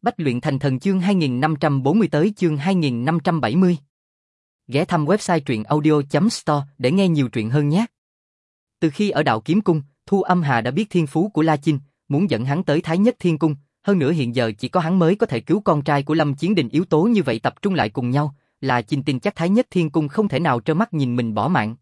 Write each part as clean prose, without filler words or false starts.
Bách luyện thành thần chương 2540 tới chương 2570. Ghé thăm website truyện audio.store để nghe nhiều truyện hơn nhé. Từ khi ở Đạo Kiếm Cung, Thu Âm Hà đã biết thiên phú của La Chinh, muốn dẫn hắn tới Thái Nhất Thiên Cung, hơn nữa hiện giờ chỉ có hắn mới có thể cứu con trai của Lâm Chiến Đình, yếu tố như vậy tập trung lại cùng nhau, La Chinh tin chắc Thái Nhất Thiên Cung không thể nào trơ mắt nhìn mình bỏ mạng.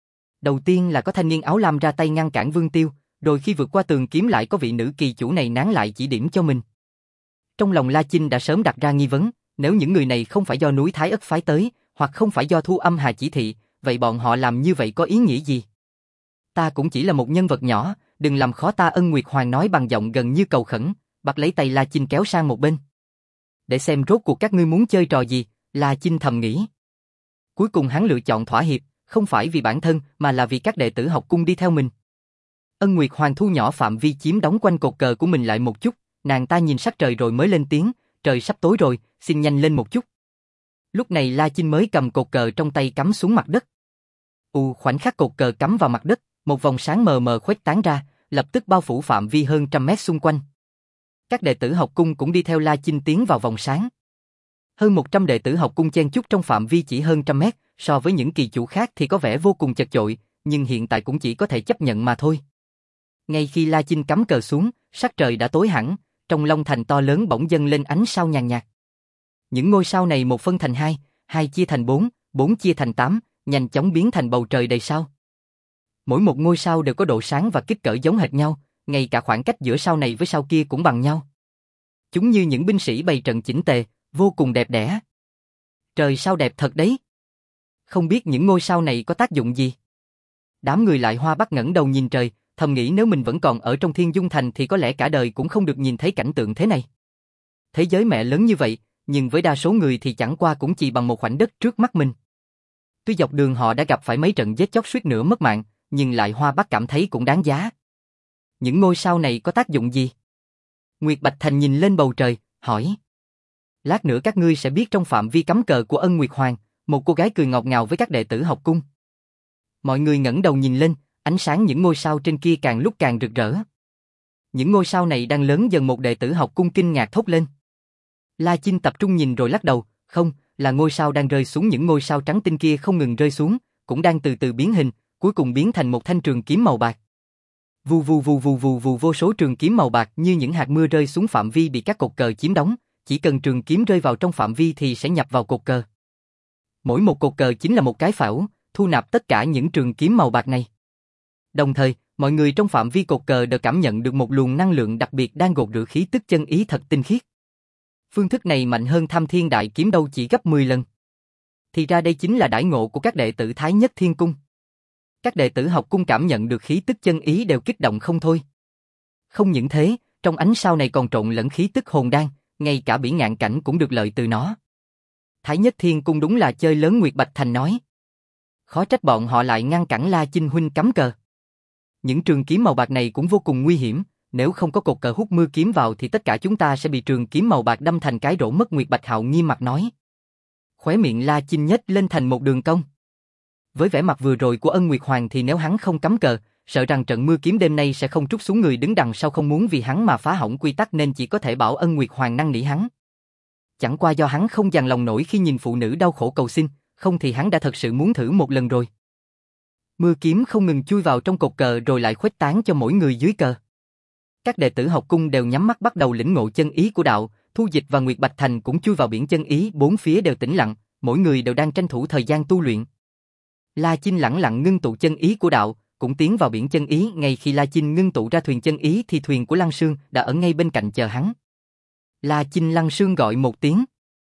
Đầu tiên là có thanh niên áo lam ra tay ngăn cản Vương Tiêu, rồi khi vượt qua tường kiếm lại có vị nữ kỳ chủ này nán lại chỉ điểm cho mình. Trong lòng La Chinh đã sớm đặt ra nghi vấn, nếu những người này không phải do núi Thái Ất phái tới, hoặc không phải do Thu Âm Hà chỉ thị, vậy bọn họ làm như vậy có ý nghĩa gì? Ta cũng chỉ là một nhân vật nhỏ, đừng làm khó ta. Ân Nguyệt Hoàng nói bằng giọng gần như cầu khẩn, bắt lấy tay La Chinh kéo sang một bên. Để xem rốt cuộc các ngươi muốn chơi trò gì, La Chinh thầm nghĩ. Cuối cùng hắn lựa chọn thỏa hiệp, không phải vì bản thân mà là vì các đệ tử học cung đi theo mình. Ân Nguyệt Hoàng thu nhỏ phạm vi chiếm đóng quanh cột cờ của mình lại một chút, nàng ta nhìn sắc trời rồi mới lên tiếng, trời sắp tối rồi, xin nhanh lên một chút. Lúc này La Chinh mới cầm cột cờ trong tay cắm xuống mặt đất. Khoảnh khắc cột cờ cắm vào mặt đất, một vòng sáng mờ mờ khuếch tán ra, lập tức bao phủ phạm vi hơn 100 mét xung quanh. Các đệ tử học cung cũng đi theo La Chinh tiến vào vòng sáng. Hơn 100 đệ tử học cung chen chúc trong phạm vi chỉ hơn 100 mét, so với những kỳ chủ khác thì có vẻ vô cùng chật chội, nhưng hiện tại cũng chỉ có thể chấp nhận mà thôi. Ngay khi La Chinh cắm cờ xuống, sắc trời đã tối hẳn, trong Long Thành to lớn bỗng dâng lên ánh sao nhàn nhạt. Những ngôi sao này một phân thành hai, hai chia thành bốn, bốn chia thành 8, nhanh chóng biến thành bầu trời đầy sao. Mỗi một ngôi sao đều có độ sáng và kích cỡ giống hệt nhau, ngay cả khoảng cách giữa sao này với sao kia cũng bằng nhau. Chúng như những binh sĩ bày trận chỉnh tề, vô cùng đẹp đẽ. Trời sao đẹp thật đấy. Không biết những ngôi sao này có tác dụng gì? Đám người Lại Hoa bắt ngẩng đầu nhìn trời, thầm nghĩ nếu mình vẫn còn ở trong Thiên Dung Thành thì có lẽ cả đời cũng không được nhìn thấy cảnh tượng thế này. Thế giới mẹ lớn như vậy, nhưng với đa số người thì chẳng qua cũng chỉ bằng một khoảnh đất trước mắt mình. Tuy dọc đường họ đã gặp phải mấy trận giết chóc suýt nữa mất mạng, nhưng Lại Hoa bắt cảm thấy cũng đáng giá. Những ngôi sao này có tác dụng gì? Nguyệt Bạch Thành nhìn lên bầu trời, hỏi. Lát nữa các ngươi sẽ biết. Trong phạm vi cắm cờ của Ân Nguyệt Hoàng, một cô gái cười ngọt ngào với các đệ tử học cung. Mọi người ngẩng đầu nhìn lên, ánh sáng những ngôi sao trên kia càng lúc càng rực rỡ. Những ngôi sao này đang lớn dần. Một đệ tử học cung kinh ngạc thốt lên. La Chinh tập trung nhìn rồi lắc đầu, không, là ngôi sao đang rơi xuống. Những ngôi sao trắng tinh kia không ngừng rơi xuống, cũng đang từ từ biến hình, cuối cùng biến thành một thanh trường kiếm màu bạc. Vù vù vù vù vù vù, vô số trường kiếm màu bạc như những hạt mưa rơi xuống phạm vi bị các cột cờ chiếm đóng, chỉ cần trường kiếm rơi vào trong phạm vi thì sẽ nhập vào cột cờ. Mỗi một cột cờ chính là một cái phễu, thu nạp tất cả những trường kiếm màu bạc này. Đồng thời, mọi người trong phạm vi cột cờ đều cảm nhận được một luồng năng lượng đặc biệt đang gột rửa khí tức chân ý thật tinh khiết. Phương thức này mạnh hơn Tham Thiên Đại Kiếm đâu chỉ gấp 10 lần. Thì ra đây chính là đãi ngộ của các đệ tử Thái Nhất Thiên Cung. Các đệ tử học cung cảm nhận được khí tức chân ý đều kích động không thôi. Không những thế, trong ánh sao này còn trộn lẫn khí tức hồn đan, ngay cả Bỉ Ngạn Cảnh cũng được lợi từ nó. Thái Nhất Thiên Cung đúng là chơi lớn. Nguyệt Bạch Thành nói. Khó trách bọn họ lại ngăn cản La Chinh huynh cắm cờ. Những trường kiếm màu bạc này cũng vô cùng nguy hiểm, nếu không có cột cờ hút mưa kiếm vào thì tất cả chúng ta sẽ bị trường kiếm màu bạc đâm thành cái rỗ mất. Nguyệt Bạch Hạo nghiêm mặt nói. Khóe miệng La Chinh nhếch lên thành một đường cong. Với vẻ mặt vừa rồi của Ân Nguyệt Hoàng thì nếu hắn không cắm cờ, sợ rằng trận mưa kiếm đêm nay sẽ không trút xuống. Người đứng đằng sau không muốn vì hắn mà phá hỏng quy tắc nên chỉ có thể bảo Ân Nguyệt Hoàng năn nỉ hắn. Chẳng qua do hắn không dằn lòng nổi khi nhìn phụ nữ đau khổ cầu xin, không thì hắn đã thật sự muốn thử một lần rồi. Mưa kiếm không ngừng chui vào trong cột cờ rồi lại khuếch tán cho mỗi người dưới cờ. Các đệ tử học cung đều nhắm mắt bắt đầu lĩnh ngộ chân ý của đạo. Thu Dịch và Nguyệt Bạch Thành cũng chui vào biển chân ý. Bốn phía đều tĩnh lặng, mỗi người đều đang tranh thủ thời gian tu luyện. La Chinh lẳng lặng ngưng tụ chân ý của đạo, cũng tiến vào biển chân ý. Ngay khi La Chinh ngưng tụ ra thuyền chân ý thì thuyền của Lăng Sương đã ở ngay bên cạnh chờ hắn. La Chinh. Lăng Sương gọi một tiếng.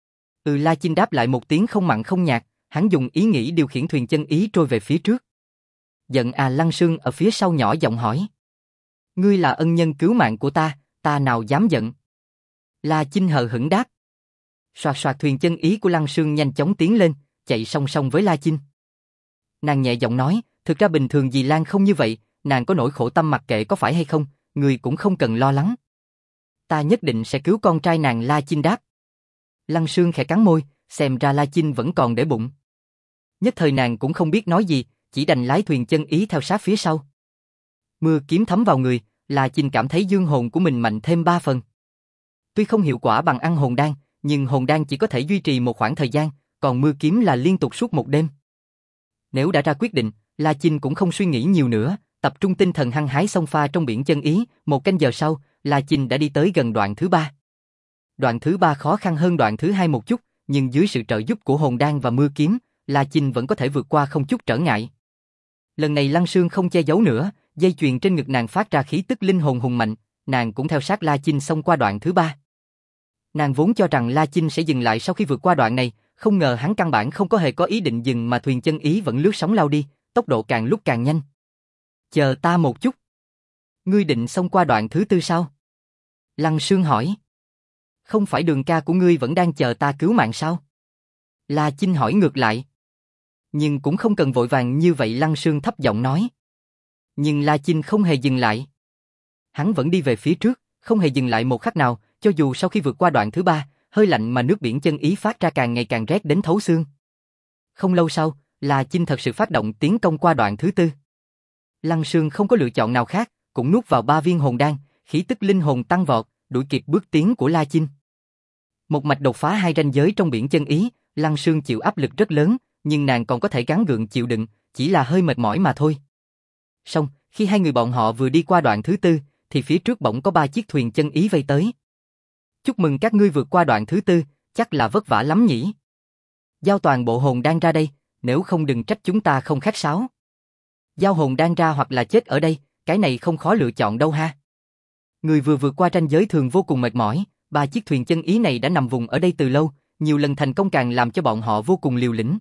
La Chinh đáp lại một tiếng không mặn không nhạt. Hắn dùng ý nghĩ điều khiển thuyền chân ý trôi về phía trước. Giận à? Lăng Sương ở phía sau nhỏ giọng hỏi. Ngươi là ân nhân cứu mạng của ta, ta nào dám giận. La Chinh hờ hững đáp. Soạt soạt, thuyền chân ý của Lăng Sương nhanh chóng tiến lên, chạy song song với La Chinh. Nàng nhẹ giọng nói, thực ra bình thường dì Lan không như vậy, nàng có nỗi khổ tâm mặc kệ có phải hay không, người cũng không cần lo lắng. Ta nhất định sẽ cứu con trai nàng. La Chinh đáp. Lăng Sương khẽ cắn môi, xem ra La Chinh vẫn còn để bụng. Nhất thời nàng cũng không biết nói gì, chỉ đành lái thuyền chân ý theo sát phía sau. Mưa kiếm thấm vào người, La Chinh cảm thấy dương hồn của mình mạnh thêm 3 phần. Tuy không hiệu quả bằng ăn hồn đan, nhưng hồn đan chỉ có thể duy trì một khoảng thời gian, còn mưa kiếm là liên tục suốt một đêm. Nếu đã ra quyết định, La Chinh cũng không suy nghĩ nhiều nữa, tập trung tinh thần hăng hái xông pha trong biển chân ý, 1 canh giờ sau, La Chinh đã đi tới gần đoạn thứ 3. Đoạn thứ 3 khó khăn hơn đoạn thứ 2 một chút, nhưng dưới sự trợ giúp của hồn đan và mưa kiếm, La Chinh vẫn có thể vượt qua không chút trở ngại. Lần này Lăng Sương không che giấu nữa, dây chuyền trên ngực nàng phát ra khí tức linh hồn hùng mạnh, nàng cũng theo sát La Chinh xông qua đoạn thứ 3. Nàng vốn cho rằng La Chinh sẽ dừng lại sau khi vượt qua đoạn này, không ngờ hắn căn bản không có hề có ý định dừng mà thuyền chân ý vẫn lướt sóng lao đi, tốc độ càng lúc càng nhanh. Chờ ta một chút. Ngươi định xông qua đoạn thứ 4 sao? Lăng Sương hỏi. Không phải Đường ca của ngươi vẫn đang chờ ta cứu mạng sao? La Chinh hỏi ngược lại. Nhưng cũng không cần vội vàng như vậy, Lăng Sương thấp giọng nói. Nhưng La Chinh không hề dừng lại. Hắn vẫn đi về phía trước, không hề dừng lại một khắc nào, cho dù sau khi vượt qua đoạn thứ 3, hơi lạnh mà nước biển chân ý phát ra càng ngày càng rét đến thấu xương. Không lâu sau, La Chinh thật sự phát động tiến công qua đoạn thứ 4. Lăng Sương không có lựa chọn nào khác, cũng nuốt vào 3 viên hồn đan, khí tức linh hồn tăng vọt, đuổi kịp bước tiến của La Chinh. Một mạch đột phá 2 ranh giới trong biển chân ý, Lăng Sương chịu áp lực rất lớn, nhưng nàng còn có thể gắng gượng chịu đựng, chỉ là hơi mệt mỏi mà thôi. Xong, khi hai người bọn họ vừa đi qua đoạn thứ 4, thì phía trước bỗng có 3 chiếc thuyền chân ý vây tới. Chúc mừng các ngươi vượt qua đoạn thứ 4, chắc là vất vả lắm nhỉ. Giao toàn bộ hồn đan ra đây, nếu không đừng trách chúng ta không khách sáo. Giao hồn đan ra hoặc là chết ở đây, cái này không khó lựa chọn đâu ha. Người vừa vượt qua ranh giới thường vô cùng mệt mỏi, 3 chiếc thuyền chân ý này đã nằm vùng ở đây từ lâu, nhiều lần thành công càng làm cho bọn họ vô cùng liều lĩnh.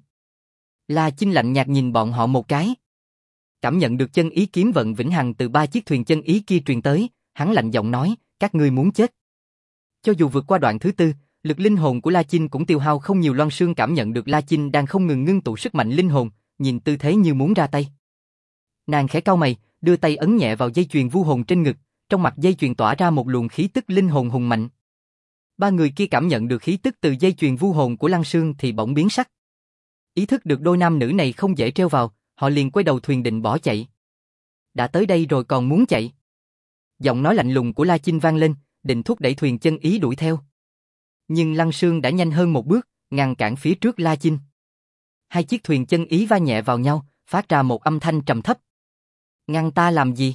La Chinh lạnh nhạt nhìn bọn họ một cái. Cảm nhận được chân ý kiếm vận vĩnh hằng từ 3 chiếc thuyền chân ý kia truyền tới, hắn lạnh giọng nói, các ngươi muốn chết. Cho dù vượt qua đoạn thứ 4, lực linh hồn của La Chinh cũng tiêu hao không nhiều. Loan Sương cảm nhận được La Chinh đang không ngừng ngưng tụ sức mạnh linh hồn, nhìn tư thế như muốn ra tay. Nàng khẽ cau mày, đưa tay ấn nhẹ vào dây chuyền vu hồn trên ngực, trong mặt dây chuyền tỏa ra một luồng khí tức linh hồn hùng mạnh. 3 người kia cảm nhận được khí tức từ dây chuyền vu hồn của Lăng Sương thì bỗng biến sắc. Ý thức được đôi nam nữ này không dễ treo vào, họ liền quay đầu thuyền định bỏ chạy. Đã tới đây rồi còn muốn chạy? Giọng nói lạnh lùng của La Chinh vang lên, định thúc đẩy thuyền chân ý đuổi theo. Nhưng Lăng Sương đã nhanh hơn một bước, ngăn cản phía trước La Chinh. 2 chiếc thuyền chân ý va nhẹ vào nhau, phát ra một âm thanh trầm thấp. Ngăn ta làm gì?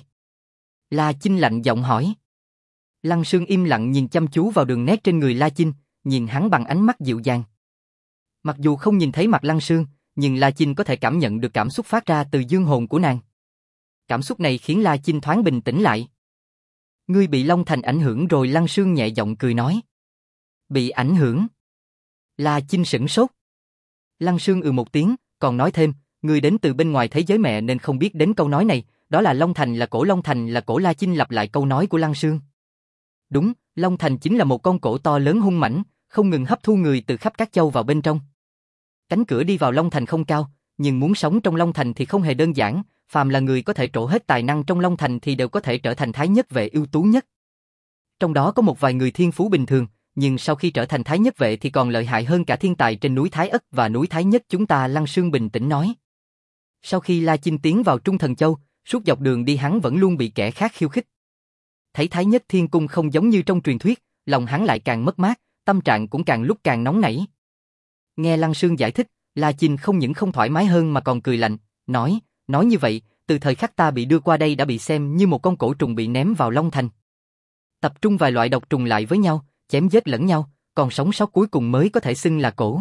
La Chinh lạnh giọng hỏi. Lăng Sương im lặng nhìn chăm chú vào đường nét trên người La Chinh, nhìn hắn bằng ánh mắt dịu dàng. Mặc dù không nhìn thấy mặt Lăng Sương, nhưng La Chinh có thể cảm nhận được cảm xúc phát ra từ dương hồn của nàng. Cảm xúc này khiến La Chinh thoáng bình tĩnh lại. Ngươi bị Long Thành ảnh hưởng rồi, Lăng Sương nhẹ giọng cười nói. Bị ảnh hưởng? La Chinh sửng sốt. Lăng Sương một tiếng, còn nói thêm, ngươi đến từ bên ngoài thế giới mẹ nên không biết đến câu nói này, đó là Long Thành là cổ, Long Thành là cổ. La Chinh lặp lại câu nói của Lăng Sương. Đúng, Long Thành chính là một con cổ to lớn hung mãnh, không ngừng hấp thu người từ khắp các châu vào bên trong. Cánh cửa đi vào Long Thành không cao, nhưng muốn sống trong Long Thành thì không hề đơn giản, phàm là người có thể trổ hết tài năng trong Long Thành thì đều có thể trở thành thái nhất vệ ưu tú nhất. Trong đó có một vài người thiên phú bình thường, nhưng sau khi trở thành thái nhất vệ thì còn lợi hại hơn cả thiên tài trên núi Thái Ất và núi Thái Nhất chúng ta. Lăng Sương bình tĩnh nói. Sau khi La Chinh tiến vào Trung Thần Châu, suốt dọc đường đi hắn vẫn luôn bị kẻ khác khiêu khích. Thấy Thái Nhất Thiên Cung không giống như trong truyền thuyết, lòng hắn lại càng mất mát, tâm trạng cũng càng lúc càng nóng nảy. Nghe Lăng Sương giải thích, La Chinh không những không thoải mái hơn mà còn cười lạnh, nói như vậy, từ thời khắc ta bị đưa qua đây đã bị xem như một con cổ trùng bị ném vào Long Thành. Tập trung vài loại độc trùng lại với nhau, chém giết lẫn nhau, còn sống sót cuối cùng mới có thể xưng là cổ.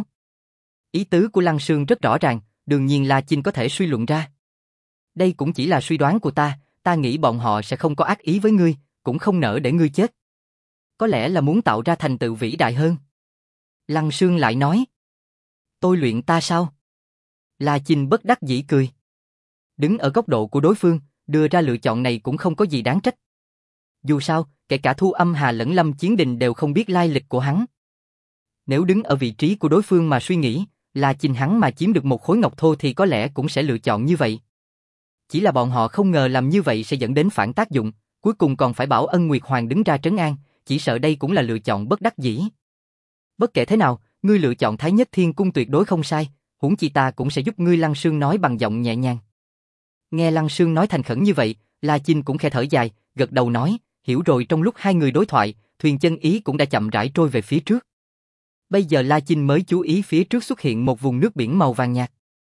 Ý tứ của Lăng Sương rất rõ ràng, đương nhiên La Chinh có thể suy luận ra. Đây cũng chỉ là suy đoán của ta nghĩ bọn họ sẽ không có ác ý với ngươi, cũng không nỡ để ngươi chết. Có lẽ là muốn tạo ra thành tựu vĩ đại hơn. Lăng Sương lại nói. Tôi luyện ta sao? La Chinh bất đắc dĩ cười. Đứng ở góc độ của đối phương, đưa ra lựa chọn này cũng không có gì đáng trách. Dù sao, kể cả Thu Âm Hà lẫn Lâm Chiến Đình đều không biết lai lịch của hắn. Nếu đứng ở vị trí của đối phương mà suy nghĩ, là Chinh hắn mà chiếm được một khối ngọc thô thì có lẽ cũng sẽ lựa chọn như vậy. Chỉ là bọn họ không ngờ làm như vậy sẽ dẫn đến phản tác dụng, cuối cùng còn phải bảo Ân Nguyệt Hoàng đứng ra trấn an, chỉ sợ đây cũng là lựa chọn bất đắc dĩ. Bất kể thế nào, ngươi lựa chọn Thái Nhất Thiên Cung tuyệt đối không sai, huống chi ta cũng sẽ giúp ngươi. Lăng Sương nói bằng giọng nhẹ nhàng. Nghe Lăng Sương nói thành khẩn như vậy, La Chinh cũng khẽ thở dài, gật đầu nói, hiểu rồi. Trong lúc hai người đối thoại, thuyền chân ý cũng đã chậm rãi trôi về phía trước. Bây giờ La Chinh mới chú ý phía trước xuất hiện một vùng nước biển màu vàng nhạt.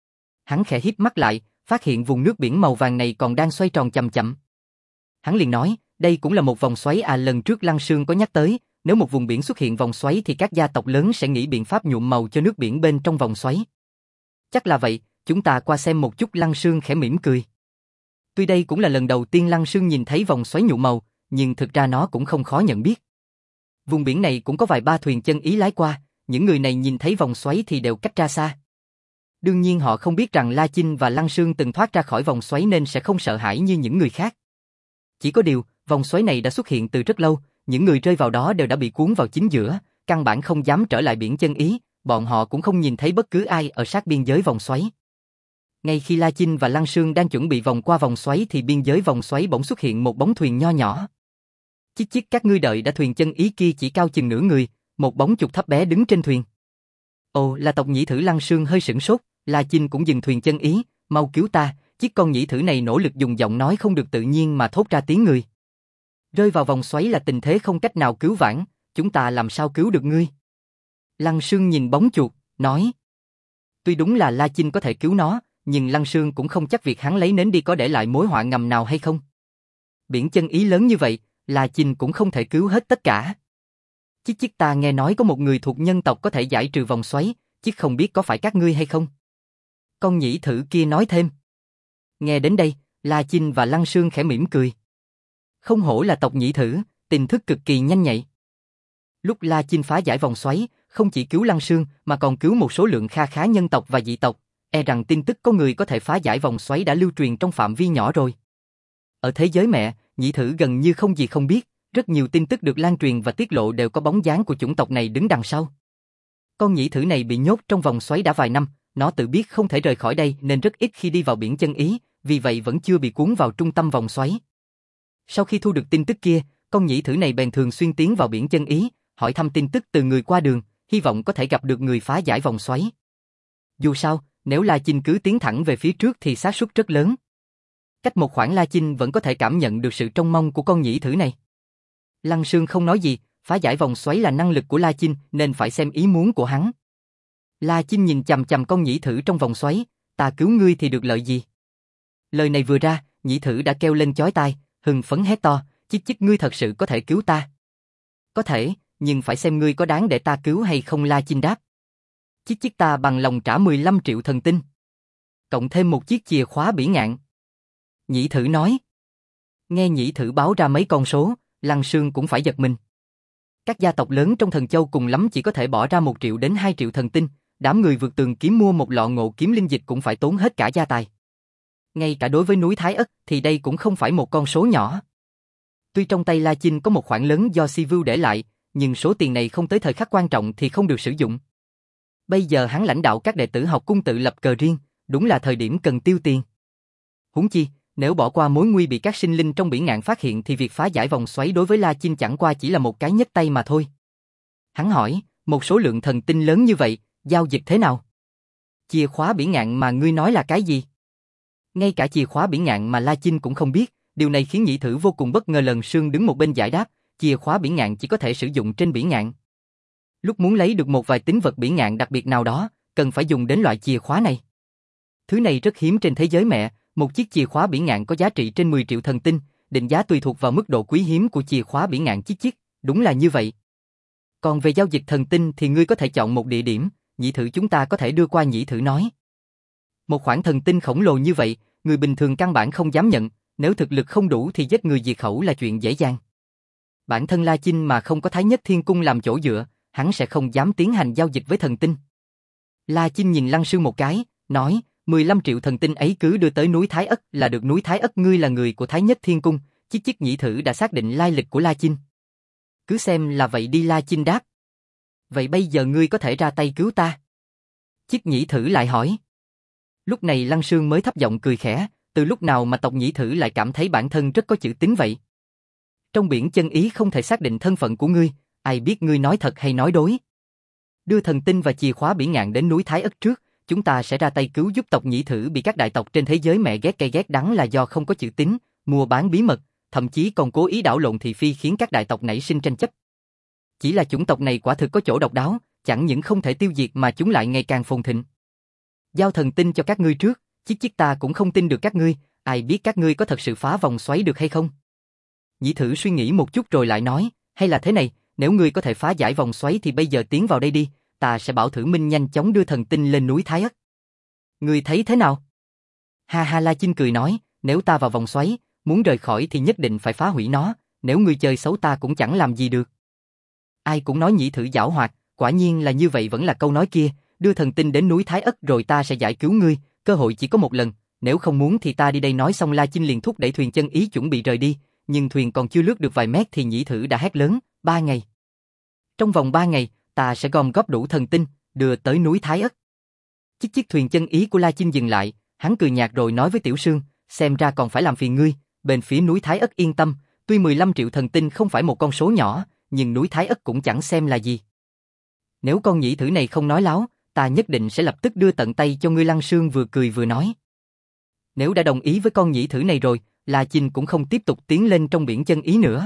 Hắn khẽ híp mắt lại, phát hiện vùng nước biển màu vàng này còn đang xoay tròn chậm chậm. Hắn liền nói, đây cũng là một vòng xoáy à, lần trước Lăng Sương có nhắc tới, nếu một vùng biển xuất hiện vòng xoáy thì các gia tộc lớn sẽ nghĩ biện pháp nhuộm màu cho nước biển bên trong vòng xoáy. Chắc là vậy, chúng ta qua xem một chút. Lăng Sương khẽ mỉm cười. Tuy đây cũng là lần đầu tiên Lăng Sương nhìn thấy vòng xoáy nhuộm màu, nhưng thực ra nó cũng không khó nhận biết. Vùng biển này cũng có vài ba thuyền chân ý lái qua, những người này nhìn thấy vòng xoáy thì đều cách ra xa. Đương nhiên họ không biết rằng La Chinh và Lăng Sương từng thoát ra khỏi vòng xoáy nên sẽ không sợ hãi như những người khác. Chỉ có điều, vòng xoáy này đã xuất hiện từ rất lâu, những người rơi vào đó đều đã bị cuốn vào chính giữa, căn bản không dám trở lại biển chân ý, bọn họ cũng không nhìn thấy bất cứ ai ở sát biên giới vòng xoáy. Ngay khi La Chinh và Lăng Sương đang chuẩn bị vòng qua vòng xoáy thì biên giới vòng xoáy bỗng xuất hiện một bóng thuyền nho nhỏ. Chích chích, các ngươi đợi đã, thuyền chân ý kia chỉ cao chừng nửa người, một bóng chục thấp bé đứng trên thuyền. Ồ, là tộc nhĩ thử. Lăng Sương hơi sửng sốt, La Chinh cũng dừng thuyền chân ý, mau cứu ta. Chiếc con nhĩ thử này nỗ lực dùng giọng nói không được tự nhiên mà thốt ra tiếng người. Rơi vào vòng xoáy là tình thế không cách nào cứu vãn, chúng ta làm sao cứu được ngươi? Lăng Sương nhìn bóng chuột, nói. Tuy đúng là La Chinh có thể cứu nó, nhưng Lăng Sương cũng không chắc việc hắn lấy nến đi có để lại mối họa ngầm nào hay không. Biển chân ý lớn như vậy, La Chinh cũng không thể cứu hết tất cả. Chích chích, ta nghe nói có một người thuộc nhân tộc có thể giải trừ vòng xoáy, chích không biết có phải các ngươi hay không? Con nhĩ thử kia nói thêm. Nghe đến đây, La Chinh và Lăng Sương khẽ mỉm cười. Không hổ là tộc nhĩ thử, tình thức cực kỳ nhanh nhạy. Lúc La Chinh phá giải vòng xoáy, không chỉ cứu Lăng Sương mà còn cứu một số lượng kha khá nhân tộc và dị tộc, e rằng tin tức có người có thể phá giải vòng xoáy đã lưu truyền trong phạm vi nhỏ rồi. Ở thế giới mẹ, nhĩ thử gần như không gì không biết, rất nhiều tin tức được lan truyền và tiết lộ đều có bóng dáng của chủng tộc này đứng đằng sau. Con nhĩ thử này bị nhốt trong vòng xoáy đã vài năm, nó tự biết không thể rời khỏi đây nên rất ít khi đi vào biển chân ý, vì vậy vẫn chưa bị cuốn vào trung tâm vòng xoáy. Sau khi thu được tin tức kia, con nhĩ thử này bèn thường xuyên tiến vào biển chân ý, hỏi thăm tin tức từ người qua đường, hy vọng có thể gặp được người phá giải vòng xoáy. Dù sao, nếu La Chinh cứ tiến thẳng về phía trước thì xác suất rất lớn. Cách một khoảng La Chinh vẫn có thể cảm nhận được sự trông mong của con nhĩ thử này. Lăng Sương không nói gì, phá giải vòng xoáy là năng lực của La Chinh nên phải xem ý muốn của hắn. La Chinh nhìn chằm chằm con nhĩ thử trong vòng xoáy, ta cứu ngươi thì được lợi gì? Lời này vừa ra, nhĩ thử đã kêu lên chói tai, hưng phấn hét to, chích chích, ngươi thật sự có thể cứu ta? Có thể, nhưng phải xem ngươi có đáng để ta cứu hay không. La Chinh đáp. Chích chích, ta bằng lòng trả 15 triệu thần tinh. Cộng thêm một chiếc chìa khóa bỉ ngạn. Nhĩ thử nói. Nghe nhĩ thử báo ra mấy con số, Lăng Sương cũng phải giật mình. Các gia tộc lớn trong Thần Châu cùng lắm chỉ có thể bỏ ra 1 triệu đến 2 triệu thần tinh, đám người vượt tường kiếm mua một lọ ngộ kiếm linh dịch cũng phải tốn hết cả gia tài. Ngay cả đối với núi Thái Ất thì đây cũng không phải một con số nhỏ. Tuy trong tay La Chinh có một khoản lớn do Si Vưu để lại, nhưng số tiền này không tới thời khắc quan trọng thì không được sử dụng. Bây giờ hắn lãnh đạo các đệ tử học cung tự lập cờ riêng, đúng là thời điểm cần tiêu tiền. Huống chi, nếu bỏ qua mối nguy bị các sinh linh trong biển ngạn phát hiện thì việc phá giải vòng xoáy đối với La Chinh chẳng qua chỉ là một cái nhấc tay mà thôi. Hắn hỏi, một số lượng thần tinh lớn như vậy, giao dịch thế nào? Chìa khóa biển ngạn mà ngươi nói là cái gì? Ngay cả chìa khóa biển ngạn mà La Chinh cũng không biết, điều này khiến nhĩ thử vô cùng bất ngờ. Lần Sương đứng một bên giải đáp, chìa khóa biển ngạn chỉ có thể sử dụng trên biển ngạn. Lúc muốn lấy được một vài tín vật biển ngạn đặc biệt nào đó, cần phải dùng đến loại chìa khóa này. Thứ này rất hiếm trên thế giới mẹ, một chiếc chìa khóa biển ngạn có giá trị trên 10 triệu thần tinh, định giá tùy thuộc vào mức độ quý hiếm của chìa khóa biển ngạn chiếc chiếc, đúng là như vậy. Còn về giao dịch thần tinh thì ngươi có thể chọn một địa điểm, nhĩ thử chúng ta có thể đưa qua. Nhĩ thử nói. Một khoản thần tinh khổng lồ như vậy, người bình thường căn bản không dám nhận, nếu thực lực không đủ thì giết người diệt khẩu là chuyện dễ dàng. Bản thân La Chinh mà không có Thái Nhất Thiên Cung làm chỗ dựa, hắn sẽ không dám tiến hành giao dịch với thần tinh. La Chinh nhìn Lăng Sương một cái, nói, 15 triệu thần tinh ấy cứ đưa tới núi Thái Ất là được. Núi Thái Ất, ngươi là người của Thái Nhất Thiên Cung, chiếc chiếc nhĩ thử đã xác định lai lịch của La Chinh. Cứ xem là vậy đi. La Chinh đáp. Vậy bây giờ ngươi có thể ra tay cứu ta? Chiếc nhĩ thử lại hỏi. Lúc này Lăng Sương mới thấp giọng cười khẽ, từ lúc nào mà tộc nhĩ thử lại cảm thấy bản thân rất có chữ tín vậy? Trong biển chân ý không thể xác định thân phận của ngươi, ai biết ngươi nói thật hay nói dối. Đưa thần tinh và chìa khóa biển ngạn đến núi Thái Ất trước, chúng ta sẽ ra tay cứu giúp tộc nhĩ thử bị các đại tộc trên thế giới mẹ ghét cây ghét đắng là do không có chữ tín, mua bán bí mật, thậm chí còn cố ý đảo lộn thị phi khiến các đại tộc nảy sinh tranh chấp. Chỉ là chủng tộc này quả thực có chỗ độc đáo, chẳng những không thể tiêu diệt mà chúng lại ngày càng phồn thịnh. Giao thần tinh cho các ngươi trước, chiếc ta cũng không tin được các ngươi, ai biết các ngươi có thật sự phá vòng xoáy được hay không? Nhĩ Thử suy nghĩ một chút rồi lại nói, hay là thế này, nếu ngươi có thể phá giải vòng xoáy thì bây giờ tiến vào đây đi, ta sẽ bảo Thử Minh nhanh chóng đưa thần tinh lên núi Thái Ất. Ngươi thấy thế nào? Ha ha, La Chinh cười nói, nếu ta vào vòng xoáy, muốn rời khỏi thì nhất định phải phá hủy nó, nếu ngươi chơi xấu ta cũng chẳng làm gì được. Ai cũng nói Nhĩ Thử giảo hoạt, quả nhiên là như vậy, vẫn là câu nói kia, đưa thần tinh đến núi Thái Ất rồi ta sẽ giải cứu ngươi, cơ hội chỉ có một lần, nếu không muốn thì ta đi đây. Nói xong La Chinh liền thúc đẩy thuyền chân ý chuẩn bị rời đi, nhưng thuyền còn chưa lướt được vài mét thì Nhĩ Thử đã hét lớn, 3 ngày. Trong vòng 3 ngày, ta sẽ gom góp đủ thần tinh, đưa tới núi Thái Ất. Chiếc thuyền chân ý của La Chinh dừng lại, hắn cười nhạt rồi nói với Tiểu Sương, xem ra còn phải làm phiền ngươi, bên phía núi Thái Ất yên tâm, tuy 15 triệu thần tinh không phải một con số nhỏ, nhưng núi Thái Ất cũng chẳng xem là gì. Nếu con Nhĩ Thử này không nói láo, ta nhất định sẽ lập tức đưa tận tay cho ngươi. Lăng Sương vừa cười vừa nói. Nếu đã đồng ý với con Nhĩ Thử này rồi, La Chinh cũng không tiếp tục tiến lên trong biển chân ý nữa.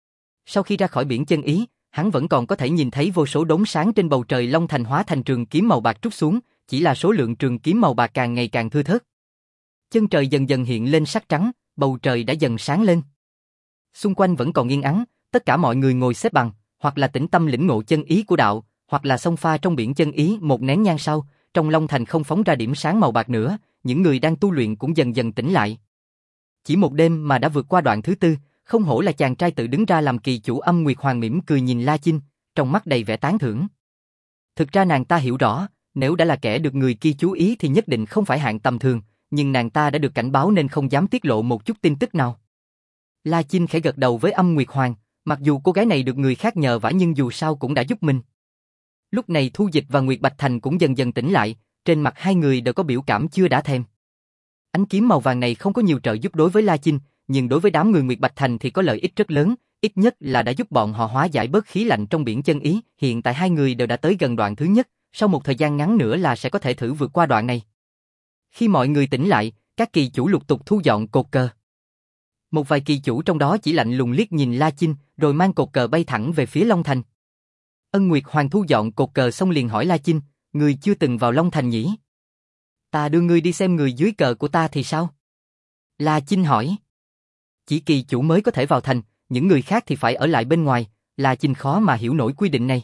Sau khi ra khỏi biển chân ý, hắn vẫn còn có thể nhìn thấy vô số đốm sáng trên bầu trời Long Thành hóa thành trường kiếm màu bạc trút xuống, chỉ là số lượng trường kiếm màu bạc càng ngày càng thưa thớt. Chân trời dần dần hiện lên sắc trắng, bầu trời đã dần sáng lên. Xung quanh vẫn còn yên ắng, tất cả mọi người ngồi xếp bằng, hoặc là tĩnh tâm lĩnh ngộ chân ý của đạo, hoặc là xông pha trong biển chân ý. Một nén nhang sau, trong Long Thành không phóng ra điểm sáng màu bạc nữa, những người đang tu luyện cũng dần dần tỉnh lại. Chỉ một đêm mà đã vượt qua đoạn thứ 4, không hổ là chàng trai tự đứng ra làm kỳ chủ. Âm Nguyệt Hoàng mỉm cười nhìn La Chinh, trong mắt đầy vẻ tán thưởng. Thực ra nàng ta hiểu rõ, nếu đã là kẻ được người kia chú ý thì nhất định không phải hạng tầm thường, nhưng nàng ta đã được cảnh báo nên không dám tiết lộ một chút tin tức nào. La Chinh khẽ gật đầu với Âm Nguyệt Hoàng, mặc dù cô gái này được người khác nhờ vả nhưng dù sao cũng đã giúp mình. Lúc này Thu Dịch và Nguyệt Bạch Thành cũng dần dần tỉnh lại, trên mặt hai người đều có biểu cảm chưa đã thèm. Ánh kiếm màu vàng này không có nhiều trợ giúp đối với La Chinh, nhưng đối với đám người Nguyệt Bạch Thành thì có lợi ích rất lớn, ít nhất là đã giúp bọn họ hóa giải bớt khí lạnh trong biển chân ý. Hiện tại hai người đều đã tới gần đoạn thứ nhất, sau một thời gian ngắn nữa là sẽ có thể thử vượt qua đoạn này. Khi mọi người tỉnh lại, các kỳ chủ lục tục thu dọn cột cờ. Một vài kỳ chủ trong đó chỉ lạnh lùng liếc nhìn La Chinh, rồi mang cột cờ bay thẳng về phía Long Thành. Ân Nguyệt Hoàng thu dọn cột cờ xong liền hỏi La Chinh, ngươi chưa từng vào Long Thành nhỉ? Ta đưa ngươi đi xem người dưới cờ của ta thì sao? La Chinh hỏi. Chỉ kỳ chủ mới có thể vào thành, những người khác thì phải ở lại bên ngoài, La Chinh khó mà hiểu nổi quy định này.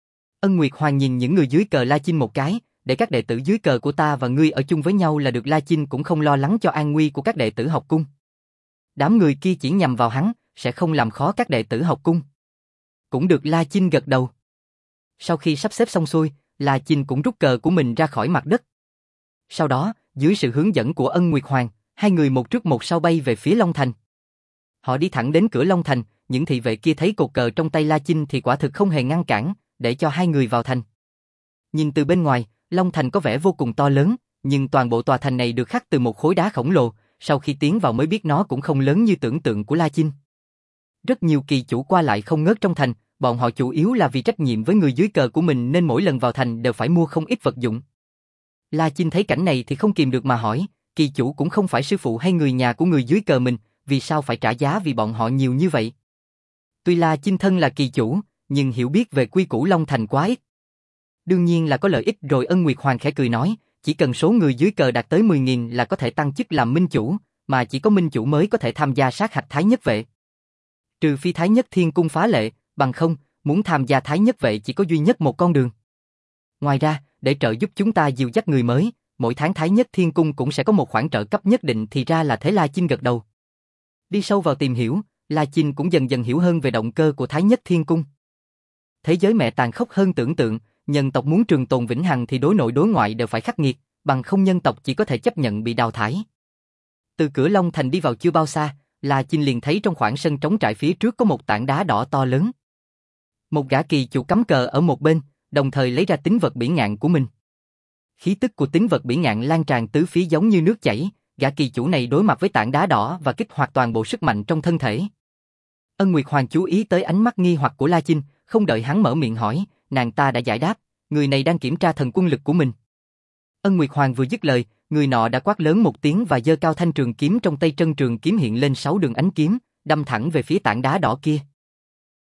Ân Nguyệt Hoàng nhìn những người dưới cờ La Chinh một cái, để các đệ tử dưới cờ của ta và ngươi ở chung với nhau là được. La Chinh cũng không lo lắng cho an nguy của các đệ tử học cung. Đám người kia chỉ nhằm vào hắn, sẽ không làm khó các đệ tử học cung. Cũng được. La Chinh gật đầu. Sau khi sắp xếp xong xuôi, La Chinh cũng rút cờ của mình ra khỏi mặt đất. Sau đó, dưới sự hướng dẫn của Ân Nguyệt Hoàng, hai người một trước một sau bay về phía Long Thành. Họ đi thẳng đến cửa Long Thành, những thị vệ kia thấy cột cờ trong tay La Chinh thì quả thực không hề ngăn cản, để cho hai người vào thành. Nhìn từ bên ngoài, Long Thành có vẻ vô cùng to lớn, nhưng toàn bộ tòa thành này được khắc từ một khối đá khổng lồ, sau khi tiến vào mới biết nó cũng không lớn như tưởng tượng của La Chinh. Rất nhiều kỳ chủ qua lại không ngớt trong thành, bọn họ chủ yếu là vì trách nhiệm với người dưới cờ của mình nên mỗi lần vào thành đều phải mua không ít vật dụng. La Chinh thấy cảnh này thì không kìm được mà hỏi, kỳ chủ cũng không phải sư phụ hay người nhà của người dưới cờ mình, vì sao phải trả giá vì bọn họ nhiều như vậy? Tuy La Chinh thân là kỳ chủ, nhưng hiểu biết về quy củ Long Thành quá ít. Đương nhiên là có lợi ích rồi. Ân Nguyệt Hoàng khẽ cười nói, chỉ cần số người dưới cờ đạt tới 10.000 là có thể tăng chức làm minh chủ, mà chỉ có minh chủ mới có thể tham gia sát hạch Thái Nhất Vệ. Trừ phi Thái Nhất Thiên Cung phá lệ, bằng không, muốn tham gia Thái Nhất Vệ chỉ có duy nhất một con đường. Ngoài ra, để trợ giúp chúng ta dìu dắt người mới, mỗi tháng Thái Nhất Thiên Cung cũng sẽ có một khoản trợ cấp nhất định. Thì ra là thế. La Chinh gật đầu. Đi sâu vào tìm hiểu, La Chinh cũng dần dần hiểu hơn về động cơ của Thái Nhất Thiên Cung. Thế giới mẹ tàn khốc hơn tưởng tượng, nhân tộc muốn trường tồn vĩnh hằng thì đối nội đối ngoại đều phải khắc nghiệt, bằng không nhân tộc chỉ có thể chấp nhận bị đào thải. Từ cửa Long Thành đi vào chưa bao xa, La Chinh liền thấy trong khoảng sân trống trại phía trước có một tảng đá đỏ to lớn. Một gã kỳ chủ cắm cờ ở một bên, đồng thời lấy ra tín vật bỉ ngạn của mình. Khí tức của tín vật bỉ ngạn lan tràn tứ phía giống như nước chảy, gã kỳ chủ này đối mặt với tảng đá đỏ và kích hoạt toàn bộ sức mạnh trong thân thể. Ân Nguyệt Hoàng chú ý tới ánh mắt nghi hoặc của La Chinh, không đợi hắn mở miệng hỏi, nàng ta đã giải đáp, người này đang kiểm tra thần quân lực của mình. Ân Nguyệt Hoàng vừa dứt lời, người nọ đã quát lớn một tiếng và giơ cao thanh trường kiếm trong tay. Trân trường kiếm hiện lên 6 đường ánh kiếm, đâm thẳng về phía tảng đá đỏ kia.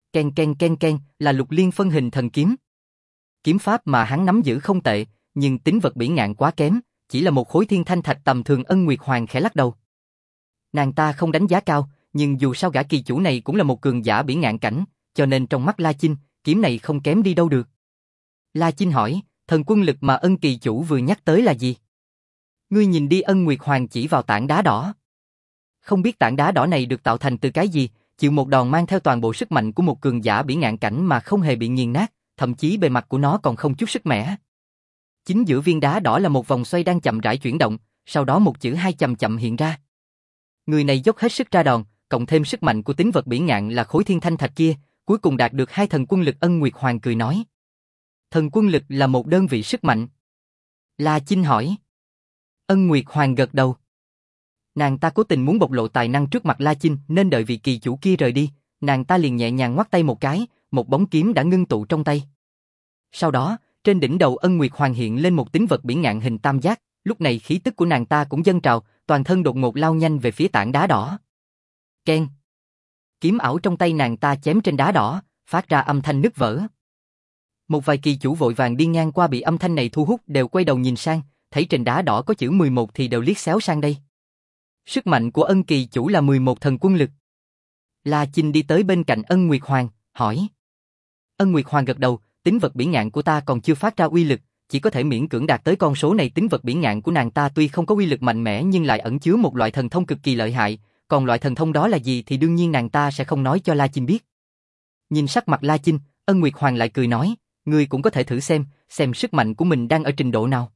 Ken ken ken ken là Lục Liên phân hình thần kiếm. Kiếm pháp mà hắn nắm giữ không tệ, nhưng tính vật bỉ ngạn quá kém, chỉ là một khối thiên thanh thạch tầm thường. Ân Nguyệt Hoàng khẽ lắc đầu. Nàng ta không đánh giá cao, nhưng dù sao gã kỳ chủ này cũng là một cường giả bỉ ngạn cảnh, cho nên trong mắt La Chinh, kiếm này không kém đi đâu được. La Chinh hỏi, thần quân lực mà Ân kỳ chủ vừa nhắc tới là gì? Ngươi nhìn đi. Ân Nguyệt Hoàng chỉ vào tảng đá đỏ. Không biết tảng đá đỏ này được tạo thành từ cái gì, chịu một đòn mang theo toàn bộ sức mạnh của một cường giả bỉ ngạn cảnh mà không hề bị nghiền nát, thậm chí bề mặt của nó còn không chút sức mẻ. Chính giữa viên đá đỏ là một vòng xoay đang chậm rãi chuyển động, sau đó một chữ hai chậm chậm hiện ra. Người này dốc hết sức ra đòn, cộng thêm sức mạnh của tính vật bỉ ngạn là khối thiên thanh thạch kia, cuối cùng đạt được 2 thần quân lực. Ân Nguyệt Hoàng cười nói. Thần quân lực là một đơn vị sức mạnh. La Chinh hỏi. Ân Nguyệt Hoàng gật đầu. Nàng ta cố tình muốn bộc lộ tài năng trước mặt La Chinh nên đợi vị kỳ chủ kia rời đi, nàng ta liền nhẹ nhàng ngoắt tay một cái, một bóng kiếm đã ngưng tụ trong tay. Sau đó, trên đỉnh đầu Ân Nguyệt Hoàng hiện lên một tính vật bỉ ngạn hình tam giác, lúc này khí tức của nàng ta cũng dâng trào, toàn thân đột ngột lao nhanh về phía tảng đá đỏ. Keng. Kiếm ảo trong tay nàng ta chém trên đá đỏ, phát ra âm thanh nứt vỡ. Một vài kỳ chủ vội vàng đi ngang qua bị âm thanh này thu hút đều quay đầu nhìn sang, thấy trên đá đỏ có chữ 11 thì đều liếc xéo sang đây. Sức mạnh của Ân kỳ chủ là 11 thần quân lực. La Chinh đi tới bên cạnh Ân Nguyệt Hoàng, hỏi. Ân Nguyệt Hoàng gật đầu, tính vật bỉ ngạn của ta còn chưa phát ra uy lực, chỉ có thể miễn cưỡng đạt tới con số này. Tính vật bỉ ngạn của nàng ta tuy không có uy lực mạnh mẽ nhưng lại ẩn chứa một loại thần thông cực kỳ lợi hại, còn loại thần thông đó là gì thì đương nhiên nàng ta sẽ không nói cho La Chinh biết. Nhìn sắc mặt La Chinh, Ân Nguyệt Hoàng lại cười nói, ngươi cũng có thể thử xem sức mạnh của mình đang ở trình độ nào.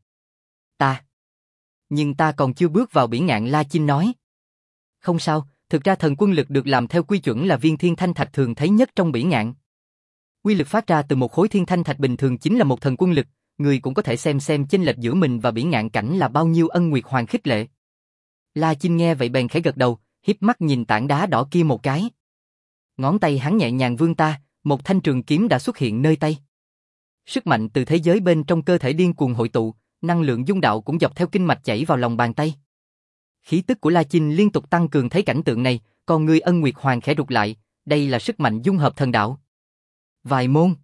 Nhưng ta còn chưa bước vào bỉ ngạn. La Chinh nói. Không sao, thực ra thần quân lực được làm theo quy chuẩn là viên thiên thanh thạch thường thấy nhất trong bỉ ngạn. Quy lực phát ra từ một khối thiên thanh thạch bình thường chính là một thần quân lực, người cũng có thể xem chênh lệch giữa mình và bỉ ngạn cảnh là bao nhiêu. Ân Nguyệt Hoàng khích lệ. La Chinh nghe vậy bèn khẽ gật đầu, híp mắt nhìn tảng đá đỏ kia một cái. Ngón tay hắn nhẹ nhàng vươn ta, một thanh trường kiếm đã xuất hiện nơi tay. Sức mạnh từ thế giới bên trong cơ thể điên cuồng hội tụ, năng lượng dung đạo cũng dọc theo kinh mạch chảy vào lòng bàn tay. Khí tức của La Chinh liên tục tăng cường. Thấy cảnh tượng này, con người Ân Nguyệt Hoàng khẽ rụt lại, đây là sức mạnh dung hợp thần đạo. Vài môn?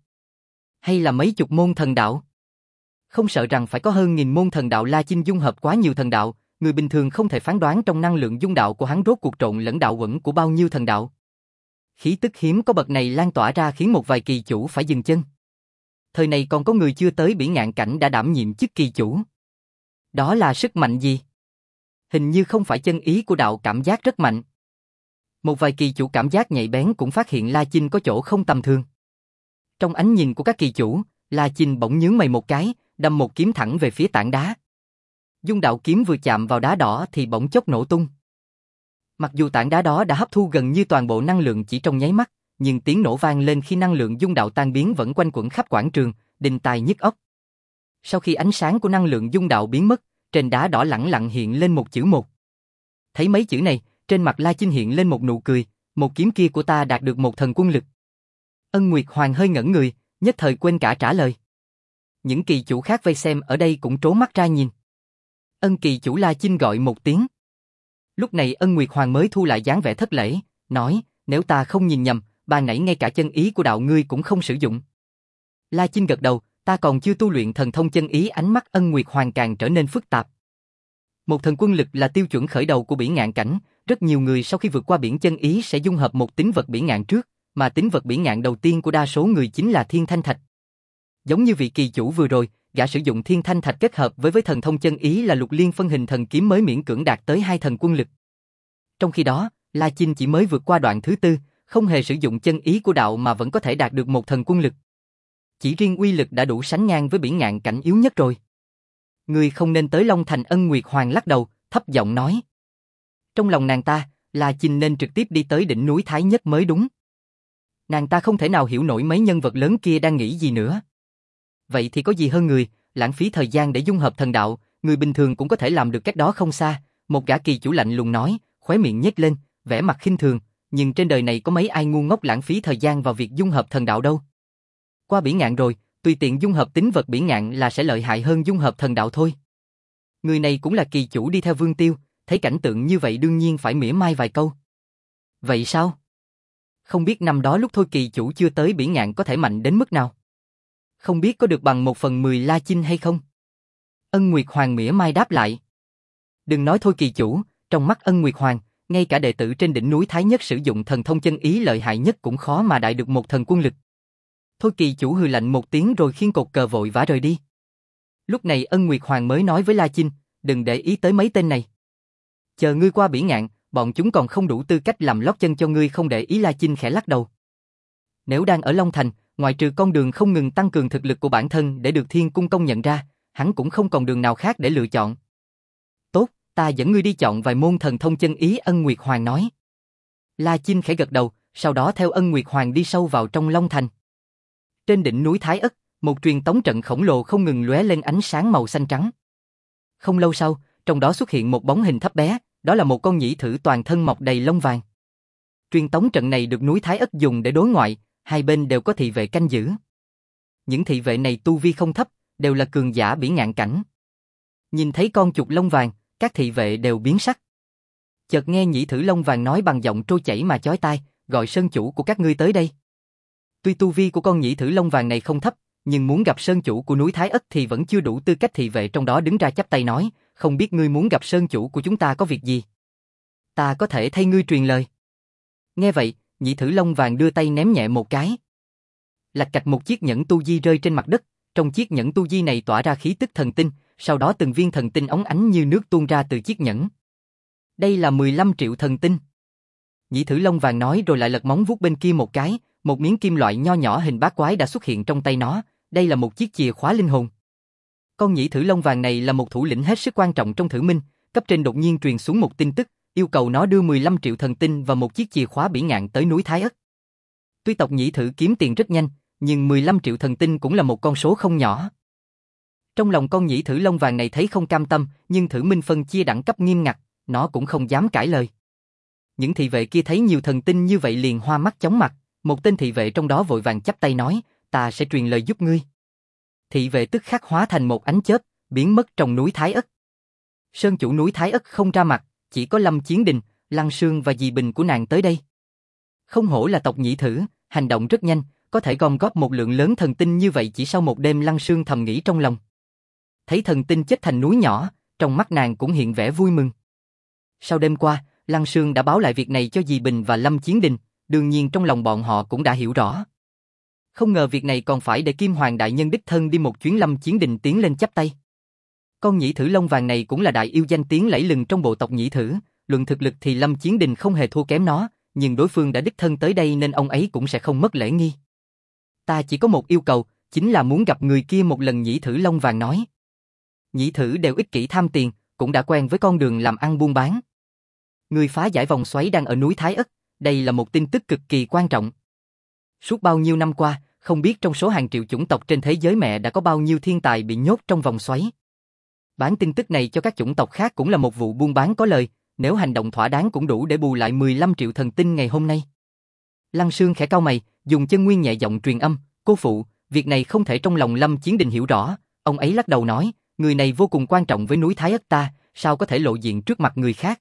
Hay là mấy chục môn thần đạo? Không sợ rằng phải có hơn 1000 môn thần đạo. La Chinh dung hợp quá nhiều thần đạo, người bình thường không thể phán đoán trong năng lượng dung đạo của hắn rốt cuộc trộn lẫn đạo uẩn của bao nhiêu thần đạo. Khí tức hiếm có bậc này lan tỏa ra khiến một vài kỳ chủ phải dừng chân. Thời này còn có người chưa tới bỉ ngạn cảnh đã đảm nhiệm chức kỳ chủ. Đó là sức mạnh gì? Hình như không phải chân ý của đạo, cảm giác rất mạnh. Một vài kỳ chủ cảm giác nhạy bén cũng phát hiện La Chinh có chỗ không tầm thường. Trong ánh nhìn của các kỳ chủ, La Chinh bỗng nhướng mày một cái, đâm một kiếm thẳng về phía tảng đá. Dung đạo kiếm vừa chạm vào đá đỏ thì bỗng chốc nổ tung. Mặc dù tảng đá đó đã hấp thu gần như toàn bộ năng lượng chỉ trong nháy mắt, nhưng tiếng nổ vang lên khi năng lượng dung đạo tan biến vẫn quanh quẩn khắp quảng trường, đinh tai nhức óc. Sau khi ánh sáng của năng lượng dung đạo biến mất, trên đá đỏ lẳng lặng hiện lên một chữ 1. Thấy mấy chữ này, trên mặt La Chinh hiện lên một nụ cười, một kiếm kia của ta đạt được 1 thần quân lực. Ân Nguyệt Hoàng hơi ngẩn người, nhất thời quên cả trả lời. Những kỳ chủ khác vây xem ở đây cũng trố mắt ra nhìn. Ân kỳ chủ. La Chinh gọi một tiếng. Lúc này Ân Nguyệt Hoàng mới thu lại dáng vẻ thất lễ, nói, nếu ta không nhìn nhầm, ban nãy ngay cả chân ý của đạo ngươi cũng không sử dụng. La Chinh gật đầu, ta còn chưa tu luyện thần thông chân ý. Ánh mắt Ân Nguyệt Hoàng càng trở nên phức tạp. Một thần quân lực là tiêu chuẩn khởi đầu của bỉ ngạn cảnh, rất nhiều người sau khi vượt qua biển chân ý sẽ dung hợp một tính vật bỉ ngạn trước, mà tính vật bỉ ngạn đầu tiên của đa số người chính là thiên thanh thạch. Giống như vị kỳ chủ vừa rồi, gã sử dụng thiên thanh thạch kết hợp với thần thông chân ý là Lục Liên phân hình thần kiếm mới miễn cưỡng đạt tới 2 thần quân lực. Trong khi đó, La Chinh chỉ mới vượt qua đoạn thứ 4, không hề sử dụng chân ý của đạo mà vẫn có thể đạt được 1 thần quân lực. Chỉ riêng uy lực đã đủ sánh ngang với bỉ ngạn cảnh yếu nhất rồi. Ngươi không nên tới Long Thành. Ân Nguyệt Hoàng lắc đầu, thấp giọng nói. Trong lòng nàng ta, La Chinh nên trực tiếp đi tới đỉnh núi Thái Nhất mới đúng. Nàng ta không thể nào hiểu nổi mấy nhân vật lớn kia đang nghĩ gì nữa. Vậy thì có gì hơn người, lãng phí thời gian để dung hợp thần đạo, người bình thường cũng có thể làm được, cách đó không xa. Một gã kỳ chủ lạnh lùng nói, khóe miệng nhếch lên, vẻ mặt khinh thường, nhưng trên đời này có mấy ai ngu ngốc lãng phí thời gian vào việc dung hợp thần đạo đâu. Qua bỉ ngạn rồi, tùy tiện dung hợp tính vật bỉ ngạn là sẽ lợi hại hơn dung hợp thần đạo thôi. Người này cũng là kỳ chủ đi theo Vương Tiêu, thấy cảnh tượng như vậy đương nhiên phải mỉa mai vài câu. Vậy sao? Không biết năm đó lúc Thôi Kỳ Chủ chưa tới Bỉ Ngạn có thể mạnh đến mức nào? Không biết có được bằng 1/10 La Chinh hay không? Ân Nguyệt Hoàng mỉa mai đáp lại. Đừng nói Thôi Kỳ Chủ, trong mắt Ân Nguyệt Hoàng, ngay cả đệ tử trên đỉnh núi Thái Nhất sử dụng thần thông chân ý lợi hại nhất cũng khó mà đại được một thần quân lực. Thôi Kỳ Chủ hừ lạnh một tiếng rồi khiêng cột cờ vội vã rời đi. Lúc này Ân Nguyệt Hoàng mới nói với La Chinh, đừng để ý tới mấy tên này. Chờ ngươi qua Bỉ Ngạn, bọn chúng còn không đủ tư cách làm lót chân cho ngươi không để ý. La Chinh khẽ lắc đầu. Nếu đang ở Long Thành, ngoại trừ con đường không ngừng tăng cường thực lực của bản thân để được Thiên Cung công nhận ra, hắn cũng không còn đường nào khác để lựa chọn. Tốt, ta dẫn ngươi đi chọn vài môn thần thông chân ý, Ân Nguyệt Hoàng nói. La Chinh khẽ gật đầu, sau đó theo Ân Nguyệt Hoàng đi sâu vào trong Long Thành. Trên đỉnh núi Thái Ất, một truyền tống trận khổng lồ không ngừng lóe lên ánh sáng màu xanh trắng. Không lâu sau, trong đó xuất hiện một bóng hình thấp bé, đó là một con nhĩ thử toàn thân mọc đầy lông vàng. Truyền tống trận này được núi Thái Ất dùng để đối ngoại, hai bên đều có thị vệ canh giữ. Những thị vệ này tu vi không thấp, đều là cường giả Bỉ Ngạn cảnh. Nhìn thấy con chuột lông vàng, các thị vệ đều biến sắc. Chợt nghe nhĩ thử lông vàng nói bằng giọng trôi chảy mà chói tai, gọi sơn chủ của các ngươi tới đây. Tuy tu vi của con nhĩ thử lông vàng này không thấp, nhưng muốn gặp sơn chủ của núi Thái Ất thì vẫn chưa đủ tư cách. Thị vệ trong đó đứng ra chắp tay nói, không biết ngươi muốn gặp sơn chủ của chúng ta có việc gì? Ta có thể thay ngươi truyền lời. Nghe vậy, nhĩ thử lông vàng đưa tay ném nhẹ một cái. Lạch cạch một chiếc nhẫn tu di rơi trên mặt đất, trong chiếc nhẫn tu di này tỏa ra khí tức thần tinh, sau đó từng viên thần tinh óng ánh như nước tuôn ra từ chiếc nhẫn. Đây là 15 triệu thần tinh. Nhĩ thử lông vàng nói rồi lại lật móng vuốt bên kia một cái, một miếng kim loại nho nhỏ hình bát quái đã xuất hiện trong tay nó, đây là một chiếc chìa khóa linh hồn. Con nhĩ thử lông vàng này là một thủ lĩnh hết sức quan trọng trong Thử Minh, cấp trên đột nhiên truyền xuống một tin tức, yêu cầu nó đưa 15 triệu thần tinh và một chiếc chìa khóa Bỉ Ngạn tới núi Thái Ất. Tuy tộc nhĩ thử kiếm tiền rất nhanh, nhưng 15 triệu thần tinh cũng là một con số không nhỏ. Trong lòng con nhĩ thử lông vàng này thấy không cam tâm, nhưng Thử Minh phân chia đẳng cấp nghiêm ngặt, nó cũng không dám cãi lời. Những thị vệ kia thấy nhiều thần tinh như vậy liền hoa mắt chóng mặt, một tên thị vệ trong đó vội vàng chắp tay nói, ta sẽ truyền lời giúp ngươi. Thị vệ tức khắc hóa thành một ánh chớp, biến mất trong núi Thái Ất. Sơn chủ núi Thái Ất không ra mặt, chỉ có Lâm Chiến Đình, Lăng Sương và dì Bình của nàng tới đây. Không hổ là tộc nhĩ thử, hành động rất nhanh, có thể gom góp một lượng lớn thần tinh như vậy chỉ sau một đêm. Lăng Sương thầm nghĩ trong lòng. Thấy thần tinh chết thành núi nhỏ, trong mắt nàng cũng hiện vẻ vui mừng. Sau đêm qua, Lăng Sương đã báo lại việc này cho dì Bình và Lâm Chiến Đình, đương nhiên trong lòng bọn họ cũng đã hiểu rõ. Không ngờ việc này còn phải để Kim Hoàng đại nhân đích thân đi một chuyến. Lâm Chiến Đình tiến lên chắp tay. Con nhĩ thử lông vàng này cũng là đại yêu danh tiếng lẫy lừng trong bộ tộc nhĩ thử, luận thực lực thì Lâm Chiến Đình không hề thua kém nó, nhưng đối phương đã đích thân tới đây nên ông ấy cũng sẽ không mất lễ nghi. Ta chỉ có một yêu cầu, chính là muốn gặp người kia một lần. Nhĩ thử lông vàng nói. Nhĩ thử đều ích kỷ tham tiền, cũng đã quen với con đường làm ăn buôn bán. Người phá giải vòng xoáy đang ở núi Thái Ất, đây là một tin tức cực kỳ quan trọng. Suốt bao nhiêu năm qua, không biết trong số hàng triệu chủng tộc trên thế giới mẹ đã có bao nhiêu thiên tài bị nhốt trong vòng xoáy. Bán tin tức này cho các chủng tộc khác cũng là một vụ buôn bán có lời, nếu hành động thỏa đáng cũng đủ để bù lại 15 triệu thần tinh ngày hôm nay. Lăng Sương khẽ cau mày, dùng chân nguyên nhẹ giọng truyền âm, cô phụ, việc này không thể. Trong lòng Lâm Chiến Đình hiểu rõ, ông ấy lắc đầu nói, người này vô cùng quan trọng với núi Thái Ất ta, sao có thể lộ diện trước mặt người khác.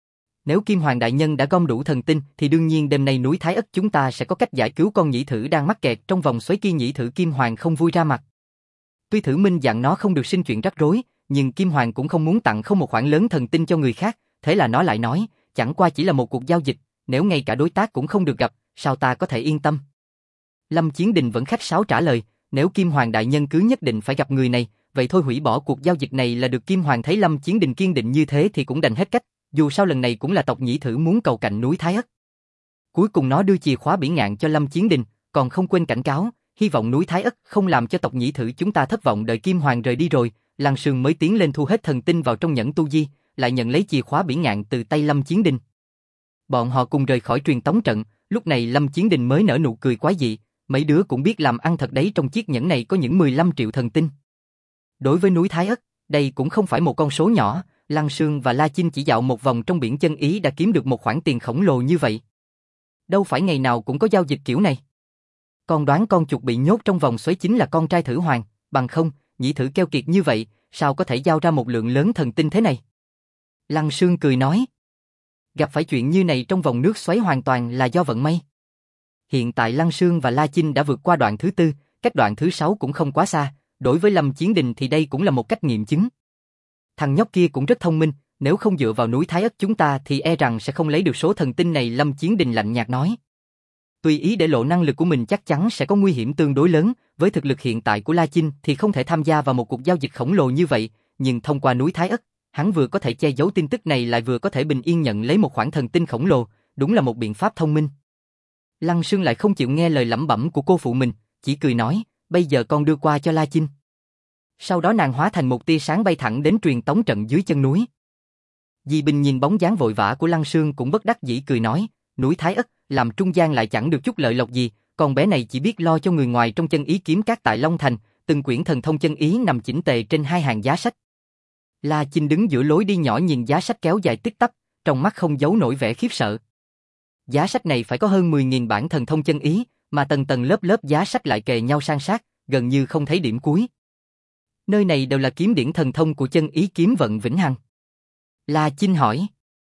Nếu Kim Hoàng đại nhân đã gom đủ thần tinh thì đương nhiên đêm nay núi Thái Ất chúng ta sẽ có cách giải cứu con nhĩ thử đang mắc kẹt trong vòng xoáy kia. Nhĩ thử Kim Hoàng không vui ra mặt. Tuy Thử Minh dặn nó không được sinh chuyện rắc rối, nhưng Kim Hoàng cũng không muốn tặng không một khoản lớn thần tinh cho người khác, thế là nó lại nói, chẳng qua chỉ là một cuộc giao dịch, nếu ngay cả đối tác cũng không được gặp, sao ta có thể yên tâm. Lâm Chiến Đình vẫn khách sáo trả lời, nếu Kim Hoàng đại nhân cứ nhất định phải gặp người này, vậy thôi hủy bỏ cuộc giao dịch này là được. Kim Hoàng thấy Lâm Chiến Đình kiên định như thế thì cũng đành hết cách, dù sao lần này cũng là tộc nhĩ thử muốn cầu cạnh núi Thái Ất. Cuối cùng nó đưa chìa khóa Bỉ Ngạn cho Lâm Chiến Đình, còn không quên cảnh cáo, hy vọng núi Thái Ất không làm cho tộc nhĩ thử chúng ta thất vọng. Đợi Kim Hoàng rời đi rồi, Lăng Sương mới tiến lên thu hết thần tinh vào trong nhẫn tu di, lại nhận lấy chìa khóa Bỉ Ngạn từ tay Lâm Chiến Đình. Bọn họ cùng rời khỏi truyền tống trận, lúc này Lâm Chiến Đình mới nở nụ cười quái dị, mấy đứa cũng biết làm ăn thật đấy, trong chiếc nhẫn này có những 15 triệu thần tinh. Đối với núi Thái Ất, đây cũng không phải một con số nhỏ, Lăng Sương và La Chinh chỉ dạo một vòng trong biển chân ý đã kiếm được một khoản tiền khổng lồ như vậy. Đâu phải ngày nào cũng có giao dịch kiểu này. Con đoán con chuột bị nhốt trong vòng xoáy chính là con trai Thử Hoàng, bằng không, nhĩ thử keo kiệt như vậy, sao có thể giao ra một lượng lớn thần tinh thế này? Lăng Sương cười nói, gặp phải chuyện như này trong vòng nước xoáy hoàn toàn là do vận may. Hiện tại Lăng Sương và La Chinh đã vượt qua đoạn thứ 4, cách đoạn thứ 6 cũng không quá xa, đối với Lâm Chiến Đình thì đây cũng là một cách nghiệm chứng. Thằng nhóc kia cũng rất thông minh, nếu không dựa vào núi Thái Ất chúng ta thì e rằng sẽ không lấy được số thần tinh này, Lâm Chiến Đình lạnh nhạt nói. Tùy ý để lộ năng lực của mình chắc chắn sẽ có nguy hiểm tương đối lớn, với thực lực hiện tại của La Chinh thì không thể tham gia vào một cuộc giao dịch khổng lồ như vậy, nhưng thông qua núi Thái Ất, hắn vừa có thể che giấu tin tức này lại vừa có thể bình yên nhận lấy một khoản thần tinh khổng lồ, đúng là một biện pháp thông minh. Lăng Sương lại không chịu nghe lời lẩm bẩm của cô phụ mình, chỉ cười nói, bây giờ con đưa qua cho La Chinh. Sau đó nàng hóa thành một tia sáng bay thẳng đến truyền tống trận dưới chân núi. Di Bình nhìn bóng dáng vội vã của Lăng Sương cũng bất đắc dĩ cười nói, núi Thái Ất làm trung gian lại chẳng được chút lợi lộc gì, con bé này chỉ biết lo cho người ngoài trong chân ý kiếm các tại Long Thành, từng quyển thần thông chân ý nằm chỉnh tề trên hai hàng giá sách. La Chinh đứng giữa lối đi nhỏ nhìn giá sách kéo dài tích tắp, trong mắt không giấu nổi vẻ khiếp sợ. Giá sách này phải có hơn 10.000 bản thần thông chân ý, mà tầng tầng lớp lớp giá sách lại kề nhau san sát, gần như không thấy điểm cuối. Nơi này đều là kiếm điển thần thông của chân ý kiếm vận vĩnh hằng. La Chinh hỏi.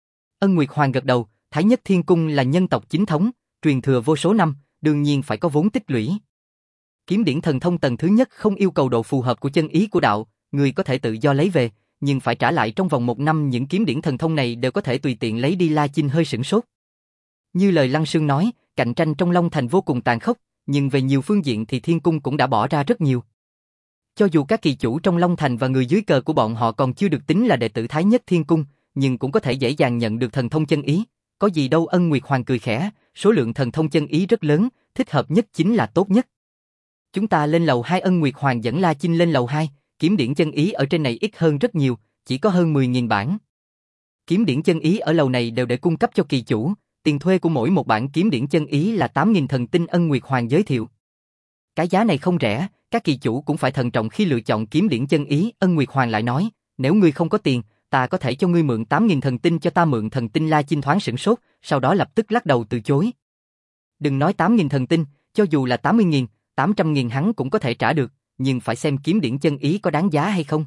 Ân Nguyệt Hoàng gật đầu, Thái Nhất Thiên Cung là nhân tộc chính thống, truyền thừa vô số năm, đương nhiên phải có vốn tích lũy. Kiếm điển thần thông tầng thứ nhất không yêu cầu độ phù hợp của chân ý của đạo, người có thể tự do lấy về, nhưng phải trả lại trong vòng 1 năm. Những kiếm điển thần thông này đều có thể tùy tiện lấy đi. La Chinh hơi sửng sốt. Như lời Lăng Sương nói, cạnh tranh trong Long Thành vô cùng tàn khốc, nhưng về nhiều phương diện thì Thiên Cung cũng đã bỏ ra rất nhiều. Cho dù các kỳ chủ trong Long Thành và người dưới cờ của bọn họ còn chưa được tính là đệ tử Thái Nhất Thiên Cung, nhưng cũng có thể dễ dàng nhận được thần thông chân ý. Có gì đâu. Ân Nguyệt Hoàng cười khẽ, số lượng thần thông chân ý rất lớn, thích hợp nhất chính là tốt nhất. Chúng ta lên lầu 2. Ân Nguyệt Hoàng dẫn La Chinh lên lầu 2, kiếm điển chân ý ở trên này ít hơn rất nhiều, chỉ có hơn 10.000 bản. Kiếm điển chân ý ở lầu này đều để cung cấp cho kỳ chủ, tiền thuê của mỗi một bản kiếm điển chân ý là 8.000 thần tinh. Ân Nguyệt Hoàng giới thiệu. Cái giá này không rẻ, các kỳ chủ cũng phải thận trọng khi lựa chọn kiếm điển chân ý. Ân Nguyệt Hoàng lại nói, nếu ngươi không có tiền, ta có thể cho ngươi mượn 8.000 thần tinh. Cho ta mượn thần tinh? La Chinh thoáng sửng sốt, sau đó lập tức lắc đầu từ chối. Đừng nói 8.000 thần tinh, cho dù là 80.000, 800.000 hắn cũng có thể trả được, nhưng phải xem kiếm điển chân ý có đáng giá hay không.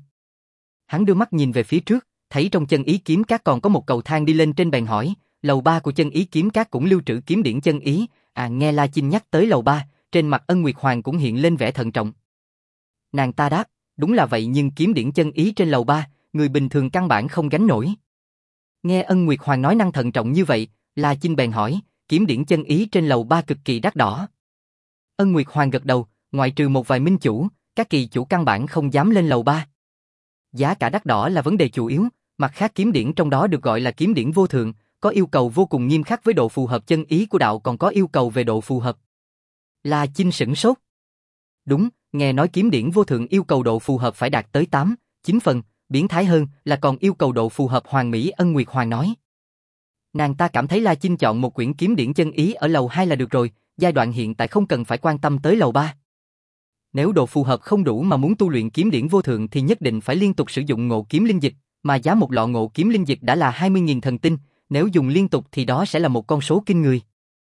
Hắn đưa mắt nhìn về phía trước, thấy trong chân ý kiếm các còn có một cầu thang đi lên trên, bèn hỏi, lầu 3 của chân ý kiếm các cũng lưu trữ kiếm điển chân ý? Nghe La Chinh nhắc tới lầu 3, trên mặt Ân Nguyệt Hoàng cũng hiện lên vẻ thận trọng. Nàng ta đáp, đúng là vậy, nhưng kiếm điển chân ý trên lầu 3, người bình thường căn bản không gánh nổi. Nghe Ân Nguyệt Hoàng nói năng thận trọng như vậy, La Chinh bèn hỏi, kiếm điển chân ý trên lầu 3 cực kỳ đắt đỏ. Ân Nguyệt Hoàng gật đầu, ngoại trừ một vài minh chủ, các kỳ chủ căn bản không dám lên lầu 3. Giá cả đắt đỏ là vấn đề chủ yếu, mặt khác kiếm điển trong đó được gọi là kiếm điển vô thượng, có yêu cầu vô cùng nghiêm khắc với độ phù hợp chân ý của đạo, còn có yêu cầu về độ phù hợp. La Chinh sửng sốt. Đúng, nghe nói kiếm điển vô thượng yêu cầu độ phù hợp phải đạt tới 8, 9 phần, biến thái hơn là còn yêu cầu độ phù hợp hoàn mỹ. Ân Nguyệt Hoàng nói. Nàng ta cảm thấy La Chinh chọn một quyển kiếm điển chân ý ở lầu 2 là được rồi, giai đoạn hiện tại không cần phải quan tâm tới lầu 3. Nếu độ phù hợp không đủ mà muốn tu luyện kiếm điển vô thượng thì nhất định phải liên tục sử dụng ngộ kiếm linh dịch, mà giá một lọ ngộ kiếm linh dịch đã là 20.000 thần tinh, nếu dùng liên tục thì đó sẽ là một con số kinh người.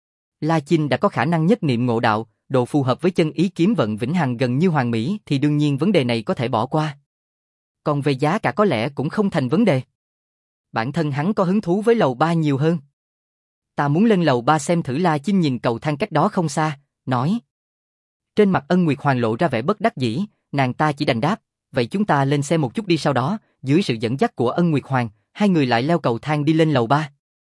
La Chinh đã có khả năng nhất niệm ngộ đạo, độ phù hợp với chân ý kiếm vận vĩnh hằng gần như hoàn mỹ thì đương nhiên vấn đề này có thể bỏ qua. Còn về giá cả có lẽ cũng không thành vấn đề. Bản thân hắn có hứng thú với lầu 3 nhiều hơn. Ta muốn lên lầu 3 xem thử. La Chinh nhìn cầu thang cách đó không xa, nói. Trên mặt Ân Nguyệt Hoàng lộ ra vẻ bất đắc dĩ, nàng ta chỉ đành đáp, vậy chúng ta lên xe một chút đi. Sau đó, dưới sự dẫn dắt của Ân Nguyệt Hoàng, hai người lại leo cầu thang đi lên lầu 3.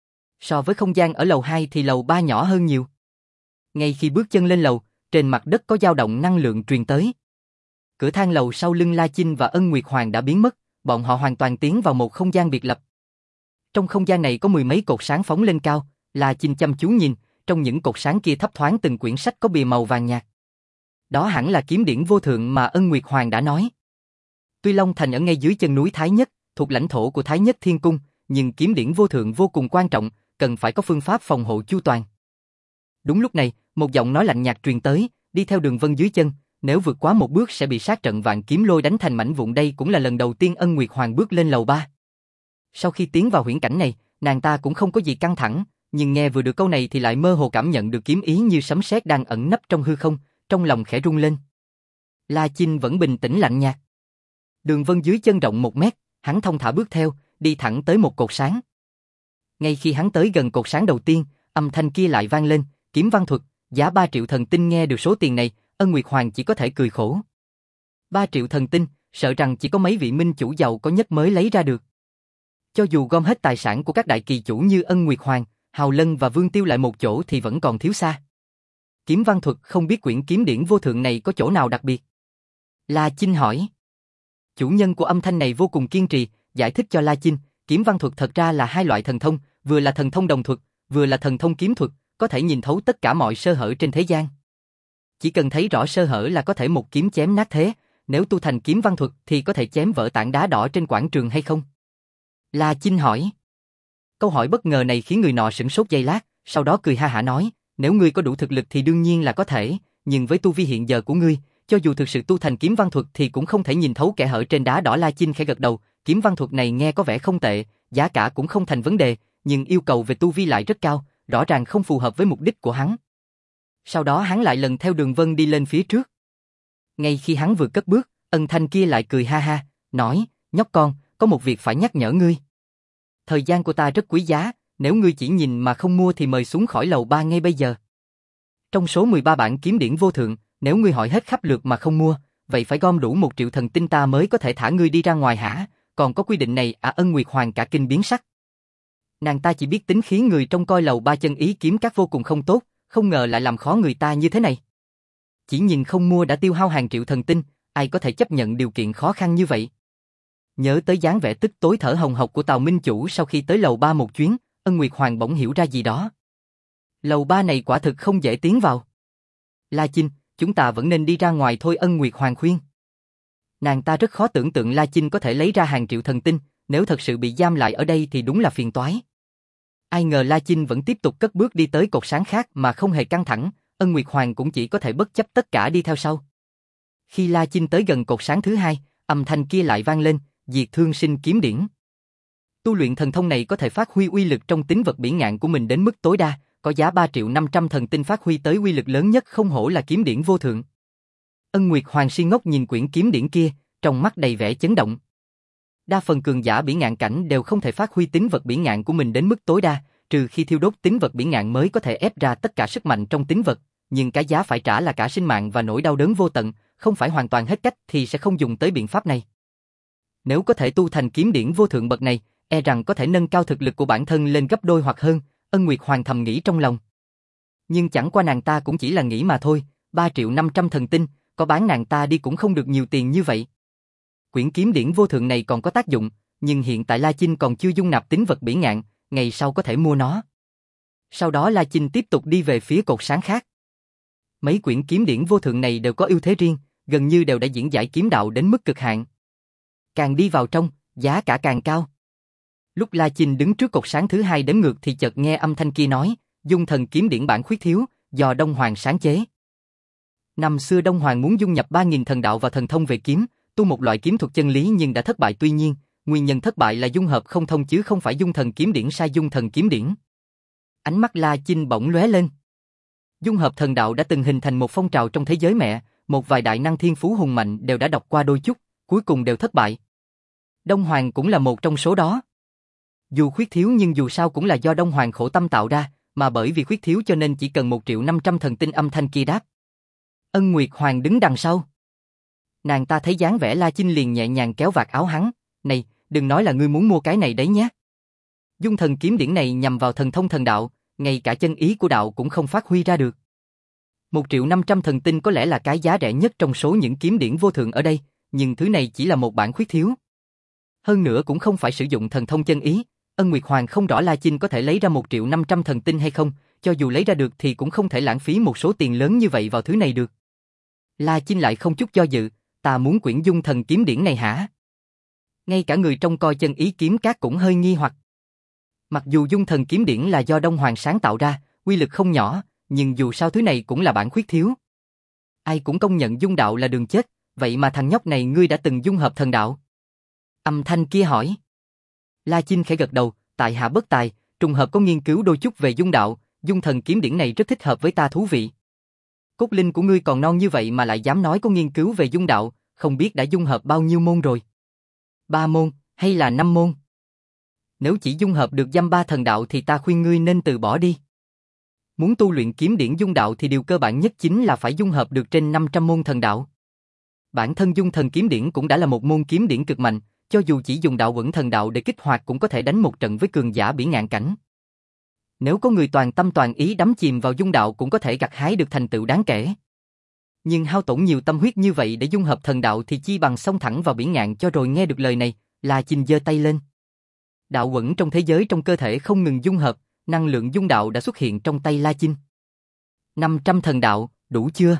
So với không gian ở lầu 2 thì lầu 3 nhỏ hơn nhiều. Ngay khi bước chân lên lầu, trên mặt đất có dao động năng lượng truyền tới. Cửa thang lầu sau lưng La Chinh và Ân Nguyệt Hoàng đã biến mất, bọn họ hoàn toàn tiến vào một không gian biệt lập. Trong không gian này có 10 mấy cột sáng phóng lên cao, La Chinh chăm chú nhìn, trong những cột sáng kia thấp thoáng từng quyển sách có bìa màu vàng nhạt. Đó hẳn là kiếm điển vô thượng mà Ân Nguyệt Hoàng đã nói. Tuy Long Thành ở ngay dưới chân núi Thái Nhất, thuộc lãnh thổ của Thái Nhất Thiên Cung, nhưng kiếm điển vô thượng vô cùng quan trọng, cần phải có phương pháp phòng hộ chu toàn. Đúng lúc này, một giọng nói lạnh nhạt truyền tới, đi theo đường vân dưới chân, nếu vượt quá một bước sẽ bị sát trận vạn kiếm lôi đánh thành mảnh vụn. Đây cũng là lần đầu tiên Ân Nguyệt Hoàng bước lên lầu 3. Sau khi tiến vào huyễn cảnh này, nàng ta cũng không có gì căng thẳng, nhưng nghe vừa được câu này thì lại mơ hồ cảm nhận được kiếm ý như sấm sét đang ẩn nấp trong hư không, trong lòng khẽ rung lên. La Chinh vẫn bình tĩnh lạnh nhạt. Đường vân dưới chân rộng 1 mét, hắn thong thả bước theo, đi thẳng tới một cột sáng. Ngay khi hắn tới gần cột sáng đầu tiên, âm thanh kia lại vang lên, kiếm văn thuật, Giá 3 triệu thần tinh. Nghe được số tiền này, Ân Nguyệt Hoàng chỉ có thể cười khổ. 3 triệu thần tinh, sợ rằng chỉ có mấy vị minh chủ giàu có nhất mới lấy ra được. Cho dù gom hết tài sản của các đại kỳ chủ như Ân Nguyệt Hoàng, Hào Lân và Vương Tiêu lại một chỗ thì vẫn còn thiếu xa. Kiếm văn thuật, không biết quyển kiếm điển vô thượng này có chỗ nào đặc biệt? La Chinh hỏi. Chủ nhân của âm thanh này vô cùng kiên trì, giải thích cho La Chinh, kiếm văn thuật thật ra là hai loại thần thông, vừa là thần thông đồng thuật, vừa là thần thông kiếm thuật, có thể nhìn thấu tất cả mọi sơ hở trên thế gian. Chỉ cần thấy rõ sơ hở là có thể một kiếm chém nát thế, nếu tu thành kiếm văn thuật thì có thể chém vỡ tảng đá đỏ trên quảng trường hay không? La Chinh hỏi. Câu hỏi bất ngờ này khiến người nọ sửng sốt giây lát, sau đó cười ha hả nói, nếu ngươi có đủ thực lực thì đương nhiên là có thể, nhưng với tu vi hiện giờ của ngươi, cho dù thực sự tu thành kiếm văn thuật thì cũng không thể nhìn thấu kẽ hở trên đá đỏ. La Chinh khẽ gật đầu, kiếm văn thuật này nghe có vẻ không tệ, giá cả cũng không thành vấn đề, nhưng yêu cầu về tu vi lại rất cao, rõ ràng không phù hợp với mục đích của hắn. Sau đó hắn lại lần theo đường vân đi lên phía trước. Ngay khi hắn vừa cất bước, ân thanh kia lại cười ha ha, nói, nhóc con, có một việc phải nhắc nhở ngươi. Thời gian của ta rất quý giá, nếu ngươi chỉ nhìn mà không mua thì mời xuống khỏi lầu 3 ngay bây giờ. Trong số 13 bản kiếm điển vô thượng, nếu ngươi hỏi hết khắp lượt mà không mua, vậy phải gom đủ 1 triệu thần tinh ta mới có thể thả ngươi đi ra ngoài hả? Còn có quy định này à? Ân Nguyệt Hoàng cả kinh biến sắc. Nàng ta chỉ biết tính khí người trông coi lầu 3 chân ý kiếm các vô cùng không tốt, không ngờ lại làm khó người ta như thế này. Chỉ nhìn không mua đã tiêu hao hàng triệu thần tinh, ai có thể chấp nhận điều kiện khó khăn như vậy? Nhớ tới dáng vẻ tức tối thở hồng hộc của Tào Minh Chủ sau khi tới lầu 3 một chuyến, Ân Nguyệt Hoàng bỗng hiểu ra gì đó. Lầu 3 này quả thực không dễ tiến vào. La Chinh, chúng ta vẫn nên đi ra ngoài thôi, Ân Nguyệt Hoàng khuyên. Nàng ta rất khó tưởng tượng La Chinh có thể lấy ra hàng triệu thần tinh, nếu thật sự bị giam lại ở đây thì đúng là phiền toái. Ai ngờ La Chinh vẫn tiếp tục cất bước đi tới cột sáng khác mà không hề căng thẳng, Ân Nguyệt Hoàng cũng chỉ có thể bất chấp tất cả đi theo sau. Khi La Chinh tới gần cột sáng thứ hai, âm thanh kia lại vang lên, Diệt Thương Sinh kiếm điển. Tu luyện thần thông này có thể phát huy uy lực trong tính vật bỉ ngạn của mình đến mức tối đa, có giá 3 triệu 500 thần tinh phát huy tới uy lực lớn nhất, không hổ là kiếm điển vô thượng. Ân Nguyệt Hoàng si ngốc nhìn quyển kiếm điển kia, trong mắt đầy vẻ chấn động. Đa phần cường giả bỉ ngạn cảnh đều không thể phát huy tính vật bỉ ngạn của mình đến mức tối đa, trừ khi thiêu đốt tính vật bỉ ngạn mới có thể ép ra tất cả sức mạnh trong tính vật, nhưng cái giá phải trả là cả sinh mạng và nỗi đau đớn vô tận, không phải hoàn toàn hết cách thì sẽ không dùng tới biện pháp này. Nếu có thể tu thành kiếm điển vô thượng bậc này, e rằng có thể nâng cao thực lực của bản thân lên gấp đôi hoặc hơn, Ân Nguyệt Hoàng thầm nghĩ trong lòng. Nhưng chẳng qua nàng ta cũng chỉ là nghĩ mà thôi, 3 triệu 500 thần tinh, có bán nàng ta đi cũng không được nhiều tiền như vậy. Quyển kiếm điển vô thượng này còn có tác dụng, nhưng hiện tại La Chinh còn chưa dung nạp tính vật bỉ ngạn, ngày sau có thể mua nó. Sau đó La Chinh tiếp tục đi về phía cột sáng khác. Mấy quyển kiếm điển vô thượng này đều có ưu thế riêng, gần như đều đã diễn giải kiếm đạo đến mức cực hạn. Càng đi vào trong, giá cả càng cao. Lúc La Chinh đứng trước cột sáng thứ hai đếm ngược thì chợt nghe âm thanh kia nói, dung thần kiếm điển bản khuyết thiếu, do Đông Hoàng sáng chế. Năm xưa Đông Hoàng muốn dung nhập 3.000 thần đạo và thần thông về kiếm, tu một loại kiếm thuật chân lý nhưng đã thất bại, tuy nhiên, nguyên nhân thất bại là dung hợp không thông chứ không phải dung thần kiếm điển sai dung thần kiếm điển. Ánh mắt La Chinh bỗng lóe lên. Dung hợp thần đạo đã từng hình thành một phong trào trong thế giới mẹ, một vài đại năng thiên phú hùng mạnh đều đã đọc qua đôi chút, cuối cùng đều thất bại. Đông Hoàng cũng là một trong số đó. Dù khuyết thiếu nhưng dù sao cũng là do Đông Hoàng khổ tâm tạo ra, mà bởi vì khuyết thiếu cho nên chỉ cần 1 triệu 500 thần tinh. Âm thanh kia đáp. Ân Nguyệt Hoàng đứng đằng sau. Nàng ta thấy dáng vẻ La Chinh liền nhẹ nhàng kéo vạt áo hắn, này, đừng nói là ngươi muốn mua cái này đấy nhé. Dung thần kiếm điển này nhằm vào thần thông thần đạo, ngay cả chân ý của đạo cũng không phát huy ra được. 1 triệu 500 thần tinh có lẽ là cái giá rẻ nhất trong số những kiếm điển vô thượng ở đây, nhưng thứ này chỉ là một bản khuyết thiếu. Hơn nữa cũng không phải sử dụng thần thông chân ý, Ân Nguyệt Hoàng không rõ La Chinh có thể lấy ra 1 triệu 500 thần tinh hay không, cho dù lấy ra được thì cũng không thể lãng phí một số tiền lớn như vậy vào thứ này được. La Chinh lại không chút do dự, ta muốn quyển dung thần kiếm điển này hả? Ngay cả người trông coi chân ý kiếm các cũng hơi nghi hoặc. Mặc dù dung thần kiếm điển là do Đông Hoàng sáng tạo ra, uy lực không nhỏ, nhưng dù sao thứ này cũng là bản khuyết thiếu. Ai cũng công nhận dung đạo là đường chết, vậy mà thằng nhóc này ngươi đã từng dung hợp thần đạo? Âm thanh kia hỏi. La Chinh khẽ gật đầu, tại hạ bất tài, trùng hợp có nghiên cứu đôi chút về dung đạo, dung thần kiếm điển này rất thích hợp với ta, thú vị. Cốt linh của ngươi còn non như vậy mà lại dám nói có nghiên cứu về dung đạo, không biết đã dung hợp bao nhiêu môn rồi? 3 môn, hay là 5 môn? Nếu chỉ dung hợp được dăm 3 thần đạo thì ta khuyên ngươi nên từ bỏ đi. Muốn tu luyện kiếm điển dung đạo thì điều cơ bản nhất chính là phải dung hợp được trên 500 môn thần đạo. Bản thân dung thần kiếm điển cũng đã là một môn kiếm điển cực mạnh, cho dù chỉ dùng đạo vững thần đạo để kích hoạt cũng có thể đánh một trận với cường giả bỉ ngạn cảnh. Nếu có người toàn tâm toàn ý đắm chìm vào dung đạo cũng có thể gặt hái được thành tựu đáng kể. Nhưng hao tổn nhiều tâm huyết như vậy để dung hợp thần đạo thì chi bằng xông thẳng vào bỉ ngạn cho rồi. Nghe được lời này, La Chinh giơ tay lên. Đạo uẩn trong thế giới trong cơ thể không ngừng dung hợp, năng lượng dung đạo đã xuất hiện trong tay La Chinh. 500 thần đạo, đủ chưa?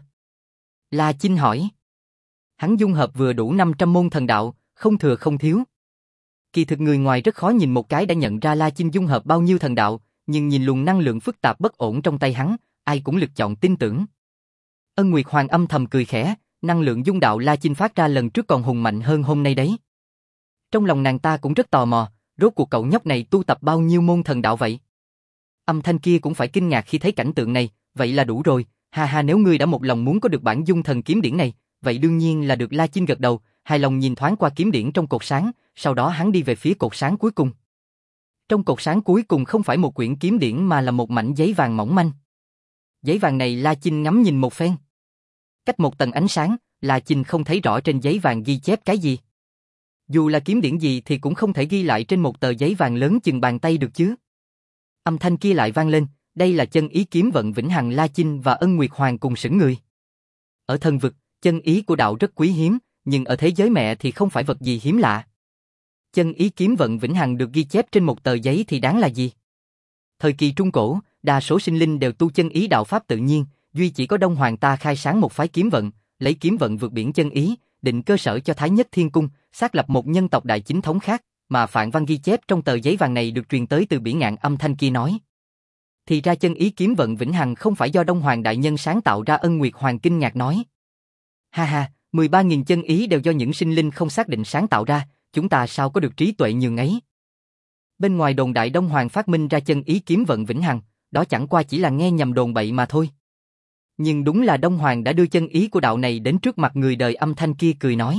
La Chinh hỏi. Hắn dung hợp vừa đủ 500 môn thần đạo, không thừa không thiếu. Kỳ thực người ngoài rất khó nhìn một cái đã nhận ra La Chinh dung hợp bao nhiêu thần đạo, nhưng nhìn luồng năng lượng phức tạp bất ổn trong tay hắn, ai cũng lựa chọn tin tưởng. Ân Nguyệt Hoàng âm thầm cười khẽ, năng lượng dung đạo La Chinh phát ra lần trước còn hùng mạnh hơn hôm nay đấy. Trong lòng nàng ta cũng rất tò mò, rốt cuộc cậu nhóc này tu tập bao nhiêu môn thần đạo vậy? Âm thanh kia cũng phải kinh ngạc khi thấy cảnh tượng này, vậy là đủ rồi, ha ha, nếu ngươi đã một lòng muốn có được bản dung thần kiếm điển này, vậy đương nhiên là được. La Chinh gật đầu, hài lòng nhìn thoáng qua kiếm điển trong cột sáng, sau đó hắn đi về phía cột sáng cuối cùng. Trong cột sáng cuối cùng không phải một quyển kiếm điển mà là một mảnh giấy vàng mỏng manh. Giấy vàng này La Chinh ngắm nhìn một phen. Cách một tầng ánh sáng, La Chinh không thấy rõ trên giấy vàng ghi chép cái gì. Dù là kiếm điển gì thì cũng không thể ghi lại trên một tờ giấy vàng lớn chừng bàn tay được chứ. Âm thanh kia lại vang lên, đây là chân ý kiếm vận vĩnh hằng. La Chinh và Ân Nguyệt Hoàng cùng sững người. Ở thần vực, chân ý của đạo rất quý hiếm, nhưng ở thế giới mẹ thì không phải vật gì hiếm lạ. Chân ý kiếm vận vĩnh hằng được ghi chép trên một tờ giấy thì đáng là gì? Thời kỳ Trung Cổ, đa số sinh linh đều tu chân ý đạo pháp tự nhiên, duy chỉ có Đông Hoàng ta khai sáng một phái kiếm vận, lấy kiếm vận vượt biển chân ý, định cơ sở cho Thái Nhất Thiên Cung, xác lập một nhân tộc đại chính thống khác, mà phạn văn ghi chép trong tờ giấy vàng này được truyền tới từ bỉ ngạn. Âm thanh kia nói. Thì ra chân ý kiếm vận vĩnh hằng không phải do Đông Hoàng đại nhân sáng tạo ra. Ân Nguyệt Hoàng kinh ngạc nói. Ha ha, 13.000 chân ý đều do những sinh linh không xác định sáng tạo ra, chúng ta sao có được trí tuệ nhường ấy. Bên ngoài đồn đại Đông Hoàng phát minh ra chân ý kiếm vận vĩnh hằng, đó chẳng qua chỉ là nghe nhầm đồn bậy mà thôi. Nhưng đúng là Đông Hoàng đã đưa chân ý của đạo này đến trước mặt người đời. Âm thanh kia cười nói.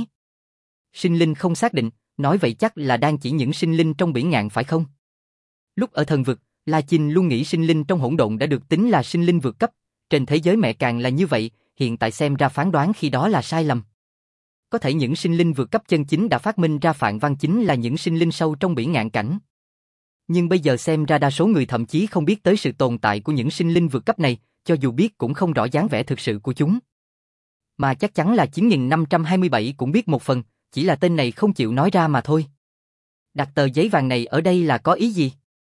Sinh linh không xác định, nói vậy chắc là đang chỉ những sinh linh trong bỉ ngạn phải không? Lúc ở thần vực, La Chinh luôn nghĩ sinh linh trong hỗn độn đã được tính là sinh linh vượt cấp, trên thế giới mẹ càng là như vậy, hiện tại xem ra phán đoán khi đó là sai lầm. Có thể những sinh linh vượt cấp chân chính đã phát minh ra phạn văn chính là những sinh linh sâu trong bỉ ngạn cảnh. Nhưng bây giờ xem ra đa số người thậm chí không biết tới sự tồn tại của những sinh linh vượt cấp này, cho dù biết cũng không rõ dáng vẻ thực sự của chúng. Mà chắc chắn là 9527 cũng biết một phần, chỉ là tên này không chịu nói ra mà thôi. Đặt tờ giấy vàng này ở đây là có ý gì?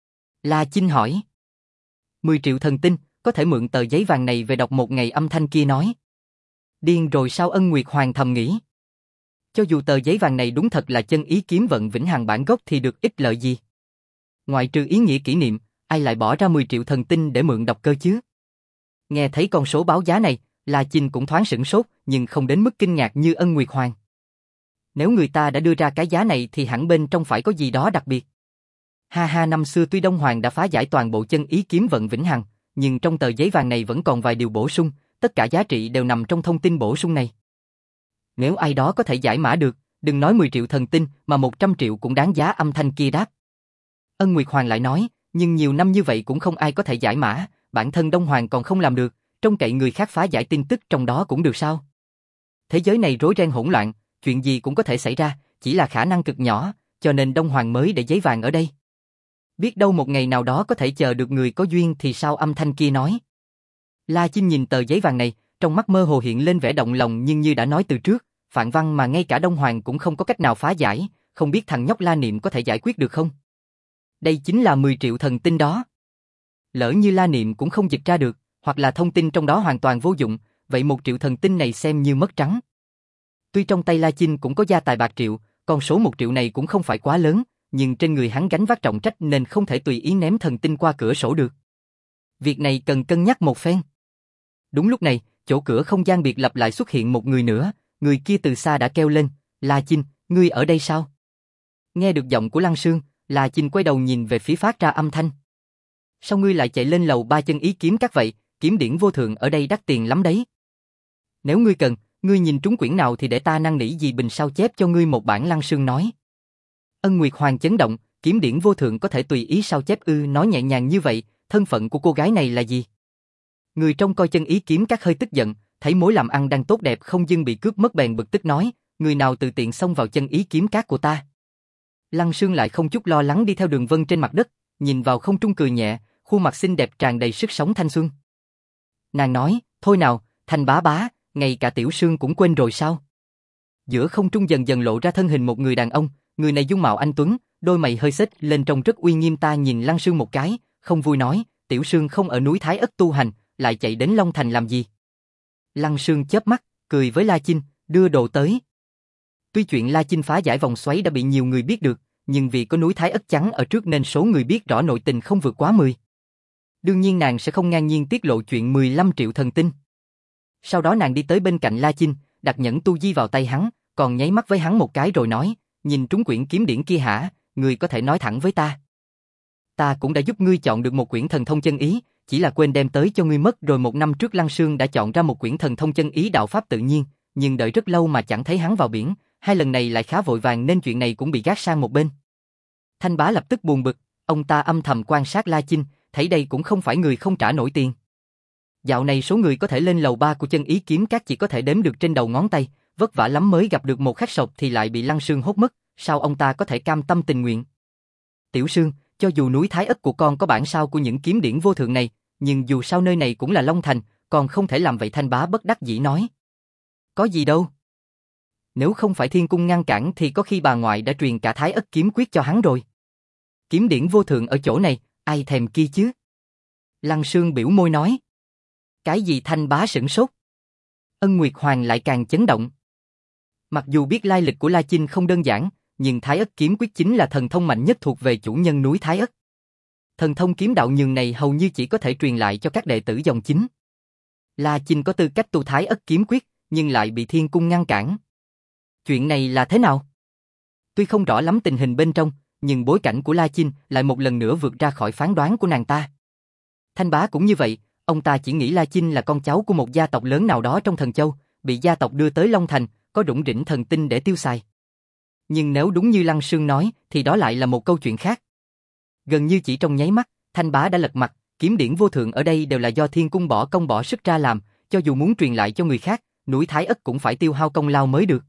La Chinh hỏi. 10 triệu thần tinh, có thể mượn tờ giấy vàng này về đọc một ngày. Âm thanh kia nói. Điên rồi sao? Ân Nguyệt Hoàng thầm nghĩ. Cho dù tờ giấy vàng này đúng thật là chân ý kiếm vận vĩnh hằng bản gốc thì được ích lợi gì? Ngoại trừ ý nghĩa kỷ niệm, ai lại bỏ ra 10 triệu thần tinh để mượn đọc cơ chứ? Nghe thấy con số báo giá này, La Chinh cũng thoáng sửng sốt, nhưng không đến mức kinh ngạc như Ân Nguyệt Hoàng. Nếu người ta đã đưa ra cái giá này thì hẳn bên trong phải có gì đó đặc biệt. Ha ha, năm xưa tuy Đông Hoàng đã phá giải toàn bộ chân ý kiếm vận vĩnh hằng, nhưng trong tờ giấy vàng này vẫn còn vài điều bổ sung, tất cả giá trị đều nằm trong thông tin bổ sung này. Nếu ai đó có thể giải mã được, đừng nói 10 triệu thần tinh mà 100 triệu cũng đáng giá. Âm thanh kia đáp. Ân Nguyệt Hoàng lại nói, nhưng nhiều năm như vậy cũng không ai có thể giải mã, bản thân Đông Hoàng còn không làm được, trông cậy người khác phá giải tin tức trong đó cũng được sao? Thế giới này rối ren hỗn loạn, chuyện gì cũng có thể xảy ra, chỉ là khả năng cực nhỏ, cho nên Đông Hoàng mới để giấy vàng ở đây. Biết đâu một ngày nào đó có thể chờ được người có duyên thì sao? Âm thanh kia nói. La Chinh nhìn tờ giấy vàng này, trong mắt mơ hồ hiện lên vẻ động lòng, nhưng như đã nói từ trước, phạn văn mà ngay cả Đông Hoàng cũng không có cách nào phá giải, không biết thằng nhóc La Niệm có thể giải quyết được không? Đây chính là 10 triệu thần tinh đó. Lỡ như La Niệm cũng không dịch ra được, hoặc là thông tin trong đó hoàn toàn vô dụng, vậy 1 triệu thần tinh này xem như mất trắng. Tuy trong tay La Chinh cũng có gia tài bạc triệu, con số 1 triệu này cũng không phải quá lớn, nhưng trên người hắn gánh vác trọng trách nên không thể tùy ý ném thần tinh qua cửa sổ được. Việc này cần cân nhắc một phen. Đúng lúc này, chỗ cửa không gian biệt lập lại xuất hiện một người nữa, người kia từ xa đã kêu lên, La Chinh, ngươi ở đây sao? Nghe được giọng của Lăng Sương, La Chinh quay đầu nhìn về phía phát ra âm thanh. Sao ngươi lại chạy lên lầu 3 chân ý kiếm các vậy, kiếm điển vô thượng ở đây đắt tiền lắm đấy. Nếu ngươi cần, ngươi nhìn trúng quyển nào thì để ta năn nỉ gì bình sao chép cho ngươi một bản. Lăng Sương nói. Ân Nguyệt Hoàng chấn động, kiếm điển vô thượng có thể tùy ý sao chép ư? Nói nhẹ nhàng như vậy, thân phận của cô gái này là gì? Người trông coi chân ý kiếm các hơi tức giận, thấy mối làm ăn đang tốt đẹp không dưng bị cướp mất bèn bực tức nói, người nào tự tiện xông vào chân ý kiếm các của ta. Lăng Sương lại không chút lo lắng đi theo đường vân trên mặt đất, nhìn vào không trung cười nhẹ, khuôn mặt xinh đẹp tràn đầy sức sống thanh xuân. Nàng nói, thôi nào, Thanh bá bá, ngay cả Tiểu Sương cũng quên rồi sao? Giữa không trung dần dần lộ ra thân hình một người đàn ông, người này dung mạo anh tuấn, đôi mày hơi xếch lên trông rất uy nghiêm. Ta nhìn Lăng Sương một cái, không vui nói, Tiểu Sương không ở núi Thái Ất tu hành, lại chạy đến Long Thành làm gì? Lăng Sương chớp mắt, cười với La Chinh, đưa đồ tới. Tuy chuyện La Chinh phá giải vòng xoáy đã bị nhiều người biết được, nhưng vì có núi Thái Ất trắng ở trước nên số người biết rõ nội tình không vượt quá 10. Đương nhiên nàng sẽ không ngang nhiên tiết lộ chuyện 15 triệu thần tinh. Sau đó nàng đi tới bên cạnh La Chinh, đặt nhẫn tu di vào tay hắn, còn nháy mắt với hắn một cái rồi nói, nhìn trúng quyển kiếm điển kia hả, ngươi có thể nói thẳng với ta. Ta cũng đã giúp ngươi chọn được một quyển thần thông chân ý, chỉ là quên đem tới cho ngươi mất rồi. 1 năm trước Lăng Sương đã chọn ra một quyển thần thông chân ý đạo pháp tự nhiên, nhưng đợi rất lâu mà chẳng thấy hắn vào biển, hai lần này lại khá vội vàng nên chuyện này cũng bị gác sang một bên. Thanh bá lập tức buồn bực, ông ta âm thầm quan sát La Chinh, thấy đây cũng không phải người không trả nổi tiền. Dạo này số người có thể lên lầu 3 của chân ý kiếm các chỉ có thể đếm được trên đầu ngón tay, vất vả lắm mới gặp được một khách sộp thì lại bị Lăng Sương hốt mất, sao ông ta có thể cam tâm tình nguyện? Tiểu Sương, cho dù núi Thái Ất của con có bản sao của những kiếm điển vô thượng này, nhưng dù sao nơi này cũng là Long Thành, còn không thể làm vậy. Thanh bá bất đắc dĩ nói. Có gì đâu. Nếu không phải thiên cung ngăn cản thì có khi bà ngoại đã truyền cả Thái Ất kiếm quyết cho hắn rồi. Kiếm điển vô thượng ở chỗ này, ai thèm kia chứ? Lăng Sương biểu môi nói. Cái gì? Thanh bá sửng sốt. Ân Nguyệt Hoàng lại càng chấn động. Mặc dù biết lai lịch của La Chinh không đơn giản, nhưng Thái Ất kiếm quyết chính là thần thông mạnh nhất thuộc về chủ nhân núi Thái Ất. Thần thông kiếm đạo nhường này hầu như chỉ có thể truyền lại cho các đệ tử dòng chính. La Chinh có tư cách tu Thái Ất kiếm quyết, nhưng lại bị thiên cung ngăn cản. Chuyện này là thế nào? Tuy không rõ lắm tình hình bên trong, nhưng bối cảnh của La Chinh lại một lần nữa vượt ra khỏi phán đoán của nàng ta. Thanh bá cũng như vậy, ông ta chỉ nghĩ La Chinh là con cháu của một gia tộc lớn nào đó trong Thần Châu, bị gia tộc đưa tới Long Thành, có rủng rỉnh thần tinh để tiêu xài. Nhưng nếu đúng như Lăng Sương nói, thì đó lại là một câu chuyện khác. Gần như chỉ trong nháy mắt, Thanh bá đã lật mặt, kiếm điển vô thượng ở đây đều là do thiên cung bỏ công bỏ sức ra làm, cho dù muốn truyền lại cho người khác, núi Thái Ất cũng phải tiêu hao công lao mới được.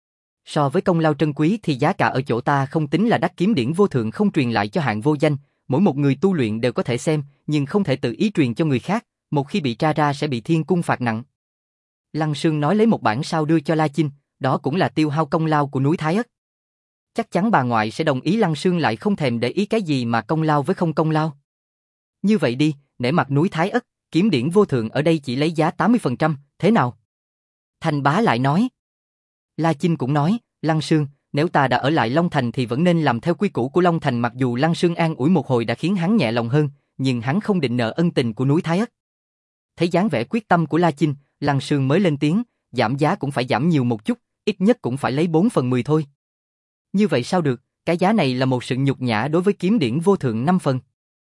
So với công lao trân quý thì giá cả ở chỗ ta không tính là đắt. Kiếm điển vô thượng không truyền lại cho hạng vô danh, mỗi một người tu luyện đều có thể xem, nhưng không thể tự ý truyền cho người khác, một khi bị tra ra sẽ bị thiên cung phạt nặng. Lăng Sương nói lấy một bản sao đưa cho La Chinh, đó cũng là tiêu hao công lao của núi Thái Ất. Chắc chắn bà ngoại sẽ đồng ý. Lăng Sương lại không thèm để ý cái gì mà công lao với không công lao. Như vậy đi, nể mặt núi Thái Ất, kiếm điển vô thượng ở đây chỉ lấy giá 80%, thế nào? Thanh bá lại nói. La Chinh cũng nói, Lăng Sương, nếu ta đã ở lại Long Thành thì vẫn nên làm theo quy củ của Long Thành. Mặc dù Lăng Sương an ủi một hồi đã khiến hắn nhẹ lòng hơn, nhưng hắn không định nợ ân tình của núi Thái Ất. Thấy dáng vẻ quyết tâm của La Chinh, Lăng Sương mới lên tiếng, giảm giá cũng phải giảm nhiều một chút, ít nhất cũng phải lấy 4/10 thôi. Như vậy sao được, cái giá này là một sự nhục nhã đối với kiếm điển vô thượng 5 phần.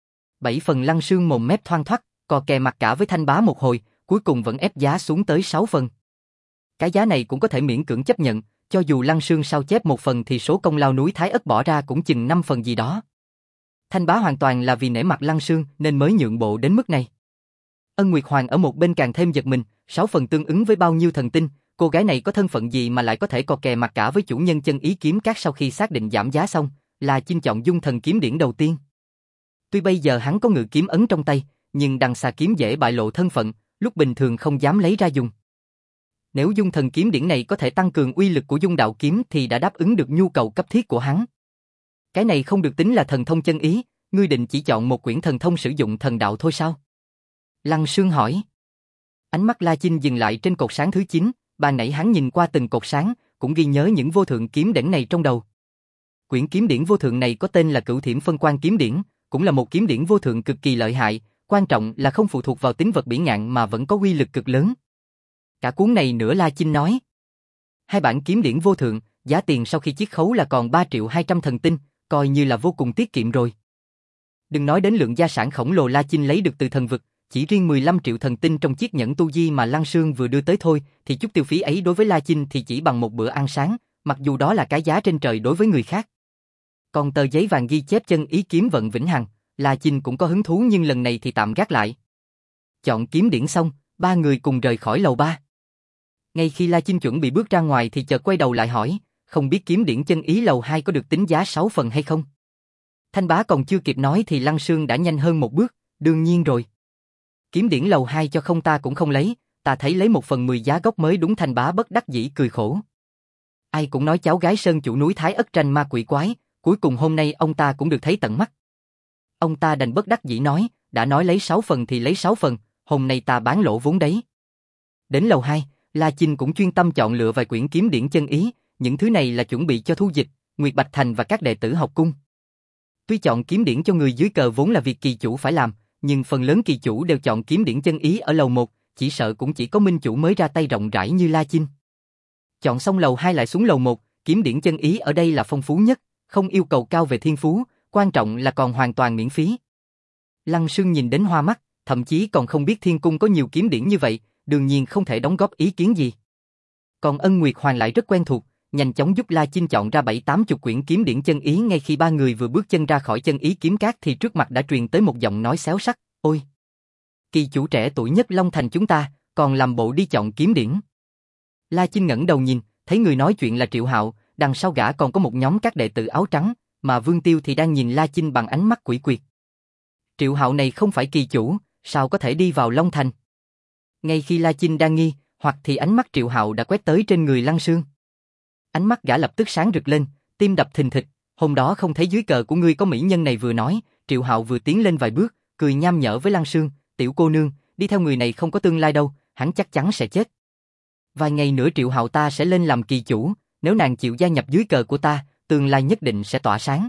7 phần. Lăng Sương mồm mép thoăn thoắt, cò kè mặt cả với Thanh bá một hồi, cuối cùng vẫn ép giá xuống tới 6 phần. Cái giá này cũng có thể miễn cưỡng chấp nhận, cho dù Lăng Sương sao chép 1 phần thì số công lao núi Thái Ất bỏ ra cũng chừng 5 phần gì đó. Thanh bá hoàn toàn là vì nể mặt Lăng Sương nên mới nhượng bộ đến mức này. Ân Nguyệt Hoàng ở một bên càng thêm giật mình, 6 phần tương ứng với bao nhiêu thần tinh, cô gái này có thân phận gì mà lại có thể cò kè mặt cả với chủ nhân chân ý kiếm các? Sau khi xác định giảm giá xong, La Chinh chọn dung thần kiếm điển đầu tiên. Tuy bây giờ hắn có ngự kiếm ấn trong tay, nhưng đằng xà kiếm dễ bại lộ thân phận, lúc bình thường không dám lấy ra dùng. Nếu dung thần kiếm điển này có thể tăng cường uy lực của dung đạo kiếm thì đã đáp ứng được nhu cầu cấp thiết của hắn. Cái này không được tính là thần thông chân ý, ngươi định chỉ chọn một quyển thần thông sử dụng thần đạo thôi sao? Lăng Sương hỏi. Ánh mắt La Chinh dừng lại trên cột sáng thứ 9, ban nãy hắn nhìn qua từng cột sáng, cũng ghi nhớ những vô thượng kiếm điển này trong đầu. Quyển kiếm điển vô thượng này có tên là Cửu Thiểm Phân Quang kiếm điển, cũng là một kiếm điển vô thượng cực kỳ lợi hại, quan trọng là không phụ thuộc vào tính vật bỉ ngạn mà vẫn có uy lực cực lớn. Cả cuốn này nữa. La Chinh nói. 2 bản kiếm điển vô thượng, giá tiền sau khi chiết khấu là còn 3.200.000 thần tinh, coi như là vô cùng tiết kiệm rồi. Đừng nói đến lượng gia sản khổng lồ La Chinh lấy được từ thần vực, chỉ riêng 15 triệu thần tinh trong chiếc nhẫn tu di mà Lăng Sương vừa đưa tới thôi, thì chút tiêu phí ấy đối với La Chinh thì chỉ bằng một bữa ăn sáng, mặc dù đó là cái giá trên trời đối với người khác. Còn tờ giấy vàng ghi chép chân ý kiếm vận vĩnh hằng, La Chinh cũng có hứng thú nhưng lần này thì tạm gác lại. Chọn kiếm điển xong, ba người cùng rời khỏi lầu 3. Ngay khi La Chinh chuẩn bị bước ra ngoài thì chợt quay đầu lại hỏi, không biết kiếm điển chân ý lầu 2 có được tính giá 6 phần hay không? Thanh bá còn chưa kịp nói thì Lăng Sương đã nhanh hơn một bước, đương nhiên rồi. Kiếm điển lầu 2 cho không ta cũng không lấy, ta thấy lấy 1/10 giá gốc mới đúng. Thanh bá bất đắc dĩ cười khổ. Ai cũng nói cháu gái sơn chủ núi Thái Ất tranh ma quỷ quái, cuối cùng hôm nay ông ta cũng được thấy tận mắt. Ông ta đành bất đắc dĩ nói, đã nói lấy 6 phần thì lấy 6 phần, hôm nay ta bán lỗ vốn đấy. Đến lầu 2, La Chinh cũng chuyên tâm chọn lựa vài quyển kiếm điển chân ý, những thứ này là chuẩn bị cho Thu Dịch, Nguyệt Bạch Thành và các đệ tử học cung. Tuy chọn kiếm điển cho người dưới cờ vốn là việc kỳ chủ phải làm, nhưng phần lớn kỳ chủ đều chọn kiếm điển chân ý ở lầu 1, chỉ sợ cũng chỉ có minh chủ mới ra tay rộng rãi như La Chinh. Chọn xong lầu 2 lại xuống lầu 1, kiếm điển chân ý ở đây là phong phú nhất, không yêu cầu cao về thiên phú, quan trọng là còn hoàn toàn miễn phí. Lăng Sương nhìn đến hoa mắt, thậm chí còn không biết thiên cung có nhiều kiếm điển như vậy, đương nhiên không thể đóng góp ý kiến gì. Còn Ân Nguyệt Hoàng lại rất quen thuộc, nhanh chóng giúp La Chinh chọn ra 70-80 quyển kiếm điển chân ý. Ngay khi ba người vừa bước chân ra khỏi chân ý kiếm cát thì trước mặt đã truyền tới một giọng nói xéo sắc, ôi! Kỳ chủ trẻ tuổi nhất Long Thành chúng ta, còn làm bộ đi chọn kiếm điển. La Chinh ngẩng đầu nhìn, thấy người nói chuyện là Triệu Hạo, đằng sau gã còn có một nhóm các đệ tử áo trắng, mà Vương Tiêu thì đang nhìn La Chinh bằng ánh mắt quỷ quyệt. Triệu Hạo này không phải kỳ chủ, sao có thể đi vào Long Thành? Ngay khi La Chinh đang nghi, hoặc thì ánh mắt Triệu Hạo đã quét tới trên người Lăng Sương. Ánh mắt gã lập tức sáng rực lên, tim đập thình thịch, hôm đó không thấy dưới cờ của ngươi có mỹ nhân này. Vừa nói, Triệu Hạo vừa tiến lên vài bước, cười nham nhở với Lăng Sương, tiểu cô nương, đi theo người này không có tương lai đâu, hắn chắc chắn sẽ chết. Vài ngày nữa Triệu Hạo ta sẽ lên làm kỳ chủ, nếu nàng chịu gia nhập dưới cờ của ta, tương lai nhất định sẽ tỏa sáng.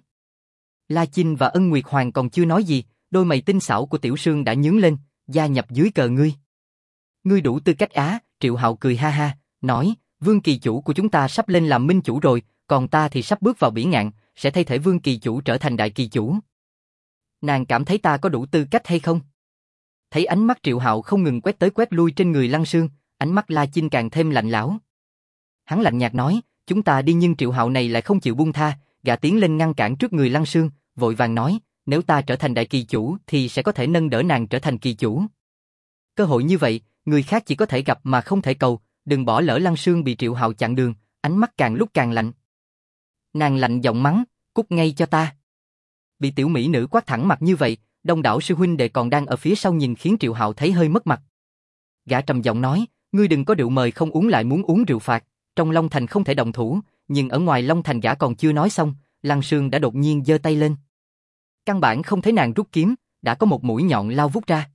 La Chinh và Ân Nguyệt Hoàng còn chưa nói gì, đôi mày tinh xảo của Tiểu Sương đã nhướng lên, gia nhập dưới cờ ngươi. Ngươi đủ tư cách á, Triệu Hạo cười ha ha, nói, Vương kỳ chủ của chúng ta sắp lên làm minh chủ rồi, còn ta thì sắp bước vào bỉ ngạn, sẽ thay thế Vương kỳ chủ trở thành đại kỳ chủ. Nàng cảm thấy ta có đủ tư cách hay không? Thấy ánh mắt Triệu Hạo không ngừng quét tới quét lui trên người Lăng Sương, ánh mắt La Chinh càng thêm lạnh lẽo. Hắn lạnh nhạt nói, chúng ta đi, nhưng Triệu Hạo này lại không chịu buông tha, gã tiến lên ngăn cản trước người Lăng Sương, vội vàng nói, nếu ta trở thành đại kỳ chủ thì sẽ có thể nâng đỡ nàng trở thành kỳ chủ. Cơ hội như vậy, người khác chỉ có thể gặp mà không thể cầu, đừng bỏ lỡ. Lăng Sương bị Triệu Hạo chặn đường, ánh mắt càng lúc càng lạnh. Nàng lạnh giọng mắng, cút ngay cho ta. Bị tiểu mỹ nữ quát thẳng mặt như vậy, đông đảo sư huynh đệ còn đang ở phía sau nhìn khiến Triệu Hạo thấy hơi mất mặt. Gã trầm giọng nói, ngươi đừng có rượu mời không uống lại muốn uống rượu phạt, trong Long Thành không thể động thủ, nhưng ở ngoài Long Thành. Gã còn chưa nói xong, Lăng Sương đã đột nhiên giơ tay lên. Căn bản không thấy nàng rút kiếm, đã có một mũi nhọn lao vút ra.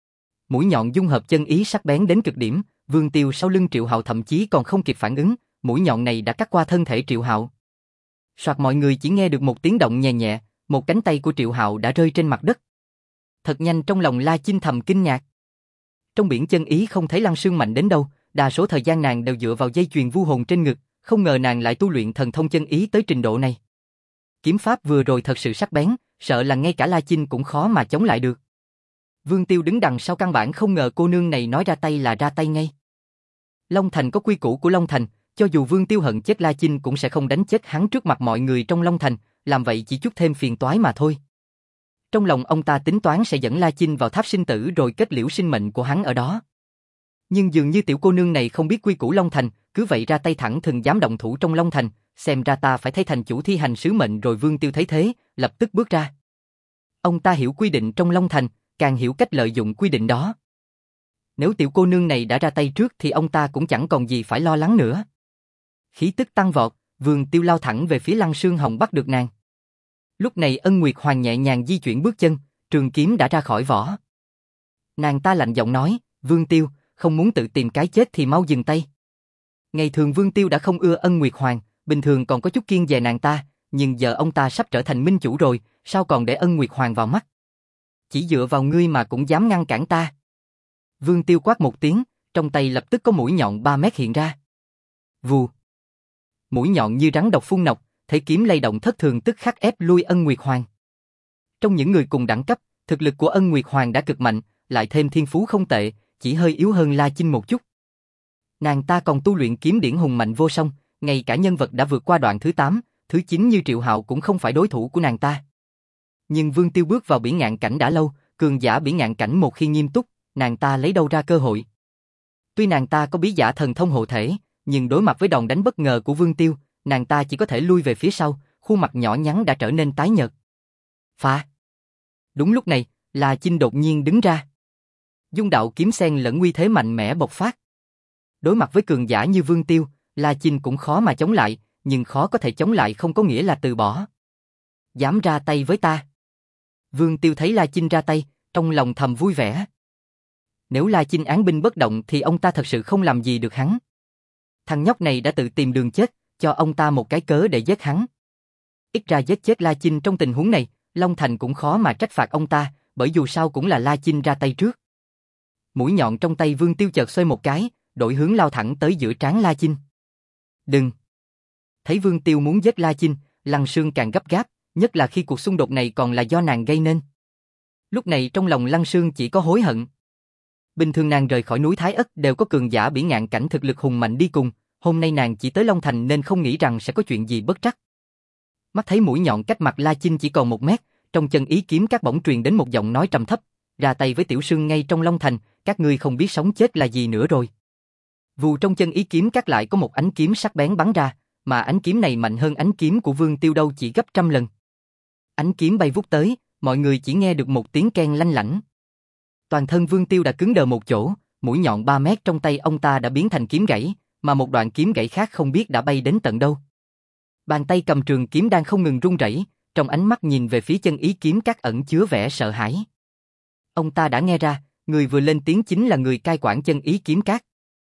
Mũi nhọn dung hợp chân ý sắc bén đến cực điểm, Vương Tiêu sau lưng Triệu Hạo thậm chí còn không kịp phản ứng, mũi nhọn này đã cắt qua thân thể Triệu Hạo. Soạt, mọi người chỉ nghe được một tiếng động nhẹ nhẹ, một cánh tay của Triệu Hạo đã rơi trên mặt đất. Thật nhanh, trong lòng La Chinh thầm kinh ngạc. Trong biển chân ý không thấy Lăng Sương mạnh đến đâu, đa số thời gian nàng đều dựa vào dây chuyền vu hồn trên ngực, không ngờ nàng lại tu luyện thần thông chân ý tới trình độ này. Kiếm pháp vừa rồi thật sự sắc bén, sợ là ngay cả La Chinh cũng khó mà chống lại được. Vương Tiêu đứng đằng sau căn bản không ngờ cô nương này nói ra tay là ra tay ngay. Long Thành có quy củ của Long Thành, cho dù Vương Tiêu hận chết La Chinh cũng sẽ không đánh chết hắn trước mặt mọi người trong Long Thành, làm vậy chỉ chút thêm phiền toái mà thôi. Trong lòng ông ta tính toán sẽ dẫn La Chinh vào tháp sinh tử rồi kết liễu sinh mệnh của hắn ở đó. Nhưng dường như tiểu cô nương này không biết quy củ Long Thành, cứ vậy ra tay thẳng thừng dám động thủ trong Long Thành, xem ra ta phải thay thành chủ thi hành sứ mệnh rồi. Vương Tiêu thấy thế, lập tức bước ra. Ông ta hiểu quy định trong Long Thành, càng hiểu cách lợi dụng quy định đó. Nếu tiểu cô nương này đã ra tay trước thì ông ta cũng chẳng còn gì phải lo lắng nữa. Khí tức tăng vọt, Vương Tiêu lao thẳng về phía Lăng Sương Hồng bắt được nàng. Lúc này Ân Nguyệt Hoàng nhẹ nhàng di chuyển bước chân, trường kiếm đã ra khỏi vỏ. Nàng ta lạnh giọng nói, Vương Tiêu, không muốn tự tìm cái chết thì mau dừng tay. Ngày thường Vương Tiêu đã không ưa Ân Nguyệt Hoàng, bình thường còn có chút kiêng dè nàng ta, nhưng giờ ông ta sắp trở thành minh chủ rồi, sao còn để Ân Nguyệt Hoàng vào mắt? Chỉ dựa vào ngươi mà cũng dám ngăn cản ta. Vương Tiêu quát một tiếng, trong tay lập tức có mũi nhọn 3 mét hiện ra. Vù. Mũi nhọn như rắn độc phun nọc, thể kiếm lay động thất thường tức khắc ép lui Ân Nguyệt Hoàng. Trong những người cùng đẳng cấp, thực lực của Ân Nguyệt Hoàng đã cực mạnh, lại thêm thiên phú không tệ, chỉ hơi yếu hơn La Chinh một chút. Nàng ta còn tu luyện kiếm điển hùng mạnh vô song, ngay cả nhân vật đã vượt qua đoạn thứ 8, thứ 9 như Triệu Hạo cũng không phải đối thủ của nàng ta. Nhưng Vương Tiêu bước vào bỉ ngạn cảnh đã lâu, cường giả bỉ ngạn cảnh một khi nghiêm túc, nàng ta lấy đâu ra cơ hội. Tuy nàng ta có bí giả thần thông hộ thể, nhưng đối mặt với đòn đánh bất ngờ của Vương Tiêu, nàng ta chỉ có thể lui về phía sau, khuôn mặt nhỏ nhắn đã trở nên tái nhợt. Phá! Đúng lúc này, La Chinh đột nhiên đứng ra. Dung đạo kiếm sen lẫn uy thế mạnh mẽ bộc phát. Đối mặt với cường giả như Vương Tiêu, La Chinh cũng khó mà chống lại, nhưng khó có thể chống lại không có nghĩa là từ bỏ. Dám ra tay với ta? Vương Tiêu thấy La Chinh ra tay, trong lòng thầm vui vẻ. Nếu La Chinh án binh bất động thì ông ta thật sự không làm gì được hắn. Thằng nhóc này đã tự tìm đường chết, cho ông ta một cái cớ để giết hắn. Ít ra giết chết La Chinh trong tình huống này, Long Thành cũng khó mà trách phạt ông ta, bởi dù sao cũng là La Chinh ra tay trước. Mũi nhọn trong tay Vương Tiêu chợt xoay một cái, đổi hướng lao thẳng tới giữa trán La Chinh. Đừng! Thấy Vương Tiêu muốn giết La Chinh, Lăng Sương càng gấp gáp, nhất là khi cuộc xung đột này còn là do nàng gây nên. Lúc này trong lòng Lăng Sương chỉ có hối hận. Bình thường nàng rời khỏi núi Thái Ất đều có cường giả bỉ ngạn cảnh thực lực hùng mạnh đi cùng, hôm nay nàng chỉ tới Long Thành nên không nghĩ rằng sẽ có chuyện gì bất trắc. Mắt thấy mũi nhọn cách mặt La Chinh chỉ còn 1 mét, trong chân ý kiếm các bỗng truyền đến một giọng nói trầm thấp, ra tay với Tiểu Sương ngay trong Long Thành, các ngươi không biết sống chết là gì nữa rồi. Vù trong chân ý kiếm các lại có một ánh kiếm sắc bén bắn ra, mà ánh kiếm này mạnh hơn ánh kiếm của Vương Tiêu đâu chỉ gấp trăm lần. Ánh kiếm bay vút tới, mọi người chỉ nghe được một tiếng keng lanh lảnh. Toàn thân Vương Tiêu đã cứng đờ một chỗ, mũi nhọn 3 mét trong tay ông ta đã biến thành kiếm gãy, mà một đoạn kiếm gãy khác không biết đã bay đến tận đâu. Bàn tay cầm trường kiếm đang không ngừng run rẩy, trong ánh mắt nhìn về phía chân ý kiếm các ẩn chứa vẻ sợ hãi. Ông ta đã nghe ra, người vừa lên tiếng chính là người cai quản chân ý kiếm các.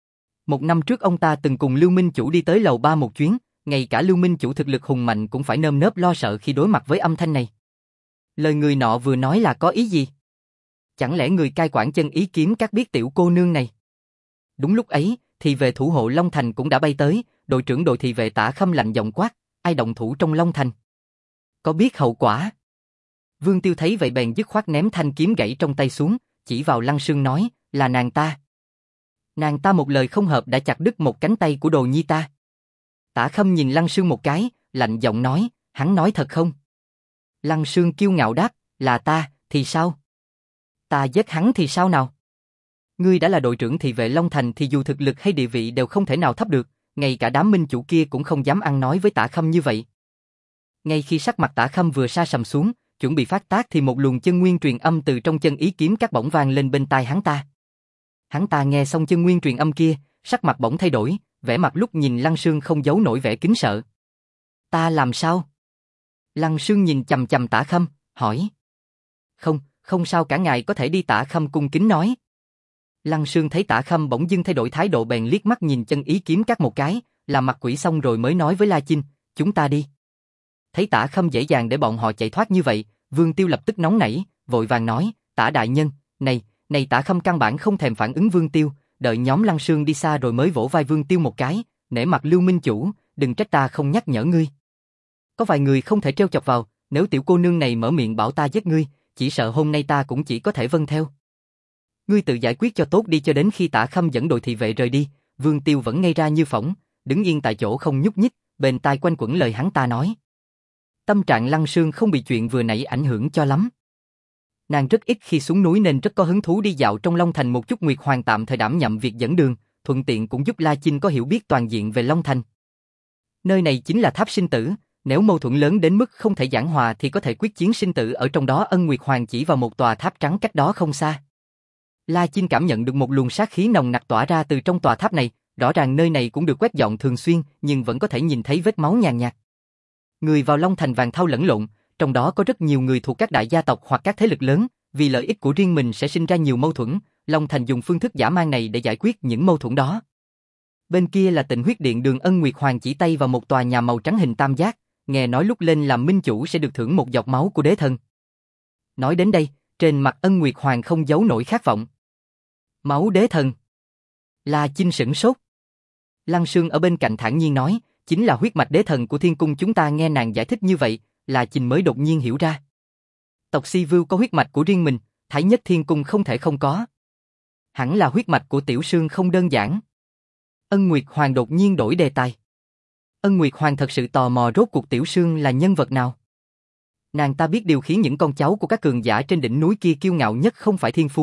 1 năm trước ông ta từng cùng Lưu Minh Chủ đi tới lầu 3 một chuyến, ngay cả Lưu Minh Chủ thực lực hùng mạnh cũng phải nơm nớp lo sợ khi đối mặt với âm thanh này. Lời người nọ vừa nói là có ý gì? Chẳng lẽ người cai quản chân ý kiếm các biết tiểu cô nương này? Đúng lúc ấy, thị vệ thủ hộ Long Thành cũng đã bay tới, đội trưởng đội thị vệ Tả Khâm lạnh giọng quát, ai động thủ trong Long Thành? Có biết hậu quả? Vương Tiêu thấy vậy bèn dứt khoát ném thanh kiếm gãy trong tay xuống, chỉ vào Lăng Sương nói, là nàng ta. Nàng ta một lời không hợp đã chặt đứt một cánh tay của đồ nhi ta. Tả Khâm nhìn Lăng Sương một cái, lạnh giọng nói, hắn nói thật không? Lăng Sương kiêu ngạo đáp, là ta, thì sao? Ta giết hắn thì sao nào? Ngươi đã là đội trưởng thị vệ Long Thành thì dù thực lực hay địa vị đều không thể nào thấp được, ngay cả đám minh chủ kia cũng không dám ăn nói với Tả Khâm như vậy. Ngay khi sắc mặt Tả Khâm vừa sa sầm xuống, chuẩn bị phát tác thì một luồng chân nguyên truyền âm từ trong chân ý kiếm các bỗng vang lên bên tai hắn ta. Hắn ta nghe xong chân nguyên truyền âm kia, sắc mặt bỗng thay đổi, vẻ mặt lúc nhìn Lăng Sương không giấu nổi vẻ kính sợ. Ta làm sao? Lăng Sương nhìn chằm chằm Tả Khâm, hỏi. Không sao cả, ngài có thể đi. Tả Khâm cung kính nói. Lăng Sương thấy Tả Khâm bỗng dưng thay đổi thái độ bèn liếc mắt nhìn chân ý kiếm các một cái, làm mặt quỷ xong rồi mới nói với La Chinh, chúng ta đi. Thấy Tả Khâm dễ dàng để bọn họ chạy thoát như vậy, Vương Tiêu lập tức nóng nảy, vội vàng nói, Tả đại nhân, này Tả Khâm căn bản không thèm phản ứng Vương Tiêu, đợi nhóm Lăng Sương đi xa rồi mới vỗ vai Vương Tiêu một cái, nể mặt Lưu Minh Chủ, đừng trách ta không nhắc nhở ngươi. Có vài người không thể trêu chọc vào, nếu tiểu cô nương này mở miệng bảo ta giết ngươi, chỉ sợ hôm nay ta cũng chỉ có thể vâng theo. Ngươi tự giải quyết cho tốt đi. Cho đến khi Tả Khâm dẫn đội thị vệ rời đi, Vương Tiêu vẫn ngây ra như phỗng, đứng yên tại chỗ không nhúc nhích, bên tai quanh quẩn lời hắn ta nói. Tâm trạng Lăng Sương không bị chuyện vừa nãy ảnh hưởng cho lắm. Nàng rất ít khi xuống núi nên rất có hứng thú đi dạo trong Long Thành một chút. Nguyệt Hoàng tạm thời đảm nhậm việc dẫn đường, thuận tiện cũng giúp La Chinh có hiểu biết toàn diện về Long Thành. Nơi này chính là tháp sinh tử, nếu mâu thuẫn lớn đến mức không thể giảng hòa thì có thể quyết chiến sinh tử ở trong đó. Ân Nguyệt Hoàng chỉ vào một tòa tháp trắng cách đó không xa. La Chinh cảm nhận được một luồng sát khí nồng nặc tỏa ra từ trong tòa tháp này, rõ ràng nơi này cũng được quét dọn thường xuyên, nhưng vẫn có thể nhìn thấy vết máu nhàn nhạt. Người vào Long Thành vàng thau lẫn lộn, trong đó có rất nhiều người thuộc các đại gia tộc hoặc các thế lực lớn, vì lợi ích của riêng mình sẽ sinh ra nhiều mâu thuẫn, Long Thành dùng phương thức dã man này để giải quyết những mâu thuẫn đó. Bên kia là Tịnh Huyết Điện đường. Ân Nguyệt Hoàng chỉ tay vào một tòa nhà màu trắng hình tam giác, nghe nói lúc lên làm minh chủ sẽ được thưởng một giọt máu của đế thần. Nói đến đây, trên mặt Ân Nguyệt Hoàng không giấu nổi khát vọng. Máu đế thần? La Chinh sửng sốt. Lăng Sương ở bên cạnh thản nhiên nói, chính là huyết mạch đế thần của thiên cung chúng ta. Nghe nàng giải thích như vậy, La Chinh mới đột nhiên hiểu ra. Tộc Si Vưu có huyết mạch của riêng mình, Thái Nhất Thiên Cung không thể không có. Hẳn là huyết mạch của Tiểu Sương không đơn giản. Ân Nguyệt Hoàng đột nhiên đổi đề tài. Ân Nguyệt Hoàng thật sự tò mò rốt cuộc Tiểu Sương là nhân vật nào. Nàng ta biết điều khiến những con cháu của các cường giả trên đỉnh núi kia kiêu ngạo nhất không phải thiên phú,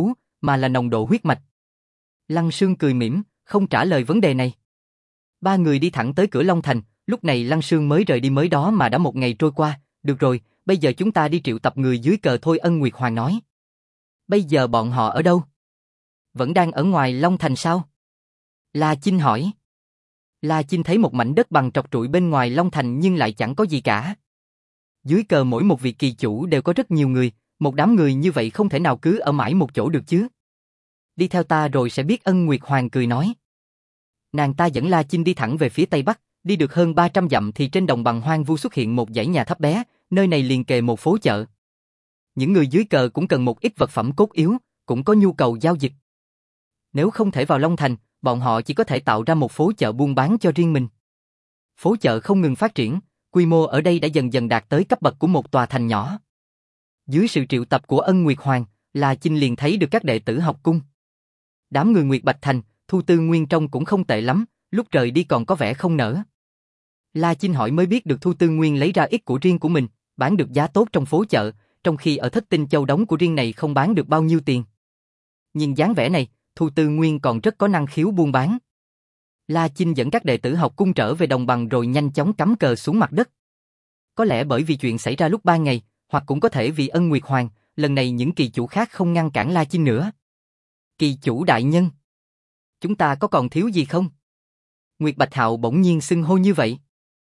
mà là nồng độ huyết mạch. Lăng Sương cười mỉm, không trả lời vấn đề này. Ba người đi thẳng tới cửa Long Thành, lúc này Lăng Sương mới rời đi mới đó mà đã một ngày trôi qua. Được rồi, bây giờ chúng ta đi triệu tập người dưới cờ thôi, Ân Nguyệt Hoàng nói. Bây giờ bọn họ ở đâu? Vẫn đang ở ngoài Long Thành sao? La Chinh hỏi. La Chinh thấy một mảnh đất bằng trọc trụi bên ngoài Long Thành nhưng lại chẳng có gì cả. Dưới cờ mỗi một vị kỳ chủ đều có rất nhiều người, một đám người như vậy không thể nào cứ ở mãi một chỗ được chứ. Đi theo ta rồi sẽ biết, Ân Nguyệt Hoàng cười nói. Nàng ta dẫn La Chinh đi thẳng về phía tây bắc, đi được hơn 300 dặm thì trên đồng bằng hoang vu xuất hiện một dãy nhà thấp bé, nơi này liền kề một phố chợ. Những người dưới cờ cũng cần một ít vật phẩm cốt yếu, cũng có nhu cầu giao dịch. Nếu không thể vào Long Thành, bọn họ chỉ có thể tạo ra một phố chợ buôn bán cho riêng mình. Phố chợ không ngừng phát triển, quy mô ở đây đã dần dần đạt tới cấp bậc của một tòa thành nhỏ. Dưới sự triệu tập của Ân Nguyệt Hoàng, La Chinh liền thấy được các đệ tử học cung. Đám người Nguyệt Bạch Thành, Thu Tư Nguyên trông cũng không tệ lắm, lúc rời đi còn có vẻ không nỡ. La Chinh hỏi mới biết được Thu Tư Nguyên lấy ra ít của riêng của mình, bán được giá tốt trong phố chợ, trong khi ở Thất Tinh Châu đống của riêng này không bán được bao nhiêu tiền. Nhìn dáng vẻ này, Thu Tư Nguyên còn rất có năng khiếu buôn bán. La Chinh dẫn các đệ tử học cung trở về đồng bằng rồi nhanh chóng cắm cờ xuống mặt đất. Có lẽ bởi vì chuyện xảy ra lúc ban ngày, hoặc cũng có thể vì Ân Nguyệt Hoàng, lần này những kỳ chủ khác không ngăn cản La Chinh nữa. Kỳ chủ đại nhân, chúng ta có còn thiếu gì không? Nguyệt Bạch Hạo bỗng nhiên xưng hô như vậy.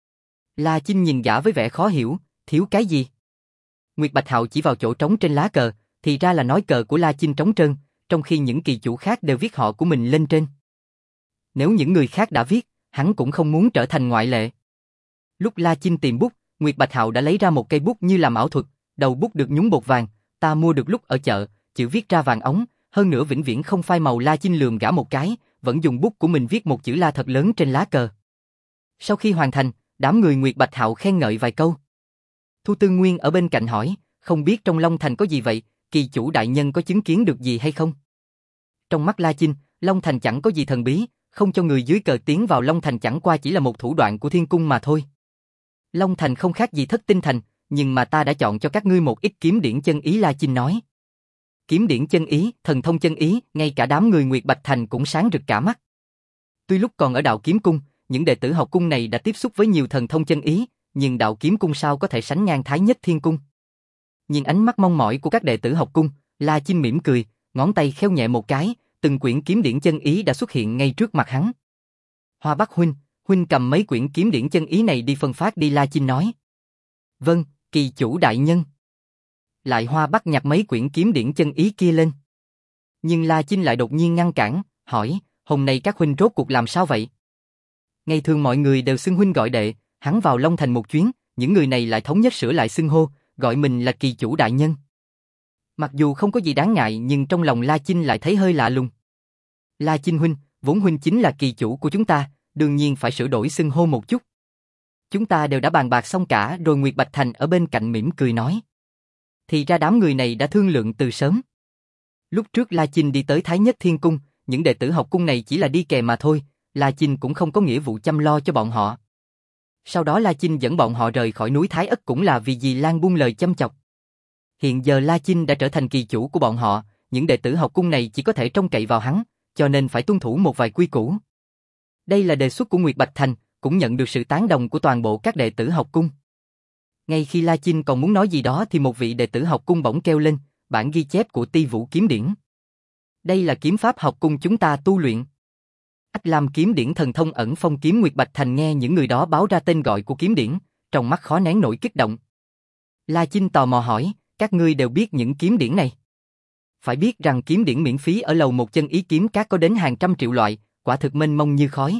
La Chinh nhìn gã với vẻ khó hiểu, thiếu cái gì? Nguyệt Bạch Hạo chỉ vào chỗ trống trên lá cờ, thì ra là nói cờ của La Chinh trống trơn, trong khi những kỳ chủ khác đều viết họ của mình lên trên. Nếu những người khác đã viết, hắn cũng không muốn trở thành ngoại lệ. Lúc La Chinh tìm bút, Nguyệt Bạch Hạo đã lấy ra một cây bút như làm ảo thuật, đầu bút được nhúng bột vàng, ta mua được lúc ở chợ, chữ viết ra vàng óng, hơn nữa vĩnh viễn không phai màu. La Chinh lườm gã một cái, vẫn dùng bút của mình viết một chữ La thật lớn trên lá cờ. Sau khi hoàn thành, đám người Nguyệt Bạch Hạo khen ngợi vài câu. Thu Tư Nguyên ở bên cạnh hỏi, không biết trong Long Thành có gì vậy, kỳ chủ đại nhân có chứng kiến được gì hay không? Trong mắt La Chinh, Long Thành chẳng có gì thần bí, không cho người dưới cờ tiến vào Long Thành chẳng qua chỉ là một thủ đoạn của Thiên Cung mà thôi. Long Thành không khác gì Thất Tinh Thành, nhưng mà ta đã chọn cho các ngươi một ít kiếm điển chân ý, La Chinh nói. Kiếm điển chân ý, thần thông chân ý, ngay cả đám người Nguyệt Bạch Thành cũng sáng rực cả mắt. Tuy lúc còn ở Đạo Kiếm Cung, những đệ tử học cung này đã tiếp xúc với nhiều thần thông chân ý, nhưng Đạo Kiếm Cung sao có thể sánh ngang Thái Nhất Thiên Cung. Nhìn ánh mắt mong mỏi của các đệ tử học cung, La Chinh mỉm cười, ngón tay khêu nhẹ một cái, từng quyển kiếm điển chân ý đã xuất hiện ngay trước mặt hắn. Hoa Bắc huynh cầm mấy quyển kiếm điển chân ý này đi phân phát đi, La Chinh nói. Vâng, kỳ chủ đại nhân. Lại Hoa Bắc nhặt mấy quyển kiếm điển chân ý kia lên. Nhưng La Chinh lại đột nhiên ngăn cản, hỏi, hôm nay các huynh rốt cuộc làm sao vậy? Ngày thường mọi người đều xưng huynh gọi đệ, hắn vào Long Thành một chuyến, những người này lại thống nhất sửa lại xưng hô, gọi mình là kỳ chủ đại nhân. Mặc dù không có gì đáng ngại nhưng trong lòng La Chinh lại thấy hơi lạ lùng. La Chinh huynh, vốn huynh chính là kỳ chủ của chúng ta, đương nhiên phải sửa đổi xưng hô một chút. Chúng ta đều đã bàn bạc xong cả rồi. Nguyệt Bạch Thành ở bên cạnh mỉm cười nói. Thì ra đám người này đã thương lượng từ sớm. Lúc trước La Chinh đi tới Thái Nhất Thiên Cung, những đệ tử học cung này chỉ là đi kè mà thôi, La Chinh cũng không có nghĩa vụ chăm lo cho bọn họ. Sau đó La Chinh dẫn bọn họ rời khỏi núi Thái Ất cũng là vì Dì Lan buông lời châm chọc. Hiện giờ La Chinh đã trở thành kỳ chủ của bọn họ, những đệ tử học cung này chỉ có thể trông cậy vào hắn, cho nên phải tuân thủ một vài quy củ. Đây là đề xuất của Nguyệt Bạch Thành, cũng nhận được sự tán đồng của toàn bộ các đệ tử học cung. Ngay khi La Chinh còn muốn nói gì đó thì một vị đệ tử học cung bỗng kêu lên, bản ghi chép của Ti Vũ kiếm điển. Đây là kiếm pháp học cung chúng ta tu luyện. Ách Lam kiếm điển thần thông ẩn phong kiếm. Nguyệt Bạch Thành nghe những người đó báo ra tên gọi của kiếm điển, trong mắt khó nén nổi kích động. La Chinh tò mò hỏi, các ngươi đều biết những kiếm điển này? Phải biết rằng kiếm điển miễn phí ở lầu một chân ý kiếm các có đến hàng trăm triệu loại, quả thực mênh mông như khói.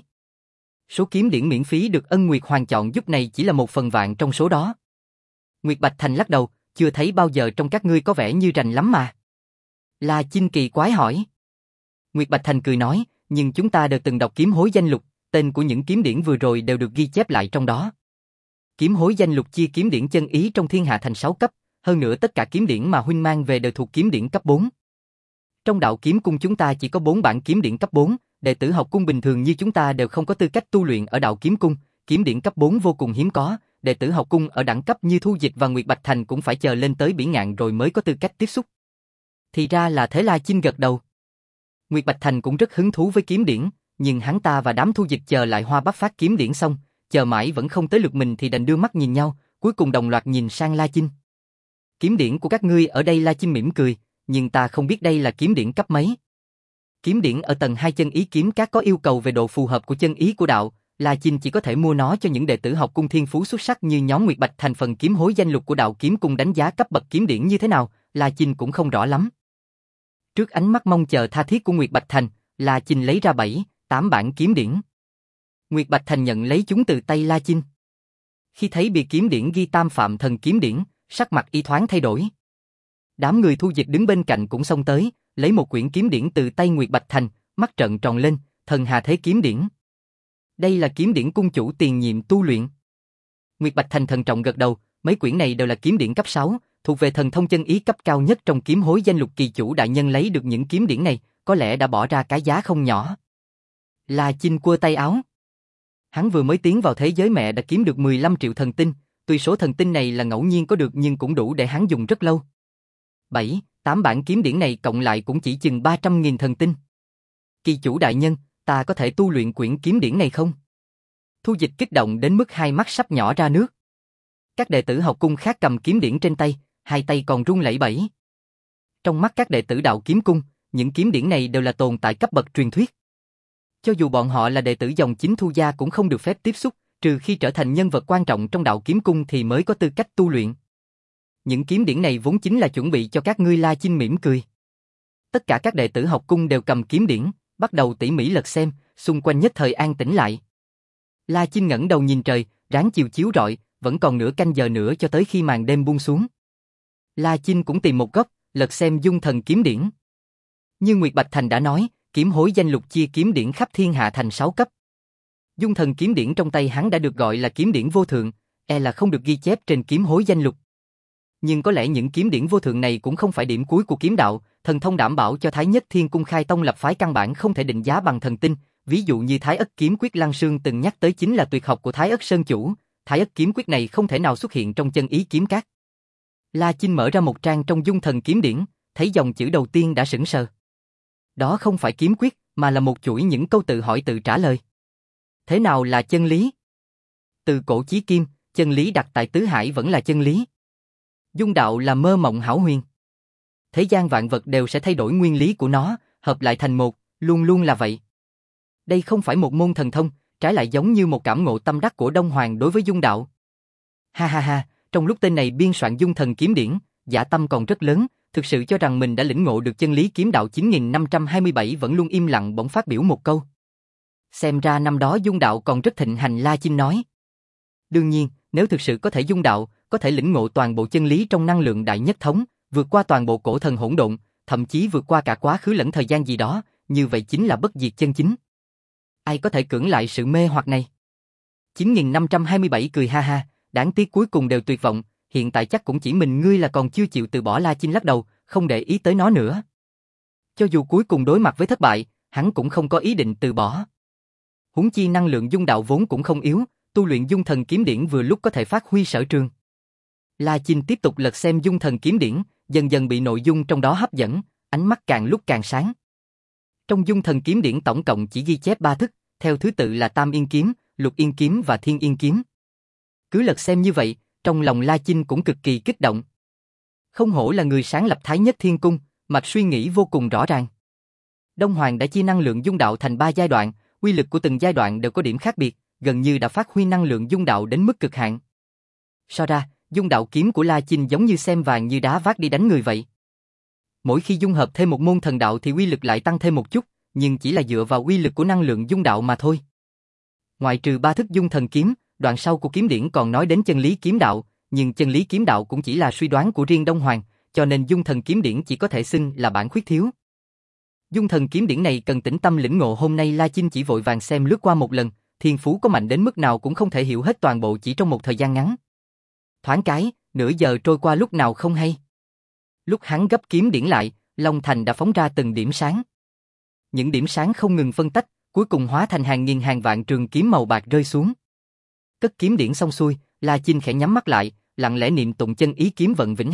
Số kiếm điển miễn phí được Ân Nguyệt Hoàng chọn giúp này chỉ là một phần vạn trong số đó. Nguyệt Bạch Thành lắc đầu, chưa thấy bao giờ trong các ngươi có vẻ như rành lắm mà. La Chinh kỳ quái hỏi. Nguyệt Bạch Thành cười nói, nhưng chúng ta đều từng đọc kiếm hối danh lục, tên của những kiếm điển vừa rồi đều được ghi chép lại trong đó. Kiếm hối danh lục chia kiếm điển chân ý trong thiên hạ thành 6 cấp, hơn nữa tất cả kiếm điển mà huynh mang về đều thuộc kiếm điển cấp 4. Trong Đạo Kiếm Cung chúng ta chỉ có 4 bản kiếm điển cấp 4, đệ tử học cung bình thường như chúng ta đều không có tư cách tu luyện ở Đạo Kiếm Cung, kiếm điển cấp 4 vô cùng hiếm có, đệ tử học cung ở đẳng cấp như Thu Dịch và Nguyệt Bạch Thành cũng phải chờ lên tới Bỉ Ngạn rồi mới có tư cách tiếp xúc. Thì ra là thế. La Chinh gật đầu. Nguyệt Bạch Thành cũng rất hứng thú với kiếm điển, nhưng hắn ta và đám thu dịch chờ lại Hoa Bách phát kiếm điển xong, chờ mãi vẫn không tới lượt mình thì đành đưa mắt nhìn nhau, cuối cùng đồng loạt nhìn sang La Chinh. Kiếm điển của các ngươi ở đây, La Chinh mỉm cười, nhưng ta không biết đây là kiếm điển cấp mấy. Kiếm điển ở tầng 2 chân ý kiếm các có yêu cầu về độ phù hợp của chân ý của đạo, La Chinh chỉ có thể mua nó cho những đệ tử học cung thiên phú xuất sắc như nhóm Nguyệt Bạch Thành. Phần kiếm hối danh lục của đạo kiếm cung đánh giá cấp bậc kiếm điển như thế nào, La Chinh cũng không rõ lắm. Trước ánh mắt mong chờ tha thiết của Nguyệt Bạch Thành, La Chinh lấy ra 7-8 bản kiếm điển. Nguyệt Bạch Thành nhận lấy chúng từ tay La Chinh. Khi thấy bìa kiếm điển ghi Tam Phạm Thần kiếm điển, sắc mặt y thoáng thay đổi. Đám người thu dịch đứng bên cạnh cũng xông tới, lấy một quyển kiếm điển từ tay Nguyệt Bạch Thành, mắt trợn tròn lên, Thần Hà Thế kiếm điển. Đây là kiếm điển cung chủ tiền nhiệm tu luyện. Nguyệt Bạch Thành thận trọng gật đầu, mấy quyển này đều là kiếm điển cấp 6, thuộc về thần thông chân ý cấp cao nhất trong kiếm hối danh lục. Kỳ chủ đại nhân lấy được những kiếm điển này, có lẽ đã bỏ ra cái giá không nhỏ. La Chinh quơ tay áo. Hắn vừa mới tiến vào thế giới mẹ đã kiếm được 15 triệu thần tinh, tuy số thần tinh này là ngẫu nhiên có được nhưng cũng đủ để hắn dùng rất lâu. 7-8 bản kiếm điển này cộng lại cũng chỉ chừng 300.000 thần tinh. Kỳ chủ đại nhân, ta có thể tu luyện quyển kiếm điển này không? Thu dịch kích động đến mức hai mắt sắp nhỏ ra nước. Các đệ tử học cung khác cầm kiếm điển trên tay, hai tay còn run lẩy bẩy. Trong mắt các đệ tử đạo kiếm cung, những kiếm điển này đều là tồn tại cấp bậc truyền thuyết. Cho dù bọn họ là đệ tử dòng chính Thu gia cũng không được phép tiếp xúc, trừ khi trở thành nhân vật quan trọng trong đạo kiếm cung thì mới có tư cách tu luyện. Những kiếm điển này vốn chính là chuẩn bị cho các ngươi. La Chinh mỉm cười. Tất cả các đệ tử học cung đều cầm kiếm điển, bắt đầu tỉ mỉ lật xem, xung quanh nhất thời an tĩnh lại. La Chinh ngẩng đầu nhìn trời, ráng chiều chiếu rọi, vẫn còn nửa canh giờ nữa cho tới khi màn đêm buông xuống. La Chinh cũng tìm một góc, lật xem Dung Thần kiếm điển. Như Nguyệt Bạch Thành đã nói, kiếm hối danh lục chia kiếm điển khắp thiên hạ thành 6 cấp. Dung Thần kiếm điển trong tay hắn đã được gọi là kiếm điển vô thượng, là không được ghi chép trên kiếm hối danh lục. Nhưng có lẽ những kiếm điển vô thượng này cũng không phải điểm cuối của kiếm đạo, thần thông đảm bảo cho Thái Nhất Thiên Cung khai tông lập phái căn bản không thể định giá bằng thần tinh, ví dụ như Thái Ất kiếm quyết Lăng Sương từng nhắc tới chính là tuyệt học của Thái Ất Sơn chủ, Thái Ất kiếm quyết này không thể nào xuất hiện trong chân ý kiếm các. La Chinh mở ra một trang trong Dung Thần kiếm điển, thấy dòng chữ đầu tiên đã sững sờ. Đó không phải kiếm quyết, mà là một chuỗi những câu tự hỏi tự trả lời. Thế nào là chân lý? Từ cổ chí kim, chân lý đặt tại tứ hải vẫn là chân lý. Dung đạo là mơ mộng hão huyền. Thế gian vạn vật đều sẽ thay đổi nguyên lý của nó, hợp lại thành một, luôn luôn là vậy. Đây không phải một môn thần thông, trái lại giống như một cảm ngộ tâm đắc của Đông Hoàng đối với Dung đạo. Ha ha ha, trong lúc tên này biên soạn Dung Thần kiếm điển, dạ tâm còn rất lớn, thực sự cho rằng mình đã lĩnh ngộ được chân lý kiếm đạo. 9527 vẫn luôn im lặng bỗng phát biểu một câu. Xem ra năm đó Dung đạo còn rất thịnh hành. La Chinh nói. Đương nhiên, nếu thực sự có thể Dung đạo, có thể lĩnh ngộ toàn bộ chân lý trong năng lượng đại nhất thống, vượt qua toàn bộ cổ thần hỗn độn, thậm chí vượt qua cả quá khứ lẫn thời gian gì đó, như vậy chính là bất diệt chân chính. Ai có thể cưỡng lại sự mê hoặc này? 9527 cười ha ha, đáng tiếc cuối cùng đều tuyệt vọng, hiện tại chắc cũng chỉ mình ngươi là còn chưa chịu từ bỏ. La Chinh lắc đầu, không để ý tới nó nữa. Cho dù cuối cùng đối mặt với thất bại, hắn cũng không có ý định từ bỏ. Huống chi năng lượng Dung đạo vốn cũng không yếu, tu luyện Dung Thần kiếm điển vừa lúc có thể phát huy sở trường. La Chinh tiếp tục lật xem Dung Thần kiếm điển, dần dần bị nội dung trong đó hấp dẫn, ánh mắt càng lúc càng sáng. Trong Dung Thần kiếm điển tổng cộng chỉ ghi chép 3 thức, theo thứ tự là Tam Yên kiếm, Lục Yên kiếm và Thiên Yên kiếm. Cứ lật xem như vậy, trong lòng La Chinh cũng cực kỳ kích động. Không hổ là người sáng lập Thái Nhất Thiên Cung, mạch suy nghĩ vô cùng rõ ràng. Đông Hoàng đã chia năng lượng Dung đạo thành 3 giai đoạn, uy lực của từng giai đoạn đều có điểm khác biệt, gần như đã phát huy năng lượng Dung đạo đến mức cực hạn. So ra, Dung đạo kiếm của La Chinh giống như xem vàng như đá vác đi đánh người vậy. Mỗi khi dung hợp thêm một môn thần đạo thì uy lực lại tăng thêm một chút, nhưng chỉ là dựa vào uy lực của năng lượng Dung đạo mà thôi. Ngoại trừ 3 thức Dung Thần kiếm, đoạn sau của kiếm điển còn nói đến chân lý kiếm đạo, nhưng chân lý kiếm đạo cũng chỉ là suy đoán của riêng Đông Hoàng, cho nên Dung Thần kiếm điển chỉ có thể xưng là bản khuyết thiếu. Dung Thần kiếm điển này cần tĩnh tâm lĩnh ngộ, hôm nay La Chinh chỉ vội vàng xem lướt qua một lần, thiên phú có mạnh đến mức nào cũng không thể hiểu hết toàn bộ chỉ trong một thời gian ngắn. Thoáng cái, nửa giờ trôi qua lúc nào không hay. Lúc hắn gấp kiếm điển lại, Long Thành đã phóng ra từng điểm sáng. Những điểm sáng không ngừng phân tách, cuối cùng hóa thành hàng nghìn hàng vạn trường kiếm màu bạc rơi xuống. Cất kiếm điển xong xuôi, La Chinh khẽ nhắm mắt lại, lặng lẽ niệm tụng chân ý kiếm vận vĩnh hằng,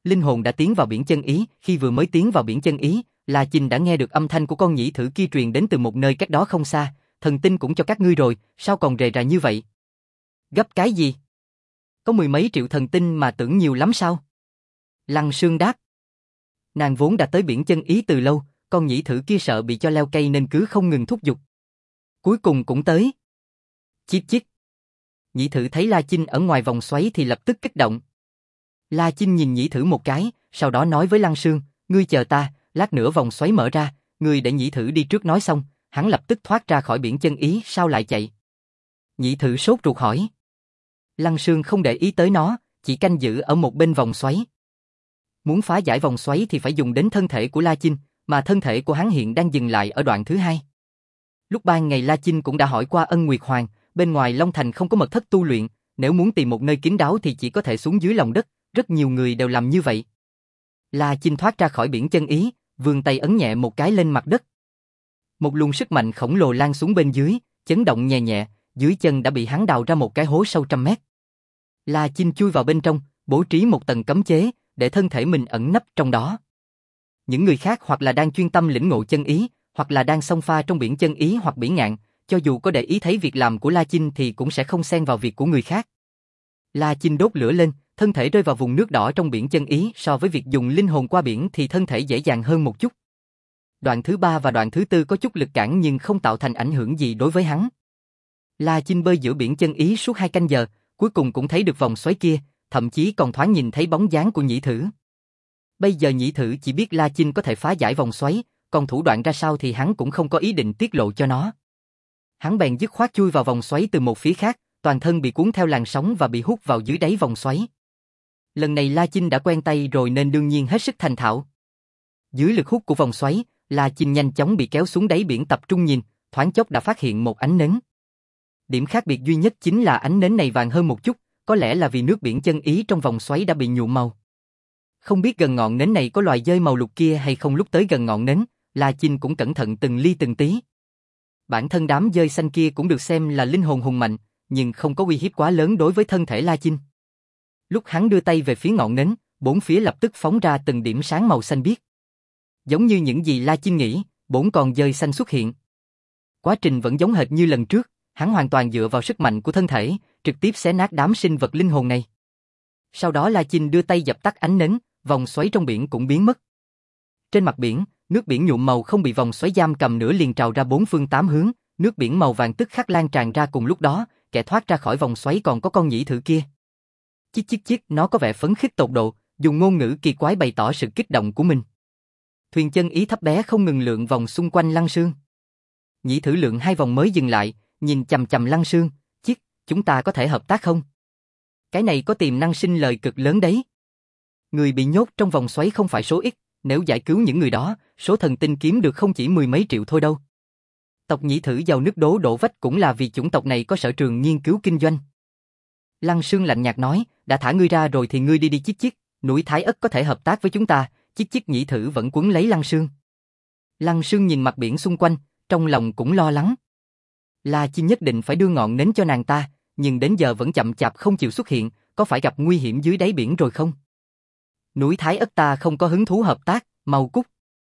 linh hồn đã tiến vào biển chân ý, khi vừa mới tiến vào biển chân ý, La Chinh đã nghe được âm thanh của con nhĩ thử kia truyền đến từ một nơi cách đó không xa, thần tinh cũng cho các ngươi rồi, sao còn rề rà như vậy? Gấp cái gì? Có mười mấy triệu thần tinh mà tưởng nhiều lắm sao? Lăng Sương đáp. Nàng vốn đã tới biển chân ý từ lâu, con nhĩ thử kia sợ bị cho leo cây nên cứ không ngừng thúc giục. Cuối cùng cũng tới. Chíp chíp. Nhĩ thử thấy La Chinh ở ngoài vòng xoáy thì lập tức kích động. La Chinh nhìn nhĩ thử một cái, sau đó nói với Lăng Sương, ngươi chờ ta, lát nữa vòng xoáy mở ra, ngươi để nhĩ thử đi trước. Nói xong, hắn lập tức thoát ra khỏi biển chân ý. Sao lại chạy? Nhĩ thử sốt ruột hỏi. Lăng Sương không để ý tới nó, chỉ canh giữ ở một bên vòng xoáy. Muốn phá giải vòng xoáy thì phải dùng đến thân thể của La Chinh, mà thân thể của hắn hiện đang dừng lại ở đoạn thứ hai. Lúc ban ngày La Chinh cũng đã hỏi qua Ân Nguyệt Hoàng, bên ngoài Long Thành không có mật thất tu luyện, nếu muốn tìm một nơi kín đáo thì chỉ có thể xuống dưới lòng đất, rất nhiều người đều làm như vậy. La Chinh thoát ra khỏi biển chân ý, vươn tay ấn nhẹ một cái lên mặt đất. Một luồng sức mạnh khổng lồ lan xuống bên dưới, chấn động nhẹ nhẹ, dưới chân đã bị hắn đào ra một cái hố sâu trăm mét. La Chinh chui vào bên trong, bố trí một tầng cấm chế, để thân thể mình ẩn nấp trong đó. Những người khác hoặc là đang chuyên tâm lĩnh ngộ chân ý, hoặc là đang xông pha trong biển chân ý hoặc biển ngạn, cho dù có để ý thấy việc làm của La Chinh thì cũng sẽ không xen vào việc của người khác. La Chinh đốt lửa lên, thân thể rơi vào vùng nước đỏ trong biển chân ý. So với việc dùng linh hồn qua biển thì thân thể dễ dàng hơn một chút. Đoạn thứ 3 và đoạn thứ 4 có chút lực cản nhưng không tạo thành ảnh hưởng gì đối với hắn. La Chinh bơi giữa biển chân ý suốt 2 canh giờ, cuối cùng cũng thấy được vòng xoáy kia, thậm chí còn thoáng nhìn thấy bóng dáng của nhĩ thử. Bây giờ nhĩ thử chỉ biết La Chinh có thể phá giải vòng xoáy, còn thủ đoạn ra sao thì hắn cũng không có ý định tiết lộ cho nó. Hắn bèn dứt khoát chui vào vòng xoáy từ một phía khác, toàn thân bị cuốn theo làn sóng và bị hút vào dưới đáy vòng xoáy. Lần này La Chinh đã quen tay rồi nên đương nhiên hết sức thành thạo. Dưới lực hút của vòng xoáy, La Chinh nhanh chóng bị kéo xuống đáy biển. Tập trung nhìn, thoáng chốc đã phát hiện một ánh nến. Điểm khác biệt duy nhất chính là ánh nến này vàng hơn một chút, có lẽ là vì nước biển chân ý trong vòng xoáy đã bị nhuộm màu. Không biết gần ngọn nến này có loài dơi màu lục kia hay không. Lúc tới gần ngọn nến, La Chinh cũng cẩn thận từng ly từng tí. Bản thân đám dơi xanh kia cũng được xem là linh hồn hùng mạnh, nhưng không có uy hiếp quá lớn đối với thân thể La Chinh. Lúc hắn đưa tay về phía ngọn nến, bốn phía lập tức phóng ra từng điểm sáng màu xanh biếc. Giống như những gì La Chinh nghĩ, 4 con dơi xanh xuất hiện. Quá trình vẫn giống hệt như lần trước, hắn hoàn toàn dựa vào sức mạnh của thân thể, trực tiếp xé nát đám sinh vật linh hồn này. Sau đó La Chinh đưa tay dập tắt ánh nến, vòng xoáy trong biển cũng biến mất. Trên mặt biển, nước biển nhuộm màu không bị vòng xoáy giam cầm nữa liền trào ra 4 phương 8 hướng, nước biển màu vàng tức khắc lan tràn ra. Cùng lúc đó, kẻ thoát ra khỏi vòng xoáy còn có con nhĩ thử kia. Chít chít chít, nó có vẻ phấn khích tột độ, dùng ngôn ngữ kỳ quái bày tỏ sự kích động của mình. Thuyền chân ý thấp bé không ngừng lượn vòng xung quanh Lăng Sương. Nhĩ thử lượn 2 vòng mới dừng lại, nhìn chằm chằm Lăng Sương, "Chít, chúng ta có thể hợp tác không? Cái này có tiềm năng sinh lời cực lớn đấy." Người bị nhốt trong vòng xoáy không phải số ít, nếu giải cứu những người đó, số thần tinh kiếm được không chỉ 10 mấy triệu thôi đâu. Tộc nhĩ thử giàu nước đổ vách cũng là vì chủng tộc này có sở trường nghiên cứu kinh doanh. Lăng Sương lạnh nhạt nói, "Đã thả ngươi ra rồi thì ngươi đi đi Chít Chít, núi Thái Ất có thể hợp tác với chúng ta." Chít Chít nhĩ thử vẫn quấn lấy Lăng Sương. Lăng Sương nhìn mặt biển xung quanh, trong lòng cũng lo lắng. La Chinh nhất định phải đưa ngọn nến cho nàng ta, nhưng đến giờ vẫn chậm chạp không chịu xuất hiện, có phải gặp nguy hiểm dưới đáy biển rồi không? Núi Thái Ất ta không có hứng thú hợp tác, mau cút.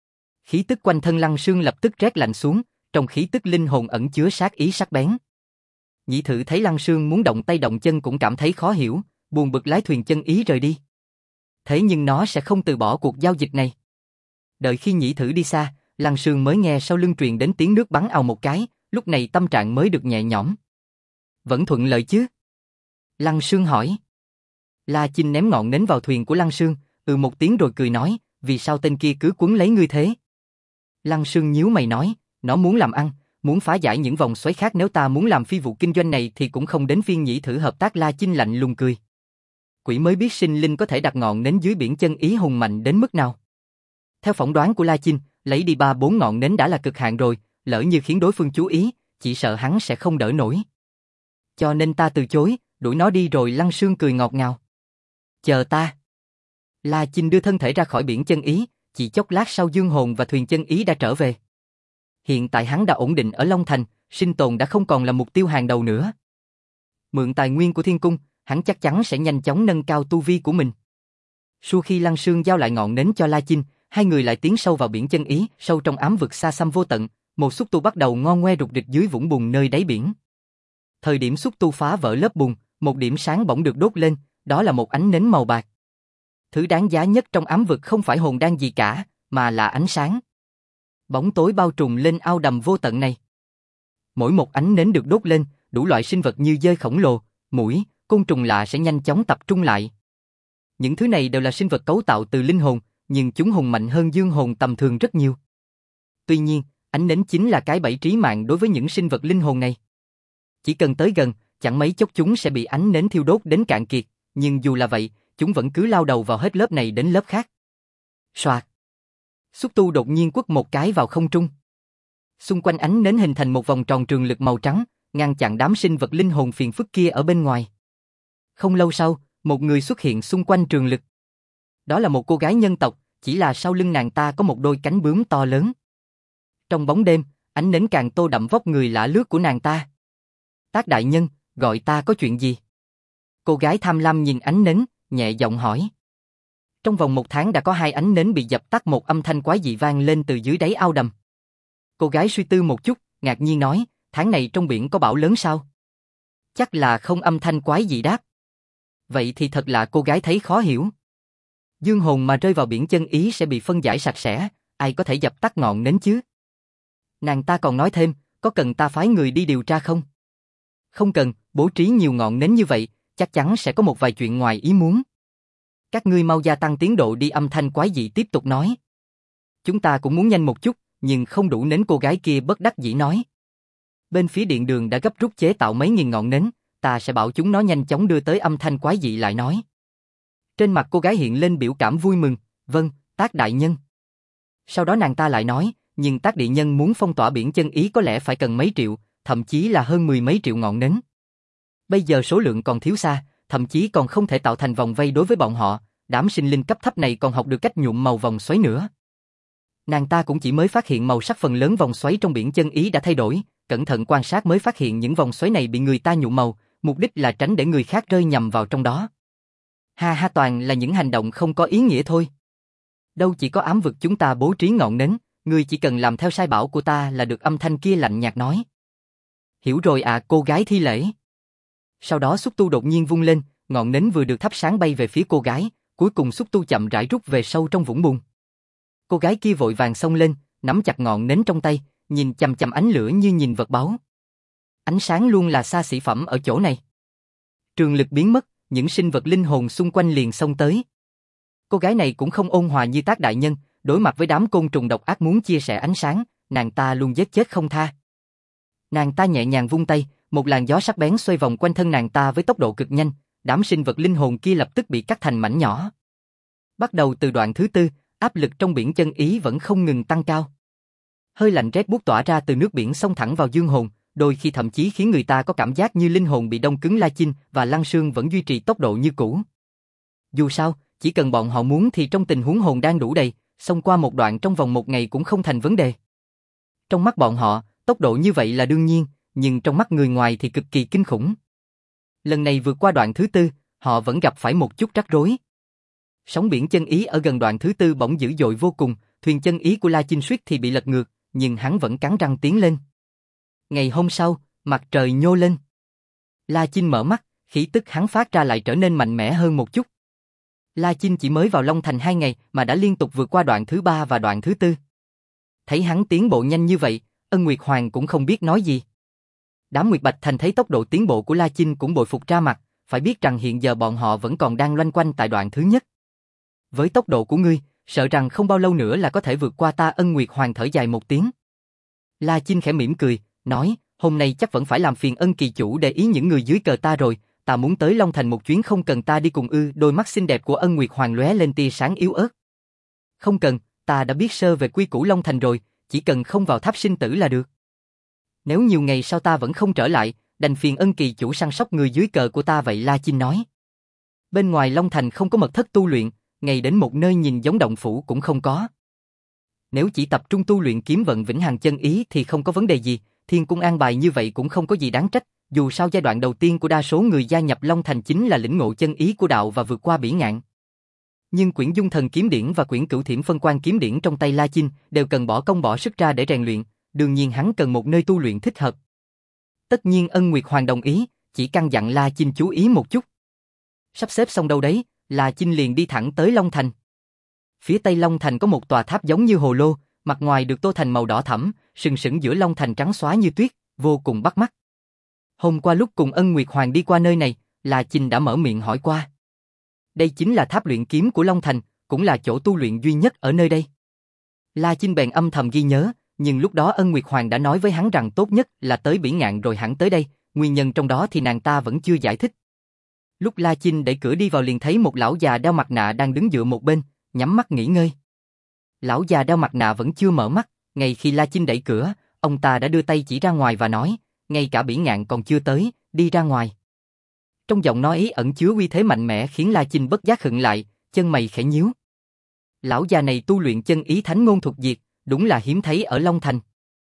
Khí tức quanh thân Lăng Sương lập tức rét lạnh xuống, trong khí tức linh hồn ẩn chứa sát ý sắc bén. Nhĩ thử thấy Lăng Sương muốn động tay động chân cũng cảm thấy khó hiểu, buồn bực lái thuyền chân ý rời đi. Thế nhưng nó sẽ không từ bỏ cuộc giao dịch này. Đợi khi nhĩ thử đi xa, Lăng Sương mới nghe sau lưng truyền đến tiếng nước bắn ào một cái, lúc này tâm trạng mới được nhẹ nhõm. "Vẫn thuận lợi chứ?" Lăng Sương hỏi. La Chinh ném ngọn nến vào thuyền của Lăng Sương, một tiếng rồi cười nói, "Vì sao tên kia cứ quấn lấy ngươi thế?" Lăng Sương nhíu mày nói, "Nó muốn làm ăn, muốn phá giải những vòng xoáy khác, nếu ta muốn làm phi vụ kinh doanh này thì cũng không đến phiên nhĩ thử hợp tác." La Chinh lạnh lùng cười. Quỷ mới biết sinh linh có thể đặt ngọn nến dưới biển chân ý hùng mạnh đến mức nào. Theo phỏng đoán của La Chinh, lấy đi 3-4 ngọn nến đã là cực hạn rồi, lỡ như khiến đối phương chú ý, chỉ sợ hắn sẽ không đỡ nổi. Cho nên ta từ chối, đuổi nó đi rồi. Lăng Sương cười ngọt ngào. "Chờ ta." La Chinh đưa thân thể ra khỏi biển chân ý, chỉ chốc lát sau dương hồn và thuyền chân ý đã trở về. Hiện tại hắn đã ổn định ở Long Thành, sinh tồn đã không còn là mục tiêu hàng đầu nữa. Mượn tài nguyên của thiên cung, hắn chắc chắn sẽ nhanh chóng nâng cao tu vi của mình. Sau khi Lăng Sương giao lại ngọn nến cho La Chinh, hai người lại tiến sâu vào biển chân ý, sâu trong ám vực xa xăm vô tận, một xúc tu bắt đầu ngon ngoe rục rịch dưới vũng bùn nơi đáy biển. Thời điểm xúc tu phá vỡ lớp bùn, một điểm sáng bỗng được đốt lên, đó là một ánh nến màu bạc. Thứ đáng giá nhất trong ám vực không phải hồn đan gì cả, mà là ánh sáng. Bóng tối bao trùm lên ao đầm vô tận này. Mỗi một ánh nến được đốt lên, đủ loại sinh vật như dơi khổng lồ, muỗi, côn trùng lạ sẽ nhanh chóng tập trung lại. Những thứ này đều là sinh vật cấu tạo từ linh hồn, nhưng chúng hùng mạnh hơn dương hồn tầm thường rất nhiều. Tuy nhiên, ánh nến chính là cái bẫy trí mạng đối với những sinh vật linh hồn này. Chỉ cần tới gần, chẳng mấy chốc chúng sẽ bị ánh nến thiêu đốt đến cạn kiệt, nhưng dù là vậy, chúng vẫn cứ lao đầu vào hết lớp này đến lớp khác. Soạt. Xúc tu đột nhiên quất một cái vào không trung. Xung quanh ánh nến hình thành một vòng tròn trường lực màu trắng, ngăn chặn đám sinh vật linh hồn phiền phức kia ở bên ngoài. Không lâu sau, một người xuất hiện xung quanh trường lực. Đó là một cô gái nhân tộc, chỉ là sau lưng nàng ta có một đôi cánh bướm to lớn. Trong bóng đêm, ánh nến càng tô đậm vóc người lạ lướt của nàng ta. Tác đại nhân, gọi ta có chuyện gì? Cô gái tham lam nhìn ánh nến, nhẹ giọng hỏi. Trong vòng 1 tháng đã có 2 ánh nến bị dập tắt, một âm thanh quái dị vang lên từ dưới đáy ao đầm. Cô gái suy tư một chút, ngạc nhiên nói, tháng này trong biển có bão lớn sao? Chắc là không, âm thanh quái dị đáp. Vậy thì thật là, cô gái thấy khó hiểu. Dương hồn mà rơi vào biển chân ý sẽ bị phân giải sạch sẽ, ai có thể dập tắt ngọn nến chứ? Nàng ta còn nói thêm, có cần ta phái người đi điều tra không? Không cần, bố trí nhiều ngọn nến như vậy, chắc chắn sẽ có một vài chuyện ngoài ý muốn. Các ngươi mau gia tăng tiến độ đi, âm thanh quái dị tiếp tục nói. Chúng ta cũng muốn nhanh một chút, nhưng không đủ nến, cô gái kia bất đắc dĩ nói. Bên phía điện đường đã gấp rút chế tạo mấy nghìn ngọn nến, ta sẽ bảo chúng nó nhanh chóng đưa tới, âm thanh quái dị lại nói. Trên mặt cô gái hiện lên biểu cảm vui mừng, vâng, Tác đại nhân. Sau đó nàng ta lại nói, nhưng Tác đại nhân muốn phong tỏa biển chân ý có lẽ phải cần mấy triệu, thậm chí là hơn 10 mấy triệu ngọn nến. Bây giờ số lượng còn thiếu xa, thậm chí còn không thể tạo thành vòng vây đối với bọn họ, đám sinh linh cấp thấp này còn học được cách nhuộm màu vòng xoáy nữa. Nàng ta cũng chỉ mới phát hiện màu sắc phần lớn vòng xoáy trong biển chân ý đã thay đổi, cẩn thận quan sát mới phát hiện những vòng xoáy này bị người ta nhuộm màu, mục đích là tránh để người khác rơi nhầm vào trong đó. Ha ha, toàn là những hành động không có ý nghĩa thôi. Đâu chỉ có ám vực chúng ta bố trí ngọn nến, ngươi chỉ cần làm theo sai bảo của ta là được, âm thanh kia lạnh nhạt nói. Hiểu rồi à, cô gái thi lễ. Sau đó xúc tu đột nhiên vung lên, ngọn nến vừa được thắp sáng bay về phía cô gái, cuối cùng xúc tu chậm rãi rút về sâu trong vũng bùn. Cô gái kia vội vàng xông lên, nắm chặt ngọn nến trong tay, nhìn chằm chằm ánh lửa như nhìn vật báu. Ánh sáng luôn là xa xỉ phẩm ở chỗ này. Trường lực biến mất, những sinh vật linh hồn xung quanh liền xông tới. Cô gái này cũng không ôn hòa như Tác đại nhân, đối mặt với đám côn trùng độc ác muốn chia sẻ ánh sáng, nàng ta luôn giết chết không tha. Nàng ta nhẹ nhàng vung tay, một làn gió sắc bén xoay vòng quanh thân nàng ta với tốc độ cực nhanh, đám sinh vật linh hồn kia lập tức bị cắt thành mảnh nhỏ. Bắt đầu từ đoạn thứ 4, áp lực trong biển chân ý vẫn không ngừng tăng cao. Hơi lạnh rét buốt tỏa ra từ nước biển xông thẳng vào dương hồn, đôi khi thậm chí khiến người ta có cảm giác như linh hồn bị đông cứng. La Chinh và Lăng Sương vẫn duy trì tốc độ như cũ. Dù sao, chỉ cần bọn họ muốn thì trong tình huống hồn đang đủ đầy, xông qua một đoạn trong vòng 1 ngày cũng không thành vấn đề. Trong mắt bọn họ, tốc độ như vậy là đương nhiên, nhưng trong mắt người ngoài thì cực kỳ kinh khủng. Lần này vượt qua đoạn thứ 4, họ vẫn gặp phải một chút rắc rối. Sóng biển chân ý ở gần đoạn thứ 4 bỗng dữ dội vô cùng, thuyền chân ý của La Chinh suýt thì bị lật ngược, nhưng hắn vẫn cắn răng tiến lên. Ngày hôm sau, mặt trời nhô lên. La Chinh mở mắt, khí tức hắn phát ra lại trở nên mạnh mẽ hơn một chút. La Chinh chỉ mới vào Long Thành 2 ngày mà đã liên tục vượt qua đoạn thứ 3 và đoạn thứ 4. Thấy hắn tiến bộ nhanh như vậy, Ân Nguyệt Hoàng cũng không biết nói gì. Đám Nguyệt Bạch Thành thấy tốc độ tiến bộ của La Chinh cũng bội phục ra mặt, phải biết rằng hiện giờ bọn họ vẫn còn đang loanh quanh tại đoạn thứ nhất. Với tốc độ của ngươi, sợ rằng không bao lâu nữa là có thể vượt qua ta. Ân Nguyệt Hoàng thở dài một tiếng. La Chinh khẽ mỉm cười, nói, hôm nay chắc vẫn phải làm phiền Ân kỳ chủ để ý những người dưới cờ ta rồi, ta muốn tới Long Thành một chuyến, không cần ta đi cùng ư? Đôi mắt xinh đẹp của Ân Nguyệt Hoàng lóe lên tia sáng yếu ớt. Không cần, ta đã biết sơ về quy củ Long Thành rồi, chỉ cần không vào tháp sinh tử là được. Nếu nhiều ngày sau ta vẫn không trở lại, đành phiền Ân kỳ chủ săn sóc người dưới cờ của ta vậy. La Chinh nói. Bên ngoài Long Thành không có mật thất tu luyện, ngay đến một nơi nhìn giống động phủ cũng không có. Nếu chỉ tập trung tu luyện kiếm vận vĩnh hằng chân ý thì không có vấn đề gì, thiên cung an bài như vậy cũng không có gì đáng trách, dù sao giai đoạn đầu tiên của đa số người gia nhập Long Thành chính là lĩnh ngộ chân ý của đạo và vượt qua bỉ ngạn. Nhưng quyển Dung Thần Kiếm Điển và quyển Cửu Thiểm Phân Quan Kiếm Điển trong tay La Chinh đều cần bỏ công bỏ sức ra để rèn luyện, đương nhiên hắn cần một nơi tu luyện thích hợp. Tất nhiên Ân Nguyệt Hoàng đồng ý, chỉ căn dặn La Chinh chú ý một chút. Sắp xếp xong đâu đấy, La Chinh liền đi thẳng tới Long Thành. Phía tây Long Thành có một tòa tháp giống như hồ lô, mặt ngoài được tô thành màu đỏ thẫm, sừng sững giữa Long Thành trắng xóa như tuyết, vô cùng bắt mắt. Hôm qua lúc cùng Ân Nguyệt Hoàng đi qua nơi này, La Chinh đã mở miệng hỏi qua. Đây chính là tháp luyện kiếm của Long Thành, cũng là chỗ tu luyện duy nhất ở nơi đây. La Chinh bèn âm thầm ghi nhớ, nhưng lúc đó Ân Nguyệt Hoàng đã nói với hắn rằng tốt nhất là tới Bỉ Ngạn rồi hẳn tới đây, nguyên nhân trong đó thì nàng ta vẫn chưa giải thích. Lúc La Chinh đẩy cửa đi vào liền thấy một lão già đeo mặt nạ đang đứng dựa một bên, nhắm mắt nghỉ ngơi. Lão già đeo mặt nạ vẫn chưa mở mắt, ngay khi La Chinh đẩy cửa, ông ta đã đưa tay chỉ ra ngoài và nói, ngay cả Bỉ Ngạn còn chưa tới, đi ra ngoài. Trong giọng nói ấy ẩn chứa uy thế mạnh mẽ khiến La Chinh bất giác khựng lại, chân mày khẽ nhíu. Lão già này tu luyện chân ý thánh ngôn thuộc diệt, đúng là hiếm thấy ở Long Thành.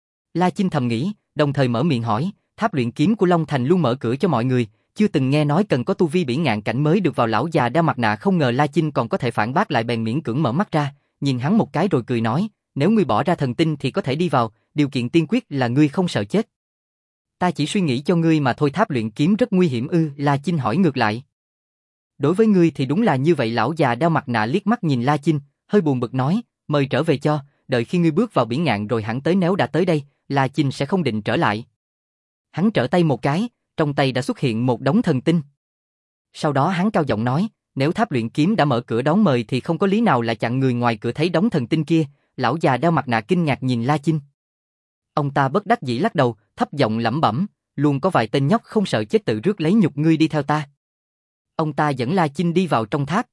La Chinh thầm nghĩ, đồng thời mở miệng hỏi, tháp luyện kiếm của Long Thành luôn mở cửa cho mọi người, chưa từng nghe nói cần có tu vi Bỉ Ngạn cảnh mới được vào. Lão già đeo mặt nạ không ngờ La Chinh còn có thể phản bác lại, bèn miễn cưỡng mở mắt ra, nhìn hắn một cái rồi cười nói, nếu ngươi bỏ ra thần tinh thì có thể đi vào, điều kiện tiên quyết là ngươi không sợ chết. Ta chỉ suy nghĩ cho ngươi mà thôi. Tháp luyện kiếm rất nguy hiểm ư? La Chinh hỏi ngược lại. Đối với ngươi thì đúng là như vậy. Lão già đeo mặt nạ liếc mắt nhìn La Chinh, hơi buồn bực nói, mời trở về cho, đợi khi ngươi bước vào Bỉ Ngạn rồi hẳn tới, nếu đã tới đây, La Chinh sẽ không định trở lại. Hắn trở tay một cái, trong tay đã xuất hiện một đống thần tinh. Sau đó hắn cao giọng nói, nếu tháp luyện kiếm đã mở cửa đón mời thì không có lý nào lại chặn người ngoài cửa thấy đống thần tinh kia. Lão già đeo mặt nạ kinh ngạc nhìn La Chinh. Ông ta bất đắc dĩ lắc đầu, thấp giọng lẩm bẩm, luôn có vài tên nhóc không sợ chết tự rước lấy nhục, ngươi đi theo ta. Ông ta dẫn La Chinh đi vào trong tháp.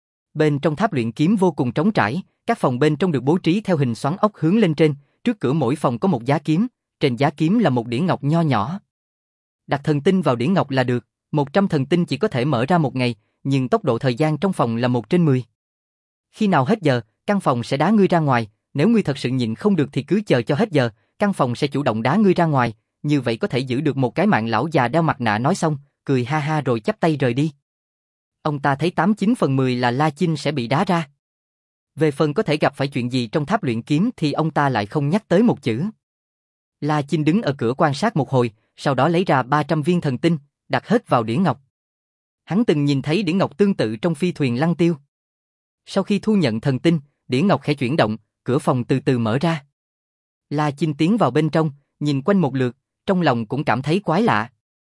Bên trong tháp luyện kiếm vô cùng trống trải, các phòng bên trong được bố trí theo hình xoắn ốc hướng lên trên, trước cửa mỗi phòng có một giá kiếm, trên giá kiếm là một đĩa ngọc nho nhỏ. Đặt thần tinh vào đĩa ngọc là được, 100 thần tinh chỉ có thể mở ra một ngày, nhưng tốc độ thời gian trong phòng là 1/10. Khi nào hết giờ, căn phòng sẽ đá ngươi ra ngoài, nếu ngươi thật sự nhịn không được thì cứ chờ cho hết giờ, căn phòng sẽ chủ động đá ngươi ra ngoài, như vậy có thể giữ được một cái mạng. Lão già đeo mặt nạ nói xong, cười ha ha rồi chắp tay rời đi. Ông ta thấy 89 phần 10 là La Chinh sẽ bị đá ra. Về phần có thể gặp phải chuyện gì trong tháp luyện kiếm thì ông ta lại không nhắc tới một chữ. La Chinh đứng ở cửa quan sát một hồi, sau đó lấy ra 300 viên thần tinh, đặt hết vào đĩa ngọc. Hắn từng nhìn thấy đĩa ngọc tương tự trong phi thuyền Lăng Tiêu. Sau khi thu nhận thần tinh, đĩa ngọc khẽ chuyển động, cửa phòng từ từ mở ra. La Chinh tiến vào bên trong, nhìn quanh một lượt, trong lòng cũng cảm thấy quái lạ.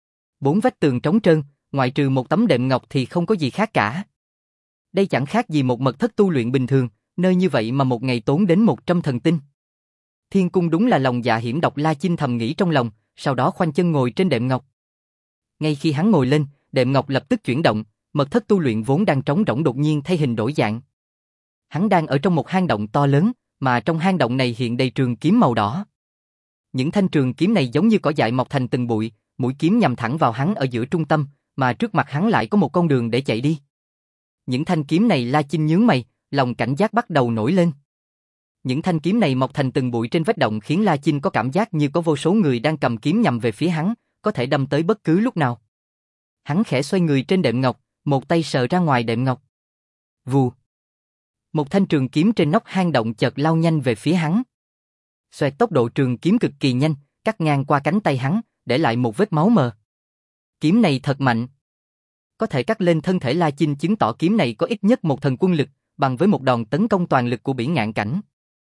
4 vách tường trống trơn, ngoại trừ một tấm đệm ngọc thì không có gì khác cả. Đây chẳng khác gì một mật thất tu luyện bình thường, nơi như vậy mà một ngày tốn đến 100 thần tinh. Thiên cung đúng là lòng dạ hiểm độc. La Chinh thầm nghĩ trong lòng, sau đó khoanh chân ngồi trên đệm ngọc. Ngay khi hắn ngồi lên, đệm ngọc lập tức chuyển động, mật thất tu luyện vốn đang trống rỗng đột nhiên thay hình đổi dạng. Hắn đang ở trong một hang động to lớn, mà trong hang động này hiện đầy trường kiếm màu đỏ. Những thanh trường kiếm này giống như cỏ dại mọc thành từng bụi, mũi kiếm nhằm thẳng vào hắn ở giữa trung tâm, mà trước mặt hắn lại có một con đường để chạy đi. Những thanh kiếm này La Chinh nhướng mày, lòng cảnh giác bắt đầu nổi lên. Những thanh kiếm này mọc thành từng bụi trên vách động khiến La Chinh có cảm giác như có vô số người đang cầm kiếm nhằm về phía hắn, có thể đâm tới bất cứ lúc nào. Hắn khẽ xoay người trên đệm ngọc, một tay sờ ra ngoài đệm ngọc. Vù. Một thanh trường kiếm trên nóc hang động chợt lao nhanh về phía hắn. Xoẹt, tốc độ trường kiếm cực kỳ nhanh, cắt ngang qua cánh tay hắn, để lại một vết máu mờ. Kiếm này thật mạnh. Có thể cắt lên thân thể La Chinh, chứng tỏ kiếm này có ít nhất một thần quân lực, bằng với một đòn tấn công toàn lực của Bỉ Ngạn cảnh.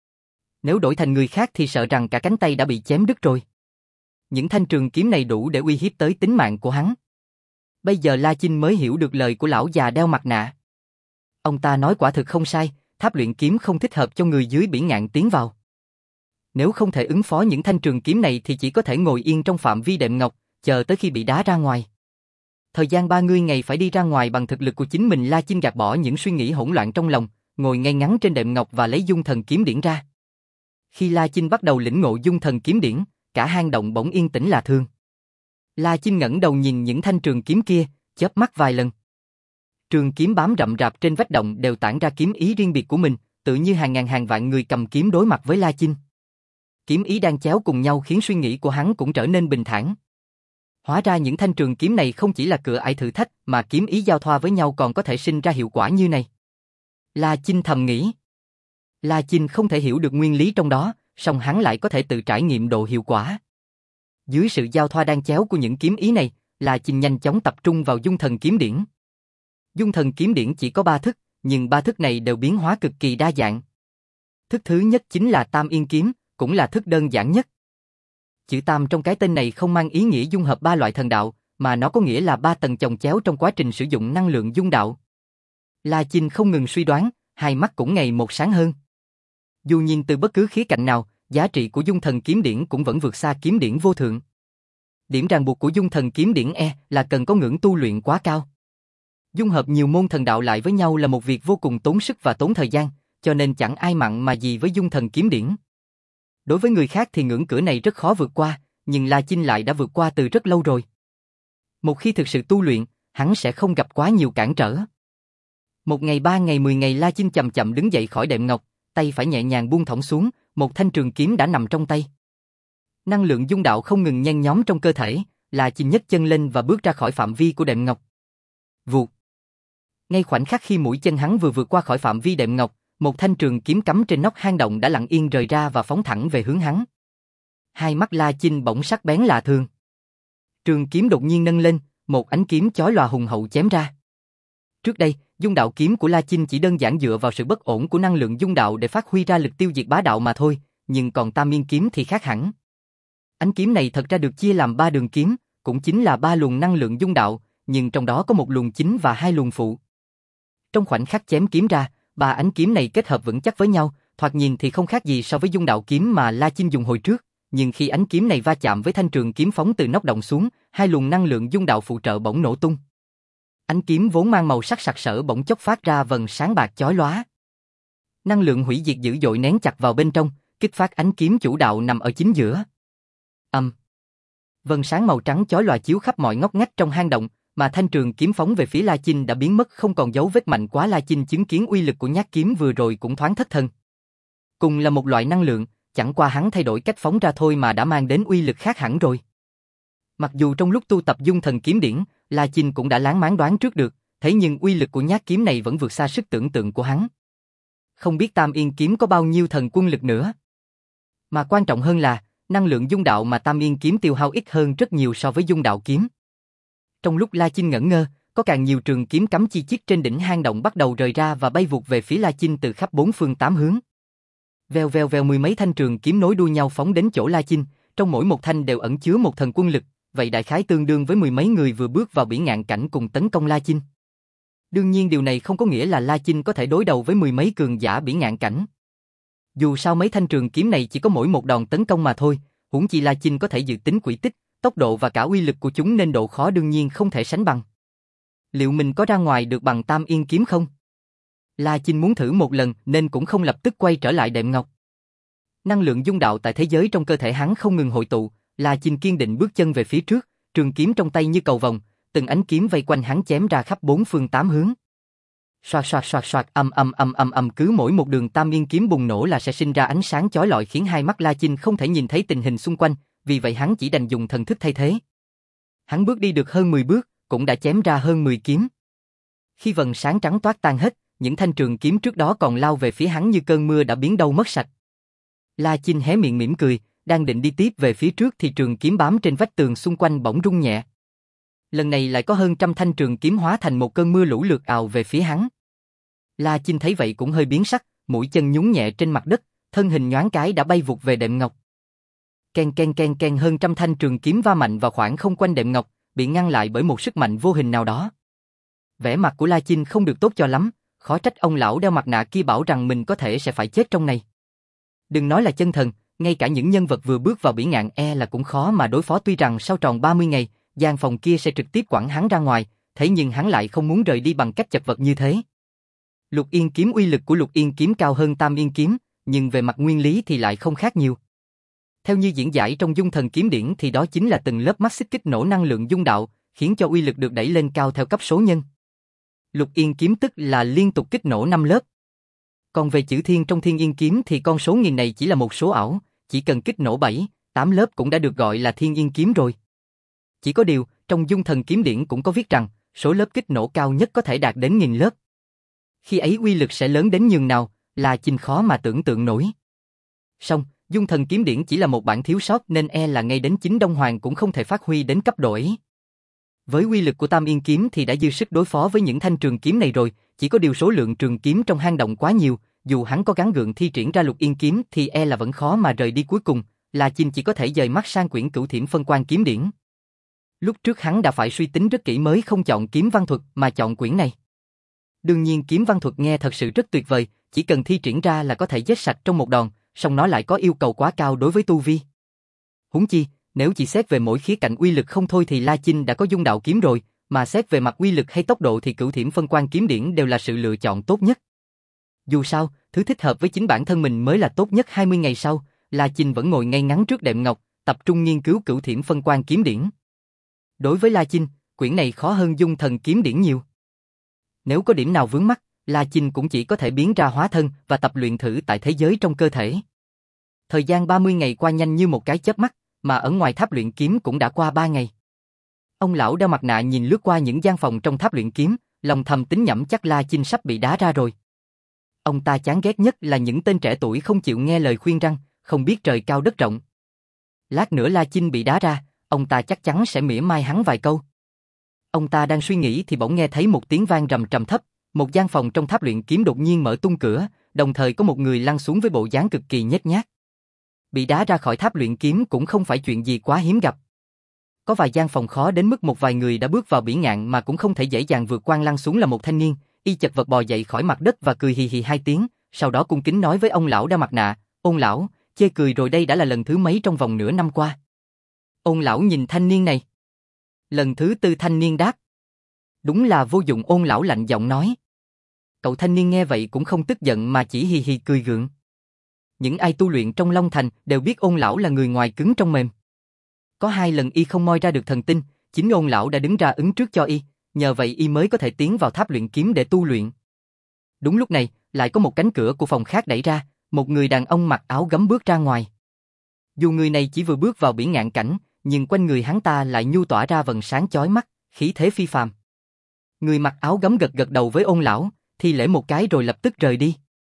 Nếu đổi thành người khác thì sợ rằng cả cánh tay đã bị chém đứt rồi. Những thanh trường kiếm này đủ để uy hiếp tới tính mạng của hắn. Bây giờ La Chinh mới hiểu được lời của lão già đeo mặt nạ. Ông ta nói quả thực không sai, tháp luyện kiếm không thích hợp cho người dưới Bỉ Ngạn tiến vào. Nếu không thể ứng phó những thanh trường kiếm này thì chỉ có thể ngồi yên trong phạm vi đệm ngọc, chờ tới khi bị đá ra ngoài. Thời gian 30 ngày phải đi ra ngoài bằng thực lực của chính mình. La Chinh gạt bỏ những suy nghĩ hỗn loạn trong lòng, ngồi ngay ngắn trên đệm ngọc và lấy Dung Thần Kiếm Điển ra. Khi La Chinh bắt đầu lĩnh ngộ Dung Thần Kiếm Điển, cả hang động bỗng yên tĩnh lạ thường. La Chinh ngẩng đầu nhìn những thanh trường kiếm kia, chớp mắt vài lần. Trường kiếm bám rậm rạp trên vách động đều tản ra kiếm ý riêng biệt của mình, tự như hàng ngàn hàng vạn người cầm kiếm đối mặt với La Chinh. Kiếm ý đang chéo cùng nhau khiến suy nghĩ của hắn cũng trở nên bình thản. Hóa ra những thanh trường kiếm này không chỉ là cửa ải thử thách, mà kiếm ý giao thoa với nhau còn có thể sinh ra hiệu quả như này. La Chinh thầm nghĩ. La Chinh không thể hiểu được nguyên lý trong đó, song hắn lại có thể tự trải nghiệm độ hiệu quả. Dưới sự giao thoa đan chéo của những kiếm ý này, La Chinh nhanh chóng tập trung vào dung thần kiếm điển. Dung thần kiếm điển chỉ có 3 thức, nhưng 3 thức này đều biến hóa cực kỳ đa dạng. Thức thứ nhất chính là Tam Yên kiếm, cũng là thức đơn giản nhất. Chữ Tam trong cái tên này không mang ý nghĩa dung hợp 3 loại thần đạo, mà nó có nghĩa là 3 tầng chồng chéo trong quá trình sử dụng năng lượng dung đạo. La Chinh không ngừng suy đoán, hai mắt cũng ngày một sáng hơn. Dù nhìn từ bất cứ khía cạnh nào, giá trị của dung thần kiếm điển cũng vẫn vượt xa kiếm điển vô thượng. Điểm ràng buộc của dung thần kiếm điển là cần có ngưỡng tu luyện quá cao. Dung hợp nhiều môn thần đạo lại với nhau là một việc vô cùng tốn sức và tốn thời gian, cho nên chẳng ai mặn mà gì với dung thần kiếm điển. Đối với người khác thì ngưỡng cửa này rất khó vượt qua, nhưng La Chinh lại đã vượt qua từ rất lâu rồi. Một khi thực sự tu luyện, hắn sẽ không gặp quá nhiều cản trở. 1 ngày 3 ngày 10 ngày La Chinh chậm chậm đứng dậy khỏi đệm ngọc, tay phải nhẹ nhàng buông thõng xuống, một thanh trường kiếm đã nằm trong tay. Năng lượng dung đạo không ngừng nhen nhóm trong cơ thể, La Chinh nhấc chân lên và bước ra khỏi phạm vi của đệm ngọc. Vụt. Ngay khoảnh khắc khi mũi chân hắn vừa vượt qua khỏi phạm vi đệm ngọc, một thanh trường kiếm cắm trên nóc hang động đã lặng yên rời ra và phóng thẳng về hướng hắn. Hai mắt La Chinh bỗng sắc bén lạ thường. Trường kiếm đột nhiên nâng lên, một ánh kiếm chói lòa hùng hậu chém ra. Trước đây, dung đạo kiếm của La Chinh chỉ đơn giản dựa vào sự bất ổn của năng lượng dung đạo để phát huy ra lực tiêu diệt bá đạo mà thôi, nhưng còn Tam Yên kiếm thì khác hẳn. Ánh kiếm này thật ra được chia làm 3 đường kiếm, cũng chính là 3 luồng năng lượng dung đạo, nhưng trong đó có một luồng chính và 2 luồng phụ. Trong khoảnh khắc chém kiếm ra, 3 ánh kiếm này kết hợp vững chắc với nhau, thoạt nhìn thì không khác gì so với dung đạo kiếm mà La Chinh dùng hồi trước, nhưng khi ánh kiếm này va chạm với thanh trường kiếm phóng từ nóc động xuống, 2 luồng năng lượng dung đạo phụ trợ bỗng nổ tung. Ánh kiếm vốn mang màu sắc sặc sỡ bỗng chốc phát ra vầng sáng bạc chói lóa. Năng lượng hủy diệt dữ dội nén chặt vào bên trong, kích phát ánh kiếm chủ đạo nằm ở chính giữa. Vầng sáng màu trắng chói lòa chiếu khắp mọi ngóc ngách trong hang động, mà thanh trường kiếm phóng về phía La Chinh đã biến mất không còn dấu vết mạnh quá. La Chinh chứng kiến uy lực của nhát kiếm vừa rồi cũng thoáng thất thần. Cùng là một loại năng lượng, chẳng qua hắn thay đổi cách phóng ra thôi mà đã mang đến uy lực khác hẳn rồi. Mặc dù trong lúc tu tập dung thần kiếm điển, La Chinh cũng đã láng máng đoán trước được, thế nhưng uy lực của nhát kiếm này vẫn vượt xa sức tưởng tượng của hắn. Không biết Tam Yên kiếm có bao nhiêu thần quân lực nữa. Mà quan trọng hơn là, năng lượng dung đạo mà Tam Yên kiếm tiêu hao ít hơn rất nhiều so với dung đạo kiếm. Trong lúc La Chinh ngẩn ngơ, có càng nhiều trường kiếm cắm chi chít trên đỉnh hang động bắt đầu rời ra và bay vụt về phía La Chinh từ khắp 4 phương 8 hướng. Vèo vèo vèo, 10 mấy thanh trường kiếm nối đuôi nhau phóng đến chỗ La Chinh, trong mỗi một thanh đều ẩn chứa một thần quân lực, vậy đại khái tương đương với 10 mấy người vừa bước vào bỉ ngạn cảnh cùng tấn công La Chinh. Đương nhiên điều này không có nghĩa là La Chinh có thể đối đầu với 10 mấy cường giả bỉ ngạn cảnh. Dù sao mấy thanh trường kiếm này chỉ có mỗi một đòn tấn công mà thôi, huống chi La Chinh có thể dự tính quỹ tích, tốc độ và cả uy lực của chúng nên độ khó đương nhiên không thể sánh bằng. Liệu mình có ra ngoài được bằng Tam Yên kiếm không? La Chinh muốn thử một lần nên cũng không lập tức quay trở lại đệm ngọc. Năng lượng dung đạo tại thế giới trong cơ thể hắn không ngừng hội tụ, La Chinh kiên định bước chân về phía trước, trường kiếm trong tay như cầu vồng, từng ánh kiếm vây quanh hắn chém ra khắp 4 phương 8 hướng. Soạt soạt soạt soạt, cứ mỗi một đường Tam Yên kiếm bùng nổ là sẽ sinh ra ánh sáng chói lọi khiến hai mắt La Chinh không thể nhìn thấy tình hình xung quanh, vì vậy hắn chỉ đành dùng thần thức thay thế. Hắn bước đi được hơn 10 bước, cũng đã chém ra hơn 10 kiếm. Khi vầng sáng trắng toát tan hết, những thanh trường kiếm trước đó còn lao về phía hắn như cơn mưa đã biến đâu mất sạch. La Chinh hé miệng mỉm cười, đang định đi tiếp về phía trước thì trường kiếm bám trên vách tường xung quanh bỗng rung nhẹ. Lần này lại có hơn trăm thanh trường kiếm hóa thành một cơn mưa lũ lượt ào về phía hắn. La Chinh thấy vậy cũng hơi biến sắc, mũi chân nhún nhẹ trên mặt đất, thân hình nhoáng cái đã bay vụt về đệm ngọc. Ken ken ken ken, hơn trăm thanh trường kiếm va mạnh vào khoảng không quanh đệm ngọc, bị ngăn lại bởi một sức mạnh vô hình nào đó. Vẻ mặt của La Chinh không được tốt cho lắm, khó trách ông lão đeo mặt nạ kia bảo rằng mình có thể sẽ phải chết trong này. Đừng nói là chân thần, ngay cả những nhân vật vừa bước vào bỉ ngạn là cũng khó mà đối phó, tuy rằng sau tròn 30 ngày, gian phòng kia sẽ trực tiếp quẳng hắn ra ngoài, thế nhưng hắn lại không muốn rời đi bằng cách chật vật như thế. Lục Yên kiếm, uy lực của Lục Yên kiếm cao hơn Tam Yên kiếm, nhưng về mặt nguyên lý thì lại không khác nhiều. Theo như diễn giải trong dung thần kiếm điển thì đó chính là từng lớp mắt xích kích nổ năng lượng dung đạo, khiến cho uy lực được đẩy lên cao theo cấp số nhân. Lục Yên kiếm tức là liên tục kích nổ 5 lớp. Còn về chữ thiên trong Thiên Yên kiếm thì con số nghìn này chỉ là một số ảo, chỉ cần kích nổ 7, 8 lớp cũng đã được gọi là Thiên Yên kiếm rồi. Chỉ có điều, trong dung thần kiếm điển cũng có viết rằng, số lớp kích nổ cao nhất có thể đạt đến 1000 lớp. Khi ấy uy lực sẽ lớn đến nhường nào, La Chinh khó mà tưởng tượng nổi. Song, Dung Thần kiếm điển chỉ là một bản thiếu sót nên là ngay đến chính Đông Hoàng cũng không thể phát huy đến cấp độ ấy. Với uy lực của Tam Yên kiếm thì đã dư sức đối phó với những thanh trường kiếm này rồi, chỉ có điều số lượng trường kiếm trong hang động quá nhiều, dù hắn có gắng gượng thi triển ra Lục Yên kiếm thì là vẫn khó mà rời đi cuối cùng, La Chinh chỉ có thể dời mắt sang quyển Cửu Thiểm Phân Quang kiếm điển. Lúc trước hắn đã phải suy tính rất kỹ mới không chọn kiếm văn thuật mà chọn quyển này. Đương nhiên kiếm văn thuật nghe thật sự rất tuyệt vời, chỉ cần thi triển ra là có thể giết sạch trong một đòn, song nó lại có yêu cầu quá cao đối với tu vi. Huống chi, nếu chỉ xét về mỗi khía cạnh uy lực không thôi thì La Chinh đã có Dung Đạo kiếm rồi, mà xét về mặt uy lực hay tốc độ thì Cửu Thiểm Phân Quang kiếm điển đều là sự lựa chọn tốt nhất. Dù sao, thứ thích hợp với chính bản thân mình mới là tốt nhất. 20 ngày sau, La Chinh vẫn ngồi ngay ngắn trước đệm ngọc, tập trung nghiên cứu Cửu Thiểm Phân Quang kiếm điển. Đối với La Chinh, quyển này khó hơn Dung Thần kiếm điển nhiều. Nếu có điểm nào vướng mắc, La Chinh cũng chỉ có thể biến ra hóa thân và tập luyện thử tại thế giới trong cơ thể. Thời gian 30 ngày qua nhanh như một cái chớp mắt, mà ở ngoài tháp luyện kiếm cũng đã qua 3 ngày. Ông lão đeo mặt nạ nhìn lướt qua những gian phòng trong tháp luyện kiếm, lòng thầm tính nhẩm chắc La Chinh sắp bị đá ra rồi. Ông ta chán ghét nhất là những tên trẻ tuổi không chịu nghe lời khuyên răn, không biết trời cao đất rộng. Lát nữa La Chinh bị đá ra, ông ta chắc chắn sẽ mỉa mai hắn vài câu. Ông ta đang suy nghĩ thì bỗng nghe thấy một tiếng vang rầm trầm thấp, một gian phòng trong tháp luyện kiếm đột nhiên mở tung cửa, đồng thời có một người lăn xuống với bộ dáng cực kỳ nhếch nhác. Bị đá ra khỏi tháp luyện kiếm cũng không phải chuyện gì quá hiếm gặp. Có vài gian phòng khó đến mức một vài người đã bước vào bỉ ngạn mà cũng không thể dễ dàng vượt qua. Lăn xuống là một thanh niên, y chật vật bò dậy khỏi mặt đất và cười hì hì 2 tiếng, sau đó cung kính nói với ông lão đeo mặt nạ, "Ôn lão, chê cười rồi, đây đã là lần thứ mấy trong vòng nửa năm qua?" Ôn lão nhìn thanh niên này. "Lần thứ 4", thanh niên đáp. "Đúng là vô dụng", ôn lão lạnh giọng nói. Cậu thanh niên nghe vậy cũng không tức giận mà chỉ hì hì cười gượng. Những ai tu luyện trong Long Thành đều biết ôn lão là người ngoài cứng trong mềm. Có 2 lần y không moi ra được thần tinh, chính ôn lão đã đứng ra ứng trước cho y, nhờ vậy y mới có thể tiến vào tháp luyện kiếm để tu luyện. Đúng lúc này, lại có một cánh cửa của phòng khác đẩy ra, một người đàn ông mặc áo gấm bước ra ngoài. Dù người này chỉ vừa bước vào bỉ ngạn cảnh, nhưng quanh người hắn ta lại nhu tỏa ra vầng sáng chói mắt, khí thế phi phàm. Người mặc áo gấm gật gật đầu với ôn lão, thi lễ một cái rồi lập tức rời đi.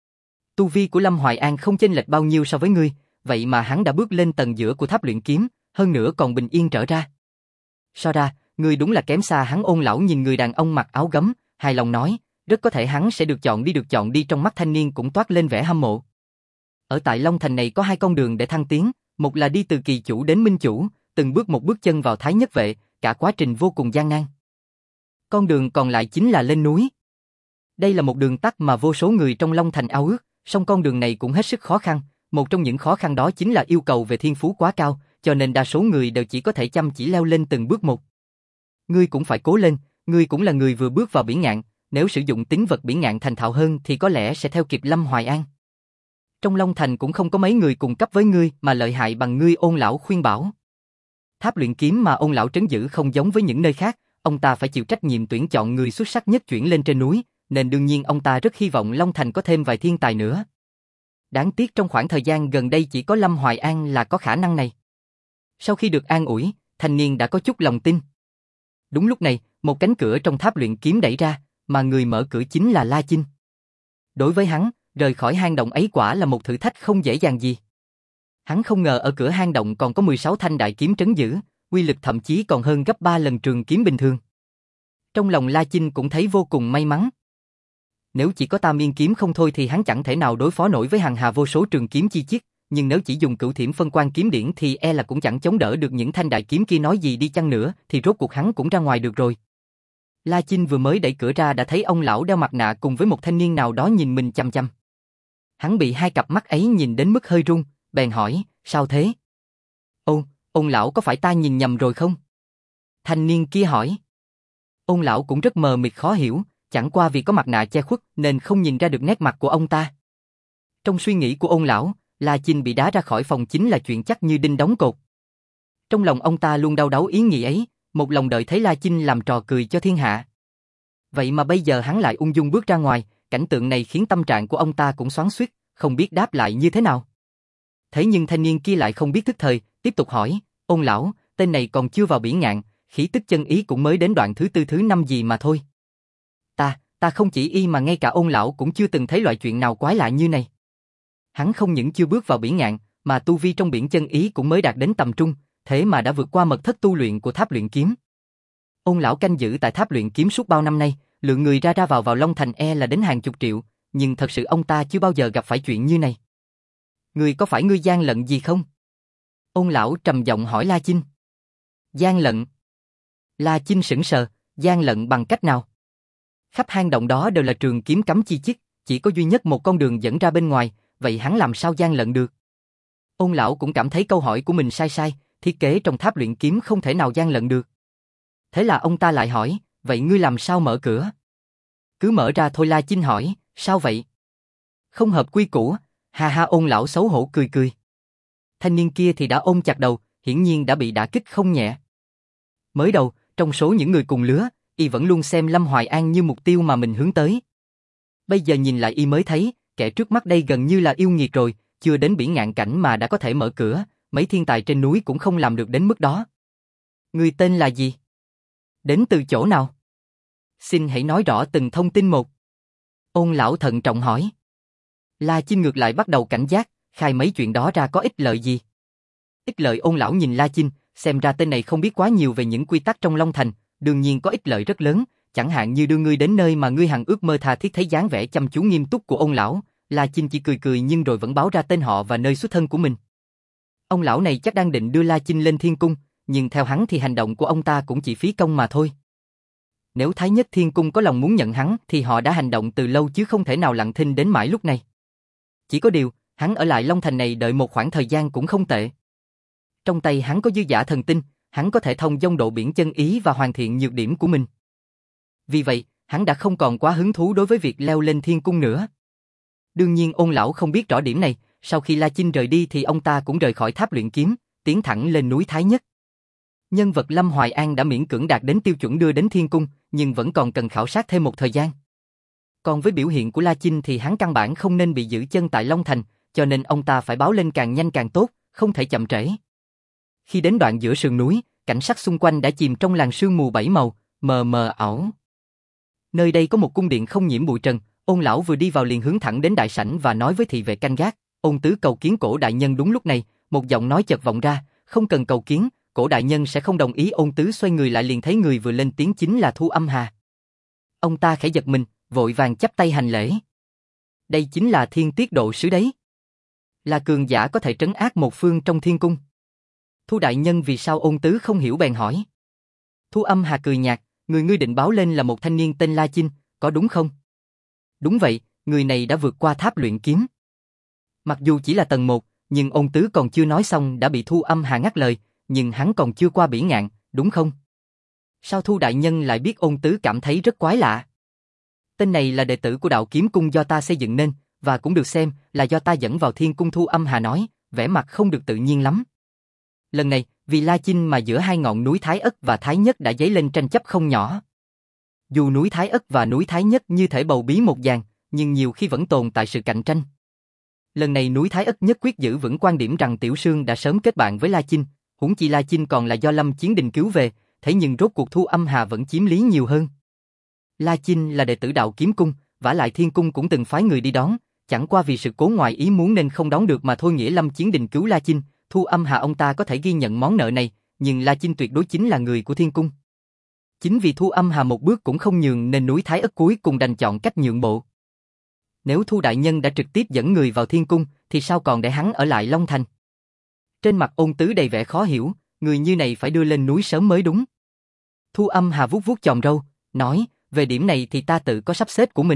Tu vi của Lâm Hoài An không chênh lệch bao nhiêu so với ngươi, vậy mà hắn đã bước lên tầng giữa của tháp luyện kiếm, hơn nữa còn bình yên trở ra. So ra, ngươi đúng là kém xa hắn. Ôn lão nhìn người đàn ông mặc áo gấm, hài lòng nói, rất có thể hắn sẽ được chọn đi. Trong mắt thanh niên cũng toát lên vẻ hâm mộ. Ở tại Long Thành này có 2 con đường để thăng tiến, một là đi từ kỳ chủ đến minh chủ, từng bước một bước chân vào thái nhất vệ, cả quá trình vô cùng gian nan. Con đường còn lại chính là lên núi. Đây là một đường tắt mà vô số người trong Long Thành ao ước, song con đường này cũng hết sức khó khăn, một trong những khó khăn đó chính là yêu cầu về thiên phú quá cao, cho nên đa số người đều chỉ có thể chăm chỉ leo lên từng bước một. Ngươi cũng phải cố lên, ngươi cũng là người vừa bước vào bỉ ngạn, nếu sử dụng tín vật bỉ ngạn thành thạo hơn thì có lẽ sẽ theo kịp Lâm Hoài An. Trong Long Thành cũng không có mấy người cùng cấp với ngươi mà lợi hại bằng ngươi, ôn lão khuyên bảo. Tháp luyện kiếm mà ôn lão trấn giữ không giống với những nơi khác, ông ta phải chịu trách nhiệm tuyển chọn người xuất sắc nhất chuyển lên trên núi, nên đương nhiên ông ta rất hy vọng Long Thành có thêm vài thiên tài nữa. Đáng tiếc trong khoảng thời gian gần đây chỉ có Lâm Hoài An là có khả năng này. Sau khi được an ủi, thanh niên đã có chút lòng tin. Đúng lúc này, một cánh cửa trong tháp luyện kiếm đẩy ra, mà người mở cửa chính là La Chinh. Đối với hắn, rời khỏi hang động ấy quả là một thử thách không dễ dàng gì. Hắn không ngờ ở cửa hang động còn có 16 thanh đại kiếm trấn giữ, uy lực thậm chí còn hơn gấp 3 lần trường kiếm bình thường. Trong lòng La Chinh cũng thấy vô cùng may mắn. Nếu chỉ có Tam Yên kiếm không thôi thì hắn chẳng thể nào đối phó nổi với hàng hà vô số trường kiếm chi chiết, nhưng nếu chỉ dùng Cửu Thiểm Phân Quang kiếm điển thì là cũng chẳng chống đỡ được những thanh đại kiếm kia, nói gì đi chăng nữa thì rốt cuộc hắn cũng ra ngoài được rồi. La Chinh vừa mới đẩy cửa ra đã thấy ông lão đeo mặt nạ cùng với một thanh niên nào đó nhìn mình chăm chăm. Hắn bị 2 cặp mắt ấy nhìn đến mức hơi run, bèn hỏi, sao thế? Ôn lão, có phải ta nhìn nhầm rồi không? Thanh niên kia hỏi. Ôn lão cũng rất mờ mịt khó hiểu, chẳng qua vì có mặt nạ che khuất nên không nhìn ra được nét mặt của ông ta. Trong suy nghĩ của ôn lão, La Chinh bị đá ra khỏi phòng chính là chuyện chắc như đinh đóng cột. Trong lòng ông ta luôn đau đáu ý nghĩ ấy, một lòng đợi thấy La Chinh làm trò cười cho thiên hạ. Vậy mà bây giờ hắn lại ung dung bước ra ngoài, cảnh tượng này khiến tâm trạng của ông ta cũng xoắn xuýt, không biết đáp lại như thế nào. Thế nhưng thanh niên kia lại không biết thức thời, tiếp tục hỏi, ôn lão, tên này còn chưa vào bỉ ngạn, khí tức chân ý cũng mới đến đoạn thứ 4 thứ 5 gì mà thôi. Ta ta không chỉ y mà ngay cả Ôn lão cũng chưa từng thấy loại chuyện nào quái lạ như này. Hắn không những chưa bước vào bỉ ngạn, mà tu vi trong biển chân ý cũng mới đạt đến tầm trung, thế mà đã vượt qua mật thất tu luyện của tháp luyện kiếm. Ôn lão canh giữ tại tháp luyện kiếm suốt bao năm nay, lượng người ra vào Long Thành là đến hàng chục triệu, nhưng thật sự ông ta chưa bao giờ gặp phải chuyện như này. Ngươi có phải ngươi gian lận gì không? Ôn lão trầm giọng hỏi La Chinh. Gian lận? La Chinh sững sờ, gian lận bằng cách nào? Khắp hang động đó đều là trường kiếm cấm chi chít, chỉ có duy nhất một con đường dẫn ra bên ngoài, vậy hắn làm sao gian lận được? Ôn lão cũng cảm thấy câu hỏi của mình sai, thiết kế trong tháp luyện kiếm không thể nào gian lận được. Thế là ông ta lại hỏi, vậy ngươi làm sao mở cửa? Cứ mở ra thôi. La Chinh hỏi, sao vậy? Không hợp quy củ, ha Ôn lão xấu hổ cười. Thanh niên kia thì đã ôm chặt đầu, hiển nhiên đã bị đả kích không nhẹ. Mới đầu, trong số những người cùng lứa, y vẫn luôn xem Lâm Hoài An như mục tiêu mà mình hướng tới. Bây giờ nhìn lại y mới thấy, kẻ trước mắt đây gần như là yêu nghiệt rồi, chưa đến bỉ ngạn cảnh mà đã có thể mở cửa, mấy thiên tài trên núi cũng không làm được đến mức đó. Người tên là gì? Đến từ chỗ nào? Xin hãy nói rõ từng thông tin một. Ôn lão thận trọng hỏi. La Chinh ngược lại bắt đầu cảnh giác, khai mấy chuyện đó ra có ích lợi gì? Ích lợi? Ôn lão nhìn La Chinh, xem ra tên này không biết quá nhiều về những quy tắc trong Long Thành, đương nhiên có ích lợi rất lớn, chẳng hạn như đưa ngươi đến nơi mà ngươi hằng ước mơ tha thiết. Thấy dáng vẻ chăm chú nghiêm túc của Ôn lão, La Chinh chỉ cười nhưng rồi vẫn báo ra tên họ và nơi xuất thân của mình. Ông lão này chắc đang định đưa La Chinh lên thiên cung, nhưng theo hắn thì hành động của ông ta cũng chỉ phí công mà thôi. Nếu Thái Nhất Thiên Cung có lòng muốn nhận hắn thì họ đã hành động từ lâu chứ không thể nào lặng thinh đến mãi lúc này. Chỉ có điều, hắn ở lại Long Thành này đợi một khoảng thời gian cũng không tệ. Trong tay hắn có dư dả thần tinh, hắn có thể thông dong độ biển chân ý và hoàn thiện nhược điểm của mình. Vì vậy, hắn đã không còn quá hứng thú đối với việc leo lên thiên cung nữa. Đương nhiên Ôn lão không biết rõ điểm này, sau khi La Chinh rời đi thì ông ta cũng rời khỏi tháp luyện kiếm, tiến thẳng lên núi Thái Nhất. Nhân vật Lâm Hoài An đã miễn cưỡng đạt đến tiêu chuẩn đưa đến thiên cung, nhưng vẫn còn cần khảo sát thêm một thời gian. Còn với biểu hiện của La Chinh thì hắn căn bản không nên bị giữ chân tại Long Thành, cho nên ông ta phải báo lên càng nhanh càng tốt, không thể chậm trễ. Khi đến đoạn giữa sườn núi, cảnh sắc xung quanh đã chìm trong làn sương mù bảy màu, mờ mờ ảo. Nơi đây có một cung điện không nhiễm bụi trần, Ôn lão vừa đi vào liền hướng thẳng đến đại sảnh và nói với thị vệ canh gác, Ôn tứ cầu kiến Cổ đại nhân. Đúng lúc này, một giọng nói chợt vọng ra, không cần cầu kiến, Cổ đại nhân sẽ không đồng ý. Ôn tứ xoay người lại liền thấy người vừa lên tiếng chính là Thu Âm Hà. Ông ta khẽ giật mình, vội vàng chắp tay hành lễ. Đây chính là Thiên Tiết Độ Sứ đấy. Là cường giả có thể trấn áp một phương trong thiên cung. Thu đại nhân vì sao? Ôn tứ không hiểu bèn hỏi. Thu Âm Hà cười nhạt, người ngươi định báo lên là một thanh niên tên La Chinh, có đúng không? Đúng vậy, người này đã vượt qua tháp luyện kiếm. Mặc dù chỉ là tầng 1, nhưng Ôn tứ còn chưa nói xong đã bị Thu Âm Hà ngắt lời, nhưng hắn còn chưa qua bỉ ngạn, đúng không? Sao Thu đại nhân lại biết? Ôn tứ cảm thấy rất quái lạ. Tên này là đệ tử của đạo kiếm cung do ta xây dựng nên, và cũng được xem là do ta dẫn vào thiên cung. Thu Âm Hà nói, vẻ mặt không được tự nhiên lắm. Lần này, vì La Chinh mà giữa hai ngọn núi Thái Ất và Thái Nhất đã dấy lên tranh chấp không nhỏ. Dù núi Thái Ất và núi Thái Nhất như thể bầu bí một dàn, nhưng nhiều khi vẫn tồn tại sự cạnh tranh. Lần này núi Thái Ất nhất quyết giữ vững quan điểm rằng Tiểu Sương đã sớm kết bạn với La Chinh, huống chi La Chinh còn là do Lâm Chiến Đình cứu về, thế nhưng rốt cuộc Thu Âm Hà vẫn chiếm lý nhiều hơn. La Chinh là đệ tử đạo kiếm cung, vả lại thiên cung cũng từng phái người đi đón, chẳng qua vì sự cố ngoài ý muốn nên không đón được mà thôi. Nghĩa Lâm Chiến Đình cứu La Chinh, Thu Âm Hà ông ta có thể ghi nhận món nợ này, nhưng La Chinh tuyệt đối chính là người của thiên cung. Chính vì Thu Âm Hà một bước cũng không nhường nên núi Thái Ất cuối cùng đành chọn cách nhượng bộ. Nếu Thu đại nhân đã trực tiếp dẫn người vào thiên cung, thì sao còn để hắn ở lại Long Thành? Trên mặt Ôn tứ đầy vẻ khó hiểu, người như này phải đưa lên núi sớm mới đúng. Thu Âm Hà vuốt vuốt chòm râu, nói, về điểm này thì ta tự có sắp xếp của mình.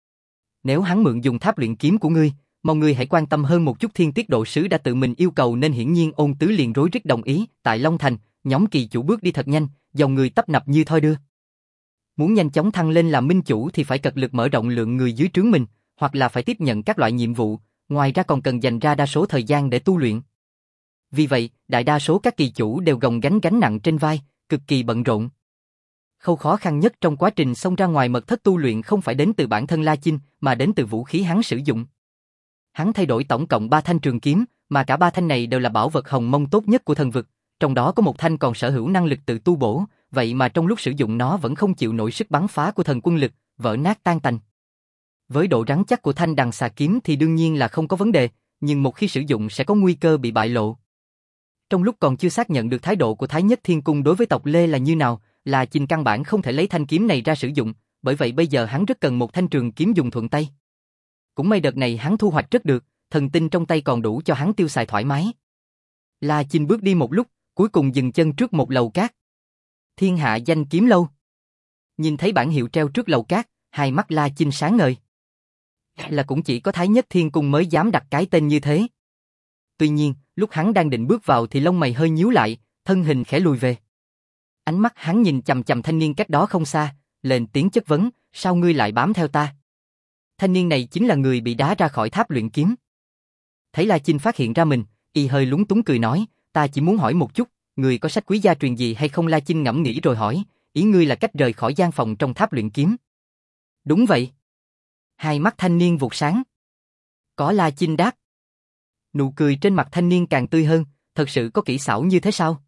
Nếu hắn mượn dùng tháp luyện kiếm của ngươi, mong ngươi hãy quan tâm hơn một chút. Thiên Tiết Độ Sứ đã tự mình yêu cầu nên hiển nhiên Ôn tứ liền rối rít đồng ý. Tại Long Thành, nhóm kỳ chủ bước đi thật nhanh, dòng người tấp nập như thoi đưa. Muốn nhanh chóng thăng lên làm minh chủ thì phải cật lực mở rộng lượng người dưới trướng mình, hoặc là phải tiếp nhận các loại nhiệm vụ, ngoài ra còn cần dành ra đa số thời gian để tu luyện. Vì vậy, đại đa số các kỳ chủ đều gồng gánh nặng trên vai, cực kỳ bận rộn. Khâu khó khăn nhất trong quá trình xông ra ngoài mật thất tu luyện không phải đến từ bản thân La Chinh, mà đến từ vũ khí hắn sử dụng. Hắn thay đổi tổng cộng 3 thanh trường kiếm, mà cả 3 thanh này đều là bảo vật hồng mông tốt nhất của thần vực, trong đó có một thanh còn sở hữu năng lực tự tu bổ, vậy mà trong lúc sử dụng nó vẫn không chịu nổi sức bắn phá của thần quân lực, vỡ nát tan tành. Với độ rắn chắc của thanh đằng xà kiếm thì đương nhiên là không có vấn đề, nhưng một khi sử dụng sẽ có nguy cơ bị bại lộ. Trong lúc còn chưa xác nhận được thái độ của Thái Nhất Thiên Cung đối với tộc Lê là như nào, La Chinh căn bản không thể lấy thanh kiếm này ra sử dụng, bởi vậy bây giờ hắn rất cần một thanh trường kiếm dùng thuận tay. Cũng may đợt này hắn thu hoạch rất được, thần tinh trong tay còn đủ cho hắn tiêu xài thoải mái. La Chinh bước đi một lúc, cuối cùng dừng chân trước một lầu cát. Thiên Hạ Danh Kiếm Lâu. Nhìn thấy bảng hiệu treo trước lầu cát, hai mắt La Chinh sáng ngời. Là cũng chỉ có Thái Nhất Thiên Cung mới dám đặt cái tên như thế. Tuy nhiên, lúc hắn đang định bước vào thì lông mày hơi nhíu lại, thân hình khẽ lùi về. Ánh mắt hắn nhìn chằm chằm thanh niên cách đó không xa, lên tiếng chất vấn, sao ngươi lại bám theo ta? Thanh niên này chính là người bị đá ra khỏi tháp luyện kiếm. Thấy La Chinh phát hiện ra mình, y hơi lúng túng cười nói, ta chỉ muốn hỏi một chút, ngươi có sách quý gia truyền gì hay không? La Chinh ngẫm nghĩ rồi hỏi, ý ngươi là cách rời khỏi gian phòng trong tháp luyện kiếm. Đúng vậy. Hai mắt thanh niên vụt sáng. Có. La Chinh đáp. Nụ cười trên mặt thanh niên càng tươi hơn, thật sự có kỹ xảo như thế sao?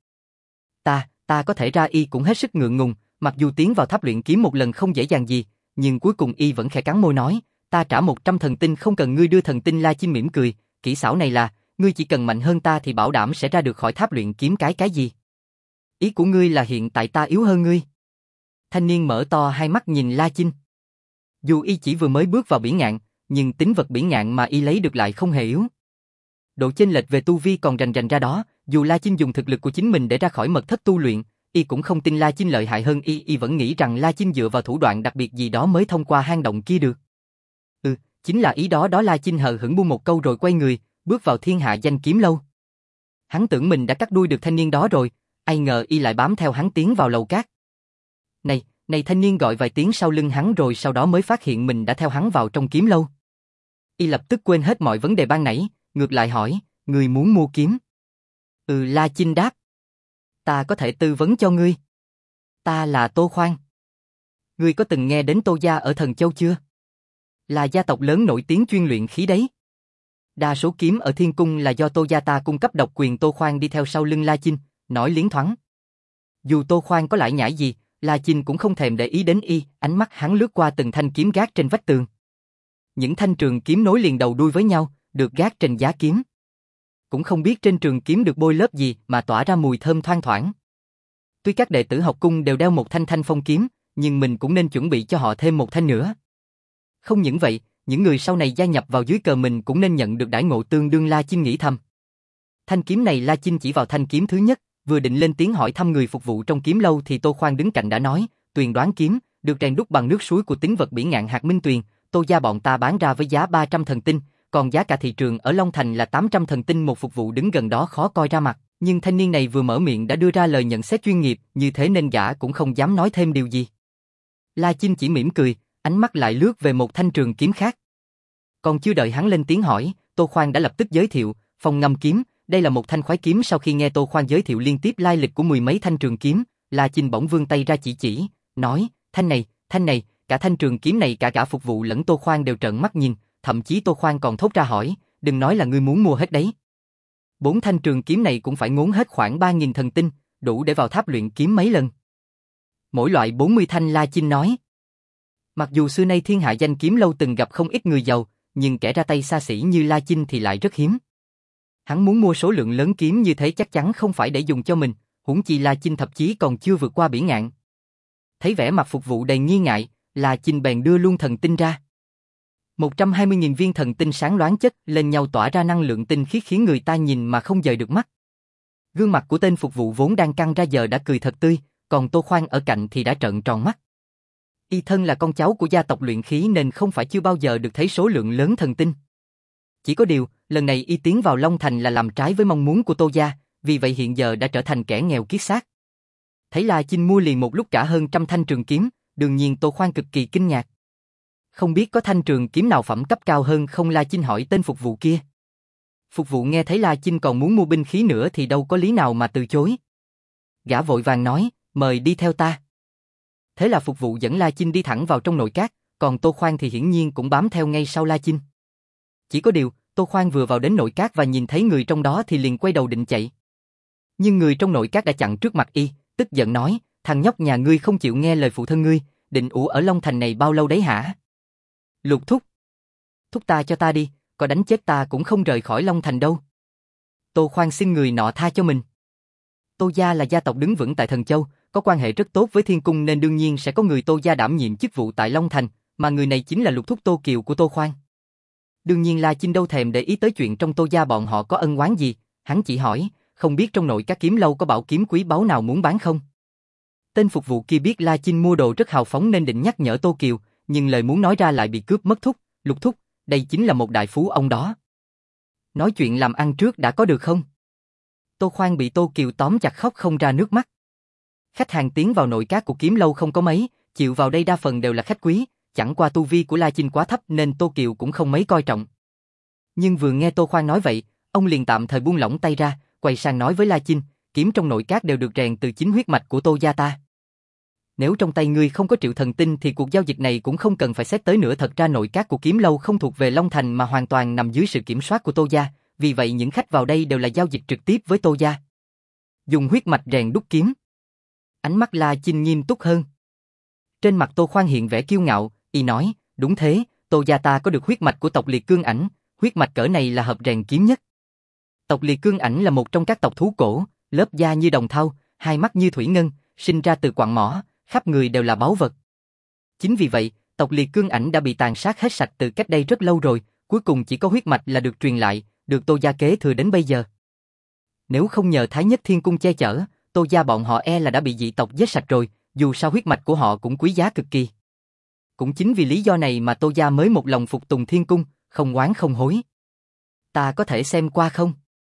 Ta có thể ra. Y cũng hết sức ngượng ngùng, mặc dù tiến vào tháp luyện kiếm một lần không dễ dàng gì, nhưng cuối cùng y vẫn khẽ cắn môi nói, ta trả 100 thần tinh không cần ngươi đưa thần tinh. La Chinh mỉm cười, kỹ xảo này là, ngươi chỉ cần mạnh hơn ta thì bảo đảm sẽ ra được khỏi tháp luyện kiếm. Cái gì? Ý của ngươi là hiện tại ta yếu hơn ngươi? Thanh niên mở to hai mắt nhìn La Chinh. Dù y chỉ vừa mới bước vào bỉ ngạn, nhưng tính vật bỉ ngạn mà y lấy được lại không hề yếu. Độ chênh lệch về tu vi còn rành rành ra đó, dù La Chinh dùng thực lực của chính mình để ra khỏi mật thất tu luyện, y cũng không tin La Chinh lợi hại hơn y vẫn nghĩ rằng La Chinh dựa vào thủ đoạn đặc biệt gì đó mới thông qua hang động kia được. Chính là ý đó. La Chinh hờ hững buông một câu rồi quay người, bước vào Thiên Hạ Danh Kiếm Lâu. Hắn tưởng mình đã cắt đuôi được thanh niên đó rồi, ai ngờ y lại bám theo hắn tiến vào lầu cát. Này thanh niên gọi vài tiếng sau lưng hắn rồi sau đó mới phát hiện mình đã theo hắn vào trong kiếm lâu. Y lập tức quên hết mọi vấn đề ban nãy, ngược lại hỏi, ngươi muốn mua kiếm? La Chinh đáp. Ta có thể tư vấn cho ngươi. Ta là Tô Khoan. Ngươi có từng nghe đến Tô gia ở Thần Châu chưa? Là gia tộc lớn nổi tiếng chuyên luyện khí đấy. Đa số kiếm ở Thiên Cung là do Tô gia ta cung cấp độc quyền. Tô Khoan đi theo sau lưng La Chinh, nói liến thoáng. Dù Tô Khoan có lải nhải gì, La Chinh cũng không thèm để ý đến y, ánh mắt hắn lướt qua từng thanh kiếm gác trên vách tường. Những thanh trường kiếm nối liền đầu đuôi với nhau, được gác trên giá kiếm. Cũng không biết trên trường kiếm được bôi lớp gì mà tỏa ra mùi thơm thoang thoảng. Tuy các đệ tử học cung đều đeo một thanh phong kiếm, nhưng mình cũng nên chuẩn bị cho họ thêm một thanh nữa. Không những vậy, những người sau này gia nhập vào dưới cờ mình cũng nên nhận được đãi ngộ tương đương. La Chinh nghĩ thầm. Thanh kiếm này La Chinh chỉ vào thanh kiếm thứ nhất, vừa định lên tiếng hỏi thăm người phục vụ trong kiếm lâu thì Tô Khoan đứng cạnh đã nói, Tuyền Đoán kiếm, được rèn đúc bằng nước suối của tính vật bỉ ngạn hạt minh tuyền, Tô gia bọn ta bán ra với giá 300 thần tinh, còn giá cả thị trường ở Long Thành là 800 thần tinh. Một phục vụ đứng gần đó khó coi ra mặt, nhưng thanh niên này vừa mở miệng đã đưa ra lời nhận xét chuyên nghiệp, như thế nên gã cũng không dám nói thêm điều gì. La Chinh chỉ mỉm cười, ánh mắt lại lướt về một thanh trường kiếm khác. Còn chưa đợi hắn lên tiếng hỏi, Tô Khoan đã lập tức giới thiệu, Phong Ngâm kiếm, đây là một thanh khoái kiếm. Sau khi nghe Tô Khoan giới thiệu liên tiếp lai lịch của mười mấy thanh trường kiếm, La Chinh bỗng vươn tay ra chỉ, nói, thanh này, cả thanh trường kiếm này cả phục vụ lẫn Tô Khoan đều trợn mắt nhìn, thậm chí Tô Khoan còn thốt ra hỏi, đừng nói là ngươi muốn mua hết đấy. 4 thanh trường kiếm này cũng phải ngốn hết khoảng 3.000 thần tinh, đủ để vào tháp luyện kiếm mấy lần. Mỗi loại 40 thanh. La Chinh nói. Mặc dù xưa nay Thiên Hạ Danh Kiếm Lâu từng gặp không ít người giàu, nhưng kẻ ra tay xa xỉ như La Chinh thì lại rất hiếm. Hắn muốn mua số lượng lớn kiếm như thế chắc chắn không phải để dùng cho mình, huống chi La Chinh thậm chí còn chưa vượt qua bỉ ngạn. Thấy vẻ mặt phục vụ đầy nghi ngại, La Chinh bèn đưa luôn thần tinh ra. 120.000 viên thần tinh sáng loáng chất lên nhau tỏa ra năng lượng tinh khiết khiến người ta nhìn mà không rời được mắt. Gương mặt của tên phục vụ vốn đang căng ra giờ đã cười thật tươi, còn Tô Khoan ở cạnh thì đã trợn tròn mắt. Y thân là con cháu của gia tộc luyện khí nên không phải chưa bao giờ được thấy số lượng lớn thần tinh. Chỉ có điều, lần này y tiến vào Long Thành là làm trái với mong muốn của Tô gia, vì vậy hiện giờ đã trở thành kẻ nghèo kiết xác. Thấy La Chinh mua liền một lúc cả hơn trăm thanh trường kiếm, đương nhiên Tô Khoan cực kỳ kinh ngạc. Không biết có thanh trường kiếm nào phẩm cấp cao hơn không? La Chinh hỏi tên phục vụ kia. Phục vụ nghe thấy La Chinh còn muốn mua binh khí nữa thì đâu có lý nào mà từ chối. Gã vội vàng nói, mời đi theo ta. Thế là phục vụ dẫn La Chinh đi thẳng vào trong nội các, còn Tô Khoan thì hiển nhiên cũng bám theo ngay sau La Chinh. Chỉ có điều, Tô Khoan vừa vào đến nội các và nhìn thấy người trong đó thì liền quay đầu định chạy. Nhưng người trong nội các đã chặn trước mặt y, tức giận nói, thằng nhóc nhà ngươi không chịu nghe lời phụ thân ngươi, định ủ ở Long Thành này bao lâu đấy hả? Lục thúc. Thúc ta cho ta đi, có đánh chết ta cũng không rời khỏi Long Thành đâu. Tô Khoan xin người nọ tha cho mình. Tô gia là gia tộc đứng vững tại Thần Châu, có quan hệ rất tốt với Thiên Cung nên đương nhiên sẽ có người Tô gia đảm nhiệm chức vụ tại Long Thành, mà người này chính là lục thúc Tô Kiều của Tô Khoan. Đương nhiên La Chinh đâu thèm để ý tới chuyện trong Tô gia bọn họ có ân oán gì, hắn chỉ hỏi, không biết trong nội các kiếm lâu có bảo kiếm quý báu nào muốn bán không? Tên phục vụ kia biết La Chinh mua đồ rất hào phóng nên định nhắc nhở Tô Kiều, nhưng lời muốn nói ra lại bị cướp mất thúc, lục thúc, đây chính là một đại phú ông đó. Nói chuyện làm ăn trước đã có được không? Tô Khoan bị Tô Kiều tóm chặt khóc không ra nước mắt. Khách hàng tiến vào nội các của kiếm lâu không có mấy, chịu vào đây đa phần đều là khách quý, chẳng qua tu vi của La Chinh quá thấp nên Tô Kiều cũng không mấy coi trọng. Nhưng vừa nghe Tô Khoan nói vậy, ông liền tạm thời buông lỏng tay ra, quay sang nói với La Chinh, kiếm trong nội các đều được rèn từ chính huyết mạch của Tô gia ta. Nếu trong tay ngươi không có Triệu Thần Tinh thì cuộc giao dịch này cũng không cần phải xét tới nữa. Thật ra nội các của kiếm lâu không thuộc về Long Thành mà hoàn toàn nằm dưới sự kiểm soát của Tô gia, vì vậy những khách vào đây đều là giao dịch trực tiếp với Tô gia. Dùng huyết mạch rèn đúc kiếm. Ánh mắt La Chinh nghiêm túc hơn. Trên mặt Tô Khoan hiện vẻ kiêu ngạo, y nói, đúng thế, Tô gia ta có được huyết mạch của tộc Liệt Cương Ảnh, huyết mạch cỡ này là hợp rèn kiếm nhất. Tộc Liệt Cương Ảnh là một trong các tộc thú cổ, lớp da như đồng thau, hai mắt như thủy ngân, sinh ra từ quặng mỏ, khắp người đều là báu vật. Chính vì vậy, tộc Liệt Cương Ảnh đã bị tàn sát hết sạch từ cách đây rất lâu rồi, cuối cùng chỉ có huyết mạch là được truyền lại, được Tô gia kế thừa đến bây giờ. Nếu không nhờ Thái Nhất Thiên Cung che chở, Tô gia bọn họ e là đã bị dị tộc giết sạch rồi, dù sao huyết mạch của họ cũng quý giá cực kỳ. Cũng chính vì lý do này mà Tô gia mới một lòng phục tùng Thiên Cung, không oán không hối. Ta có thể xem qua không?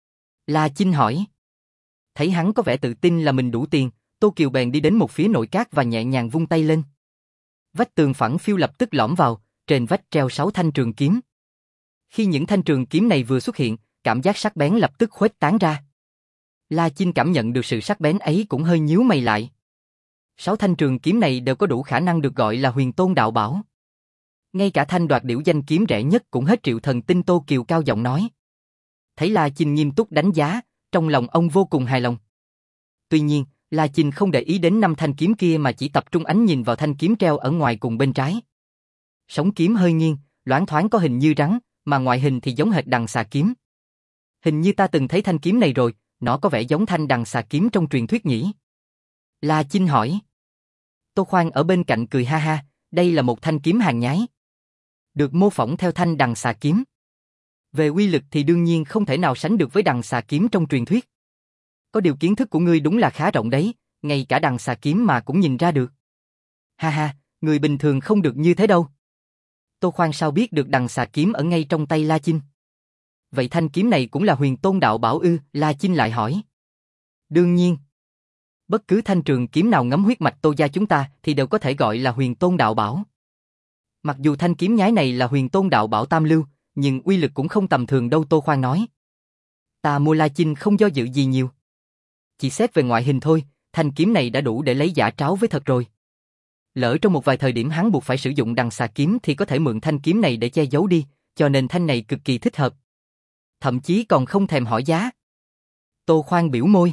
La Chinh hỏi. Thấy hắn có vẻ tự tin là mình đủ tiền, Tô Kiều bèn đi đến một phía nội các và nhẹ nhàng vung tay lên. Vách tường phẳng phiu lập tức lõm vào, trên vách treo 6 thanh trường kiếm. Khi những thanh trường kiếm này vừa xuất hiện, cảm giác sắc bén lập tức khuếch tán ra. La Chinh cảm nhận được sự sắc bén ấy cũng hơi nhíu mày lại. 6 thanh trường kiếm này đều có đủ khả năng được gọi là huyền tôn đạo bảo. Ngay cả thanh đoạt điểu danh kiếm rẻ nhất cũng hết Triệu Thần Tinh. Tô Kiều cao giọng nói. Thấy La Chinh nghiêm túc đánh giá, trong lòng ông vô cùng hài lòng. Tuy nhiên, La Chinh không để ý đến 5 thanh kiếm kia mà chỉ tập trung ánh nhìn vào thanh kiếm treo ở ngoài cùng bên trái. Sóng kiếm hơi nghiêng, loáng thoáng có hình như rắn, mà ngoại hình thì giống hệt đằng xà kiếm. Hình như ta từng thấy thanh kiếm này rồi, nó có vẻ giống thanh đằng xà kiếm trong truyền thuyết nhỉ? La Chinh hỏi. Tô Khoan ở bên cạnh cười ha ha, đây là một thanh kiếm hàng nhái. Được mô phỏng theo thanh đằng xà kiếm. Về uy lực thì đương nhiên không thể nào sánh được với đằng xà kiếm trong truyền thuyết. Có điều kiến thức của ngươi đúng là khá rộng đấy, ngay cả đằng xà kiếm mà cũng nhìn ra được. Ha ha, người bình thường không được như thế đâu. Tô Khoan sao biết được đằng xà kiếm ở ngay trong tay La Chinh? Vậy thanh kiếm này cũng là huyền tôn đạo bảo ư? La Chinh lại hỏi. Đương nhiên. Bất cứ thanh trường kiếm nào ngấm huyết mạch Tô gia chúng ta thì đều có thể gọi là huyền tôn đạo bảo. Mặc dù thanh kiếm nhái này là huyền tôn đạo bảo tam lưu, nhưng uy lực cũng không tầm thường đâu. Tô Khoan nói. Ta mua La Chinh không do dự gì nhiều. Chỉ xét về ngoại hình thôi, thanh kiếm này đã đủ để lấy giả tráo với thật rồi. Lỡ trong một vài thời điểm hắn buộc phải sử dụng đằng xà kiếm thì có thể mượn thanh kiếm này để che giấu đi, cho nên thanh này cực kỳ thích hợp. Thậm chí còn không thèm hỏi giá. Tô Khoan biểu môi.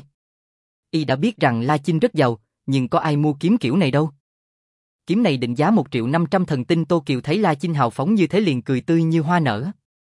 Y đã biết rằng La Chinh rất giàu, nhưng có ai mua kiếm kiểu này đâu. Kiếm này định giá 1.500.000 thần tinh. Tô Kiều thấy La Chinh hào phóng như thế liền cười tươi như hoa nở.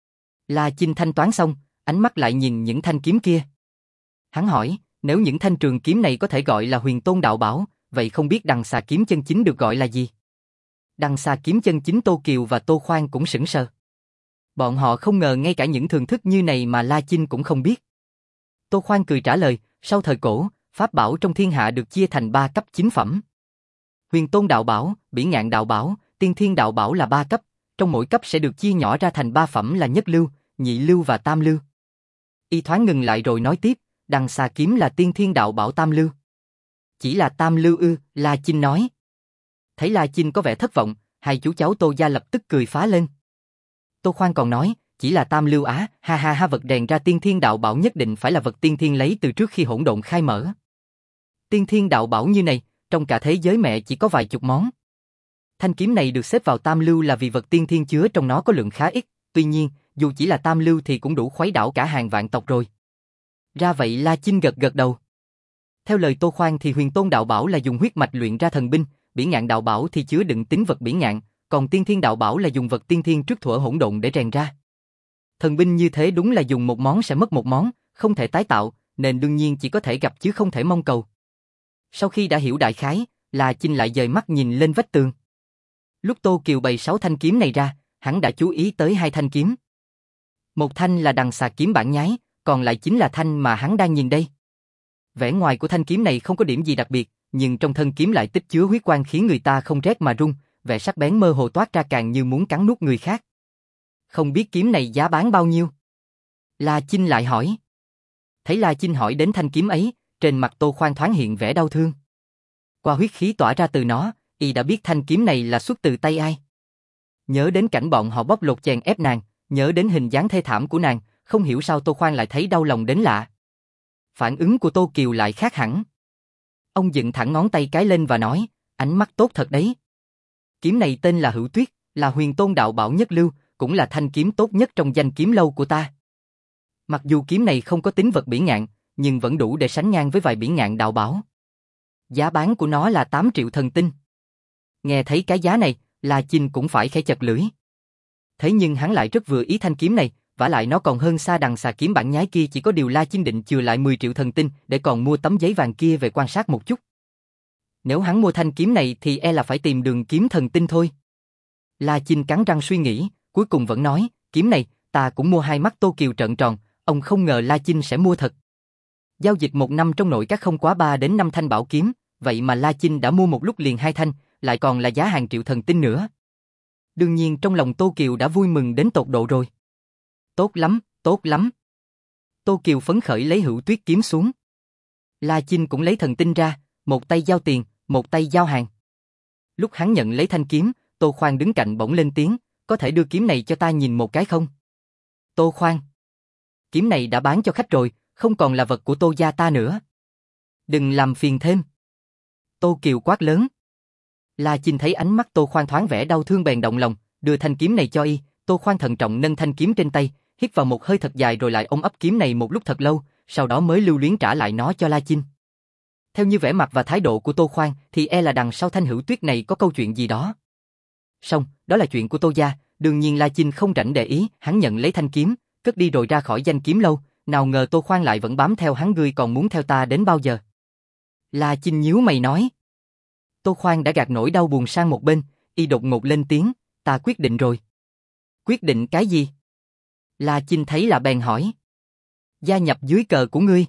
La Chinh thanh toán xong, ánh mắt lại nhìn những thanh kiếm kia. Hắn hỏi, nếu những thanh trường kiếm này có thể gọi là huyền tôn đạo bảo, vậy không biết đằng xà kiếm chân chính được gọi là gì? Đằng xà kiếm chân chính. Tô Kiều và Tô Khoan cũng sững sờ. Bọn họ không ngờ ngay cả những thường thức như này mà La Chinh cũng không biết. Tô Khoan cười trả lời, sau thời cổ, pháp bảo trong thiên hạ được chia thành 3 cấp 9 phẩm. Huyền tôn đạo bảo, bỉ ngạn đạo bảo, tiên thiên đạo bảo là 3 cấp, trong mỗi cấp sẽ được chia nhỏ ra thành 3 phẩm là nhất lưu, nhị lưu và tam lưu. Y thoáng ngừng lại rồi nói tiếp, đằng xà kiếm là tiên thiên đạo bảo tam lưu. Chỉ là tam lưu ư? La Chinh nói. Thấy La Chinh có vẻ thất vọng, hai chú cháu Tô gia lập tức cười phá lên. Tô Khoan còn nói, chỉ là tam lưu á, ha ha ha, vật rèn ra tiên thiên đạo bảo nhất định phải là vật tiên thiên lấy từ trước khi hỗn độn khai mở. Tiên thiên đạo bảo như này, trong cả thế giới mẹ chỉ có vài chục món. Thanh kiếm này được xếp vào tam lưu là vì vật tiên thiên chứa trong nó có lượng khá ít, tuy nhiên, dù chỉ là tam lưu thì cũng đủ khuấy đảo cả hàng vạn tộc rồi. Ra vậy. La Chinh gật gật đầu. Theo lời Tô Khoan thì huyền tôn đạo bảo là dùng huyết mạch luyện ra thần binh, bỉ ngạn đạo bảo thì chứa đựng tính vật bỉ ngạn, còn tiên thiên đạo bảo là dùng vật tiên thiên trước thuở hỗn độn để rèn ra. Thần binh như thế đúng là dùng một món sẽ mất một món, không thể tái tạo, nên đương nhiên chỉ có thể gặp chứ không thể mong cầu. Sau khi đã hiểu đại khái, La Chinh lại dời mắt nhìn lên vách tường. Lúc Tô Kiều bày 6 thanh kiếm này ra, hắn đã chú ý tới 2 thanh kiếm. Một thanh là đằng xà kiếm bản nhái, còn lại chính là thanh mà hắn đang nhìn đây. Vẻ ngoài của thanh kiếm này không có điểm gì đặc biệt, nhưng trong thân kiếm lại tích chứa huyết quang khiến người ta không rét mà run, vẻ sắc bén mơ hồ toát ra càng như muốn cắn nuốt người khác. Không biết kiếm này giá bán bao nhiêu? La Chinh lại hỏi. Thấy La Chinh hỏi đến thanh kiếm ấy, trên mặt Tô Khoan thoáng hiện vẻ đau thương. Qua huyết khí tỏa ra từ nó, y đã biết thanh kiếm này là xuất từ tay ai. Nhớ đến cảnh bọn họ bóc lột chèn ép nàng, nhớ đến hình dáng thê thảm của nàng, không hiểu sao Tô Khoan lại thấy đau lòng đến lạ. Phản ứng của Tô Kiều lại khác hẳn. Ông dựng thẳng ngón tay cái lên và nói, ánh mắt tốt thật đấy. Kiếm này tên là Hữu Tuyết, là huyền tôn đạo bảo nhất lưu, cũng là thanh kiếm tốt nhất trong danh kiếm lâu của ta. Mặc dù kiếm này không có tính vật bỉ ngạn, nhưng vẫn đủ để sánh ngang với vài bỉ ngạn đạo bảo. Giá bán của nó là 8 triệu thần tinh. Nghe thấy cái giá này, La Chinh cũng phải khẽ chật lưỡi. Thế nhưng hắn lại rất vừa ý thanh kiếm này, vả lại nó còn hơn xa đằng xà kiếm bản nhái kia, chỉ có điều La Chinh định chừa lại 10 triệu thần tinh để còn mua tấm giấy vàng kia về quan sát một chút. Nếu hắn mua thanh kiếm này thì e là phải tìm Đường kiếm thần tinh thôi. La Chinh cắn răng suy nghĩ, cuối cùng vẫn nói, kiếm này, ta cũng mua. Hai mắt Tô Kiều trợn tròn, ông không ngờ La Chinh sẽ mua thật. Giao dịch một năm trong nội các không quá 3 đến 5 thanh bảo kiếm, vậy mà La Chinh đã mua một lúc liền 2 thanh, lại còn là giá hàng triệu thần tinh nữa. Đương nhiên trong lòng Tô Kiều đã vui mừng đến tột độ rồi. Tốt lắm, tốt lắm. Tô Kiều phấn khởi lấy Hữu Tuyết kiếm xuống. La Chinh cũng lấy thần tinh ra, một tay giao tiền, một tay giao hàng. Lúc hắn nhận lấy thanh kiếm, Tô Khoan đứng cạnh bỗng lên tiếng, có thể đưa kiếm này cho ta nhìn một cái không? Tô Khoan, kiếm này đã bán cho khách rồi, không còn là vật của Tô gia ta nữa. Đừng làm phiền thêm. Tô Kiều quát lớn. La Chinh thấy ánh mắt Tô Khoan thoáng vẻ đau thương bèn động lòng, đưa thanh kiếm này cho y. Tô Khoan thận trọng nâng thanh kiếm trên tay, hít vào một hơi thật dài rồi lại ôm ấp kiếm này một lúc thật lâu, sau đó mới lưu luyến trả lại nó cho La Chinh. Theo như vẻ mặt và thái độ của Tô Khoan thì e là đằng sau thanh Hữu Tuyết này có câu chuyện gì đó. Xong, đó là chuyện của Tô gia, đương nhiên La Chinh không rảnh để ý, hắn nhận lấy thanh kiếm, cất đi rồi ra khỏi danh kiếm lâu, nào ngờ Tô Khoan lại vẫn bám theo hắn, ngươi còn muốn theo ta đến bao giờ? La Chinh nhíu mày nói. Tô Khoan đã gạt nỗi đau buồn sang một bên, y đột ngột lên tiếng, ta quyết định rồi. Quyết định cái gì? La Chinh thấy là bèn hỏi. Gia nhập dưới cờ của ngươi.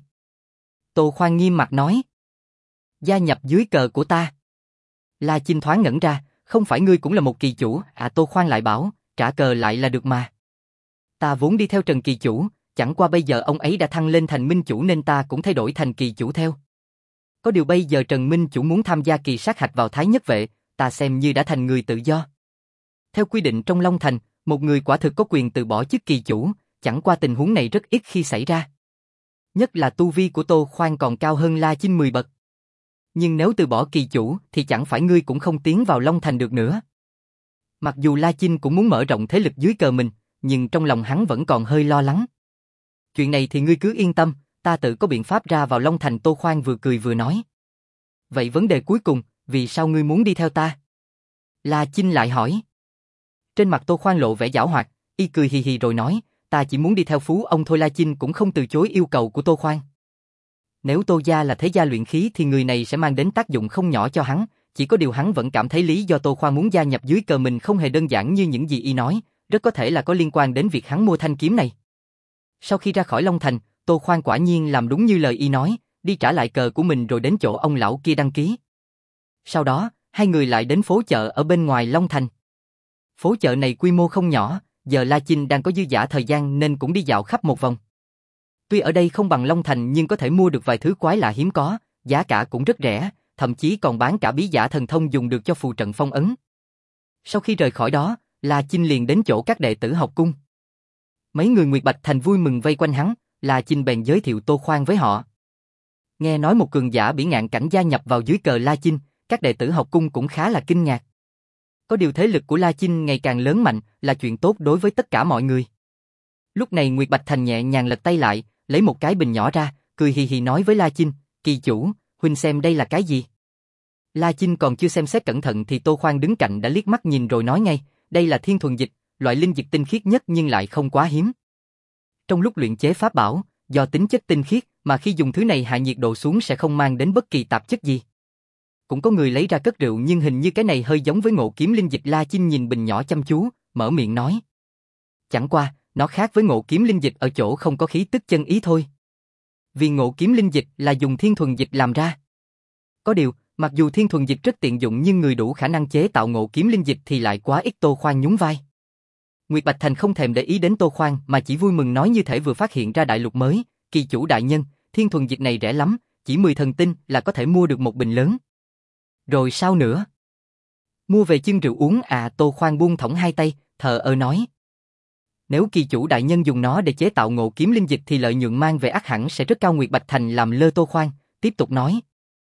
Tô Khoan nghiêm mặt nói. Gia nhập dưới cờ của ta. La Chinh thoáng ngẩn ra, không phải ngươi cũng là một kỳ chủ, Tô Khoan lại bảo, trả cờ lại là được mà. Ta vốn đi theo Trần kỳ chủ, chẳng qua bây giờ ông ấy đã thăng lên thành minh chủ nên ta cũng thay đổi thành kỳ chủ theo. Có điều bây giờ Trần minh chủ muốn tham gia kỳ sát hạch vào Thái Nhất Vệ, ta xem như đã thành người tự do. Theo quy định trong Long Thành, một người quả thực có quyền từ bỏ chức kỳ chủ, chẳng qua tình huống này rất ít khi xảy ra. Nhất là tu vi của Tô Khoan còn cao hơn La Chinh 10 bậc. Nhưng nếu từ bỏ kỳ chủ thì chẳng phải ngươi cũng không tiến vào Long Thành được nữa. Mặc dù La Chinh cũng muốn mở rộng thế lực dưới cờ mình, nhưng trong lòng hắn vẫn còn hơi lo lắng. Chuyện này thì ngươi cứ yên tâm, ta tự có biện pháp ra vào Long Thành. Tô Khoan vừa cười vừa nói. Vậy vấn đề cuối cùng, vì sao ngươi muốn đi theo ta? La Chinh lại hỏi. Trên mặt Tô Khoan lộ vẻ giảo hoạt, y cười hì hì rồi nói, ta chỉ muốn đi theo phú ông thôi. La Chinh cũng không từ chối yêu cầu của Tô Khoan. Nếu Tô gia là thế gia luyện khí thì người này sẽ mang đến tác dụng không nhỏ cho hắn, chỉ có điều hắn vẫn cảm thấy lý do Tô Khoan muốn gia nhập dưới cờ mình không hề đơn giản như những gì y nói, rất có thể là có liên quan đến việc hắn mua thanh kiếm này. Sau khi ra khỏi Long Thành, Tô Khoan quả nhiên làm đúng như lời y nói, đi trả lại cờ của mình rồi đến chỗ ông lão kia đăng ký. Sau đó, hai người lại đến phố chợ ở bên ngoài Long Thành. Phố chợ này quy mô không nhỏ, giờ La Chinh đang có dư dả thời gian nên cũng đi dạo khắp một vòng. Tuy ở đây không bằng Long Thành nhưng có thể mua được vài thứ quái lạ hiếm có, giá cả cũng rất rẻ, thậm chí còn bán cả bí giả thần thông dùng được cho phù trận phong ấn. Sau khi rời khỏi đó, La Chinh liền đến chỗ các đệ tử học cung. Mấy người Nguyệt Bạch Thành vui mừng vây quanh hắn, La Chinh bèn giới thiệu Tô Khoan với họ. Nghe nói một cường giả bỉ ngạn cảnh gia nhập vào dưới cờ La Chinh, các đệ tử học cung cũng khá là kinh ngạc. Có điều thế lực của La Chinh ngày càng lớn mạnh là chuyện tốt đối với tất cả mọi người. Lúc này Nguyệt Bạch Thành nhẹ nhàng lật tay lại, lấy một cái bình nhỏ ra, cười hì hì nói với La Chinh, kỳ chủ, huynh xem đây là cái gì? La Chinh còn chưa xem xét cẩn thận thì Tô Khoan đứng cạnh đã liếc mắt nhìn rồi nói ngay, đây là thiên thuần dịch, loại linh dịch tinh khiết nhất nhưng lại không quá hiếm. Trong lúc luyện chế pháp bảo, do tính chất tinh khiết mà khi dùng thứ này hạ nhiệt độ xuống sẽ không mang đến bất kỳ tạp chất gì. Cũng có người lấy ra cất rượu nhưng hình như cái này hơi giống với Ngộ Kiếm linh dịch. La Chinh nhìn bình nhỏ chăm chú, mở miệng nói. Chẳng qua, nó khác với Ngộ Kiếm linh dịch ở chỗ không có khí tức chân ý thôi. Vì Ngộ Kiếm linh dịch là dùng thiên thuần dịch làm ra. Có điều, mặc dù thiên thuần dịch rất tiện dụng nhưng người đủ khả năng chế tạo Ngộ Kiếm linh dịch thì lại quá ít. Tô Khoan nhún vai. Nguyệt Bạch Thành không thèm để ý đến Tô Khoan mà chỉ vui mừng nói như thể vừa phát hiện ra đại lục mới, kỳ chủ đại nhân, thiên thuần dịch này rẻ lắm, chỉ 10 thần tinh là có thể mua được một bình lớn. Rồi sao nữa? Mua về chưng rượu uống à? Tô Khoan buông thõng hai tay, thờ ơ nói. Nếu kỳ chủ đại nhân dùng nó để chế tạo Ngộ Kiếm linh dịch thì lợi nhuận mang về ắt hẳn sẽ rất cao. Nguyệt Bạch Thành làm lơ Tô Khoan, tiếp tục nói.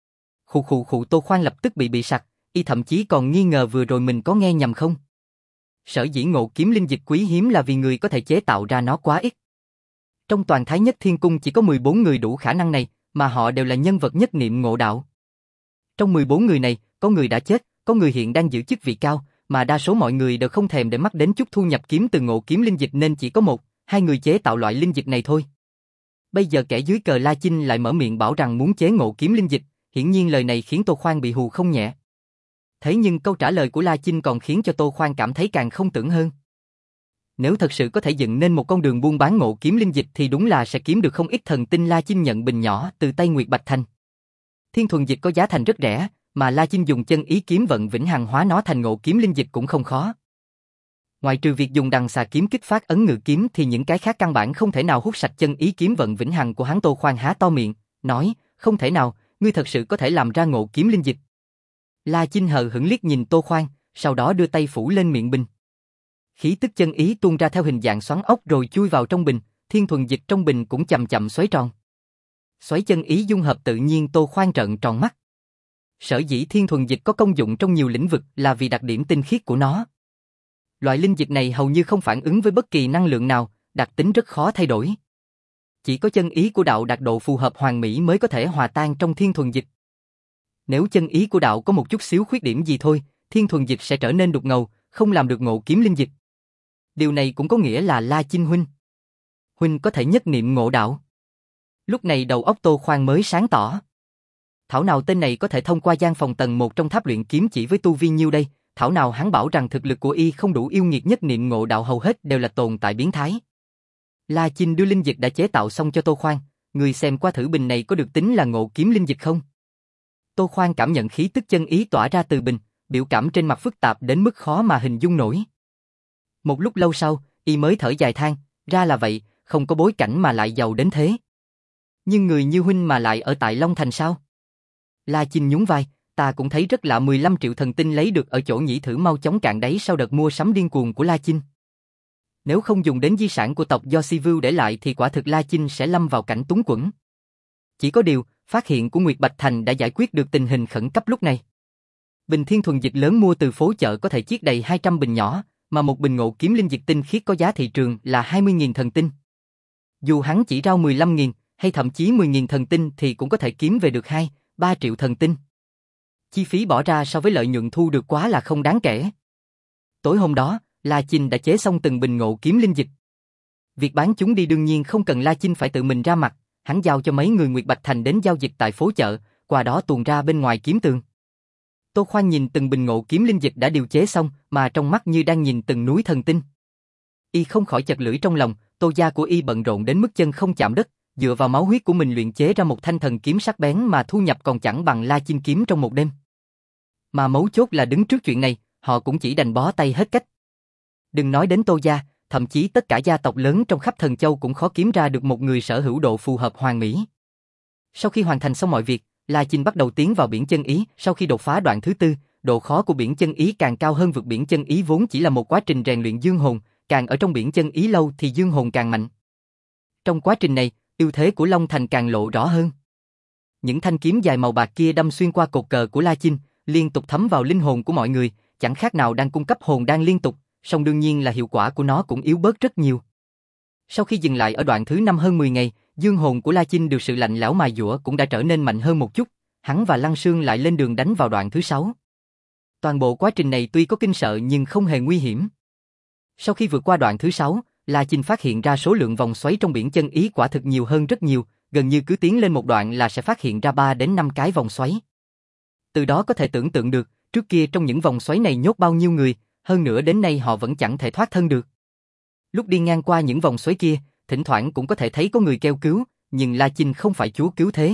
Khụ Tô Khoan lập tức bị sặc, y thậm chí còn nghi ngờ vừa rồi mình có nghe nhầm không. Sở dĩ Ngộ Kiếm linh dịch quý hiếm là vì người có thể chế tạo ra nó quá ít. Trong toàn Thái Nhất Thiên Cung chỉ có 14 người đủ khả năng này, mà họ đều là nhân vật nhất niệm ngộ đạo. Trong 14 người này, có người đã chết, có người hiện đang giữ chức vị cao, mà đa số mọi người đều không thèm để mắt đến chút thu nhập kiếm từ Ngộ Kiếm linh dịch nên chỉ có 1-2 người chế tạo loại linh dịch này thôi. Bây giờ kẻ dưới cờ La Chinh lại mở miệng bảo rằng muốn chế Ngộ Kiếm linh dịch, hiển nhiên lời này khiến Tô Khoan bị hù không nhẹ. Thế nhưng câu trả lời của La Chinh còn khiến cho Tô Khoan cảm thấy càng không tưởng hơn. Nếu thật sự có thể dựng nên một con đường buôn bán Ngộ Kiếm linh dịch thì đúng là sẽ kiếm được không ít thần tinh. La Chinh nhận bình nhỏ từ tay Nguyệt Bạch Thành. Thiên thuần dịch có giá thành rất rẻ, mà La Chinh dùng chân ý kiếm vận vĩnh hằng hóa nó thành Ngộ Kiếm linh dịch cũng không khó. Ngoài trừ việc dùng đằng xà kiếm kích phát ấn ngự kiếm thì những cái khác căn bản không thể nào hút sạch chân ý kiếm vận vĩnh hằng của hắn. Tô Khoan há to miệng, nói, không thể nào, ngươi thật sự có thể làm ra Ngộ Kiếm linh dịch. La Chinh hờ hững liếc nhìn Tô Khoan, sau đó đưa tay phủ lên miệng bình. Khí tức chân ý tuôn ra theo hình dạng xoắn ốc rồi chui vào trong bình, thiên thuần dịch trong bình cũng chậm chậm xoáy tròn. Xoáy chân ý dung hợp tự nhiên. Tô Khoan trợn tròn mắt. Sở dĩ thiên thuần dịch có công dụng trong nhiều lĩnh vực là vì đặc điểm tinh khiết của nó. Loại linh dịch này hầu như không phản ứng với bất kỳ năng lượng nào, đặc tính rất khó thay đổi. Chỉ có chân ý của đạo đạt độ phù hợp hoàn mỹ mới có thể hòa tan trong thiên thuần dịch. Nếu chân ý của đạo có một chút xíu khuyết điểm gì thôi, thiên thuần dịch sẽ trở nên đục ngầu, không làm được Ngộ Kiếm linh dịch. Điều này cũng có nghĩa là La Chinh huynh có thể nhất niệm ngộ đạo. Lúc này đầu óc Tô Khoan mới sáng tỏ. Thảo nào tên này có thể thông qua gian phòng tầng 1 trong tháp luyện kiếm chỉ với tu vi nhiêu đây, thảo nào hắn bảo rằng thực lực của y không đủ yêu nghiệt nhất niệm ngộ đạo, hầu hết đều là tồn tại biến thái. La Chinh đưa linh dịch đã chế tạo xong cho Tô Khoan, người xem qua thử bình này có được tính là Ngộ Kiếm linh dịch không? Tô Khoan cảm nhận khí tức chân ý tỏa ra từ bình, biểu cảm trên mặt phức tạp đến mức khó mà hình dung nổi. Một lúc lâu sau, y mới thở dài than, ra là vậy, không có bối cảnh mà lại giàu đến thế. Nhưng người như huynh mà lại ở tại Long Thành sao? La Chinh nhún vai, ta cũng thấy rất lạ. 15 triệu thần tinh lấy được ở chỗ nhĩ thử mau chóng cạn đáy sau đợt mua sắm điên cuồng của La Chinh. Nếu không dùng đến di sản của tộc do Si Vưu để lại thì quả thực La Chinh sẽ lâm vào cảnh túng quẫn. Chỉ có điều, phát hiện của Nguyệt Bạch Thành đã giải quyết được tình hình khẩn cấp lúc này. Bình thiên thuần dịch lớn mua từ phố chợ có thể chiết đầy 200 bình nhỏ, mà một bình Ngộ Kiếm linh dịch tinh khiết có giá thị trường là 20.000 thần tinh. Dù hắn chỉ rao 15.000 hay thậm chí 10.000 thần tinh thì cũng có thể kiếm về được 2-3 triệu thần tinh. Chi phí bỏ ra so với lợi nhuận thu được quá là không đáng kể. Tối hôm đó, La Chinh đã chế xong từng bình Ngộ Kiếm linh dịch. Việc bán chúng đi đương nhiên không cần La Chinh phải tự mình ra mặt, hắn giao cho mấy người Nguyệt Bạch Thành đến giao dịch tại phố chợ, qua đó tuồn ra bên ngoài kiếm tường. Tô Khoan nhìn từng bình Ngộ Kiếm linh dịch đã điều chế xong, mà trong mắt như đang nhìn từng núi thần tinh. Y không khỏi chật lưỡi trong lòng. Tô gia của y bận rộn đến mức chân không chạm đất, dựa vào máu huyết của mình luyện chế ra một thanh thần kiếm sắc bén mà thu nhập còn chẳng bằng La Chinh kiếm trong một đêm. Mà mấu chốt là đứng trước chuyện này, họ cũng chỉ đành bó tay hết cách. Đừng nói đến Tô gia, thậm chí tất cả gia tộc lớn trong khắp Thần Châu cũng khó kiếm ra được một người sở hữu độ phù hợp hoàn mỹ. Sau khi hoàn thành xong mọi việc, La Chinh bắt đầu tiến vào biển chân ý. Sau khi đột phá đoạn thứ 4, độ khó của biển chân ý càng cao hơn. Vượt biển chân ý vốn chỉ là một quá trình rèn luyện dương hồn, càng ở trong biển chân ý lâu thì dương hồn càng mạnh. Trong quá trình này, ưu thế của Long Thành càng lộ rõ hơn. Những thanh kiếm dài màu bạc kia đâm xuyên qua cột cờ của La Chinh, liên tục thấm vào linh hồn của mọi người, chẳng khác nào đang cung cấp hồn đan liên tục, song đương nhiên là hiệu quả của nó cũng yếu bớt rất nhiều. Sau khi dừng lại ở đoạn thứ 5 hơn 10 ngày, dương hồn của La Chinh được sự lạnh lẽo mài dũa cũng đã trở nên mạnh hơn một chút, hắn và Lăng Sương lại lên đường đánh vào đoạn thứ 6. Toàn bộ quá trình này tuy có kinh sợ nhưng không hề nguy hiểm. Sau khi vượt qua đoạn thứ 6, La Chinh phát hiện ra số lượng vòng xoáy trong biển chân ý quả thực nhiều hơn rất nhiều, gần như cứ tiến lên một đoạn là sẽ phát hiện ra 3 đến 5 cái vòng xoáy. Từ đó có thể tưởng tượng được, trước kia trong những vòng xoáy này nhốt bao nhiêu người, hơn nữa đến nay họ vẫn chẳng thể thoát thân được. Lúc đi ngang qua những vòng xoáy kia, thỉnh thoảng cũng có thể thấy có người kêu cứu, nhưng La Chinh không phải chúa cứu thế.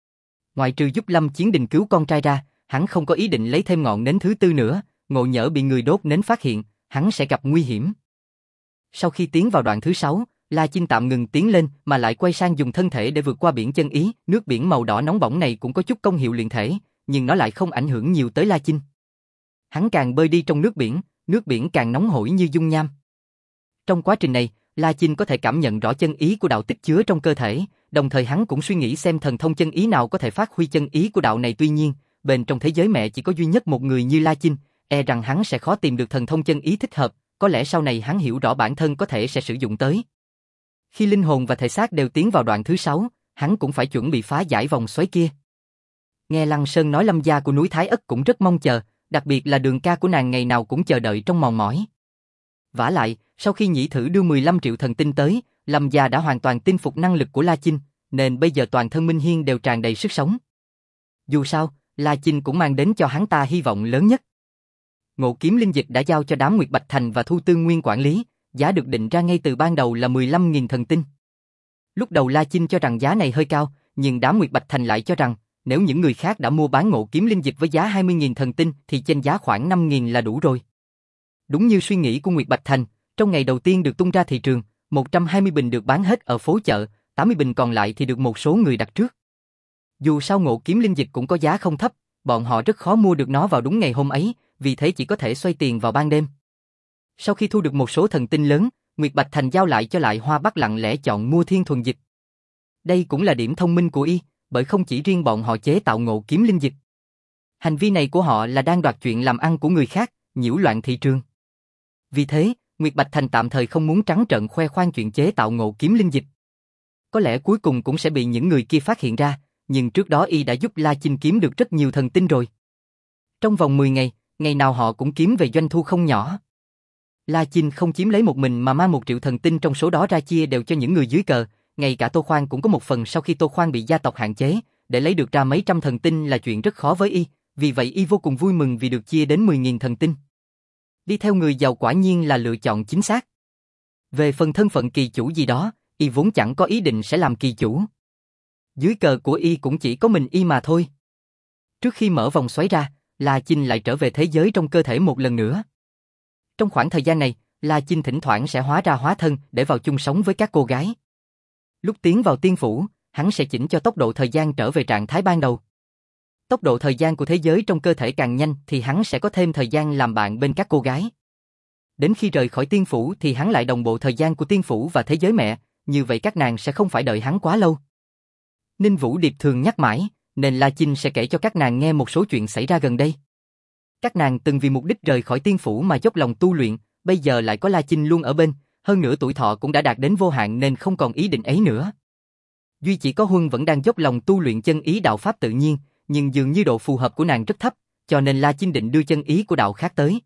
Ngoài trừ giúp Lâm Chiến Đình cứu con trai ra, hắn không có ý định lấy thêm ngọn nến thứ 4 nữa, ngộ nhỡ bị người đốt nến phát hiện, hắn sẽ gặp nguy hiểm. Sau khi tiến vào đoạn thứ 6, La Chinh tạm ngừng tiến lên mà lại quay sang dùng thân thể để vượt qua biển chân ý, nước biển màu đỏ nóng bỏng này cũng có chút công hiệu luyện thể, nhưng nó lại không ảnh hưởng nhiều tới La Chinh. Hắn càng bơi đi trong nước biển càng nóng hổi như dung nham. Trong quá trình này, La Chinh có thể cảm nhận rõ chân ý của đạo tích chứa trong cơ thể, đồng thời hắn cũng suy nghĩ xem thần thông chân ý nào có thể phát huy chân ý của đạo này, tuy nhiên, bên trong thế giới mẹ chỉ có duy nhất một người như La Chinh, e rằng hắn sẽ khó tìm được thần thông chân ý thích hợp, có lẽ sau này hắn hiểu rõ bản thân có thể sẽ sử dụng tới. Khi linh hồn và thể xác đều tiến vào đoạn thứ 6, hắn cũng phải chuẩn bị phá giải vòng xoáy kia. Nghe Lăng Sơn nói Lâm gia của núi Thái Ất cũng rất mong chờ, đặc biệt là Đường ca của nàng ngày nào cũng chờ đợi trong mòn mỏi. Vả lại, sau khi Nhĩ Thử đưa 15 triệu thần tinh tới, Lâm gia đã hoàn toàn tin phục năng lực của La Chinh, nên bây giờ toàn thân Minh Hiên đều tràn đầy sức sống. Dù sao, La Chinh cũng mang đến cho hắn ta hy vọng lớn nhất. Ngộ Kiếm Linh Dịch đã giao cho đám Nguyệt Bạch Thành và Thu Tương Nguyên quản lý, giá được định ra ngay từ ban đầu là 15.000 thần tinh. Lúc đầu La Chinh cho rằng giá này hơi cao, nhưng đám Nguyệt Bạch Thành lại cho rằng, nếu những người khác đã mua bán Ngộ Kiếm Linh Dịch với giá 20.000 thần tinh thì chênh giá khoảng 5.000 là đủ rồi. Đúng như suy nghĩ của Nguyệt Bạch Thành, trong ngày đầu tiên được tung ra thị trường, 120 bình được bán hết ở phố chợ, 80 bình còn lại thì được một số người đặt trước. Dù sao Ngộ Kiếm Linh Dịch cũng có giá không thấp, bọn họ rất khó mua được nó vào đúng ngày hôm ấy, vì thế chỉ có thể xoay tiền vào ban đêm. Sau khi thu được một số thần tinh lớn, Nguyệt Bạch Thành giao lại cho Lại Hoa Bắc lặng lẽ chọn mua Thiên Thuần Dịch. Đây cũng là điểm thông minh của y, bởi không chỉ riêng bọn họ chế tạo Ngộ Kiếm Linh Dịch. Hành vi này của họ là đang đoạt chuyện làm ăn của người khác, nhiễu loạn thị trường. Vì thế, Nguyệt Bạch Thành tạm thời không muốn trắng trợn khoe khoang chuyện chế tạo Ngộ Kiếm Linh Dịch. Có lẽ cuối cùng cũng sẽ bị những người kia phát hiện ra, nhưng trước đó y đã giúp La Chinh kiếm được rất nhiều thần tinh rồi. Trong vòng 10 ngày, ngày nào họ cũng kiếm về doanh thu không nhỏ. La Chinh không chiếm lấy một mình mà mang 1 triệu thần tinh trong số đó ra chia đều cho những người dưới cờ, ngay cả Tô Khoan cũng có một phần sau khi Tô Khoan bị gia tộc hạn chế, để lấy được ra mấy trăm thần tinh là chuyện rất khó với y, vì vậy y vô cùng vui mừng vì được chia đến 10.000 thần tinh. Đi theo người giàu quả nhiên là lựa chọn chính xác. Về phần thân phận kỳ chủ gì đó, y vốn chẳng có ý định sẽ làm kỳ chủ. Dưới cờ của y cũng chỉ có mình y mà thôi. Trước khi mở vòng xoáy ra, La Chinh lại trở về thế giới trong cơ thể một lần nữa. Trong khoảng thời gian này, La Chinh thỉnh thoảng sẽ hóa ra hóa thân để vào chung sống với các cô gái. Lúc tiến vào tiên phủ, hắn sẽ chỉnh cho tốc độ thời gian trở về trạng thái ban đầu. Tốc độ thời gian của thế giới trong cơ thể càng nhanh thì hắn sẽ có thêm thời gian làm bạn bên các cô gái. Đến khi rời khỏi tiên phủ thì hắn lại đồng bộ thời gian của tiên phủ và thế giới mẹ, như vậy các nàng sẽ không phải đợi hắn quá lâu. Ninh Vũ Điệp thường nhắc mãi, nên La Chinh sẽ kể cho các nàng nghe một số chuyện xảy ra gần đây. Các nàng từng vì mục đích rời khỏi tiên phủ mà dốc lòng tu luyện, bây giờ lại có La Chinh luôn ở bên, hơn nữa tuổi thọ cũng đã đạt đến vô hạn nên không còn ý định ấy nữa. Duy chỉ có Huân vẫn đang dốc lòng tu luyện chân ý đạo pháp tự nhiên, nhưng dường như độ phù hợp của nàng rất thấp, cho nên La Chinh định đưa chân ý của đạo khác tới.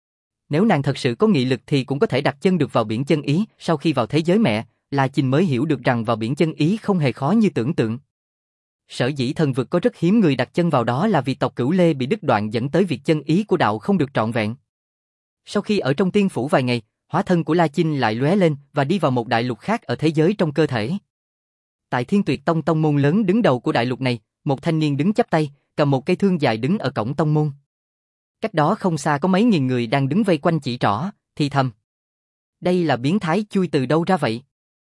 Nếu nàng thật sự có nghị lực thì cũng có thể đặt chân được vào biển chân ý, sau khi vào thế giới mẹ, La Chinh mới hiểu được rằng vào biển chân ý không hề khó như tưởng tượng. Sở dĩ thần vực có rất hiếm người đặt chân vào đó là vì tộc Cửu Lê bị đứt đoạn dẫn tới việc chân ý của đạo không được trọn vẹn. Sau khi ở trong tiên phủ vài ngày, hóa thân của La Chinh lại lóe lên và đi vào một đại lục khác ở thế giới trong cơ thể. Tại Thiên Tuyệt Tông tông môn lớn đứng đầu của đại lục này, một thanh niên đứng chắp tay, cầm một cây thương dài đứng ở cổng tông môn. Cách đó không xa có mấy nghìn người đang đứng vây quanh chỉ trỏ, thì thầm. Đây là biến thái chui từ đâu ra vậy?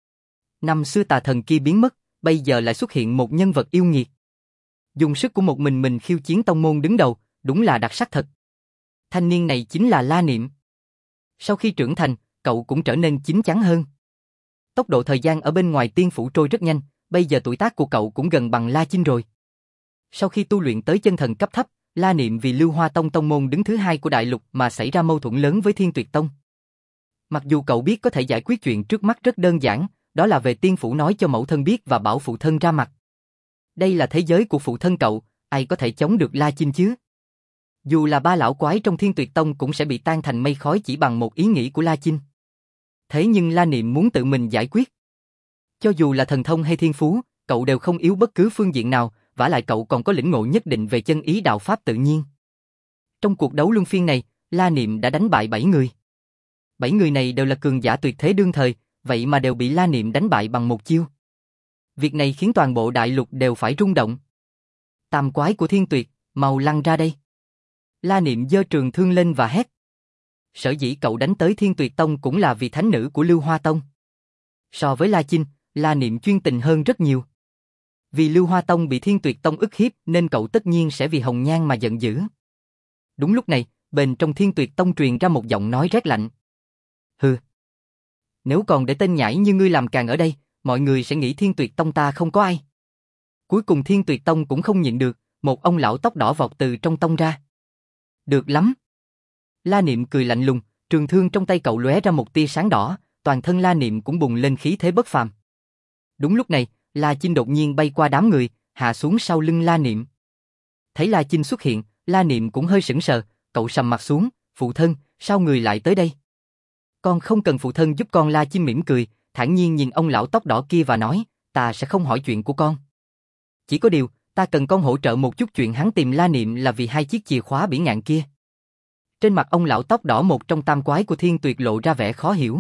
Năm xưa tà thần kia biến mất, bây giờ lại xuất hiện một nhân vật yêu nghiệt. Dùng sức của một mình khiêu chiến tông môn đứng đầu, đúng là đặc sắc thật. Thanh niên này chính là La Niệm. Sau khi trưởng thành, cậu cũng trở nên chín chắn hơn. Tốc độ thời gian ở bên ngoài tiên phủ trôi rất nhanh, bây giờ tuổi tác của cậu cũng gần bằng La Chinh rồi. Sau khi tu luyện tới chân thần cấp thấp, La Niệm vì Lưu Hoa Tông tông môn đứng thứ hai của đại lục mà xảy ra mâu thuẫn lớn với Thiên Tuyệt Tông. Mặc dù cậu biết có thể giải quyết chuyện trước mắt rất đơn giản, đó là về tiên phủ nói cho mẫu thân biết và bảo phụ thân ra mặt. Đây là thế giới của phụ thân cậu, ai có thể chống được La Chinh chứ? Dù là ba lão quái trong Thiên Tuyệt Tông cũng sẽ bị tan thành mây khói chỉ bằng một ý nghĩ của La Chinh. Thế nhưng La Niệm muốn tự mình giải quyết. Cho dù là thần thông hay thiên phú, cậu đều không yếu bất cứ phương diện nào, vả lại cậu còn có lĩnh ngộ nhất định về chân ý đạo pháp tự nhiên. Trong cuộc đấu luân phiên này, La Niệm đã đánh bại 7 người. 7 người này đều là cường giả tuyệt thế đương thời, vậy mà đều bị La Niệm đánh bại bằng một chiêu. Việc này khiến toàn bộ đại lục đều phải rung động. Tam quái của Thiên Tuyệt, mau lăn ra đây. La Niệm giơ trường thương lên và hét. Sở dĩ cậu đánh tới Thiên Tuyệt Tông cũng là vì thánh nữ của Lưu Hoa Tông. So với La Chinh, La Niệm chuyên tình hơn rất nhiều. Vì Lưu Hoa Tông bị Thiên Tuyệt Tông ức hiếp nên cậu tất nhiên sẽ vì Hồng Nhan mà giận dữ. Đúng lúc này, bên trong Thiên Tuyệt Tông truyền ra một giọng nói rét lạnh. Hừ. Nếu còn để tên nhãi như ngươi làm càn ở đây, mọi người sẽ nghĩ Thiên Tuyệt Tông ta không có ai. Cuối cùng Thiên Tuyệt Tông cũng không nhịn được, một ông lão tóc đỏ vọt từ trong tông ra. Được lắm. La Niệm cười lạnh lùng, trường thương trong tay cậu lóe ra một tia sáng đỏ, toàn thân La Niệm cũng bùng lên khí thế bất phàm. Đúng lúc này, La Chinh đột nhiên bay qua đám người, hạ xuống sau lưng La Niệm. Thấy La Chinh xuất hiện, La Niệm cũng hơi sững sờ, cậu sầm mặt xuống, phụ thân, sao người lại tới đây? Con không cần phụ thân giúp con. La Chinh mỉm cười, thản nhiên nhìn ông lão tóc đỏ kia và nói, ta sẽ không hỏi chuyện của con. Chỉ có điều, ta cần con hỗ trợ một chút chuyện hắn tìm La Niệm là vì 2 chiếc chìa khóa bỉ ngạn kia. Trên mặt ông lão tóc đỏ một trong tam quái của Thiên Tuyệt lộ ra vẻ khó hiểu.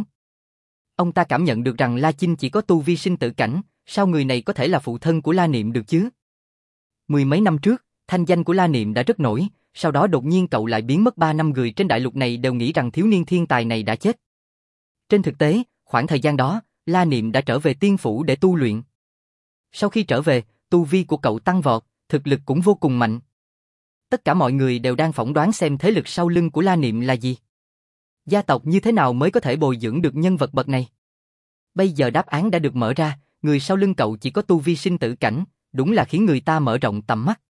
Ông ta cảm nhận được rằng La Chinh chỉ có tu vi sinh tử cảnh, sao người này có thể là phụ thân của La Niệm được chứ? Mười mấy năm trước, thanh danh của La Niệm đã rất nổi, sau đó đột nhiên cậu lại biến mất 3 năm, người trên đại lục này đều nghĩ rằng thiếu niên thiên tài này đã chết. Trên thực tế, khoảng thời gian đó, La Niệm đã trở về tiên phủ để tu luyện. Sau khi trở về, tu vi của cậu tăng vọt, thực lực cũng vô cùng mạnh. Tất cả mọi người đều đang phỏng đoán xem thế lực sau lưng của La Niệm là gì. Gia tộc như thế nào mới có thể bồi dưỡng được nhân vật bậc này? Bây giờ đáp án đã được mở ra, người sau lưng cậu chỉ có tu vi sinh tử cảnh, đúng là khiến người ta mở rộng tầm mắt.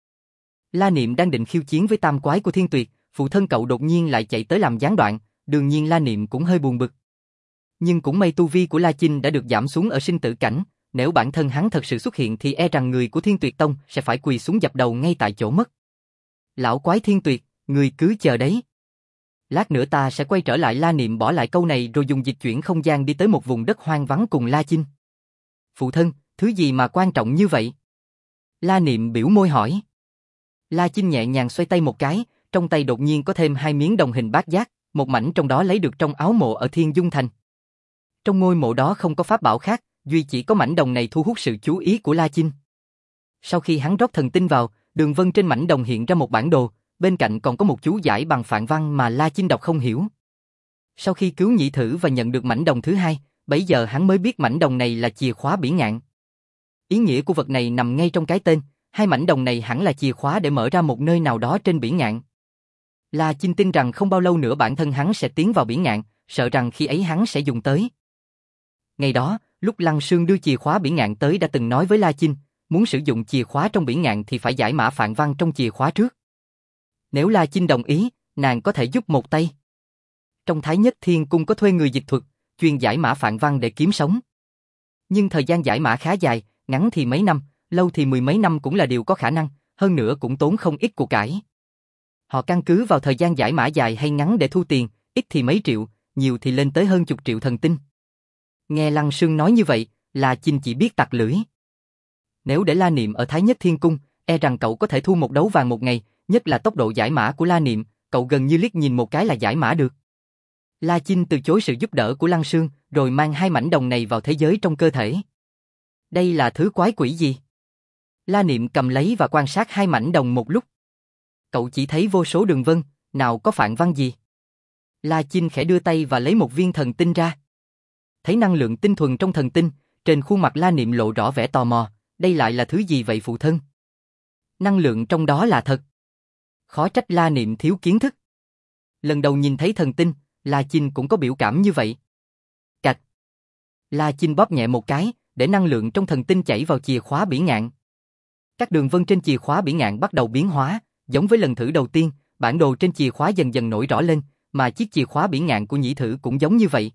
La Niệm đang định khiêu chiến với tam quái của Thiên Tuyệt, phụ thân cậu đột nhiên lại chạy tới làm gián đoạn, đương nhiên La Niệm cũng hơi buồn bực. Nhưng cũng may tu vi của La Chinh đã được giảm xuống ở sinh tử cảnh, nếu bản thân hắn thật sự xuất hiện thì e rằng người của Thiên Tuyệt Tông sẽ phải quỳ xuống dập đầu ngay tại chỗ mất. Lão quái Thiên Tuyệt, người cứ chờ đấy. Lát nữa ta sẽ quay trở lại. La Niệm bỏ lại câu này rồi dùng dịch chuyển không gian đi tới một vùng đất hoang vắng cùng La Chinh. Phụ thân, thứ gì mà quan trọng như vậy? La Niệm biểu môi hỏi. La Chinh nhẹ nhàng xoay tay một cái, trong tay đột nhiên có thêm 2 miếng đồng hình bát giác, một mảnh trong đó lấy được trong áo mộ ở Thiên Dung Thành. Trong ngôi mộ đó không có pháp bảo khác, duy chỉ có mảnh đồng này thu hút sự chú ý của La Chinh. Sau khi hắn rót thần tinh vào, đường vân trên mảnh đồng hiện ra một bản đồ, bên cạnh còn có một chú giải bằng phạn văn mà La Chinh đọc không hiểu. Sau khi cứu nhị thử và nhận được mảnh đồng thứ hai, bấy giờ hắn mới biết mảnh đồng này là chìa khóa bỉ ngạn. Ý nghĩa của vật này nằm ngay trong cái tên, 2 mảnh đồng này hẳn là chìa khóa để mở ra một nơi nào đó trên bỉ ngạn. La Chinh tin rằng không bao lâu nữa bản thân hắn sẽ tiến vào bỉ ngạn, sợ rằng khi ấy hắn sẽ dùng tới. Ngày đó, lúc Lăng Sương đưa chìa khóa bỉ ngạn tới đã từng nói với La Chinh, muốn sử dụng chìa khóa trong bỉ ngạn thì phải giải mã phạn văn trong chìa khóa trước. Nếu La Chinh đồng ý, nàng có thể giúp một tay. Trong Thái Nhất Thiên Cung có thuê người dịch thuật, chuyên giải mã phạn văn để kiếm sống. Nhưng thời gian giải mã khá dài, ngắn thì mấy năm, lâu thì 10 mấy năm cũng là điều có khả năng, hơn nữa cũng tốn không ít của cải. Họ căn cứ vào thời gian giải mã dài hay ngắn để thu tiền, ít thì mấy triệu, nhiều thì lên tới hơn chục triệu thần tinh. Nghe Lăng Sương nói như vậy, La Chinh chỉ biết tặc lưỡi. Nếu để La Niệm ở Thái Nhất Thiên Cung, e rằng cậu có thể thu một đấu vàng một ngày, nhất là tốc độ giải mã của La Niệm, cậu gần như liếc nhìn một cái là giải mã được. La Chinh từ chối sự giúp đỡ của Lăng Sương, rồi mang 2 mảnh đồng này vào thế giới trong cơ thể. Đây là thứ quái quỷ gì? La Niệm cầm lấy và quan sát 2 mảnh đồng một lúc. Cậu chỉ thấy vô số đường vân, nào có phạn văn gì. La Chinh khẽ đưa tay và lấy một viên thần tinh ra. Thấy năng lượng tinh thuần trong thần tinh, trên khuôn mặt La Niệm lộ rõ vẻ tò mò, đây lại là thứ gì vậy phụ thân? Năng lượng trong đó là thật. Khó trách La Niệm thiếu kiến thức. Lần đầu nhìn thấy thần tinh, La Chinh cũng có biểu cảm như vậy. Cạch. La Chinh bóp nhẹ một cái, để năng lượng trong thần tinh chảy vào chìa khóa bỉ ngạn. Các đường vân trên chìa khóa bỉ ngạn bắt đầu biến hóa, giống với lần thử đầu tiên, bản đồ trên chìa khóa dần dần nổi rõ lên, mà chiếc chìa khóa bỉ ngạn của nhị thử cũng giống như vậy.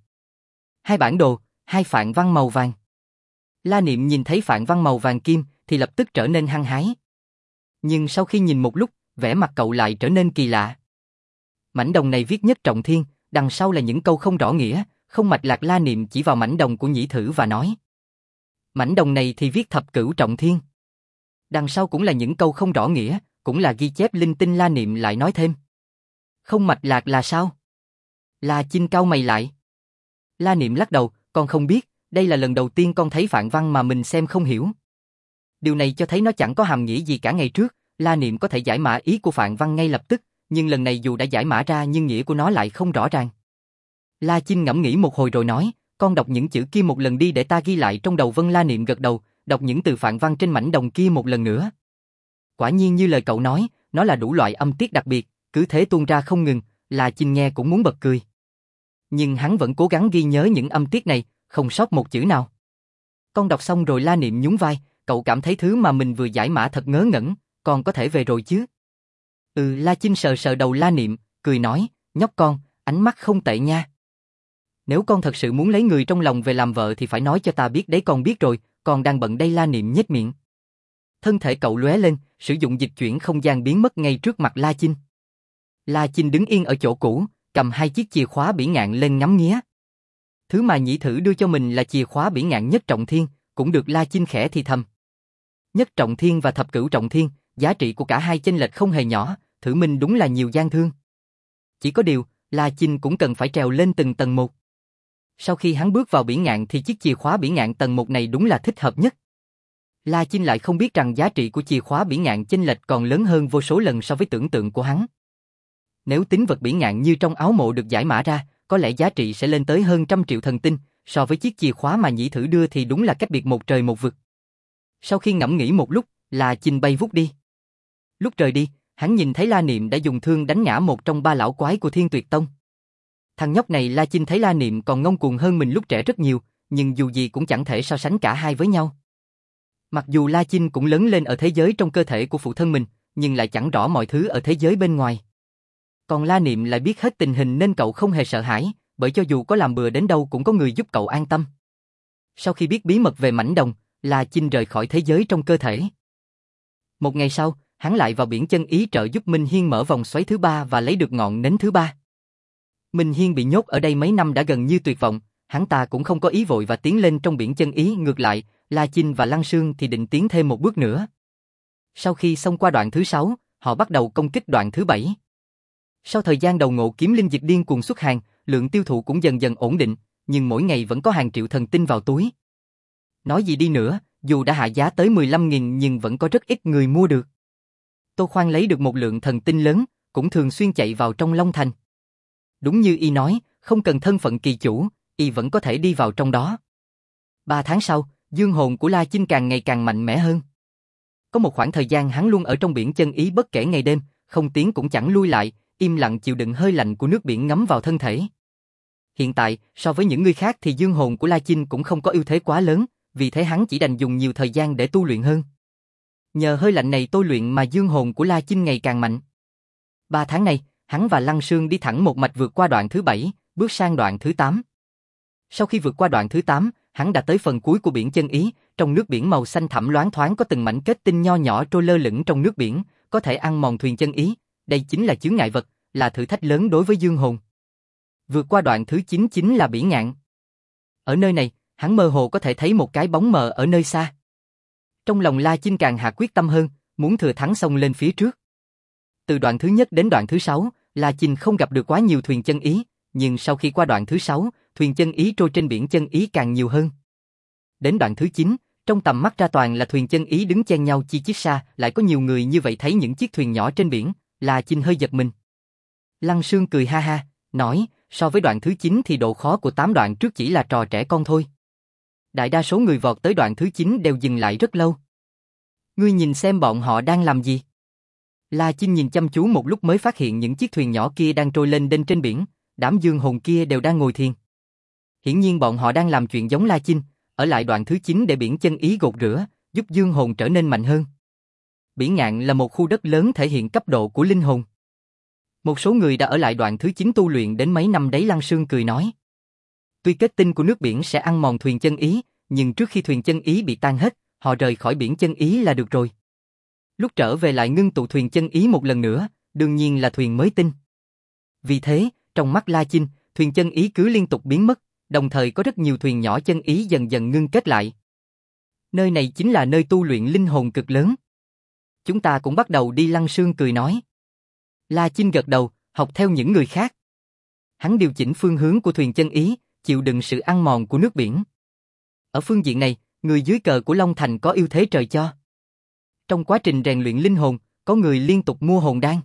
2 bản đồ, 2 phạn văn màu vàng. La Niệm nhìn thấy phạn văn màu vàng kim thì lập tức trở nên hăng hái. Nhưng sau khi nhìn một lúc, vẻ mặt cậu lại trở nên kỳ lạ. Mảnh đồng này viết Nhất Trọng Thiên, đằng sau là những câu không rõ nghĩa, không mạch lạc. La Niệm chỉ vào mảnh đồng của Nhĩ Thử và nói. Mảnh đồng này thì viết Thập Cửu Trọng Thiên. Đằng sau cũng là những câu không rõ nghĩa, cũng là ghi chép linh tinh. La Niệm lại nói thêm. Không mạch lạc là sao? La Chinh cau mày lại. La Niệm lắc đầu, con không biết, đây là lần đầu tiên con thấy phạn văn mà mình xem không hiểu. Điều này cho thấy nó chẳng có hàm nghĩa gì cả. Ngày trước, La Niệm có thể giải mã ý của phạn văn ngay lập tức, nhưng lần này dù đã giải mã ra nhưng nghĩa của nó lại không rõ ràng. La Chinh ngẫm nghĩ một hồi rồi nói, con đọc những chữ kia một lần đi để ta ghi lại trong đầu. Vân. La Niệm gật đầu, đọc những từ phạn văn trên mảnh đồng kia một lần nữa. Quả nhiên như lời cậu nói, nó là đủ loại âm tiết đặc biệt, cứ thế tuôn ra không ngừng. La Chinh nghe cũng muốn bật cười. Nhưng hắn vẫn cố gắng ghi nhớ những âm tiết này, không sót một chữ nào. Con đọc xong rồi. La Niệm nhún vai, cậu cảm thấy thứ mà mình vừa giải mã thật ngớ ngẩn, con có thể về rồi chứ? La Chinh sờ sờ đầu La Niệm, cười nói, nhóc con, ánh mắt không tệ nha. Nếu con thật sự muốn lấy người trong lòng về làm vợ thì phải nói cho ta biết đấy. Con biết rồi, con đang bận đây. La Niệm nhếch miệng. Thân thể cậu lóe lên, sử dụng dịch chuyển không gian biến mất ngay trước mặt La Chinh. La Chinh đứng yên ở chỗ cũ, cầm hai chiếc chìa khóa bỉ ngạn lên ngắm nghía. Thứ mà Nhĩ Thử đưa cho mình là chìa khóa bỉ ngạn Nhất Trọng Thiên, cũng được La Chinh khẽ thì thầm. Nhất Trọng Thiên và Thập Cửu Trọng Thiên, giá trị của cả hai chênh lệch không hề nhỏ, Thử Minh đúng là nhiều gian thương. Chỉ có điều, La Chinh cũng cần phải trèo lên từng tầng một. Sau khi hắn bước vào bỉ ngạn thì chiếc chìa khóa bỉ ngạn tầng 1 này đúng là thích hợp nhất. La Chinh lại không biết rằng giá trị của chìa khóa bỉ ngạn chênh lệch còn lớn hơn vô số lần so với tưởng tượng của hắn. Nếu tính vật bỉ ngạn như trong áo mộ được giải mã ra, có lẽ giá trị sẽ lên tới hơn 100 triệu thần tinh, so với chiếc chìa khóa mà Nhĩ Thử đưa thì đúng là cách biệt một trời một vực. Sau khi ngẫm nghĩ một lúc, La Chinh bay vút đi. Lúc rời đi, hắn nhìn thấy La Niệm đã dùng thương đánh ngã một trong ba lão quái của Thiên Tuyệt Tông. Thằng nhóc này. La Chinh thấy La Niệm còn ngông cuồng hơn mình lúc trẻ rất nhiều, nhưng dù gì cũng chẳng thể so sánh cả hai với nhau. Mặc dù La Chinh cũng lớn lên ở thế giới trong cơ thể của phụ thân mình, nhưng lại chẳng rõ mọi thứ ở thế giới bên ngoài. Còn La Niệm lại biết hết tình hình nên cậu không hề sợ hãi, bởi cho dù có làm bừa đến đâu cũng có người giúp cậu an tâm. Sau khi biết bí mật về mảnh đồng, La Chinh rời khỏi thế giới trong cơ thể. Một ngày sau, hắn lại vào biển chân ý trợ giúp Minh Hiên mở vòng xoáy thứ 3 và lấy được ngọn nến thứ 3. Minh Hiên bị nhốt ở đây mấy năm đã gần như tuyệt vọng, hắn ta cũng không có ý vội và tiến lên trong biển chân ý. Ngược lại, La Chinh và Lăng Sương thì định tiến thêm một bước nữa. Sau khi xong qua đoạn thứ 6, họ bắt đầu công kích đoạn thứ 7. Sau thời gian đầu ngộ kiếm linh dịch điên cuồng xuất hàng, lượng tiêu thụ cũng dần dần ổn định, nhưng mỗi ngày vẫn có hàng triệu thần tinh vào túi. Nói gì đi nữa, dù đã hạ giá tới 15.000 nhưng vẫn có rất ít người mua được. Tô Khoan lấy được một lượng thần tinh lớn, cũng thường xuyên chạy vào trong Long Thành. Đúng như y nói, không cần thân phận kỳ chủ, y vẫn có thể đi vào trong đó. 3 tháng sau, dương hồn của La Chinh càng ngày càng mạnh mẽ hơn. Có một khoảng thời gian hắn luôn ở trong biển chân ý bất kể ngày đêm, không tiến cũng chẳng lui lại, im lặng chịu đựng hơi lạnh của nước biển ngấm vào thân thể. Hiện tại, so với những người khác thì dương hồn của La Chinh cũng không có ưu thế quá lớn, vì thế hắn chỉ đành dùng nhiều thời gian để tu luyện hơn. Nhờ hơi lạnh này tôi luyện mà dương hồn của La Chinh ngày càng mạnh. 3 tháng này, hắn và Lăng Sương đi thẳng một mạch vượt qua đoạn thứ 7, bước sang đoạn thứ 8. Sau khi vượt qua đoạn thứ 8, hắn đã tới phần cuối của biển chân ý, trong nước biển màu xanh thẳm loáng thoáng có từng mảnh kết tinh nho nhỏ trôi lơ lửng trong nước biển, có thể ăn mòn thuyền chân ý, đây chính là chướng ngại vật, là thử thách lớn đối với dương hồn. Vượt qua đoạn thứ 9 chính là bỉ ngạn. Ở nơi này, hắn mơ hồ có thể thấy một cái bóng mờ ở nơi xa. Trong lòng La Chinh càng hạ quyết tâm hơn, muốn thừa thắng xông lên phía trước. Từ đoạn thứ nhất đến đoạn thứ 6, La Chinh không gặp được quá nhiều thuyền chân ý, nhưng sau khi qua đoạn thứ 6, thuyền chân ý trôi trên biển chân ý càng nhiều hơn. Đến đoạn thứ 9, trong tầm mắt ra toàn là thuyền chân ý đứng chen nhau chi chít xa, lại có nhiều người như vậy thấy những chiếc thuyền nhỏ trên biển, La Chinh hơi giật mình. Lăng Sương cười ha ha, nói, so với đoạn thứ 9 thì độ khó của 8 đoạn trước chỉ là trò trẻ con thôi. Đại đa số người vọt tới đoạn thứ 9 đều dừng lại rất lâu. Ngươi nhìn xem bọn họ đang làm gì? La Chinh nhìn chăm chú một lúc mới phát hiện những chiếc thuyền nhỏ kia đang trôi lên đên trên biển, đám dương hồn kia đều đang ngồi thiền. Hiển nhiên bọn họ đang làm chuyện giống La Chinh, ở lại đoạn thứ 9 để biển chân ý gột rửa, giúp dương hồn trở nên mạnh hơn. Biển ngạn là một khu đất lớn thể hiện cấp độ của linh hồn. Một số người đã ở lại đoạn thứ 9 tu luyện đến mấy năm đấy. Lăng Sương cười nói. Tuy kết tinh của nước biển sẽ ăn mòn thuyền chân ý, nhưng trước khi thuyền chân ý bị tan hết, họ rời khỏi biển chân ý là được rồi. Lúc trở về lại ngưng tụ thuyền chân ý một lần nữa, đương nhiên là thuyền mới tinh. Vì thế, trong mắt La Chinh, thuyền chân ý cứ liên tục biến mất, đồng thời có rất nhiều thuyền nhỏ chân ý dần dần ngưng kết lại. Nơi này chính là nơi tu luyện linh hồn cực lớn. Chúng ta cũng bắt đầu đi. Lăng Sương cười nói. La Chinh gật đầu, học theo những người khác. Hắn điều chỉnh phương hướng của thuyền chân ý, chịu đựng sự ăn mòn của nước biển. Ở phương diện này, người dưới cờ của Long Thành có ưu thế trời cho. Trong quá trình rèn luyện linh hồn, có người liên tục mua hồn đan.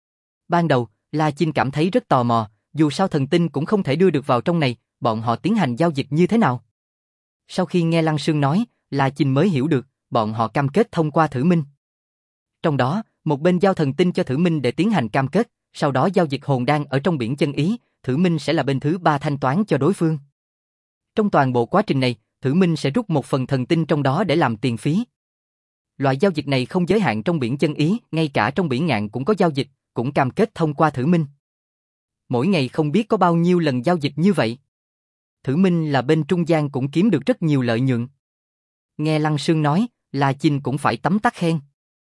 Ban đầu, La Chinh cảm thấy rất tò mò, dù sao thần tinh cũng không thể đưa được vào trong này, bọn họ tiến hành giao dịch như thế nào. Sau khi nghe Lăng Sương nói, La Chinh mới hiểu được, bọn họ cam kết thông qua thử minh. Trong đó, một bên giao thần tinh cho thử minh để tiến hành cam kết, sau đó giao dịch hồn đan ở trong biển chân ý, thử minh sẽ là bên thứ ba thanh toán cho đối phương. Trong toàn bộ quá trình này, thử minh sẽ rút một phần thần tinh trong đó để làm tiền phí. Loại giao dịch này không giới hạn trong biển chân ý, ngay cả trong biển ngạn cũng có giao dịch, cũng cam kết thông qua thử minh. Mỗi ngày không biết có bao nhiêu lần giao dịch như vậy. Thử minh là bên trung gian cũng kiếm được rất nhiều lợi nhuận. Nghe Lăng Sương nói, La Chinh cũng phải tấm tắc khen.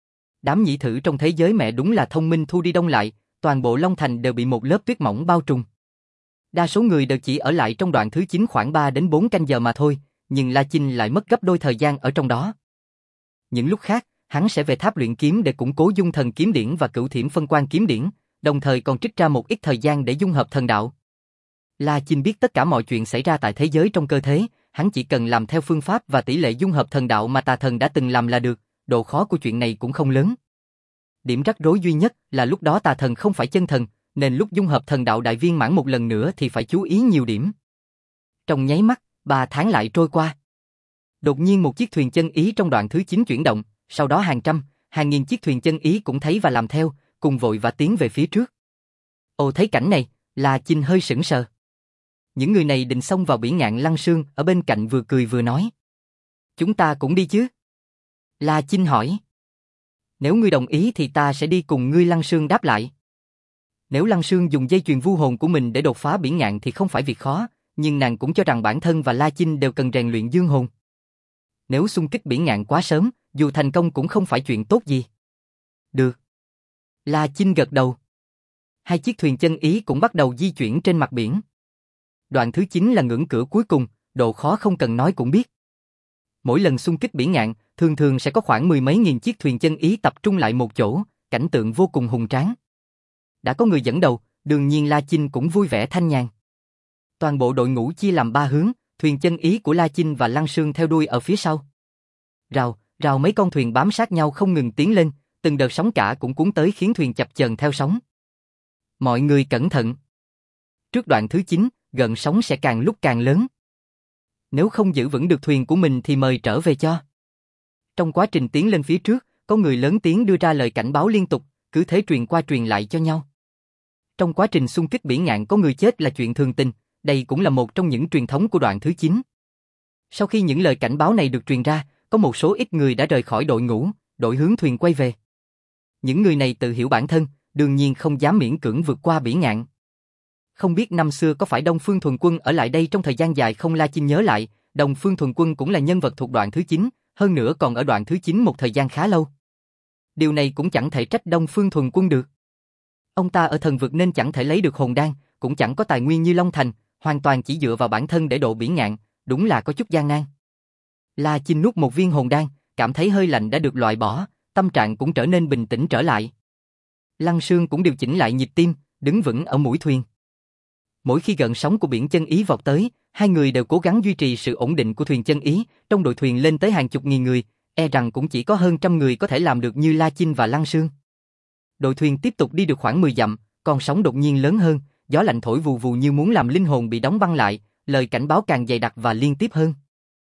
Đám nhị thử trong thế giới mẹ đúng là thông minh thu đi đông lại, toàn bộ Long Thành đều bị một lớp tuyết mỏng bao trùm. Đa số người đều chỉ ở lại trong đoạn thứ 9 khoảng 3 đến 4 canh giờ mà thôi, nhưng La Chinh lại mất gấp đôi thời gian ở trong đó. Những lúc khác, hắn sẽ về tháp luyện kiếm để củng cố dung thần kiếm điển và cửu thiểm phân quan kiếm điển, đồng thời còn trích ra một ít thời gian để dung hợp thần đạo. La Chinh biết tất cả mọi chuyện xảy ra tại thế giới trong cơ thể, hắn chỉ cần làm theo phương pháp và tỷ lệ dung hợp thần đạo mà tà thần đã từng làm là được, độ khó của chuyện này cũng không lớn. Điểm rắc rối duy nhất là lúc đó tà thần không phải chân thần, nên lúc dung hợp thần đạo đại viên mãn một lần nữa thì phải chú ý nhiều điểm. Trong nháy mắt, 3 tháng lại trôi qua. Đột nhiên một chiếc thuyền chân ý trong đoạn thứ 9 chuyển động, sau đó hàng trăm, hàng nghìn chiếc thuyền chân ý cũng thấy và làm theo, cùng vội và tiến về phía trước. Ồ, thấy cảnh này, La Chinh hơi sững sờ. Những người này định xông vào biển ngạn. Lăng Sương ở bên cạnh vừa cười vừa nói. Chúng ta cũng đi chứ? La Chinh hỏi. Nếu ngươi đồng ý thì ta sẽ đi cùng ngươi. Lăng Sương đáp lại. Nếu Lăng Sương dùng dây chuyền vu hồn của mình để đột phá biển ngạn thì không phải việc khó, nhưng nàng cũng cho rằng bản thân và La Chinh đều cần rèn luyện dương hồn. Nếu xung kích biển ngạn quá sớm, dù thành công cũng không phải chuyện tốt gì. Được. La Chinh gật đầu. Hai chiếc thuyền chân ý cũng bắt đầu di chuyển trên mặt biển. Đoạn thứ 9 là ngưỡng cửa cuối cùng, độ khó không cần nói cũng biết. Mỗi lần xung kích biển ngạn, thường thường sẽ có khoảng 10 mấy nghìn chiếc thuyền chân ý tập trung lại một chỗ, cảnh tượng vô cùng hùng tráng. Đã có người dẫn đầu, đương nhiên La Chinh cũng vui vẻ thanh nhàn. Toàn bộ đội ngũ chia làm 3 hướng, thuyền chân ý của La Chinh và Lăng Sương theo đuôi ở phía sau. Rào mấy con thuyền bám sát nhau không ngừng tiến lên, từng đợt sóng cả cũng cuốn tới khiến thuyền chập chờn theo sóng. Mọi người cẩn thận. Trước đoạn thứ 9, gợn sóng sẽ càng lúc càng lớn. Nếu không giữ vững được thuyền của mình thì mời trở về cho. Trong quá trình tiến lên phía trước, có người lớn tiếng đưa ra lời cảnh báo liên tục, cứ thế truyền qua truyền lại cho nhau. Trong quá trình xung kích biển ngạn có người chết là chuyện thường tình, đây cũng là một trong những truyền thống của đoạn thứ 9. Sau khi những lời cảnh báo này được truyền ra, có một số ít người đã rời khỏi đội ngũ, đổi hướng thuyền quay về. Những người này tự hiểu bản thân, đương nhiên không dám miễn cưỡng vượt qua biển ngạn. Không biết năm xưa có phải Đông Phương Thuần Quân ở lại đây trong thời gian dài không? La Chinh nhớ lại, Đông Phương Thuần Quân cũng là nhân vật thuộc đoạn thứ 9, hơn nữa còn ở đoạn thứ 9 một thời gian khá lâu. Điều này cũng chẳng thể trách Đông Phương Thuần Quân được. Ông ta ở thần vực nên chẳng thể lấy được hồn đan, cũng chẳng có tài nguyên như Long Thành, hoàn toàn chỉ dựa vào bản thân để độ biển ngạn, đúng là có chút gian nan. La Chinh nuốt một viên hồn đan, cảm thấy hơi lạnh đã được loại bỏ, tâm trạng cũng trở nên bình tĩnh trở lại. Lăng Sương cũng điều chỉnh lại nhịp tim, đứng vững ở mũi thuyền. Mỗi khi gợn sóng của biển chân ý vọt tới, hai người đều cố gắng duy trì sự ổn định của thuyền chân ý, trong đội thuyền lên tới hàng chục nghìn người, e rằng cũng chỉ có hơn trăm người có thể làm được như La Chinh và Lăng Sương. Đội thuyền tiếp tục đi được khoảng 10 dặm, con sóng đột nhiên lớn hơn, gió lạnh thổi vù vù như muốn làm linh hồn bị đóng băng lại, lời cảnh báo càng dày đặc và liên tiếp hơn.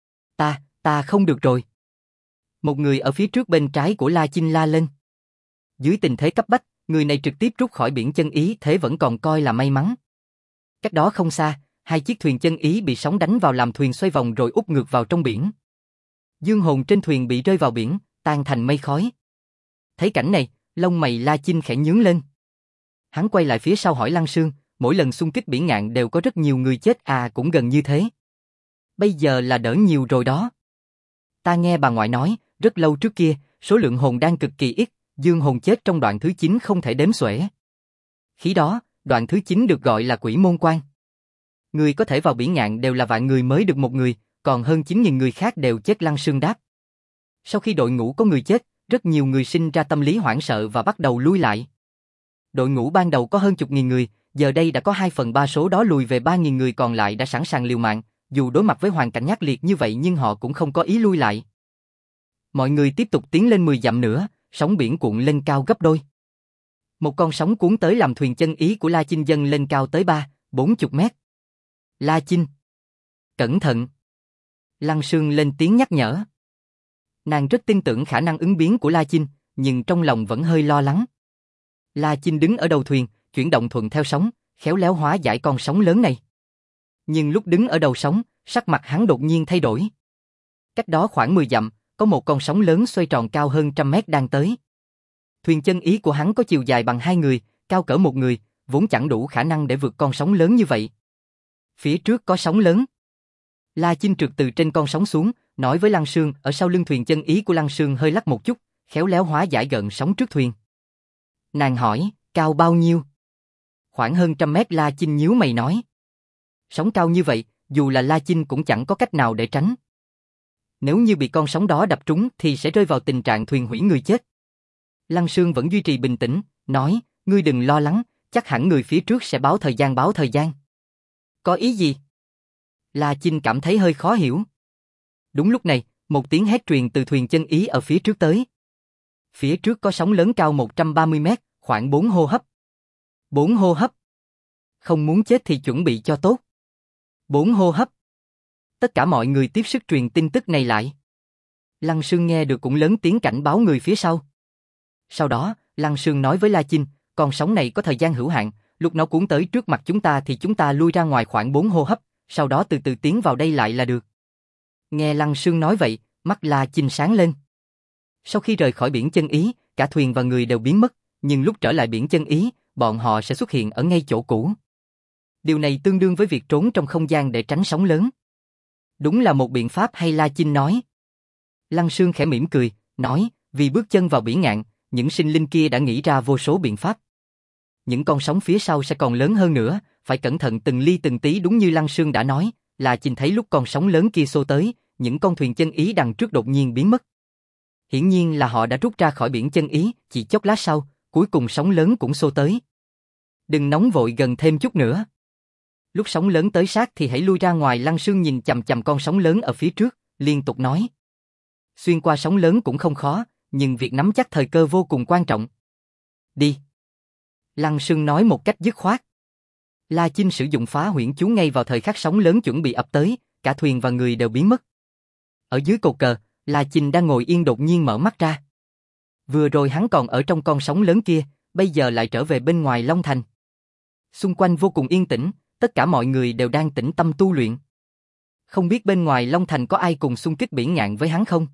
Ta không được rồi. Một người ở phía trước bên trái của La Chinh la lên. Dưới tình thế cấp bách, người này trực tiếp rút khỏi biển chân ý, thế vẫn còn coi là may mắn. Cách đó không xa, hai chiếc thuyền chân ý bị sóng đánh vào làm thuyền xoay vòng rồi úp ngược vào trong biển. Dương hồn trên thuyền bị rơi vào biển, tan thành mây khói. Thấy cảnh này, lông mày La Chinh khẽ nhướng lên. Hắn quay lại phía sau hỏi Lăng Sương, mỗi lần xung kích biển ngạn đều có rất nhiều người chết à? Cũng gần như thế. Bây giờ là đỡ nhiều rồi đó. Ta nghe bà ngoại nói, rất lâu trước kia, số lượng hồn đan cực kỳ ít, dương hồn chết trong đoạn thứ 9 không thể đếm xuể. Khi đó, đoạn thứ 9 được gọi là Quỷ Môn Quan. Người có thể vào biển ngạn đều là vạn người mới được một người, còn hơn 9.000 người khác đều chết. Lăng Sương đáp. Sau khi đội ngũ có người chết, rất nhiều người sinh ra tâm lý hoảng sợ và bắt đầu lui lại. Đội ngũ ban đầu có hơn chục nghìn người, giờ đây đã có 2/3 số đó lùi về 3.000 người còn lại đã sẵn sàng liều mạng, dù đối mặt với hoàn cảnh ác liệt như vậy nhưng họ cũng không có ý lui lại. Mọi người tiếp tục tiến lên 10 dặm nữa, sóng biển cuộn lên cao gấp đôi. Một con sóng cuốn tới làm thuyền chân ý của La Chinh dâng lên cao tới 30-40 mét. La Chinh! Cẩn thận! Lăng Sương lên tiếng nhắc nhở. Nàng rất tin tưởng khả năng ứng biến của La Chinh, nhưng trong lòng vẫn hơi lo lắng. La Chinh đứng ở đầu thuyền, chuyển động thuận theo sóng, khéo léo hóa giải con sóng lớn này. Nhưng lúc đứng ở đầu sóng, sắc mặt hắn đột nhiên thay đổi. Cách đó khoảng 10 dặm, có một con sóng lớn xoay tròn cao hơn 100 mét đang tới. Thuyền chân ý của hắn có chiều dài bằng 2 người, cao cỡ một người, vốn chẳng đủ khả năng để vượt con sóng lớn như vậy. Phía trước có sóng lớn. La Chinh trượt từ trên con sóng xuống, nói với Lăng Sương ở sau lưng thuyền chân ý của Lăng Sương hơi lắc một chút, khéo léo hóa giải gợn sóng trước thuyền. Nàng hỏi, cao bao nhiêu? Khoảng hơn 100 mét. La Chinh nhíu mày nói. Sóng cao như vậy, dù là La Chinh cũng chẳng có cách nào để tránh. Nếu như bị con sóng đó đập trúng thì sẽ rơi vào tình trạng thuyền hủy người chết. Lăng Sương vẫn duy trì bình tĩnh, nói, ngươi đừng lo lắng, chắc hẳn người phía trước sẽ báo thời gian. Có ý gì? La Chinh cảm thấy hơi khó hiểu. Đúng lúc này, một tiếng hét truyền từ thuyền chân ý ở phía trước tới. Phía trước có sóng lớn cao 130 mét, khoảng 4 hô hấp. 4 hô hấp. Không muốn chết thì chuẩn bị cho tốt. 4 hô hấp. Tất cả mọi người tiếp sức truyền tin tức này lại. Lăng Sương nghe được cũng lớn tiếng cảnh báo người phía sau. Sau đó, Lăng Sương nói với La Chinh, con sóng này có thời gian hữu hạn, lúc nó cuốn tới trước mặt chúng ta thì chúng ta lui ra ngoài khoảng 4 hô hấp, sau đó từ từ tiến vào đây lại là được. Nghe Lăng Sương nói vậy, mắt La Chinh sáng lên. Sau khi rời khỏi biển chân ý, cả thuyền và người đều biến mất, nhưng lúc trở lại biển chân ý, bọn họ sẽ xuất hiện ở ngay chỗ cũ. Điều này tương đương với việc trốn trong không gian để tránh sóng lớn. Đúng là một biện pháp hay. La Chinh nói. Lăng Sương khẽ mỉm cười, nói, vì bước chân vào biển ngạn, những sinh linh kia đã nghĩ ra vô số biện pháp. Những con sóng phía sau sẽ còn lớn hơn nữa, phải cẩn thận từng ly từng tí. Đúng như Lăng Sương đã nói, La Chinh thấy lúc con sóng lớn kia xô tới, những con thuyền chân ý đằng trước đột nhiên biến mất. Hiển nhiên là họ đã rút ra khỏi biển chân ý, chỉ chốc lát sau, cuối cùng sóng lớn cũng xô tới. Đừng nóng vội, gần thêm chút nữa. Lúc sóng lớn tới sát thì hãy lui ra ngoài. Lăng Sương nhìn chằm chằm con sóng lớn ở phía trước, liên tục nói. Xuyên qua sóng lớn cũng không khó, nhưng việc nắm chắc thời cơ vô cùng quan trọng. Đi. Lăng Sương nói một cách dứt khoát. La Chinh sử dụng phá huyễn chú ngay vào thời khắc sóng lớn chuẩn bị ập tới, cả thuyền và người đều biến mất. Ở dưới cột cờ, La Chinh đang ngồi yên đột nhiên mở mắt ra. Vừa rồi hắn còn ở trong con sóng lớn kia, bây giờ lại trở về bên ngoài Long Thành. Xung quanh vô cùng yên tĩnh, tất cả mọi người đều đang tĩnh tâm tu luyện. Không biết bên ngoài Long Thành có ai cùng xung kích biển ngạn với hắn không?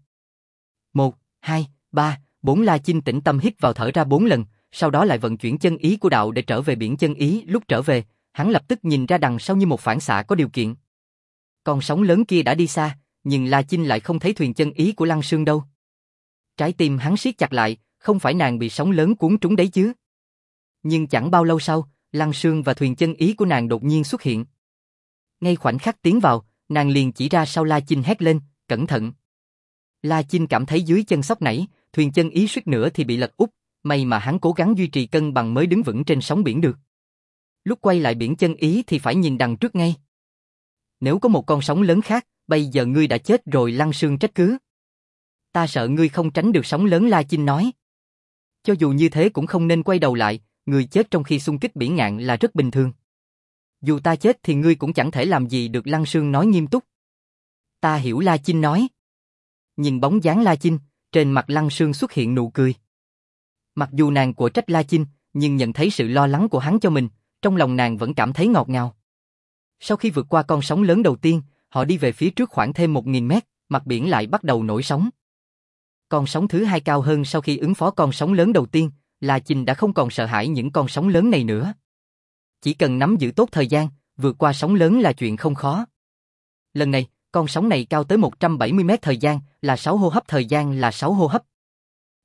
1, 2, 3, 4. La Chinh tĩnh tâm hít vào thở ra 4 lần, sau đó lại vận chuyển chân ý của đạo để trở về biển chân ý. Lúc trở về, hắn lập tức nhìn ra đằng sau như một phản xạ có điều kiện. Con sóng lớn kia đã đi xa, nhưng La Chinh lại không thấy thuyền chân ý của Lăng Sương đâu. Trái tim hắn siết chặt lại, không phải nàng bị sóng lớn cuốn trúng đấy chứ? Nhưng chẳng bao lâu sau, Lăng Sương và thuyền chân ý của nàng đột nhiên xuất hiện. Ngay khoảnh khắc tiến vào, nàng liền chỉ ra sau La Chinh hét lên, cẩn thận. La Chinh cảm thấy dưới chân xốc nảy, thuyền chân ý suýt nữa thì bị lật úp, may mà hắn cố gắng duy trì cân bằng mới đứng vững trên sóng biển được. Lúc quay lại biển chân ý thì phải nhìn đằng trước ngay. Nếu có một con sóng lớn khác, bây giờ ngươi đã chết rồi. Lăng Sương trách cứ. Ta sợ ngươi không tránh được sóng lớn. La Chinh nói. Cho dù như thế cũng không nên quay đầu lại, người chết trong khi xung kích biển ngạn là rất bình thường. Dù ta chết thì ngươi cũng chẳng thể làm gì được. Lăng Sương nói nghiêm túc. Ta hiểu. La Chinh nói. Nhìn bóng dáng La Chinh, trên mặt Lăng Sương xuất hiện nụ cười. Mặc dù nàng quở trách La Chinh, nhưng nhận thấy sự lo lắng của hắn cho mình, trong lòng nàng vẫn cảm thấy ngọt ngào. Sau khi vượt qua con sóng lớn đầu tiên, họ đi về phía trước khoảng thêm 1.000 mét, mặt biển lại bắt đầu nổi sóng. Con sóng thứ hai cao hơn. Sau khi ứng phó con sóng lớn đầu tiên, La Chinh đã không còn sợ hãi những con sóng lớn này nữa. Chỉ cần nắm giữ tốt thời gian, vượt qua sóng lớn là chuyện không khó. Lần này, con sóng này cao tới 170 mét, thời gian là 6 hô hấp. Thời gian là 6 hô hấp.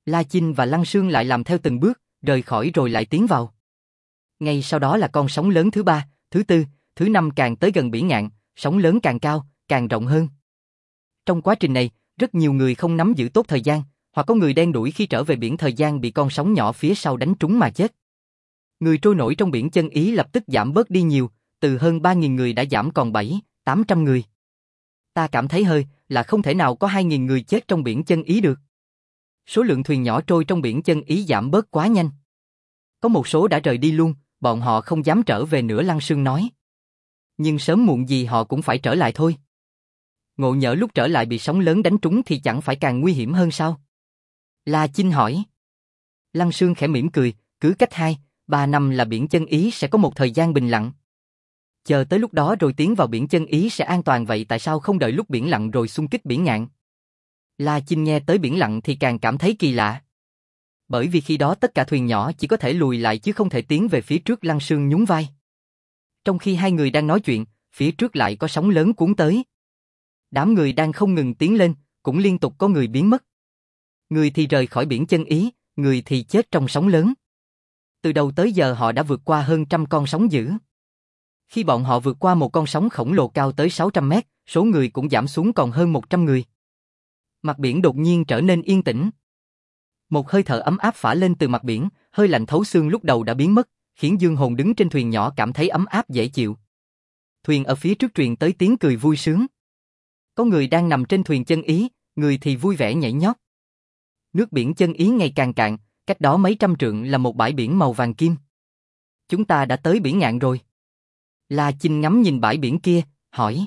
La Chinh và Lăng Sương lại làm theo từng bước, rời khỏi rồi lại tiến vào. Ngay sau đó là con sóng lớn thứ ba, thứ tư, thứ năm càng tới gần biển ngạn, sóng lớn càng cao, càng rộng hơn. Trong quá trình này, rất nhiều người không nắm giữ tốt thời gian, hoặc có người đen đủi khi trở về biển thời gian bị con sóng nhỏ phía sau đánh trúng mà chết. Người trôi nổi trong biển chân ý lập tức giảm bớt đi nhiều, từ hơn 3.000 người đã giảm còn 700-800 người. Ta cảm thấy hơi là không thể nào có 2.000 người chết trong biển chân ý được. Số lượng thuyền nhỏ trôi trong biển chân ý giảm bớt quá nhanh. Có một số đã rời đi luôn, bọn họ không dám trở về nữa, Lăng Sương nói. Nhưng sớm muộn gì họ cũng phải trở lại thôi. Ngộ nhỡ lúc trở lại bị sóng lớn đánh trúng thì chẳng phải càng nguy hiểm hơn sao? La Chinh hỏi. Lăng Sương khẽ mỉm cười, cứ cách 2-3 năm là biển chân ý sẽ có một thời gian bình lặng. Chờ tới lúc đó rồi tiến vào biển chân ý sẽ an toàn, vậy tại sao không đợi lúc biển lặng rồi xung kích biển ngạn? La Chinh nghe tới biển lặng thì càng cảm thấy kỳ lạ. Bởi vì khi đó tất cả thuyền nhỏ chỉ có thể lùi lại chứ không thể tiến về phía trước. Lăng Sương nhún vai. Trong khi hai người đang nói chuyện, phía trước lại có sóng lớn cuốn tới. Đám người đang không ngừng tiến lên, cũng liên tục có người biến mất. Người thì rời khỏi biển chân ý, người thì chết trong sóng lớn. Từ đầu tới giờ họ đã vượt qua hơn 100 con sóng dữ. Khi bọn họ vượt qua một con sóng khổng lồ cao tới 600 mét, số người cũng giảm xuống còn hơn 100 người. Mặt biển đột nhiên trở nên yên tĩnh. Một hơi thở ấm áp phả lên từ mặt biển, hơi lạnh thấu xương lúc đầu đã biến mất, khiến Dương Hồn đứng trên thuyền nhỏ cảm thấy ấm áp dễ chịu. Thuyền ở phía trước truyền tới tiếng cười vui sướng. Có người đang nằm trên thuyền chân ý, người thì vui vẻ nhảy nhót. Nước biển chân ý ngày càng cạn, cách đó mấy trăm trượng là một bãi biển màu vàng kim. Chúng ta đã tới biển ngạn rồi. La Chinh ngắm nhìn bãi biển kia, hỏi.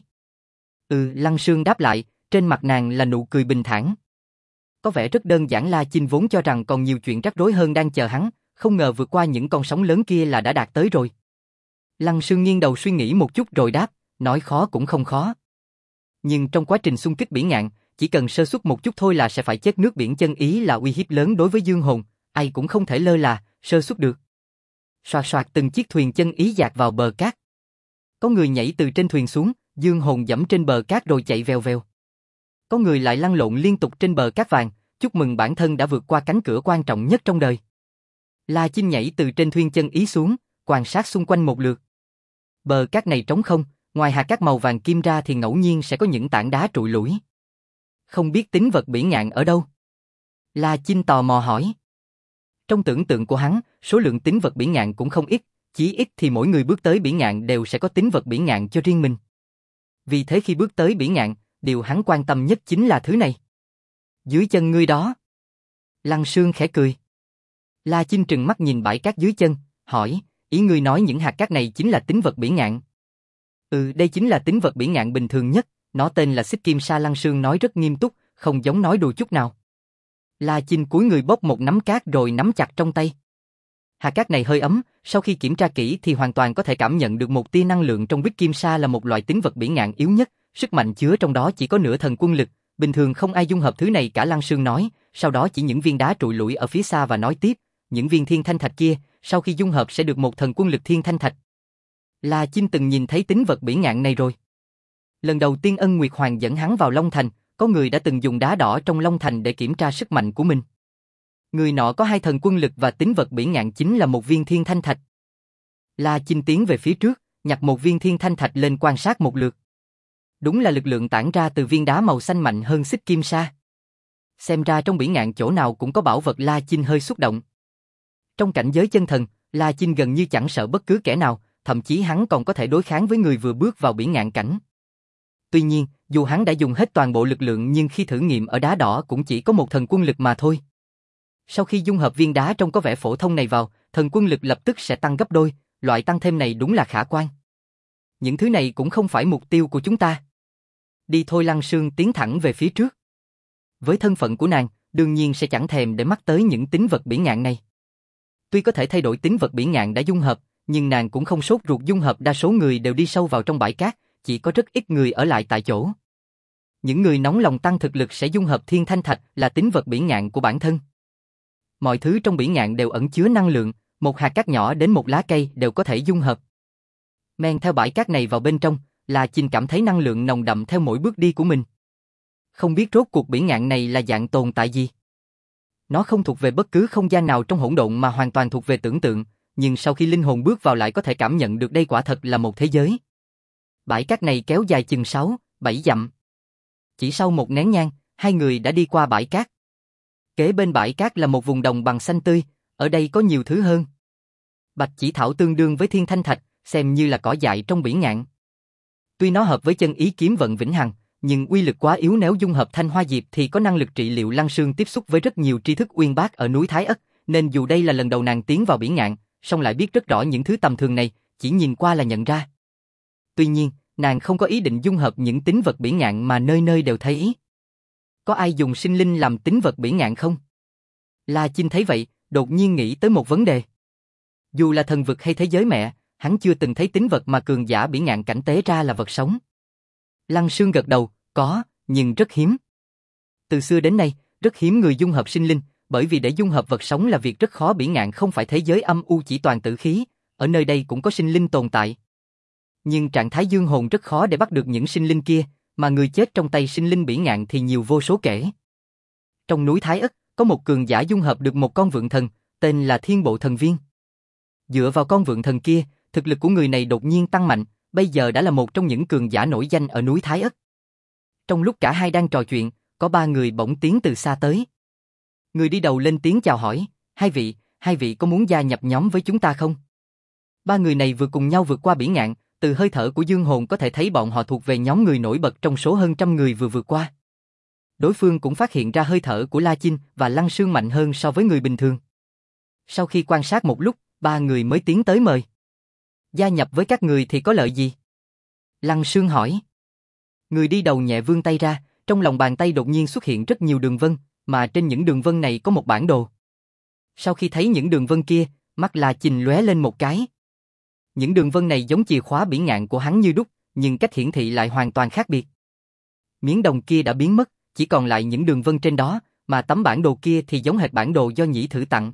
Lăng Sương đáp lại, trên mặt nàng là nụ cười bình thản. Có vẻ rất đơn giản. La Chinh vốn cho rằng còn nhiều chuyện rắc rối hơn đang chờ hắn, không ngờ vượt qua những con sóng lớn kia là đã đạt tới rồi. Lăng Sương nghiêng đầu suy nghĩ một chút rồi đáp, nói khó cũng không khó. Nhưng trong quá trình xung kích biển ngạn, chỉ cần sơ suất một chút thôi là sẽ phải chết. Nước biển chân ý là uy hiếp lớn đối với Dương Hồn, ai cũng không thể lơ là, sơ suất được. Soạt soạt từng chiếc thuyền chân ý dạt vào bờ cát. Có người nhảy từ trên thuyền xuống, Dương Hồn giẫm trên bờ cát rồi chạy vèo vèo. Có người lại lăn lộn liên tục trên bờ cát vàng, chúc mừng bản thân đã vượt qua cánh cửa quan trọng nhất trong đời. La Chinh nhảy từ trên thuyền chân ý xuống, quan sát xung quanh một lượt. Bờ cát này trống không, ngoài hạt cát màu vàng kim ra thì ngẫu nhiên sẽ có những tảng đá trụi lủi. Không biết tín vật biển ngạn ở đâu? La Chinh tò mò hỏi. Trong tưởng tượng của hắn, số lượng tín vật biển ngạn cũng không ít, chí ít thì mỗi người bước tới biển ngạn đều sẽ có tín vật biển ngạn cho riêng mình. Vì thế khi bước tới biển ngạn, điều hắn quan tâm nhất chính là thứ này. Dưới chân ngươi đó. Lăng Sương khẽ cười. La Chinh trừng mắt nhìn bãi cát dưới chân, hỏi, ý ngươi nói những hạt cát này chính là tín vật biển ngạn? Đây chính là tín vật biển ngạn bình thường nhất, nó tên là xích kim sa. Lăng Sương nói rất nghiêm túc, không giống nói đùa chút nào. La Chinh cúi người bốc một nắm cát rồi nắm chặt trong tay. Hạt cát này hơi ấm, sau khi kiểm tra kỹ thì hoàn toàn có thể cảm nhận được một tia năng lượng trong bích kim sa, là một loại tín vật biển ngạn yếu nhất, sức mạnh chứa trong đó chỉ có nửa thần quân lực, bình thường không ai dung hợp thứ này cả. Lăng Sương nói, sau đó chỉ những viên đá trụi lủi ở phía xa và nói tiếp, những viên thiên thanh thạch kia, sau khi dung hợp sẽ được một thần quân lực thiên thanh thạch. La Chinh từng nhìn thấy tín vật biển ngạn này rồi. Lần đầu tiên Ân Nguyệt Hoàng dẫn hắn vào Long Thành, có người đã từng dùng đá đỏ trong Long Thành để kiểm tra sức mạnh của mình. Người nọ có 2 thần quân lực và tín vật biển ngạn chính là một viên thiên thanh thạch. La Chinh tiến về phía trước, nhặt một viên thiên thanh thạch lên quan sát một lượt. Đúng là lực lượng tản ra từ viên đá màu xanh mạnh hơn xích kim sa. Xem ra trong biển ngạn chỗ nào cũng có bảo vật. La Chinh hơi xúc động. Trong cảnh giới chân thần, La Chinh gần như chẳng sợ bất cứ kẻ nào, thậm chí hắn còn có thể đối kháng với người vừa bước vào biển ngạn cảnh. Tuy nhiên, dù hắn đã dùng hết toàn bộ lực lượng nhưng khi thử nghiệm ở đá đỏ cũng chỉ có một thần quân lực mà thôi. Sau khi dung hợp viên đá trông có vẻ phổ thông này vào, thần quân lực lập tức sẽ tăng gấp đôi, loại tăng thêm này đúng là khả quan. Những thứ này cũng không phải mục tiêu của chúng ta. Đi thôi. Lăng Sương tiến thẳng về phía trước. Với thân phận của nàng, đương nhiên sẽ chẳng thèm để mắt tới những tín vật biển ngạn này. Tuy có thể thay đổi tín vật biển ngạn đã dung hợp, nhưng nàng cũng không sốt ruột dung hợp, đa số người đều đi sâu vào trong bãi cát, chỉ có rất ít người ở lại tại chỗ. Những người nóng lòng tăng thực lực sẽ dung hợp thiên thanh thạch, là tín vật biển ngạn của bản thân. Mọi thứ trong biển ngạn đều ẩn chứa năng lượng, một hạt cát nhỏ đến một lá cây đều có thể dung hợp. Men theo bãi cát này vào bên trong, La Chinh cảm thấy năng lượng nồng đậm theo mỗi bước đi của mình. Không biết rốt cuộc biển ngạn này là dạng tồn tại gì. Nó không thuộc về bất cứ không gian nào trong hỗn độn mà hoàn toàn thuộc về tưởng tượng, nhưng sau khi linh hồn bước vào lại có thể cảm nhận được đây quả thật là một thế giới. Bãi cát này kéo dài chừng 6, 7 dặm. Chỉ sau một nén nhang, hai người đã đi qua bãi cát. Kế bên bãi cát là một vùng đồng bằng xanh tươi, ở đây có nhiều thứ hơn. Bạch chỉ thảo tương đương với thiên thanh thạch, xem như là cỏ dại trong biển ngạn. Tuy nó hợp với chân ý kiếm vận vĩnh hằng, nhưng uy lực quá yếu, nếu dung hợp thanh hoa diệp thì có năng lực trị liệu. Lăng Sương tiếp xúc với rất nhiều tri thức uyên bác ở núi Thái Ất, nên dù đây là lần đầu nàng tiến vào biển ngạn, song lại biết rất rõ những thứ tầm thường này, chỉ nhìn qua là nhận ra. Tuy nhiên, nàng không có ý định dung hợp những tín vật biển ngạn mà nơi nơi đều thấy. Có ai dùng sinh linh làm tín vật biển ngạn không? La Chinh thấy vậy, đột nhiên nghĩ tới một vấn đề. Dù là thần vực hay thế giới mẹ, hắn chưa từng thấy tín vật mà cường giả biển ngạn cảnh tế ra là vật sống. Lăng Sương gật đầu, có, nhưng rất hiếm. Từ xưa đến nay, rất hiếm người dung hợp sinh linh, bởi vì để dung hợp vật sống là việc rất khó. Biển ngạn không phải thế giới âm u chỉ toàn tử khí, ở nơi đây cũng có sinh linh tồn tại. Nhưng trạng thái dương hồn rất khó để bắt được những sinh linh kia, mà người chết trong tay sinh linh biển ngạn thì nhiều vô số kể. Trong núi Thái Ất, có một cường giả dung hợp được một con vượn thần, tên là Thiên Bộ Thần Viên. Dựa vào con vượn thần kia, thực lực của người này đột nhiên tăng mạnh, bây giờ đã là một trong những cường giả nổi danh ở núi Thái Ất. Trong lúc cả hai đang trò chuyện, có ba người bỗng tiến từ xa tới. Người đi đầu lên tiếng chào hỏi, hai vị có muốn gia nhập nhóm với chúng ta không? Ba người này vừa cùng nhau vượt qua biển ngạn, từ hơi thở của dương hồn có thể thấy bọn họ thuộc về nhóm người nổi bật trong số hơn trăm người vừa vượt qua. Đối phương cũng phát hiện ra hơi thở của La Chinh và Lăng Sương mạnh hơn so với người bình thường. Sau khi quan sát một lúc, ba người mới tiến tới mời. Gia nhập với các người thì có lợi gì? Lăng Sương hỏi. Người đi đầu nhẹ vươn tay ra, trong lòng bàn tay đột nhiên xuất hiện rất nhiều đường vân, mà trên những đường vân này có một bản đồ. Sau khi thấy những đường vân kia, mắt La Chinh lóe lên một cái. Những đường vân này giống chìa khóa biển ngạn của hắn như đúc, nhưng cách hiển thị lại hoàn toàn khác biệt. Miếng đồng kia đã biến mất, chỉ còn lại những đường vân trên đó, mà tấm bản đồ kia thì giống hệt bản đồ do Nhĩ Thử tặng.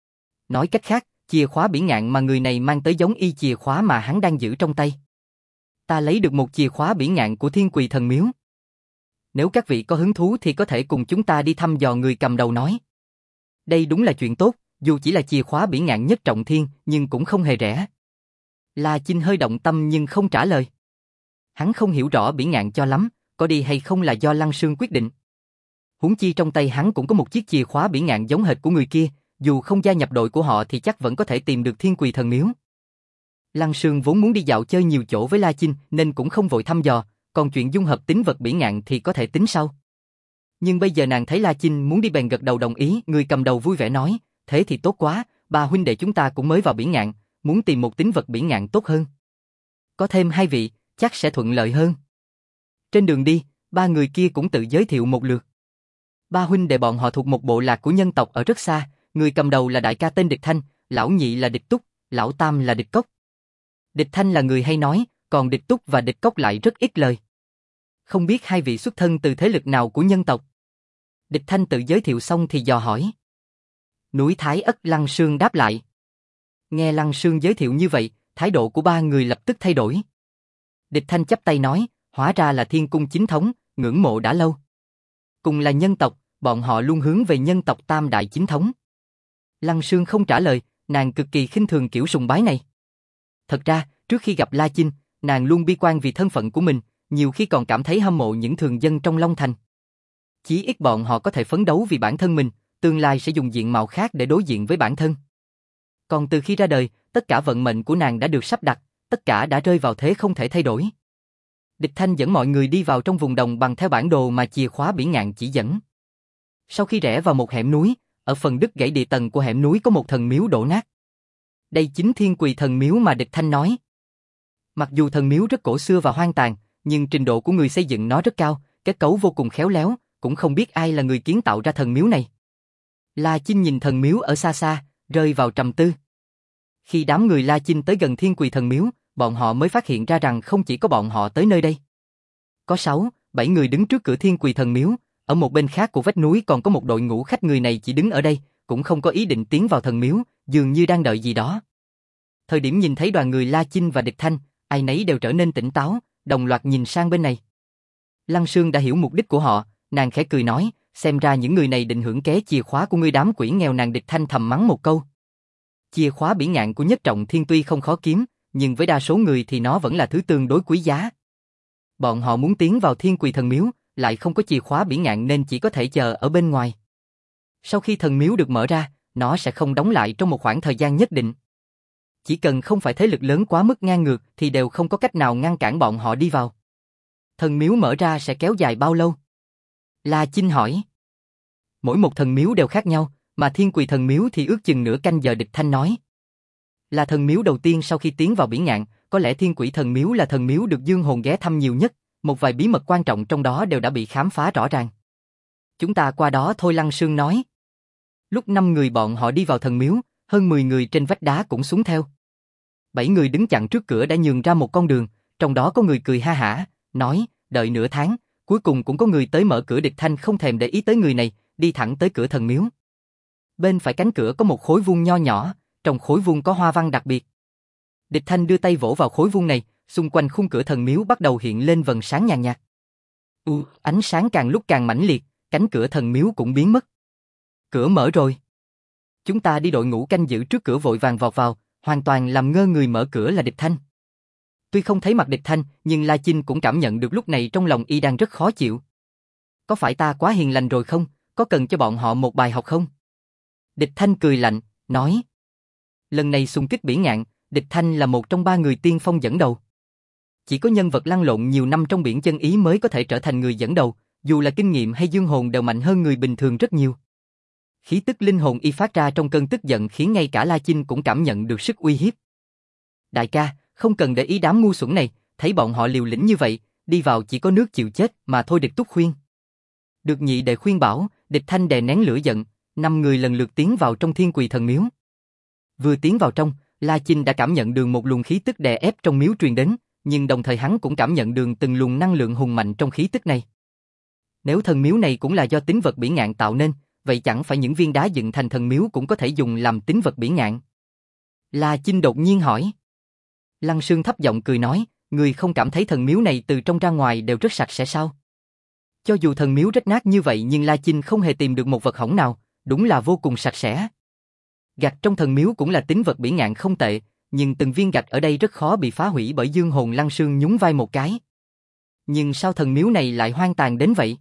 Nói cách khác, chìa khóa biển ngạn mà người này mang tới giống y chìa khóa mà hắn đang giữ trong tay. Ta lấy được một chìa khóa biển ngạn của Thiên Quỳ Thần Miếu. Nếu các vị có hứng thú thì có thể cùng chúng ta đi thăm dò, người cầm đầu nói. Đây đúng là chuyện tốt, dù chỉ là chìa khóa biển ngạn nhất trọng thiên, nhưng cũng không hề rẻ. La Chinh hơi động tâm nhưng không trả lời. Hắn không hiểu rõ biển ngạn cho lắm, có đi hay không là do Lăng Sương quyết định. Huống chi trong tay hắn cũng có một chiếc chìa khóa biển ngạn giống hệt của người kia, dù không gia nhập đội của họ thì chắc vẫn có thể tìm được Thiên Quỳ Thần Miếu. Lăng Sương vốn muốn đi dạo chơi nhiều chỗ với La Chinh nên cũng không vội thăm dò, còn chuyện dung hợp tín vật biển ngạn thì có thể tính sau. Nhưng bây giờ nàng thấy La Chinh muốn đi bèn gật đầu đồng ý. Người cầm đầu vui vẻ nói, thế thì tốt quá, ba huynh đệ chúng ta cũng mới vào biển ngạn, muốn tìm một tín vật biển ngạn tốt hơn. Có thêm hai vị, chắc sẽ thuận lợi hơn. Trên đường đi, ba người kia cũng tự giới thiệu một lượt. Ba huynh đệ bọn họ thuộc một bộ lạc của nhân tộc ở rất xa, người cầm đầu là đại ca tên Địch Thanh, lão nhị là Địch Túc, lão tam là Địch Cốc. Địch Thanh là người hay nói, còn Địch Túc và Địch Cốc lại rất ít lời. Không biết hai vị xuất thân từ thế lực nào của nhân tộc? Địch Thanh tự giới thiệu xong thì dò hỏi. Núi Thái Ất. Lăng Sương đáp lại. Nghe Lăng Sương giới thiệu như vậy, thái độ của ba người lập tức thay đổi. Địch Thanh chắp tay nói, hóa ra là Thiên Cung chính thống, ngưỡng mộ đã lâu. Cùng là nhân tộc, bọn họ luôn hướng về nhân tộc tam đại chính thống. Lăng Sương không trả lời, nàng cực kỳ khinh thường kiểu sùng bái này. Thật ra, trước khi gặp La Chinh, nàng luôn bi quan vì thân phận của mình, nhiều khi còn cảm thấy hâm mộ những thường dân trong Long Thành. Chí ít bọn họ có thể phấn đấu vì bản thân mình, tương lai sẽ dùng diện mạo khác để đối diện với bản thân. Còn từ khi ra đời, tất cả vận mệnh của nàng đã được sắp đặt, tất cả đã rơi vào thế không thể thay đổi. Địch Thanh dẫn mọi người đi vào trong vùng đồng bằng theo bản đồ mà chìa khóa biển ngạn chỉ dẫn. Sau khi rẽ vào một hẻm núi, ở phần đứt gãy địa tầng của hẻm núi có một thần miếu đổ nát. Đây chính Thiên Quỳ Thần Miếu mà Địch Thanh nói. Mặc dù thần miếu rất cổ xưa và hoang tàn, nhưng trình độ của người xây dựng nó rất cao, kết cấu vô cùng khéo léo, cũng không biết ai là người kiến tạo ra thần miếu này. La Chinh nhìn thần miếu ở xa xa, rơi vào trầm tư. Khi đám người La Chinh tới gần Thiên Quỳ Thần Miếu, bọn họ mới phát hiện ra rằng không chỉ có bọn họ tới nơi đây. Có 6, 7 người đứng trước cửa Thiên Quỳ Thần Miếu, ở một bên khác của vách núi còn có một đội ngũ khách, người này chỉ đứng ở đây, cũng không có ý định tiến vào thần miếu, dường như đang đợi gì đó. Thời điểm nhìn thấy đoàn người La Chinh và Địch Thanh, ai nấy đều trở nên tỉnh táo, đồng loạt nhìn sang bên này. Lăng Sương đã hiểu mục đích của họ, nàng khẽ cười nói, xem ra những người này định hưởng ké chìa khóa của ngươi đám quỷ nghèo nàn. Địch Thanh thầm mắng một câu. Chìa khóa bỉ ngạn của Nhất Trọng Thiên tuy không khó kiếm, nhưng với đa số người thì nó vẫn là thứ tương đối quý giá. Bọn họ muốn tiến vào Thiên Quỳ Thần Miếu, lại không có chìa khóa bỉ ngạn nên chỉ có thể chờ ở bên ngoài. Sau khi thần miếu được mở ra, nó sẽ không đóng lại trong một khoảng thời gian nhất định. Chỉ cần không phải thế lực lớn quá mức ngang ngược thì đều không có cách nào ngăn cản bọn họ đi vào. Thần miếu mở ra sẽ kéo dài bao lâu? La Chinh hỏi. Mỗi một thần miếu đều khác nhau, mà Thiên Quỳ Thần Miếu thì ước chừng nửa canh giờ. Địch Thanh nói. Là thần miếu đầu tiên sau khi tiến vào bỉ ngạn, có lẽ Thiên Quỷ Thần Miếu là thần miếu được Dương Hồn ghé thăm nhiều nhất, một vài bí mật quan trọng trong đó đều đã bị khám phá rõ ràng. Chúng ta qua đó thôi, Lăng Sương nói. Lúc 5 người bọn họ đi vào thần miếu, hơn 10 người trên vách đá cũng xuống theo. 7 người đứng chặn trước cửa đã nhường ra một con đường, trong đó có người cười ha hả, nói, đợi nửa tháng, cuối cùng cũng có người tới mở cửa. Địch Thanh không thèm để ý tới người này, đi thẳng tới cửa thần miếu. Bên phải cánh cửa có một khối vuông nho nhỏ, trong khối vuông có hoa văn đặc biệt. Địch Thanh đưa tay vỗ vào khối vuông này, xung quanh khung cửa thần miếu bắt đầu hiện lên vầng sáng nhàn nhạt. Ánh sáng càng lúc càng mãnh liệt, cánh cửa thần miếu cũng biến mất. Cửa mở rồi. Chúng ta đi đội ngũ canh giữ trước cửa vội vàng vọt vào, hoàn toàn làm ngơ người mở cửa là Địch Thanh. Tuy không thấy mặt Địch Thanh, nhưng La Chinh cũng cảm nhận được lúc này trong lòng y đang rất khó chịu. Có phải ta quá hiền lành rồi không? Có cần cho bọn họ một bài học không? Địch Thanh cười lạnh, nói. Lần này xung kích bỉ ngạn, Địch Thanh là một trong 3 người tiên phong dẫn đầu. Chỉ có nhân vật lăn lộn nhiều năm trong biển chân ý mới có thể trở thành người dẫn đầu, dù là kinh nghiệm hay dương hồn đều mạnh hơn người bình thường rất nhiều. Khí tức linh hồn y phát ra trong cơn tức giận khiến ngay cả La Chinh cũng cảm nhận được sức uy hiếp. Đại ca, không cần để ý đám ngu xuẩn này, thấy bọn họ liều lĩnh như vậy, đi vào chỉ có nước chịu chết mà thôi. Địch Túc khuyên. Được nhị đệ khuyên bảo, Địch Thanh đè nén lửa giận, 5 người lần lượt tiến vào trong Thiên Quỳ Thần Miếu. Vừa tiến vào trong, La Chinh đã cảm nhận được một luồng khí tức đè ép trong miếu truyền đến, nhưng đồng thời hắn cũng cảm nhận được từng luồng năng lượng hùng mạnh trong khí tức này. Nếu thần miếu này cũng là do tín vật bỉ ngạn tạo nên, vậy chẳng phải những viên đá dựng thành thần miếu cũng có thể dùng làm tín vật bỉ ngạn? La Chinh đột nhiên hỏi. Lăng Sương thấp giọng cười nói, người không cảm thấy thần miếu này từ trong ra ngoài đều rất sạch sẽ sao? Cho dù thần miếu rách nát như vậy nhưng La Chinh không hề tìm được một vật hỏng nào, đúng là vô cùng sạch sẽ. Gạch trong thần miếu cũng là tín vật bỉ ngạn không tệ, nhưng từng viên gạch ở đây rất khó bị phá hủy bởi dương hồn. Lăng Sương nhún vai một cái. Nhưng sao thần miếu này lại hoang tàn đến vậy?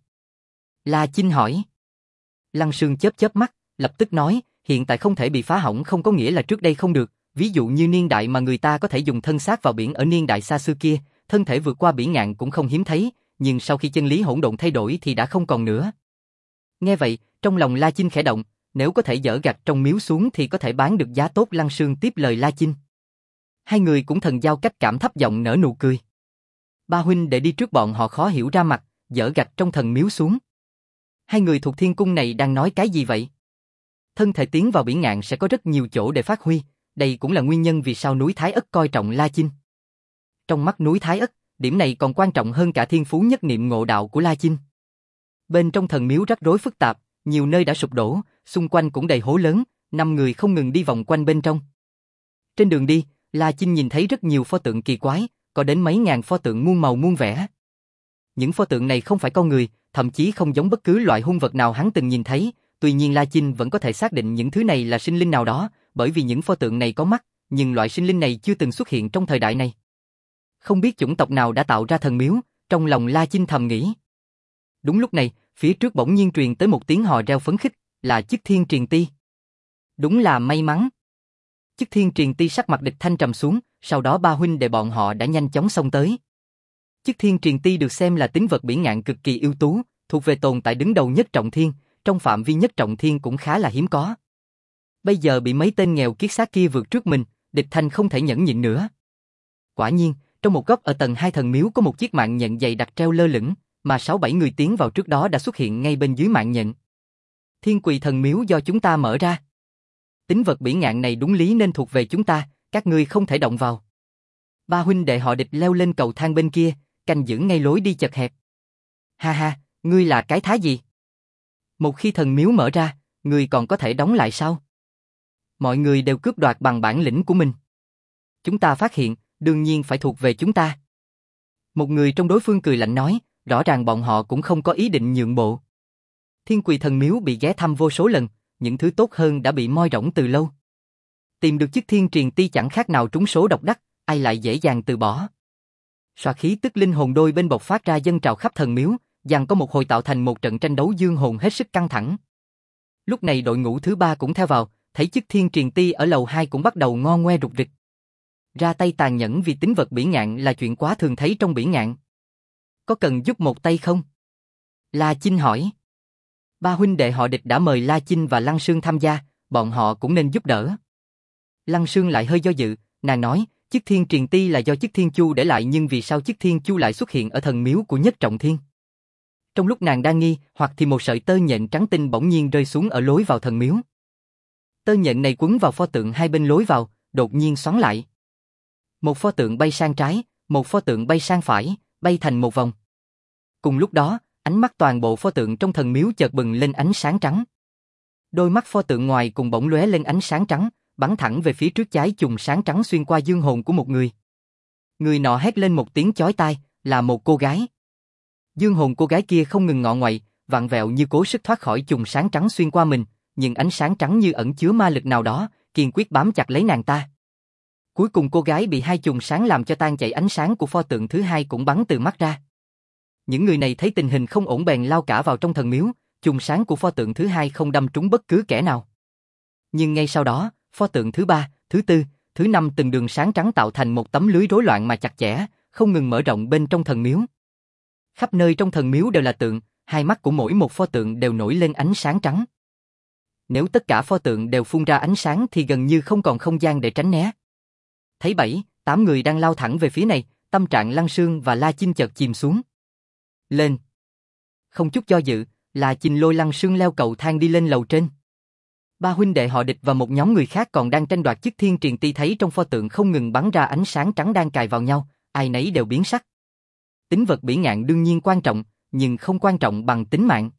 La Chinh hỏi. Lăng Sương chớp chớp mắt, lập tức nói, hiện tại không thể bị phá hỏng không có nghĩa là trước đây không được, ví dụ như niên đại mà người ta có thể dùng thân xác vào biển ở niên đại xa xưa kia, thân thể vượt qua bỉ ngạn cũng không hiếm thấy, nhưng sau khi chân lý hỗn độn thay đổi thì đã không còn nữa. Nghe vậy, trong lòng La Chinh khẽ động, nếu có thể dỡ gạch trong miếu xuống thì có thể bán được giá tốt. Lăng Sương tiếp lời La Chinh. Hai người cũng thần giao cách cảm thấp giọng nở nụ cười. Ba huynh để đi trước bọn họ khó hiểu ra mặt, dỡ gạch trong thần miếu xuống. Hai người thuộc thiên cung này đang nói cái gì vậy? Thân thể tiến vào biển ngạn sẽ có rất nhiều chỗ để phát huy, đây cũng là nguyên nhân vì sao núi Thái Ất coi trọng La Chinh. Trong mắt núi Thái Ất, điểm này còn quan trọng hơn cả thiên phú nhất niệm ngộ đạo của La Chinh. Bên trong thần miếu rắc rối phức tạp, nhiều nơi đã sụp đổ, xung quanh cũng đầy hố lớn, 5 người không ngừng đi vòng quanh bên trong. Trên đường đi, La Chinh nhìn thấy rất nhiều pho tượng kỳ quái, có đến mấy ngàn pho tượng muôn màu muôn vẻ. Những pho tượng này không phải con người, thậm chí không giống bất cứ loại hung vật nào hắn từng nhìn thấy, tuy nhiên La Chinh vẫn có thể xác định những thứ này là sinh linh nào đó, bởi vì những pho tượng này có mắt, nhưng loại sinh linh này chưa từng xuất hiện trong thời đại này. Không biết chủng tộc nào đã tạo ra thần miếu, trong lòng La Chinh thầm nghĩ. Đúng lúc này, phía trước bỗng nhiên truyền tới một tiếng hò reo phấn khích, là Chức Thiên Triền Ti. Đúng là may mắn. Chức Thiên Triền Ti sắc mặt Địch Thanh trầm xuống, sau đó ba huynh đệ bọn họ đã nhanh chóng xông tới. Chức Thiên Triền Ti được xem là tín vật bỉ ngạn cực kỳ ưu tú, thuộc về tồn tại đứng đầu Nhất Trọng Thiên, trong phạm vi Nhất Trọng Thiên cũng khá là hiếm có. Bây giờ bị mấy tên nghèo kiết xác kia vượt trước mình, Địch Thanh không thể nhẫn nhịn nữa. Quả nhiên, trong một góc ở tầng 2 thần miếu có một chiếc mạng nhện dày đặc treo lơ lửng, mà 6-7 người tiến vào trước đó đã xuất hiện ngay bên dưới mạng nhện. Thiên Quỳ Thần Miếu do chúng ta mở ra. Tín vật bỉ ngạn này đúng lý nên thuộc về chúng ta, các ngươi không thể động vào. Ba huynh đệ họ Địch leo lên cầu thang bên kia, canh giữ ngay lối đi chật hẹp. Ha ha, ngươi là cái thá gì? Một khi thần miếu mở ra, ngươi còn có thể đóng lại sao? Mọi người đều cướp đoạt bằng bản lĩnh của mình. Chúng ta phát hiện, đương nhiên phải thuộc về chúng ta. Một người trong đối phương cười lạnh nói, rõ ràng bọn họ cũng không có ý định nhượng bộ. Thiên Quỳ Thần Miếu bị ghé thăm vô số lần, những thứ tốt hơn đã bị moi rỗng từ lâu. Tìm được chiếc thiên truyền ti chẳng khác nào trúng số độc đắc, ai lại dễ dàng từ bỏ. Xoạt khí tức linh hồn đôi bên bộc phát ra dâng trào khắp thần miếu, giằng có một hồi tạo thành một trận tranh đấu dương hồn hết sức căng thẳng. Lúc này đội ngũ thứ ba cũng theo vào, thấy chiếc thiên truyền ti ở lầu 2 cũng bắt đầu ngo ngoe rục rịch. Ra tay tàn nhẫn vì tính vật bỉ ngạn là chuyện quá thường thấy trong bỉ ngạn. Có cần giúp một tay không? La Chinh hỏi. Ba huynh đệ họ Địch đã mời La Chinh và Lăng Sương tham gia, bọn họ cũng nên giúp đỡ. Lăng Sương lại hơi do dự, nàng nói, chiếc thiên truyền ti là do chiếc thiên chu để lại nhưng vì sao chiếc thiên chu lại xuất hiện ở thần miếu của Nhất Trọng Thiên? Trong lúc nàng đang nghi, hoặc thì một sợi tơ nhện trắng tinh bỗng nhiên rơi xuống ở lối vào thần miếu. Tơ nhện này quấn vào pho tượng hai bên lối vào, đột nhiên xoắn lại. Một pho tượng bay sang trái, một pho tượng bay sang phải, bay thành một vòng. Cùng lúc đó, ánh mắt toàn bộ pho tượng trong thần miếu chợt bừng lên ánh sáng trắng. Đôi mắt pho tượng ngoài cùng bỗng lóe lên ánh sáng trắng, bắn thẳng về phía trước cháy chùm sáng trắng xuyên qua dương hồn của một người. Người nọ hét lên một tiếng chói tai, là một cô gái. Dương hồn cô gái kia không ngừng ngọ ngoậy, vặn vẹo như cố sức thoát khỏi chùm sáng trắng xuyên qua mình, nhưng ánh sáng trắng như ẩn chứa ma lực nào đó, kiên quyết bám chặt lấy nàng ta. Cuối cùng cô gái bị hai chùm sáng làm cho tan chảy, ánh sáng của pho tượng thứ hai cũng bắn từ mắt ra. Những người này thấy tình hình không ổn bèn lao cả vào trong thần miếu, chùm sáng của pho tượng thứ hai không đâm trúng bất cứ kẻ nào. Nhưng ngay sau đó, pho tượng thứ ba, thứ tư, thứ năm từng đường sáng trắng tạo thành một tấm lưới rối loạn mà chặt chẽ, không ngừng mở rộng bên trong thần miếu. Khắp nơi trong thần miếu đều là tượng, hai mắt của mỗi một pho tượng đều nổi lên ánh sáng trắng. Nếu tất cả pho tượng đều phun ra ánh sáng thì gần như không còn không gian để tránh né. Thấy 7-8 người đang lao thẳng về phía này, tâm trạng Lăng Sương và La Chinh chợt chìm xuống. Lên! Không chút do dự, La Chinh lôi Lăng Sương leo cầu thang đi lên lầu trên. Ba huynh đệ họ Địch và một nhóm người khác còn đang tranh đoạt chiếc thiên truyền ti thấy trong pho tượng không ngừng bắn ra ánh sáng trắng đang cài vào nhau, ai nấy đều biến sắc. Tính vật bỉ ngạn đương nhiên quan trọng, nhưng không quan trọng bằng tính mạng.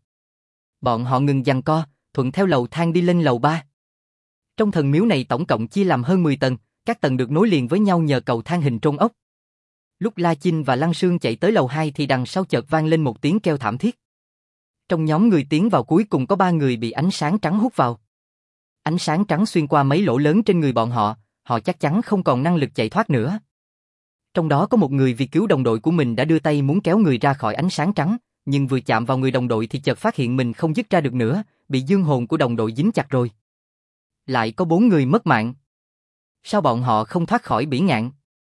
Bọn họ ngừng giằng co, thuận theo lầu thang đi lên lầu 3. Trong thần miếu này tổng cộng chia làm hơn 10 tầng, các tầng được nối liền với nhau nhờ cầu thang hình trôn ốc. Lúc La Chinh và Lăng Sương chạy tới lầu 2 thì đằng sau chợt vang lên một tiếng kêu thảm thiết. Trong nhóm người tiến vào cuối cùng có 3 người bị ánh sáng trắng hút vào. Ánh sáng trắng xuyên qua mấy lỗ lớn trên người bọn họ, họ chắc chắn không còn năng lực chạy thoát nữa. Trong đó có một người vì cứu đồng đội của mình đã đưa tay muốn kéo người ra khỏi ánh sáng trắng, nhưng vừa chạm vào người đồng đội thì chợt phát hiện mình không dứt ra được nữa, bị dương hồn của đồng đội dính chặt rồi. Lại có 4 người mất mạng. Sao bọn họ không thoát khỏi bỉ ngạn?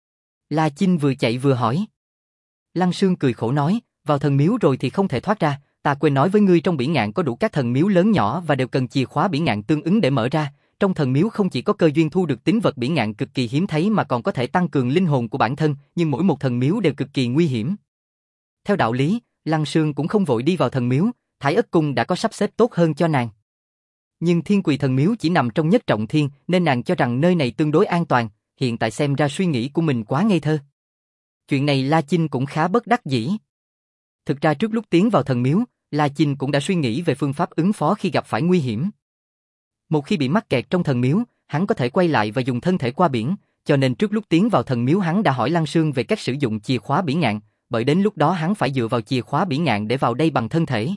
La Chinh vừa chạy vừa hỏi. Lăng Sương cười khổ nói, vào thần miếu rồi thì không thể thoát ra, ta quên nói với ngươi trong bỉ ngạn có đủ các thần miếu lớn nhỏ và đều cần chìa khóa bỉ ngạn tương ứng để mở ra. Trong thần miếu không chỉ có cơ duyên thu được tín vật bỉ ngạn cực kỳ hiếm thấy mà còn có thể tăng cường linh hồn của bản thân, nhưng mỗi một thần miếu đều cực kỳ nguy hiểm. Theo đạo lý, Lăng Sương cũng không vội đi vào thần miếu, Thái Ất Cung đã có sắp xếp tốt hơn cho nàng. Nhưng Thiên Quỳ Thần Miếu chỉ nằm trong Nhất Trọng Thiên nên nàng cho rằng nơi này tương đối an toàn, hiện tại xem ra suy nghĩ của mình quá ngây thơ. Chuyện này La Chinh cũng khá bất đắc dĩ. Thực ra trước lúc tiến vào thần miếu, La Chinh cũng đã suy nghĩ về phương pháp ứng phó khi gặp phải nguy hiểm. Một khi bị mắc kẹt trong thần miếu, hắn có thể quay lại và dùng thân thể qua biển, cho nên trước lúc tiến vào thần miếu hắn đã hỏi Lăng Sương về cách sử dụng chìa khóa bỉ ngạn, bởi đến lúc đó hắn phải dựa vào chìa khóa bỉ ngạn để vào đây bằng thân thể.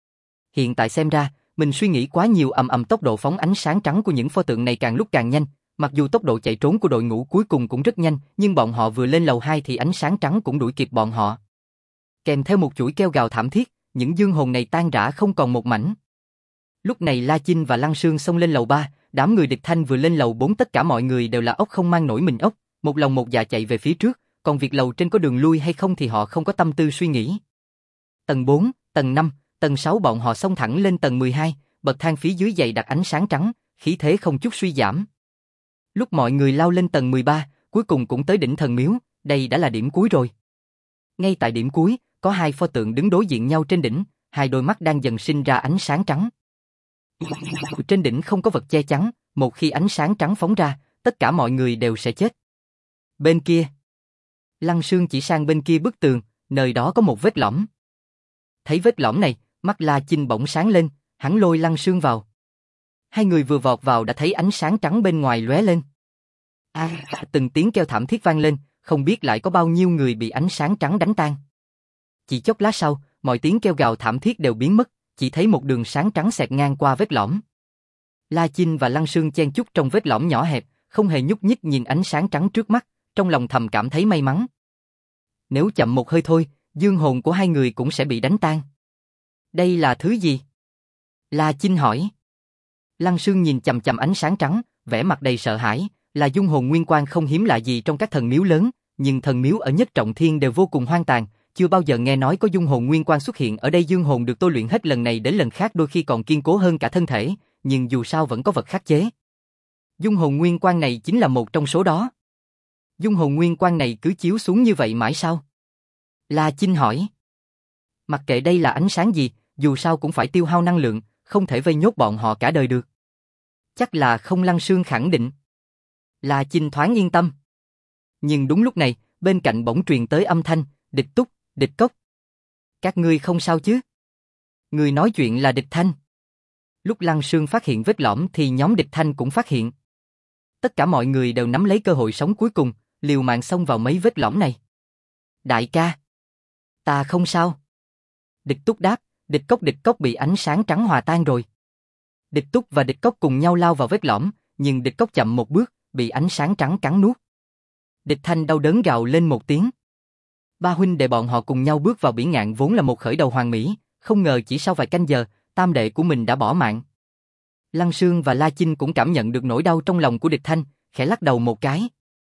Hiện tại xem ra, mình suy nghĩ quá nhiều, tốc độ phóng ánh sáng trắng của những pho tượng này càng lúc càng nhanh, mặc dù tốc độ chạy trốn của đội ngũ cuối cùng cũng rất nhanh, nhưng bọn họ vừa lên lầu 2 thì ánh sáng trắng cũng đuổi kịp bọn họ. Kèm theo một chuỗi kêu gào thảm thiết, những dương hồn này tan rã không còn một mảnh. Lúc này La Chinh và Lăng Sương xông lên lầu 3, đám người địch thanh vừa lên lầu 4 tất cả mọi người đều là ốc không mang nổi mình ốc, một lòng một dạ chạy về phía trước, còn việc lầu trên có đường lui hay không thì họ không có tâm tư suy nghĩ. Tầng 4, tầng 5, tầng 6 bọn họ xông thẳng lên tầng 12, bậc thang phía dưới dày đặc ánh sáng trắng, khí thế không chút suy giảm. Lúc mọi người lao lên tầng 13, cuối cùng cũng tới đỉnh thần miếu, đây đã là điểm cuối rồi. Ngay tại điểm cuối, có hai pho tượng đứng đối diện nhau trên đỉnh, hai đôi mắt đang dần sinh ra ánh sáng trắng. Trên đỉnh không có vật che chắn, một khi ánh sáng trắng phóng ra, tất cả mọi người đều sẽ chết. Bên kia, Lăng Sương chỉ sang bên kia bức tường, nơi đó có một vết lõm. Thấy vết lõm này, mắt La Chinh bỗng sáng lên, hắn lôi Lăng Sương vào. Hai người vừa vọt vào đã thấy ánh sáng trắng bên ngoài lóe lên. Từng tiếng kêu thảm thiết vang lên, không biết lại có bao nhiêu người bị ánh sáng trắng đánh tan. Chỉ chốc lát sau, mọi tiếng kêu gào thảm thiết đều biến mất, chỉ thấy một đường sáng trắng xẹt ngang qua vết lõm. La Chinh và Lăng Sương chen chúc trong vết lõm nhỏ hẹp, không hề nhúc nhích nhìn ánh sáng trắng trước mắt, trong lòng thầm cảm thấy may mắn. Nếu chậm một hơi thôi, dương hồn của hai người cũng sẽ bị đánh tan. Đây là thứ gì? La Chinh hỏi. Lăng Sương nhìn chằm chằm ánh sáng trắng, vẻ mặt đầy sợ hãi, là dung hồn nguyên quang không hiếm lạ gì trong các thần miếu lớn, nhưng thần miếu ở Nhất Trọng Thiên đều vô cùng hoang tàn, chưa bao giờ nghe nói có dung hồn nguyên quang xuất hiện ở đây. Dương hồn được tôi luyện hết lần này đến lần khác đôi khi còn kiên cố hơn cả thân thể, nhưng dù sao vẫn có vật khắc chế. Dung hồn nguyên quang này chính là một trong số đó. Dung hồn nguyên quang này cứ chiếu xuống như vậy mãi sao? La Chinh hỏi. Mặc kệ đây là ánh sáng gì, dù sao cũng phải tiêu hao năng lượng, không thể vây nhốt bọn họ cả đời được. Chắc là không, Lăng Sương khẳng định. La Chinh thoáng yên tâm. Nhưng đúng lúc này, bên cạnh bỗng truyền tới âm thanh, Địch Túc, Địch Cốc. Các ngươi không sao chứ? Người nói chuyện là Địch Thanh. Lúc Lăng Sương phát hiện vết lõm thì nhóm Địch Thanh cũng phát hiện. Tất cả mọi người đều nắm lấy cơ hội sống cuối cùng, liều mạng xông vào mấy vết lõm này. Đại ca, ta không sao. Địch Túc đáp, Địch Cốc bị ánh sáng trắng hòa tan rồi. Địch Túc và Địch Cốc cùng nhau lao vào vết lõm, nhưng Địch Cốc chậm một bước, bị ánh sáng trắng cắn nuốt. Địch Thanh đau đớn gào lên một tiếng. Ba huynh đệ bọn họ cùng nhau bước vào Bỉ Ngạn vốn là một khởi đầu hoàn mỹ, không ngờ chỉ sau vài canh giờ, tam đệ của mình đã bỏ mạng. Lăng Sương và La Chinh cũng cảm nhận được nỗi đau trong lòng của Địch Thanh, khẽ lắc đầu một cái.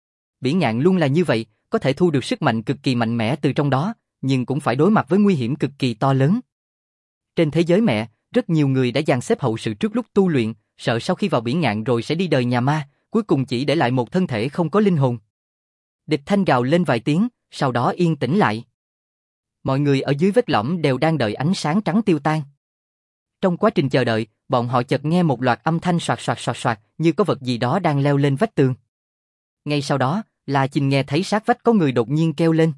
Bỉ Ngạn luôn là như vậy, có thể thu được sức mạnh cực kỳ mạnh mẽ từ trong đó, nhưng cũng phải đối mặt với nguy hiểm cực kỳ to lớn. Trên thế giới mẹ, rất nhiều người đã dàn xếp hậu sự trước lúc tu luyện, sợ sau khi vào Bỉ Ngạn rồi sẽ đi đời nhà ma, cuối cùng chỉ để lại một thân thể không có linh hồn. Địch Thanh gào lên vài tiếng, sau đó yên tĩnh lại. Mọi người ở dưới vết lõm đều đang đợi ánh sáng trắng tiêu tan. Trong quá trình chờ đợi, bọn họ chợt nghe một loạt âm thanh soạt soạt soạt soạt, như có vật gì đó đang leo lên vách tường. Ngay sau đó, La Chinh nghe thấy sát vách có người đột nhiên kêu lên.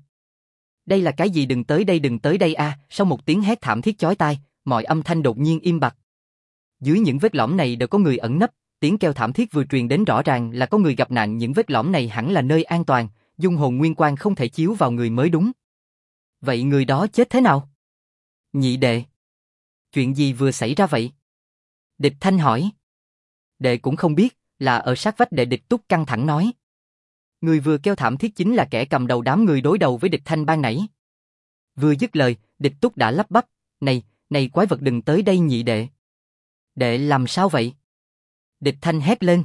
Đây là cái gì? Đừng tới đây a! Sau một tiếng hét thảm thiết chói tai, mọi âm thanh đột nhiên im bặt. Dưới những vết lõm này đều có người ẩn nấp, tiếng kêu thảm thiết vừa truyền đến rõ ràng là có người gặp nạn. Những vết lõm này hẳn là nơi an toàn, dung hồn nguyên quang không thể chiếu vào người mới đúng. Vậy người đó chết thế nào? Nhị đệ. Chuyện gì vừa xảy ra vậy? Địch Thanh hỏi. Đệ cũng không biết, là ở sát vách đệ. Địch Túc căng thẳng nói. Người vừa kêu thảm thiết chính là kẻ cầm đầu đám người đối đầu với Địch Thanh ban nãy. Vừa dứt lời, Địch Túc đã lắp bắp. Này quái vật, đừng tới đây nhị đệ. Đệ làm sao vậy? Địch Thanh hét lên.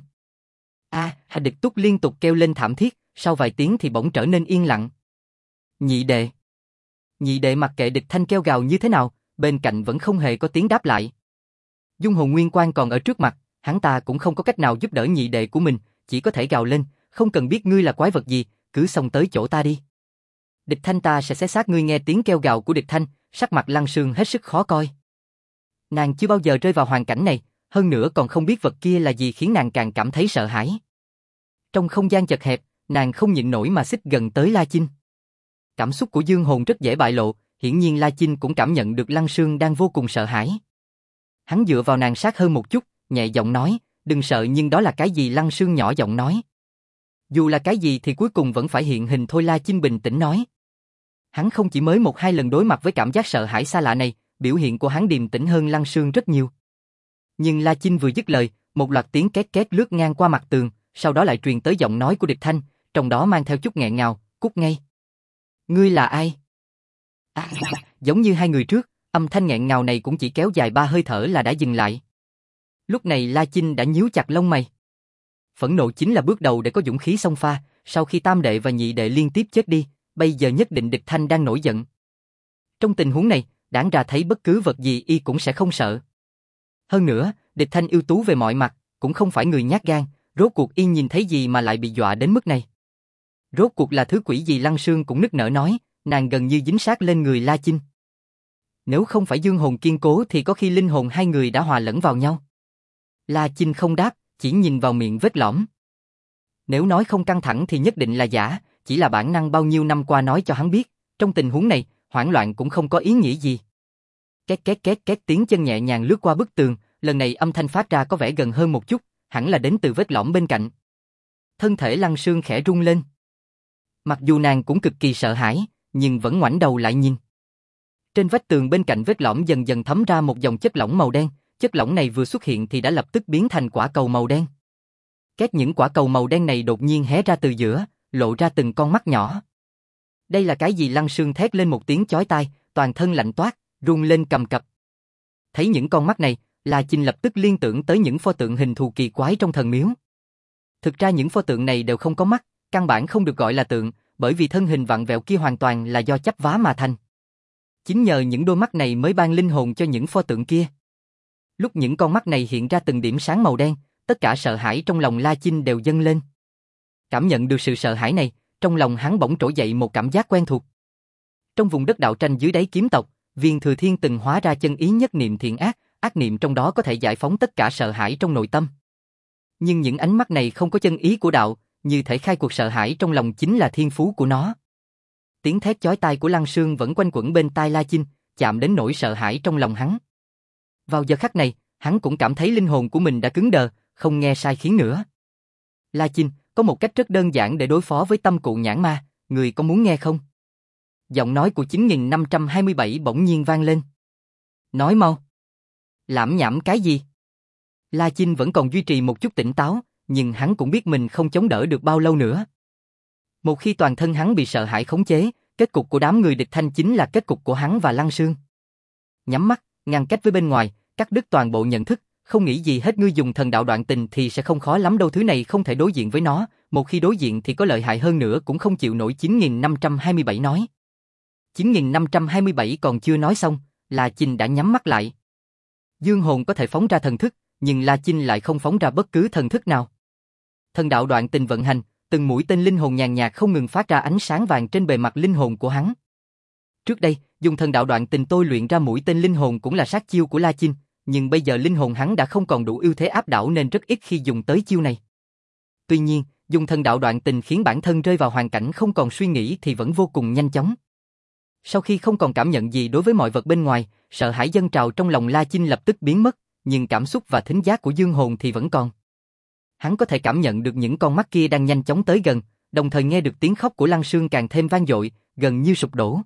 Địch Túc liên tục kêu lên thảm thiết, sau vài tiếng thì bỗng trở nên yên lặng. Nhị đệ. Nhị đệ mặc kệ Địch Thanh kêu gào như thế nào, bên cạnh vẫn không hề có tiếng đáp lại. Dung hồn nguyên quang còn ở trước mặt, hắn ta cũng không có cách nào giúp đỡ nhị đệ của mình, chỉ có thể gào lên, không cần biết ngươi là quái vật gì, cứ xông tới chỗ ta đi. Địch Thanh ta sẽ xé xác ngươi. Nghe tiếng kêu gào của Địch Thanh, sắc mặt Lăng Sương hết sức khó coi. Nàng chưa bao giờ rơi vào hoàn cảnh này, hơn nữa còn không biết vật kia là gì khiến nàng càng cảm thấy sợ hãi. Trong không gian chật hẹp, nàng không nhịn nổi mà xích gần tới La Chinh. Cảm xúc của dương hồn rất dễ bại lộ, hiển nhiên La Chinh cũng cảm nhận được Lăng Sương đang vô cùng sợ hãi. Hắn dựa vào nàng sát hơn một chút, nhẹ giọng nói, đừng sợ. Nhưng đó là cái gì? Lăng Sương nhỏ giọng nói. Dù là cái gì thì cuối cùng vẫn phải hiện hình thôi. La Chinh bình tĩnh nói. Hắn không chỉ mới một hai lần đối mặt với cảm giác sợ hãi xa lạ này, biểu hiện của hắn điềm tĩnh hơn Lăng Sương rất nhiều. Nhưng La Chinh vừa dứt lời, một loạt tiếng két két lướt ngang qua mặt tường, sau đó lại truyền tới giọng nói của Địch Thanh, trong đó mang theo chút nghẹn ngào, cút ngay. Ngươi là ai? Giống như hai người trước, âm thanh nghẹn ngào này cũng chỉ kéo dài 3 hơi thở là đã dừng lại. Lúc này La Chinh đã nhíu chặt lông mày. Phẫn nộ chính là bước đầu để có dũng khí xông pha, sau khi tam đệ và nhị đệ liên tiếp chết đi, bây giờ nhất định Địch Thanh đang nổi giận. Trong tình huống này, đáng ra thấy bất cứ vật gì y cũng sẽ không sợ. Hơn nữa, Địch Thanh ưu tú về mọi mặt, cũng không phải người nhát gan, rốt cuộc y nhìn thấy gì mà lại bị dọa đến mức này. Rốt cuộc là thứ quỷ gì? Lăng Sương cũng nức nở nói, nàng gần như dính sát lên người La Chinh. Nếu không phải dương hồn kiên cố thì có khi linh hồn hai người đã hòa lẫn vào nhau. La Chinh không đáp, chỉ nhìn vào miệng vết lõm. Nếu nói không căng thẳng thì nhất định là giả, chỉ là bản năng bao nhiêu năm qua nói cho hắn biết, trong tình huống này, hoảng loạn cũng không có ý nghĩa gì. Két két két két tiếng chân nhẹ nhàng lướt qua bức tường, lần này âm thanh phát ra có vẻ gần hơn một chút, hẳn là đến từ vết lõm bên cạnh. Thân thể Lăng Sương khẽ rung lên. Mặc dù nàng cũng cực kỳ sợ hãi, nhưng vẫn ngoảnh đầu lại nhìn. Trên vách tường bên cạnh vết lõm dần dần thấm ra một dòng chất lỏng màu đen, chất lỏng này vừa xuất hiện thì đã lập tức biến thành quả cầu màu đen. Những quả cầu màu đen này đột nhiên hé ra từ giữa, lộ ra từng con mắt nhỏ. Đây là cái gì? Lăng Sương thét lên một tiếng chói tai, toàn thân lạnh toát, run lên cầm cập. Thấy những con mắt này, La Chinh lập tức liên tưởng tới những pho tượng hình thù kỳ quái trong thần miếu. Thực ra những pho tượng này đều không có mắt, căn bản không được gọi là tượng, bởi vì thân hình vặn vẹo kia hoàn toàn là do chắp vá mà thành. Chính nhờ những đôi mắt này mới ban linh hồn cho những pho tượng kia. Lúc những con mắt này hiện ra từng điểm sáng màu đen, tất cả sợ hãi trong lòng La Chinh đều dâng lên. Cảm nhận được sự sợ hãi này, trong lòng hắn bỗng trỗi dậy một cảm giác quen thuộc. Trong vùng đất đạo tranh dưới đáy kiếm tộc, Viên Thừa Thiên từng hóa ra chân ý nhất niệm thiện ác, ác niệm trong đó có thể giải phóng tất cả sợ hãi trong nội tâm. Nhưng những ánh mắt này không có chân ý của đạo, như thể khai cuộc sợ hãi trong lòng chính là thiên phú của nó. Tiếng thét chói tai của Lăng Sương vẫn quanh quẩn bên tai La Chinh, chạm đến nỗi sợ hãi trong lòng hắn. Vào giờ khắc này, hắn cũng cảm thấy linh hồn của mình đã cứng đờ, không nghe sai khiến nữa. La Chinh, có một cách rất đơn giản để đối phó với tâm cụ nhãn ma, người có muốn nghe không? Giọng nói của 9527 bỗng nhiên vang lên. Nói mau. Lảm nhảm cái gì? La Chinh vẫn còn duy trì một chút tỉnh táo, nhưng hắn cũng biết mình không chống đỡ được bao lâu nữa. Một khi toàn thân hắn bị sợ hãi khống chế, kết cục của đám người địch thanh chính là kết cục của hắn và Lăng Sương. Nhắm mắt, ngăn cách với bên ngoài, cắt đứt toàn bộ nhận thức, không nghĩ gì hết. Ngươi dùng thần đạo đoạn tình thì sẽ không khó lắm đâu, thứ này không thể đối diện với nó, một khi đối diện thì có lợi hại hơn nữa cũng không chịu nổi. 9527 nói. 9527 còn chưa nói xong, La Chinh đã nhắm mắt lại. Dương hồn có thể phóng ra thần thức, nhưng La Chinh lại không phóng ra bất cứ thần thức nào. Thần đạo đoạn tình vận hành, từng mũi tên linh hồn nhàn nhạt không ngừng phát ra ánh sáng vàng trên bề mặt linh hồn của hắn. Trước đây, dùng thần đạo đoạn tình tôi luyện ra mũi tên linh hồn cũng là sát chiêu của La Chinh, nhưng bây giờ linh hồn hắn đã không còn đủ ưu thế áp đảo nên rất ít khi dùng tới chiêu này. Tuy nhiên, dùng thần đạo đoạn tình khiến bản thân rơi vào hoàn cảnh không còn suy nghĩ thì vẫn vô cùng nhanh chóng. Sau khi không còn cảm nhận gì đối với mọi vật bên ngoài, sợ hãi dâng trào trong lòng La Chinh lập tức biến mất, nhưng cảm xúc và thính giác của dương hồn thì vẫn còn. Hắn có thể cảm nhận được những con mắt kia đang nhanh chóng tới gần, đồng thời nghe được tiếng khóc của Lăng Sương càng thêm vang dội, gần như sụp đổ.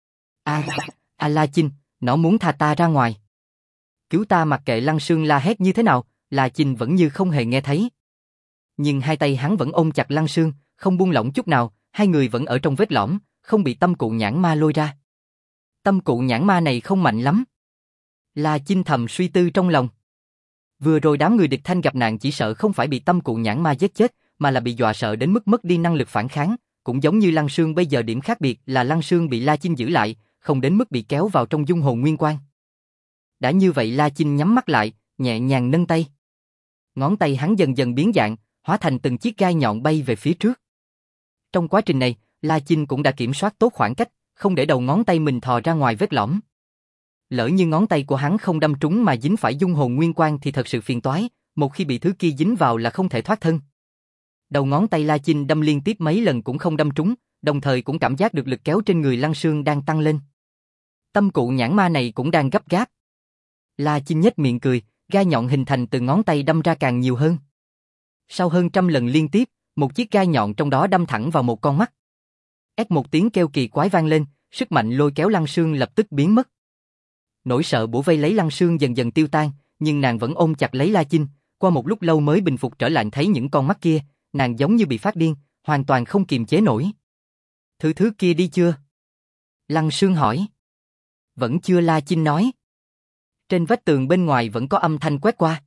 La Chinh, nó muốn tha ta ra ngoài. Cứu ta! Mặc kệ Lăng Sương la hét như thế nào, La Chinh vẫn như không hề nghe thấy. Nhưng hai tay hắn vẫn ôm chặt Lăng Sương, không buông lỏng chút nào, hai người vẫn ở trong vết lõm, không bị tâm cụ nhãn ma lôi ra. Tâm cụ nhãn ma này không mạnh lắm. La Chinh thầm suy tư trong lòng. Vừa rồi đám người địch thanh gặp nạn chỉ sợ không phải bị tâm cụ nhãn ma giết chết, mà là bị dọa sợ đến mức mất đi năng lực phản kháng, cũng giống như Lăng Sương bây giờ. Điểm khác biệt là Lăng Sương bị La Chinh giữ lại, không đến mức bị kéo vào trong dung hồn nguyên quan. Đã như vậy La Chinh nhắm mắt lại, nhẹ nhàng nâng tay. Ngón tay hắn dần dần biến dạng, hóa thành từng chiếc gai nhọn bay về phía trước. Trong quá trình này, La Chinh cũng đã kiểm soát tốt khoảng cách, không để đầu ngón tay mình thò ra ngoài vết lõm. Lỡ như ngón tay của hắn không đâm trúng mà dính phải dung hồn nguyên quan thì thật sự phiền toái, một khi bị thứ kia dính vào là không thể thoát thân. Đầu ngón tay La Chinh đâm liên tiếp mấy lần cũng không đâm trúng, đồng thời cũng cảm giác được lực kéo trên người Lăng Sương đang tăng lên. Tâm cụ nhãn ma này cũng đang gấp gáp. La Chinh nhếch miệng cười, gai nhọn hình thành từ ngón tay đâm ra càng nhiều hơn. Sau hơn 100 lần liên tiếp, một chiếc gai nhọn trong đó đâm thẳng vào một con mắt. Một tiếng kêu kỳ quái vang lên, sức mạnh lôi kéo Lăng Sương lập tức biến mất. Nỗi sợ bủa vây lấy Lăng Sương dần dần tiêu tan, nhưng nàng vẫn ôm chặt lấy La Chinh, qua một lúc lâu mới bình phục trở lại. Thấy những con mắt kia, nàng giống như bị phát điên, hoàn toàn không kiềm chế nổi. Thứ kia đi chưa? Lăng Sương hỏi. Vẫn chưa, La Chinh nói. Trên vách tường bên ngoài vẫn có âm thanh quét qua.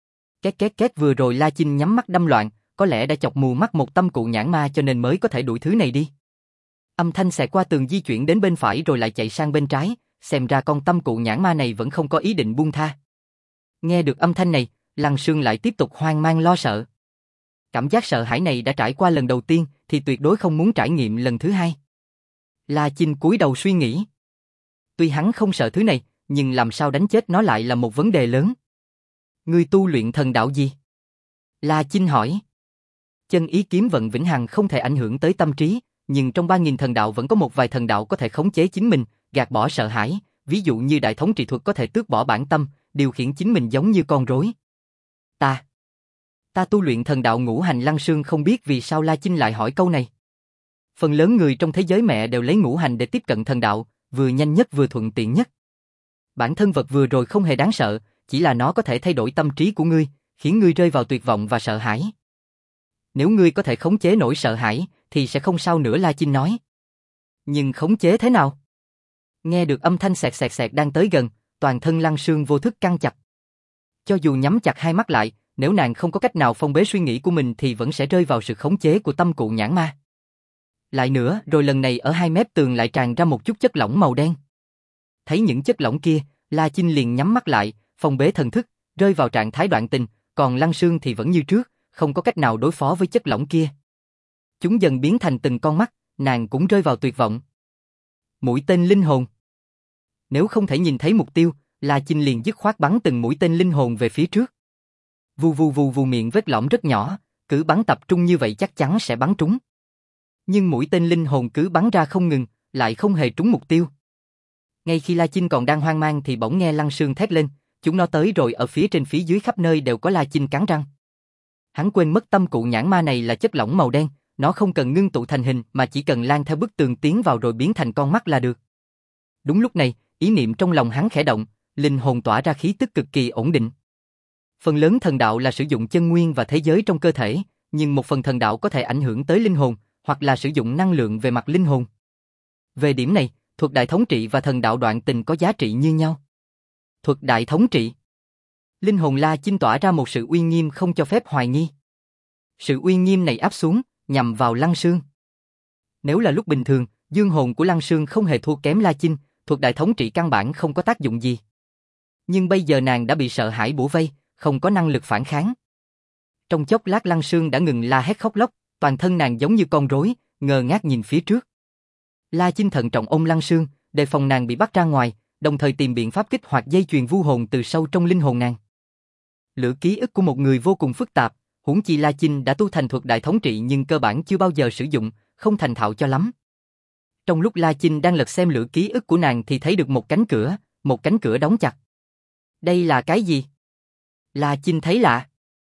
Két, vừa rồi La Chinh nhắm mắt đâm loạn, có lẽ đã chọc mù mắt một tâm cụ nhãn ma cho nên mới có thể đuổi thứ này đi. Âm thanh xẹt qua tường di chuyển đến bên phải rồi lại chạy sang bên trái, xem ra con tâm cụ nhãn ma này vẫn không có ý định buông tha. Nghe được âm thanh này, Lăng Sương lại tiếp tục hoang mang lo sợ. Cảm giác sợ hãi này đã trải qua lần đầu tiên thì tuyệt đối không muốn trải nghiệm lần thứ hai. La Chinh cúi đầu suy nghĩ. Tuy hắn không sợ thứ này, nhưng làm sao đánh chết nó lại là một vấn đề lớn. Ngươi tu luyện thần đạo gì? La Chinh hỏi. Chân ý kiếm vận vĩnh hằng không thể ảnh hưởng tới tâm trí, nhưng trong 3000 thần đạo vẫn có một vài thần đạo có thể khống chế chính mình, gạt bỏ sợ hãi, ví dụ như đại thống trị thuật có thể tước bỏ bản tâm, điều khiển chính mình giống như con rối. Ta tu luyện thần đạo ngũ hành. Lăng Sương không biết vì sao La Chinh lại hỏi câu này. Phần lớn người trong thế giới mẹ đều lấy ngũ hành để tiếp cận thần đạo, vừa nhanh nhất vừa thuận tiện nhất. Bản thân vật vừa rồi không hề đáng sợ, chỉ là nó có thể thay đổi tâm trí của ngươi, khiến ngươi rơi vào tuyệt vọng và sợ hãi. Nếu ngươi có thể khống chế nỗi sợ hãi, thì sẽ không sao nữa, La Chinh nói. Nhưng khống chế thế nào? Nghe được âm thanh xẹt xẹt xẹt đang tới gần, toàn thân Lăng Sương vô thức căng chặt. Cho dù nhắm chặt hai mắt lại, nếu nàng không có cách nào phong bế suy nghĩ của mình thì vẫn sẽ rơi vào sự khống chế của tâm cụ nhãn ma. Lại nữa, rồi lần này ở hai mép tường lại tràn ra một chút chất lỏng màu đen. Thấy những chất lỏng kia, La Chinh liền nhắm mắt lại, phong bế thần thức, rơi vào trạng thái đoạn tình, còn Lăng Sương thì vẫn như trước, không có cách nào đối phó với chất lỏng kia. Chúng dần biến thành từng con mắt, nàng cũng rơi vào tuyệt vọng. Mũi tên linh hồn. Nếu không thể nhìn thấy mục tiêu, La Chinh liền dứt khoát bắn từng mũi tên linh hồn về phía trước. Vù vù vù vù, miệng vết lõm rất nhỏ, cứ bắn tập trung như vậy chắc chắn sẽ bắn trúng. Nhưng mũi tên linh hồn cứ bắn ra không ngừng, lại không hề trúng mục tiêu. Ngay khi La Chinh còn đang hoang mang thì bỗng nghe Lăng Sương thét lên, chúng nó tới rồi, ở phía trên phía dưới khắp nơi đều có. La Chinh cắn răng. Hắn quên mất tâm cụ nhãn ma này là chất lỏng màu đen, nó không cần ngưng tụ thành hình mà chỉ cần lan theo bức tường tiến vào rồi biến thành con mắt là được. Đúng lúc này, ý niệm trong lòng hắn khẽ động, linh hồn tỏa ra khí tức cực kỳ ổn định. Phần lớn thần đạo là sử dụng chân nguyên và thế giới trong cơ thể, nhưng một phần thần đạo có thể ảnh hưởng tới linh hồn, hoặc là sử dụng năng lượng về mặt linh hồn. Về điểm này, thuật đại thống trị và thần đạo đoạn tình có giá trị như nhau. Thuật đại thống trị. Linh hồn La Chinh tỏa ra một sự uy nghiêm không cho phép hoài nghi. Sự uy nghiêm này áp xuống, nhằm vào Lăng Sương. Nếu là lúc bình thường, dương hồn của Lăng Sương không hề thua kém La Chinh, thuật đại thống trị căn bản không có tác dụng gì. Nhưng bây giờ nàng đã bị sợ hãi bủa vây, không có năng lực phản kháng. Trong chốc lát Lăng Sương đã ngừng la hét khóc lóc, toàn thân nàng giống như con rối, ngơ ngác nhìn phía trước. La Chinh thận trọng ôm Lăng Sương, đề phòng nàng bị bắt ra ngoài, đồng thời tìm biện pháp kích hoạt dây chuyền vu hồn từ sâu trong linh hồn nàng. Lửa ký ức của một người vô cùng phức tạp, huống chi La Chinh đã tu thành thuật đại thống trị nhưng cơ bản chưa bao giờ sử dụng, không thành thạo cho lắm. Trong lúc La Chinh đang lật xem lửa ký ức của nàng thì thấy được một cánh cửa đóng chặt. Đây là cái gì? La Chinh thấy lạ.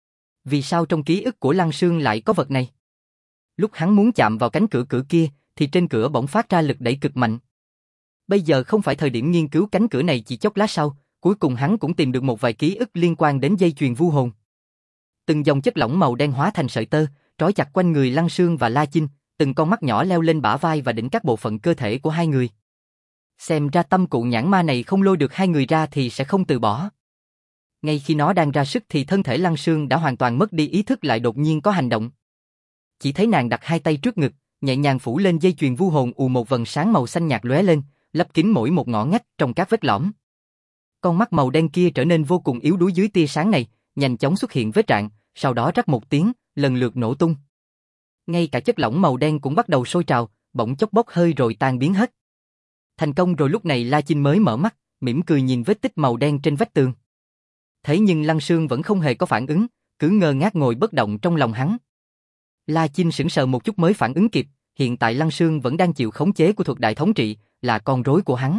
Vì sao trong ký ức của Lăng Sương lại có vật này? Lúc hắn muốn chạm vào cánh cửa kia, thì trên cửa bỗng phát ra lực đẩy cực mạnh. Bây giờ không phải thời điểm nghiên cứu cánh cửa này, chỉ chốc lát sau, cuối cùng hắn cũng tìm được một vài ký ức liên quan đến dây chuyền vu hồn. Từng dòng chất lỏng màu đen hóa thành sợi tơ, trói chặt quanh người Lăng Sương và La Chinh, từng con mắt nhỏ leo lên bả vai và đỉnh các bộ phận cơ thể của hai người. Xem ra tâm cụ nhãn ma này không lôi được hai người ra thì sẽ không từ bỏ. Ngay khi nó đang ra sức thì thân thể Lăng Sương đã hoàn toàn mất đi ý thức, lại đột nhiên có hành động. Chỉ thấy nàng đặt hai tay trước ngực, nhẹ nhàng phủ lên dây chuyền vu hồn, một vầng sáng màu xanh nhạt lóe lên, lấp kín mỗi một ngõ ngách trong các vết lõm. Con mắt màu đen kia trở nên vô cùng yếu đuối dưới tia sáng này, nhanh chóng xuất hiện vết rạn, sau đó rắc một tiếng, lần lượt nổ tung. Ngay cả chất lỏng màu đen cũng bắt đầu sôi trào, bỗng chốc bốc hơi rồi tan biến hết. Thành công rồi. Lúc này La Chinh mới mở mắt, mỉm cười nhìn vết tích màu đen trên vách tường. Thế nhưng Lăng Sương vẫn không hề có phản ứng, cứ ngơ ngác ngồi bất động trong lòng hắn. La Chinh sững sờ một chút mới phản ứng kịp, hiện tại Lăng Sương vẫn đang chịu khống chế của thuật đại thống trị, là con rối của hắn.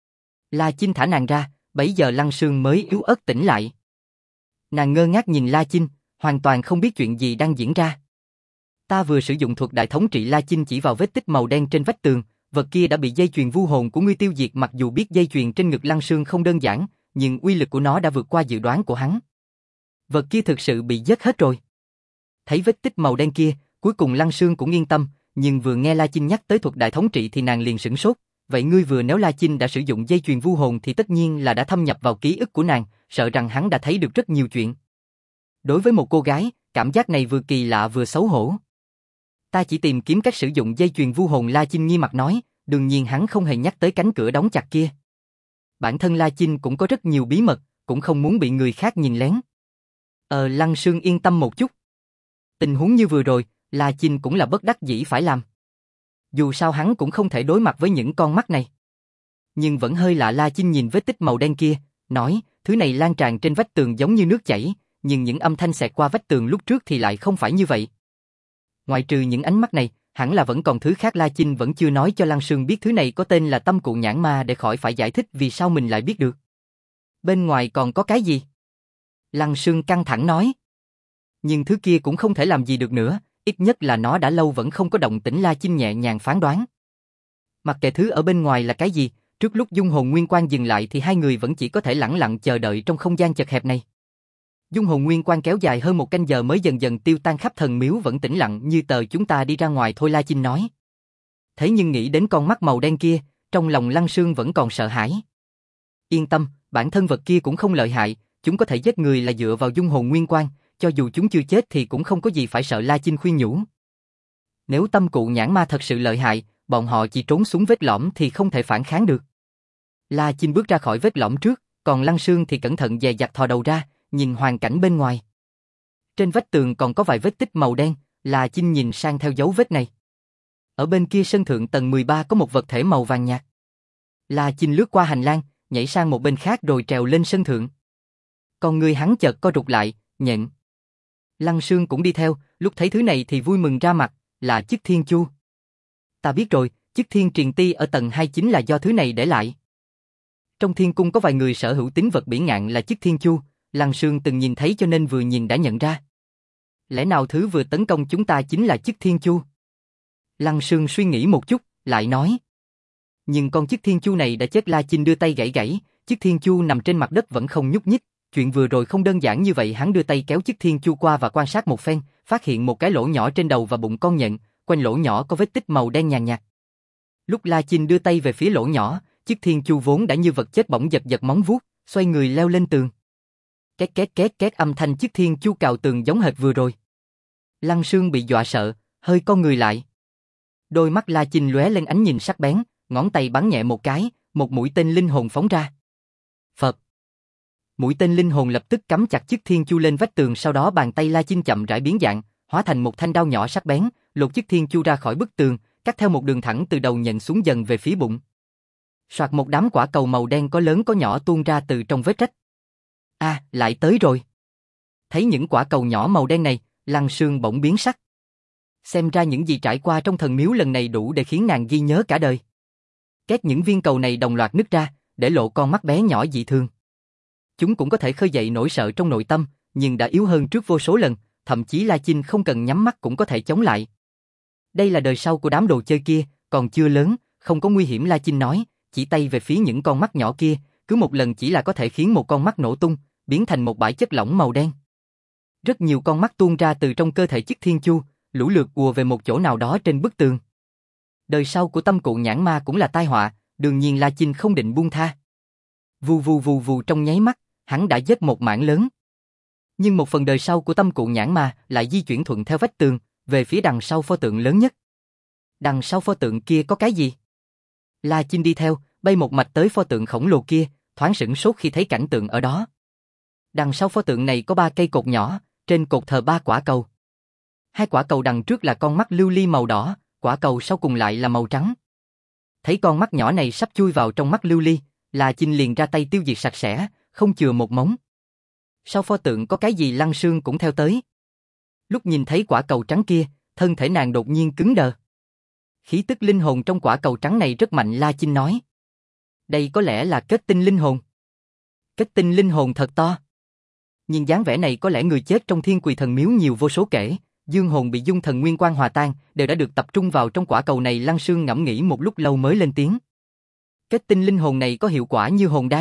La Chinh thả nàng ra, bấy giờ Lăng Sương mới yếu ớt tỉnh lại. Nàng ngơ ngác nhìn La Chinh, hoàn toàn không biết chuyện gì đang diễn ra. Ta vừa sử dụng thuật đại thống trị. La Chinh chỉ vào vết tích màu đen trên vách tường, vật kia đã bị dây chuyền vu hồn của ngươi tiêu diệt. Mặc dù biết dây chuyền trên ngực Lăng Sương không đơn giản, nhưng uy lực của nó đã vượt qua dự đoán của hắn. Vật kia thực sự bị giết hết rồi. Thấy vết tích màu đen kia, cuối cùng Lăng Sương cũng yên tâm, nhưng vừa nghe La Chinh nhắc tới thuật đại thống trị thì nàng liền sửng sốt. Vậy ngươi vừa nếu La Chinh đã sử dụng dây chuyền vu hồn thì tất nhiên là đã thâm nhập vào ký ức của nàng, sợ rằng hắn đã thấy được rất nhiều chuyện. Đối với một cô gái, cảm giác này vừa kỳ lạ vừa xấu hổ. Ta chỉ tìm kiếm cách sử dụng dây chuyền vu hồn. La Chinh nghiêm mặt nói, đương nhiên hắn không hề nhắc tới cánh cửa đóng chặt kia. Bản thân La Chinh cũng có rất nhiều bí mật, cũng không muốn bị người khác nhìn lén. Lăng Sương yên tâm một chút. Tình huống như vừa rồi, La Chinh cũng là bất đắc dĩ phải làm. Dù sao hắn cũng không thể đối mặt với những con mắt này. Nhưng vẫn hơi lạ. La Chinh nhìn vết tích màu đen kia, nói, thứ này lan tràn trên vách tường giống như nước chảy, nhưng những âm thanh xẹt qua vách tường lúc trước thì lại không phải như vậy. Ngoại trừ những ánh mắt này, hẳn là vẫn còn thứ khác. La Chinh vẫn chưa nói cho Lăng Sương biết thứ này có tên là tâm cụ nhãn ma để khỏi phải giải thích vì sao mình lại biết được. Bên ngoài còn có cái gì? Lăng Sương căng thẳng nói. Nhưng thứ kia cũng không thể làm gì được nữa, ít nhất là nó đã lâu vẫn không có động tĩnh. La Chinh nhẹ nhàng phán đoán. Mặc kệ thứ ở bên ngoài là cái gì, trước lúc dung hồn nguyên quang dừng lại thì hai người vẫn chỉ có thể lẳng lặng chờ đợi trong không gian chật hẹp này. Dung hồn nguyên quang kéo dài hơn 1 canh giờ mới dần dần tiêu tan, khắp thần miếu vẫn tĩnh lặng như tờ. Chúng ta đi ra ngoài thôi, La Chinh nói. Thế nhưng nghĩ đến con mắt màu đen kia, trong lòng Lăng Sương vẫn còn sợ hãi. Yên tâm, bản thân vật kia cũng không lợi hại, chúng có thể giết người là dựa vào dung hồn nguyên quang, cho dù chúng chưa chết thì cũng không có gì phải sợ, La Chinh khuyên nhủ. Nếu tâm cụ nhãn ma thật sự lợi hại, bọn họ chỉ trốn xuống vết lõm thì không thể phản kháng được. La Chinh bước ra khỏi vết lõm trước, còn Lăng Sương thì cẩn thận dè dặt thò đầu ra, nhìn hoàn cảnh bên ngoài. Trên vách tường còn có vài vết tích màu đen, La Chinh nhìn sang theo dấu vết này. Ở bên kia sân thượng tầng 13 có một vật thể màu vàng nhạt. La Chinh lướt qua hành lang, nhảy sang một bên khác rồi trèo lên sân thượng. Con người hắn chợt co rụt lại, nhện. Lăng Sương cũng đi theo, lúc thấy thứ này thì vui mừng ra mặt, là chiếc thiên chu. Ta biết rồi, chiếc thiên truyền ti ở tầng 2 chính là do thứ này để lại. Trong thiên cung có vài người sở hữu tín vật bỉ ngạn là chiếc thiên chu, Lăng Sương từng nhìn thấy cho nên vừa nhìn đã nhận ra. Lẽ nào thứ vừa tấn công chúng ta chính là chiếc thiên chu? Lăng Sương suy nghĩ một chút, lại nói. Nhưng con chiếc thiên chu này đã chết. La Chinh đưa tay gãy gãy, chiếc thiên chu nằm trên mặt đất vẫn không nhúc nhích. Chuyện vừa rồi không đơn giản như vậy. Hắn đưa tay kéo chiếc thiên chu qua và quan sát một phen, phát hiện một cái lỗ nhỏ trên đầu và bụng con nhện, quanh lỗ nhỏ có vết tích màu đen nhàn nhạt. Lúc La Chinh đưa tay về phía lỗ nhỏ, chiếc thiên chu vốn đã như vật chết bỗng giật giật móng vuốt, xoay người leo lên tường. Két két két két, âm thanh chiếc thiên chu cào tường giống hệt vừa rồi. Lăng Sương bị dọa sợ, hơi co người lại. Đôi mắt La Chinh lóe lên ánh nhìn sắc bén, ngón tay bắn nhẹ một cái, một mũi tên linh hồn phóng ra. Phật. Mũi tên linh hồn lập tức cắm chặt chiếc thiên chu lên vách tường, sau đó bàn tay La Chinh chậm rãi biến dạng, hóa thành một thanh đao nhỏ sắc bén, lột chiếc thiên chu ra khỏi bức tường, cắt theo một đường thẳng từ đầu nhện xuống dần về phía bụng. Soạt, một đám quả cầu màu đen có lớn có nhỏ tuôn ra từ trong vết rách. À, lại tới rồi. Thấy những quả cầu nhỏ màu đen này, Lăng Sương bỗng biến sắc. Xem ra những gì trải qua trong thần miếu lần này đủ để khiến nàng ghi nhớ cả đời. Két, những viên cầu này đồng loạt nứt ra, để lộ con mắt bé nhỏ dị thường. Chúng cũng có thể khơi dậy nỗi sợ trong nội tâm, nhưng đã yếu hơn trước vô số lần, thậm chí La Chinh không cần nhắm mắt cũng có thể chống lại. Đây là đời sau của đám đồ chơi kia, còn chưa lớn, không có nguy hiểm, La Chinh nói, chỉ tay về phía những con mắt nhỏ kia, cứ một lần chỉ là có thể khiến một con mắt nổ tung, biến thành một bãi chất lỏng màu đen. Rất nhiều con mắt tuôn ra từ trong cơ thể chiếc thiên chu, lũ lượt ùa về một chỗ nào đó trên bức tường. Đời sau của tâm cụ nhãn ma cũng là tai họa, đương nhiên La Chinh không định buông tha. Vù vù vù vù, trong nháy mắt, hắn đã giết một mảng lớn. Nhưng một phần đời sau của tâm cụ nhãn ma lại di chuyển thuận theo vách tường, về phía đằng sau pho tượng lớn nhất. Đằng sau pho tượng kia có cái gì? La Chinh đi theo, bay một mạch tới pho tượng khổng lồ kia, thoáng sửng sốt khi thấy cảnh tượng ở đó. Đằng sau pho tượng này có 3 cây cột nhỏ, trên cột thờ 3 quả cầu. 2 quả cầu đằng trước là con mắt lưu ly màu đỏ, quả cầu sau cùng lại là màu trắng. Thấy con mắt nhỏ này sắp chui vào trong mắt lưu ly, La Chinh liền ra tay tiêu diệt sạch sẽ, không chừa một mống. Sau pho tượng có cái gì? Lăng Sương cũng theo tới. Lúc nhìn thấy quả cầu trắng kia, thân thể nàng đột nhiên cứng đờ. Khí tức linh hồn trong quả cầu trắng này rất mạnh, La Chinh nói. Đây có lẽ là kết tinh linh hồn. Kết tinh linh hồn thật to. Nhìn dáng vẻ này có lẽ người chết trong Thiên Quỳ Thần Miếu nhiều vô số kể, dương hồn bị dung thần nguyên quang hòa tan, đều đã được tập trung vào trong quả cầu này. Lăng Sương ngẫm nghĩ một lúc lâu mới lên tiếng. Kết tinh linh hồn này có hiệu quả như hồn đan.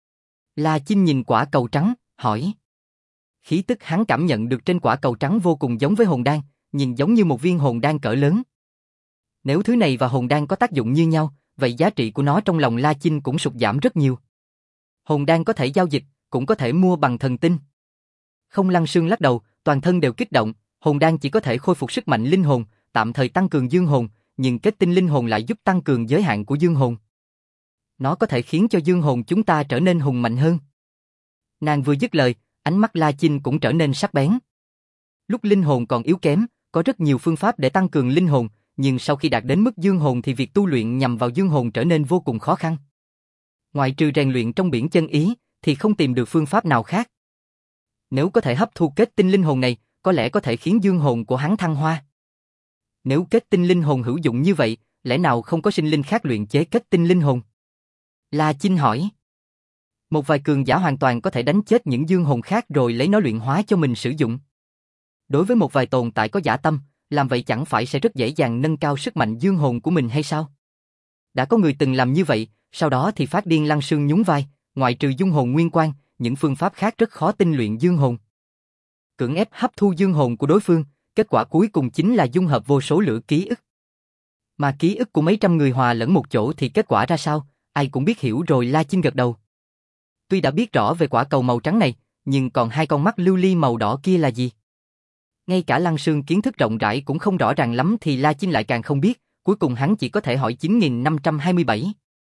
La Chinh nhìn quả cầu trắng, hỏi. Khí tức hắn cảm nhận được trên quả cầu trắng vô cùng giống với hồn đan, nhìn giống như một viên hồn đan cỡ lớn. Nếu thứ này và hồn đan có tác dụng như nhau, vậy giá trị của nó trong lòng La Chinh cũng sụt giảm rất nhiều. Hồn đan có thể giao dịch, cũng có thể mua bằng thần tinh. Không, Lăng Sương lắc đầu, toàn thân đều kích động, hồn đan chỉ có thể khôi phục sức mạnh linh hồn, tạm thời tăng cường dương hồn, nhưng kết tinh linh hồn lại giúp tăng cường giới hạn của dương hồn. Nó có thể khiến cho dương hồn chúng ta trở nên hùng mạnh hơn. Nàng vừa dứt lời, ánh mắt La Chinh cũng trở nên sắc bén. Lúc linh hồn còn yếu kém, có rất nhiều phương pháp để tăng cường linh hồn, nhưng sau khi đạt đến mức dương hồn thì việc tu luyện nhằm vào dương hồn trở nên vô cùng khó khăn. Ngoại trừ rèn luyện trong biển chân ý, thì không tìm được phương pháp nào khác. Nếu có thể hấp thu kết tinh linh hồn này, có lẽ có thể khiến dương hồn của hắn thăng hoa. Nếu kết tinh linh hồn hữu dụng như vậy, lẽ nào không có sinh linh khác luyện chế kết tinh linh hồn? La Chinh hỏi. Một vài cường giả hoàn toàn có thể đánh chết những dương hồn khác rồi lấy nó luyện hóa cho mình sử dụng. Đối với một vài tồn tại có dã tâm, làm vậy chẳng phải sẽ rất dễ dàng nâng cao sức mạnh dương hồn của mình hay sao? Đã có người từng làm như vậy, sau đó thì phát điên. Lăng Sương nhún vai, ngoại trừ dung hồn nguyên quang, những phương pháp khác rất khó tinh luyện dương hồn. Cưỡng ép hấp thu dương hồn của đối phương, kết quả cuối cùng chính là dung hợp vô số lửa ký ức. Mà ký ức của mấy trăm người hòa lẫn một chỗ thì kết quả ra sao, ai cũng biết hiểu rồi. La Chinh gật đầu. Tuy đã biết rõ về quả cầu màu trắng này, nhưng còn hai con mắt lưu ly màu đỏ kia là gì? Ngay cả Lăng Sương kiến thức rộng rãi cũng không rõ ràng lắm thì La Chinh lại càng không biết, cuối cùng hắn chỉ có thể hỏi 9527.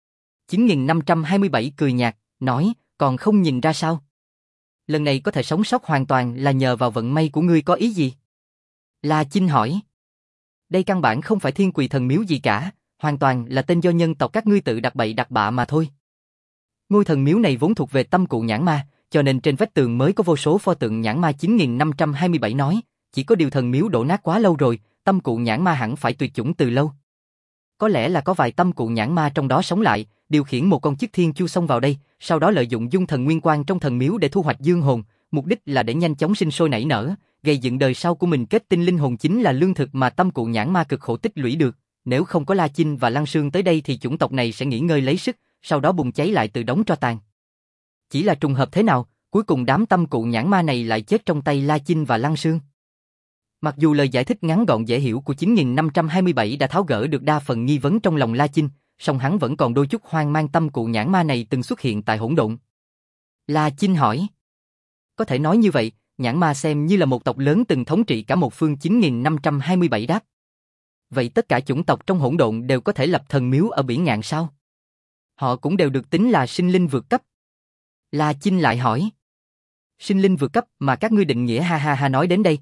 9527 cười nhạt, nói, còn không nhìn ra sao? Lần này có thể sống sót hoàn toàn là nhờ vào vận may của ngươi. Có ý gì? La Chinh hỏi. Đây căn bản không phải Thiên Quỳ Thần Miếu gì cả, hoàn toàn là tên do nhân tộc các ngươi tự đặt bậy đặt bạ mà thôi. Ngôi thần miếu này vốn thuộc về Tâm Cụ Nhãn Ma, cho nên trên vách tường mới có vô số pho tượng nhãn ma. 9527 nói, chỉ có điều thần miếu đổ nát quá lâu rồi, Tâm Cụ Nhãn Ma hẳn phải tuyệt chủng từ lâu. Có lẽ là có vài Tâm Cụ Nhãn Ma trong đó sống lại, điều khiển một con chiếc thiên chu xông vào đây, sau đó lợi dụng dung thần nguyên quang trong thần miếu để thu hoạch dương hồn, mục đích là để nhanh chóng sinh sôi nảy nở, gây dựng đời sau của mình. Kết tinh linh hồn chính là lương thực mà Tâm Cụ Nhãn Ma cực khổ tích lũy được, nếu không có La Chinh và Lăng Sương tới đây thì chủng tộc này sẽ nghỉ ngơi lấy sức, sau đó bùng cháy lại từ đống tro tàn. Chỉ là trùng hợp thế nào, cuối cùng đám Tâm Cụ Nhãn Ma này lại chết trong tay La Chinh và Lăng Sương. Mặc dù lời giải thích ngắn gọn dễ hiểu của 9527 đã tháo gỡ được đa phần nghi vấn trong lòng La Chinh, song hắn vẫn còn đôi chút hoang mang. Tâm Cụ Nhãn Ma này từng xuất hiện tại hỗn độn. La Chinh hỏi. Có thể nói như vậy, nhãn ma xem như là một tộc lớn từng thống trị cả một phương. 9527 đáp. Vậy tất cả chủng tộc trong hỗn độn đều có thể lập thần miếu ở biển ngạn sao? Họ cũng đều được tính là sinh linh vượt cấp. La Chinh lại hỏi. Sinh linh vượt cấp mà các ngươi định nghĩa? Ha ha ha. Nói đến đây,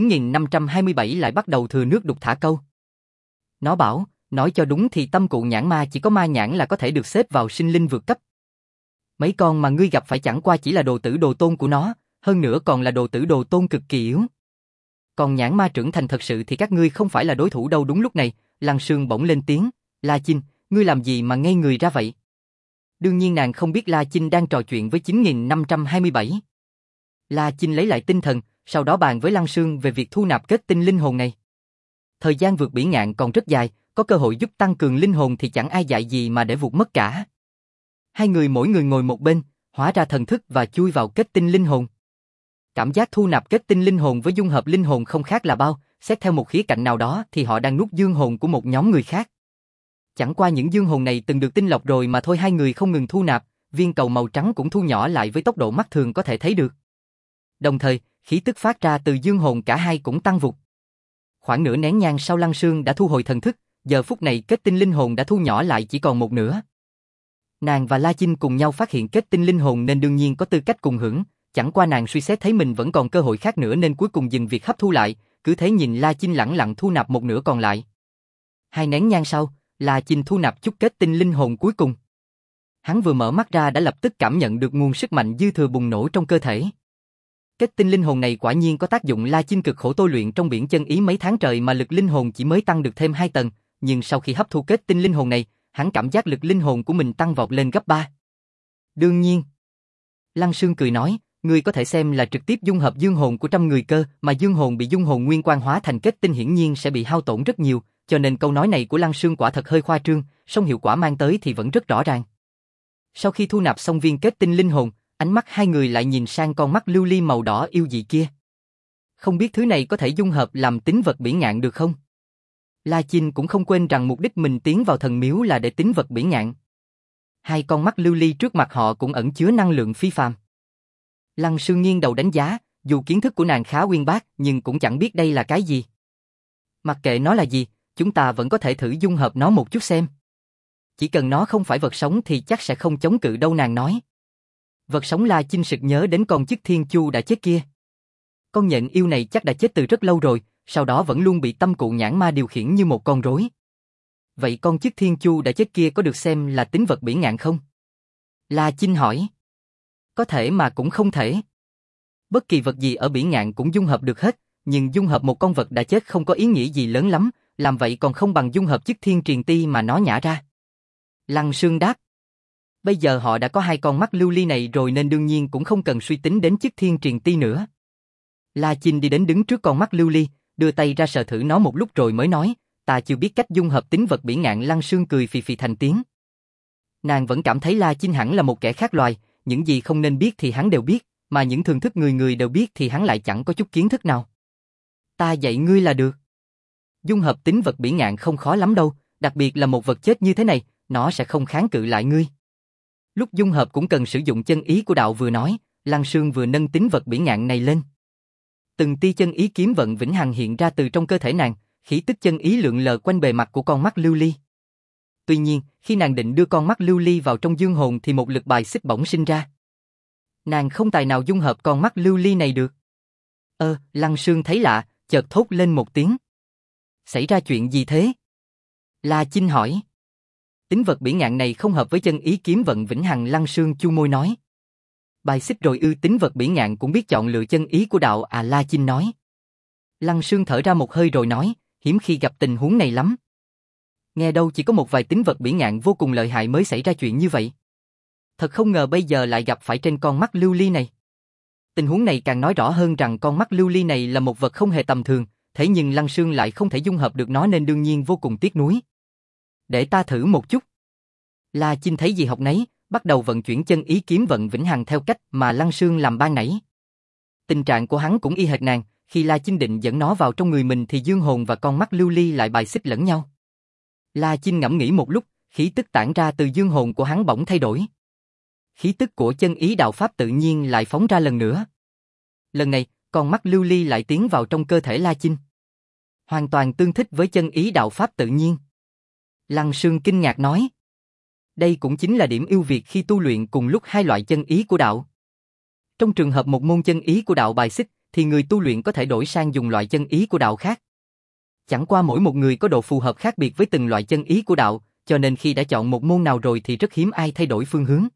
9527 lại bắt đầu thừa nước đục thả câu. Nó bảo, nói cho đúng thì Tâm Cụ Nhãn Ma chỉ có ma nhãn là có thể được xếp vào sinh linh vượt cấp. Mấy con mà ngươi gặp phải chẳng qua chỉ là đồ tử đồ tôn của nó, hơn nữa còn là đồ tử đồ tôn cực kỳ yếu. Còn nhãn ma trưởng thành thật sự thì các ngươi không phải là đối thủ đâu. Đúng lúc này, Lăng Sương bỗng lên tiếng, La Chinh, ngươi làm gì mà ngây người ra vậy? Đương nhiên nàng không biết La Chinh đang trò chuyện với 9527. La Chinh lấy lại tinh thần, sau đó bàn với Lăng Sương về việc thu nạp kết tinh linh hồn này. Thời gian vượt biển ngạn còn rất dài, có cơ hội giúp tăng cường linh hồn thì chẳng ai dạy gì mà để vụt mất cả. Hai người mỗi người ngồi một bên, hóa ra thần thức và chui vào kết tinh linh hồn. Cảm giác thu nạp kết tinh linh hồn với dung hợp linh hồn không khác là bao, xét theo một khía cạnh nào đó thì họ đang nuốt dương hồn của một nhóm người khác. Chẳng qua những dương hồn này từng được tinh lọc rồi mà thôi. Hai người không ngừng thu nạp, viên cầu màu trắng cũng thu nhỏ lại với tốc độ mắt thường có thể thấy được. Đồng thời, khí tức phát ra từ dương hồn cả hai cũng tăng vụt. Khoảng nửa nén nhang sau, Lăng Sương đã thu hồi thần thức, giờ phút này kết tinh linh hồn đã thu nhỏ lại chỉ còn một nửa. Nàng và La Chinh cùng nhau phát hiện kết tinh linh hồn nên đương nhiên có tư cách cùng hưởng, chẳng qua nàng suy xét thấy mình vẫn còn cơ hội khác nữa nên cuối cùng dừng việc hấp thu lại, cứ thế nhìn La Chinh lẳng lặng thu nạp một nửa còn lại. Hai nén nhang sau, La Chinh thu nạp chút kết tinh linh hồn cuối cùng. Hắn vừa mở mắt ra đã lập tức cảm nhận được nguồn sức mạnh dư thừa bùng nổ trong cơ thể. Kết tinh linh hồn này quả nhiên có tác dụng. La Chinh cực khổ tôi luyện trong biển chân ý mấy tháng trời mà lực linh hồn chỉ mới tăng được thêm 2 tầng, nhưng sau khi hấp thu kết tinh linh hồn này, hắn cảm giác lực linh hồn của mình tăng vọt lên gấp 3. Đương nhiên, Lăng Sương cười nói, ngươi có thể xem là trực tiếp dung hợp dương hồn của trăm người cơ, mà dương hồn bị dung hồn nguyên quang hóa thành kết tinh hiển nhiên sẽ bị hao tổn rất nhiều, cho nên câu nói này của Lăng Sương quả thật hơi khoa trương, song hiệu quả mang tới thì vẫn rất rõ ràng. Sau khi thu nạp xong viên kết tinh linh hồn, ánh mắt hai người lại nhìn sang con mắt lưu ly màu đỏ yêu dị kia. Không biết thứ này có thể dung hợp làm tín vật biển ngạn được không? La Chinh cũng không quên rằng mục đích mình tiến vào thần miếu là để tín vật biển ngạn. Hai con mắt lưu ly trước mặt họ cũng ẩn chứa năng lượng phi phàm. Lăng Sương nghiêng đầu đánh giá, dù kiến thức của nàng khá uyên bác nhưng cũng chẳng biết đây là cái gì. Mặc kệ nó là gì, chúng ta vẫn có thể thử dung hợp nó một chút xem. Chỉ cần nó không phải vật sống thì chắc sẽ không chống cự đâu, nàng nói. Vật sống? La Chinh sực nhớ đến con chức thiên chu đã chết kia. Con nhện yêu này chắc đã chết từ rất lâu rồi, sau đó vẫn luôn bị Tâm Cụ Nhãn Ma điều khiển như một con rối. Vậy con chức thiên chu đã chết kia có được xem là tín vật biển ngạn không? La Chinh hỏi. Có thể mà cũng không thể. Bất kỳ vật gì ở biển ngạn cũng dung hợp được hết, nhưng dung hợp một con vật đã chết không có ý nghĩa gì lớn lắm, làm vậy còn không bằng dung hợp chức thiên truyền ti mà nó nhả ra. Lăng Sương đáp. Bây giờ họ đã có hai con mắt lưu ly này rồi nên đương nhiên cũng không cần suy tính đến chức thiên truyền ti nữa. La Chinh đi đến đứng trước con mắt lưu ly, đưa tay ra sờ thử nó một lúc rồi mới nói, ta chưa biết cách dung hợp tính vật bỉ ngạn. Lăng Sương cười phì phì thành tiếng. Nàng vẫn cảm thấy La Chinh hẳn là một kẻ khác loài, những gì không nên biết thì hắn đều biết, mà những thường thức người người đều biết thì hắn lại chẳng có chút kiến thức nào. Ta dạy ngươi là được. Dung hợp tính vật bỉ ngạn không khó lắm đâu, đặc biệt là một vật chết như thế này, nó sẽ không kháng cự lại ngươi. Lúc dung hợp cũng cần sử dụng chân ý của đạo. Vừa nói, Lăng Sương vừa nâng tính vật bỉ ngạn này lên. Từng tia chân ý kiếm vận vĩnh hằng hiện ra từ trong cơ thể nàng, khí tức chân ý lượn lờ quanh bề mặt của con mắt lưu ly. Tuy nhiên, khi nàng định đưa con mắt lưu ly vào trong dương hồn thì một lực bài xích bỗng sinh ra. Nàng không tài nào dung hợp con mắt lưu ly này được. Lăng Sương thấy lạ, chợt thốt lên một tiếng. Xảy ra chuyện gì thế? La Chinh hỏi. Tính vật bỉ ngạn này không hợp với chân ý kiếm vận vĩnh hằng. Lăng Sương chu môi nói. Bài xích rồi ư? Tính vật bỉ ngạn cũng biết chọn lựa chân ý của đạo à? La Chinh nói. Lăng Sương thở ra một hơi rồi nói, hiếm khi gặp tình huống này lắm. Nghe đâu chỉ có một vài tính vật bỉ ngạn vô cùng lợi hại mới xảy ra chuyện như vậy. Thật không ngờ bây giờ lại gặp phải trên con mắt lưu ly này. Tình huống này càng nói rõ hơn rằng con mắt lưu ly này là một vật không hề tầm thường, thế nhưng Lăng Sương lại không thể dung hợp được nó nên đương nhiên vô cùng tiếc nuối. Để ta thử một chút. La Chinh thấy gì học nấy, bắt đầu vận chuyển chân ý kiếm vận vĩnh hằng theo cách mà Lăng Sương làm ban nãy. Tình trạng của hắn cũng y hệt nàng, khi La Chinh định dẫn nó vào trong người mình thì dương hồn và con mắt lưu ly lại bài xích lẫn nhau. La Chinh ngẫm nghĩ một lúc, khí tức tản ra từ dương hồn của hắn bỗng thay đổi. Khí tức của chân ý đạo pháp tự nhiên lại phóng ra lần nữa. Lần này, con mắt lưu ly lại tiến vào trong cơ thể La Chinh. Hoàn toàn tương thích với chân ý đạo pháp tự nhiên. Lăng Sương kinh ngạc nói. Đây cũng chính là điểm ưu việt khi tu luyện cùng lúc hai loại chân ý của đạo. Trong trường hợp một môn chân ý của đạo bài xích, thì người tu luyện có thể đổi sang dùng loại chân ý của đạo khác. Chẳng qua mỗi một người có độ phù hợp khác biệt với từng loại chân ý của đạo, cho nên khi đã chọn một môn nào rồi thì rất hiếm ai thay đổi phương hướng.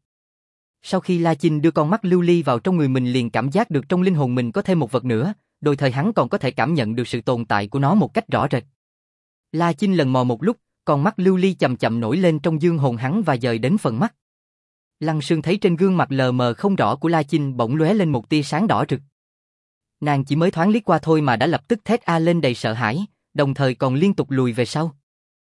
Sau khi La Chinh đưa con mắt lưu ly vào trong người mình liền cảm giác được trong linh hồn mình có thêm một vật nữa, đôi thời hắn còn có thể cảm nhận được sự tồn tại của nó một cách rõ rệt. La Chinh lần mò một lúc, con mắt lưu ly chậm chậm nổi lên trong dương hồn hắn và dời đến phần mắt. Lăng Sương thấy trên gương mặt lờ mờ không rõ của La Chinh bỗng lóe lên một tia sáng đỏ rực. Nàng chỉ mới thoáng liếc qua thôi mà đã lập tức thét a lên đầy sợ hãi, đồng thời còn liên tục lùi về sau.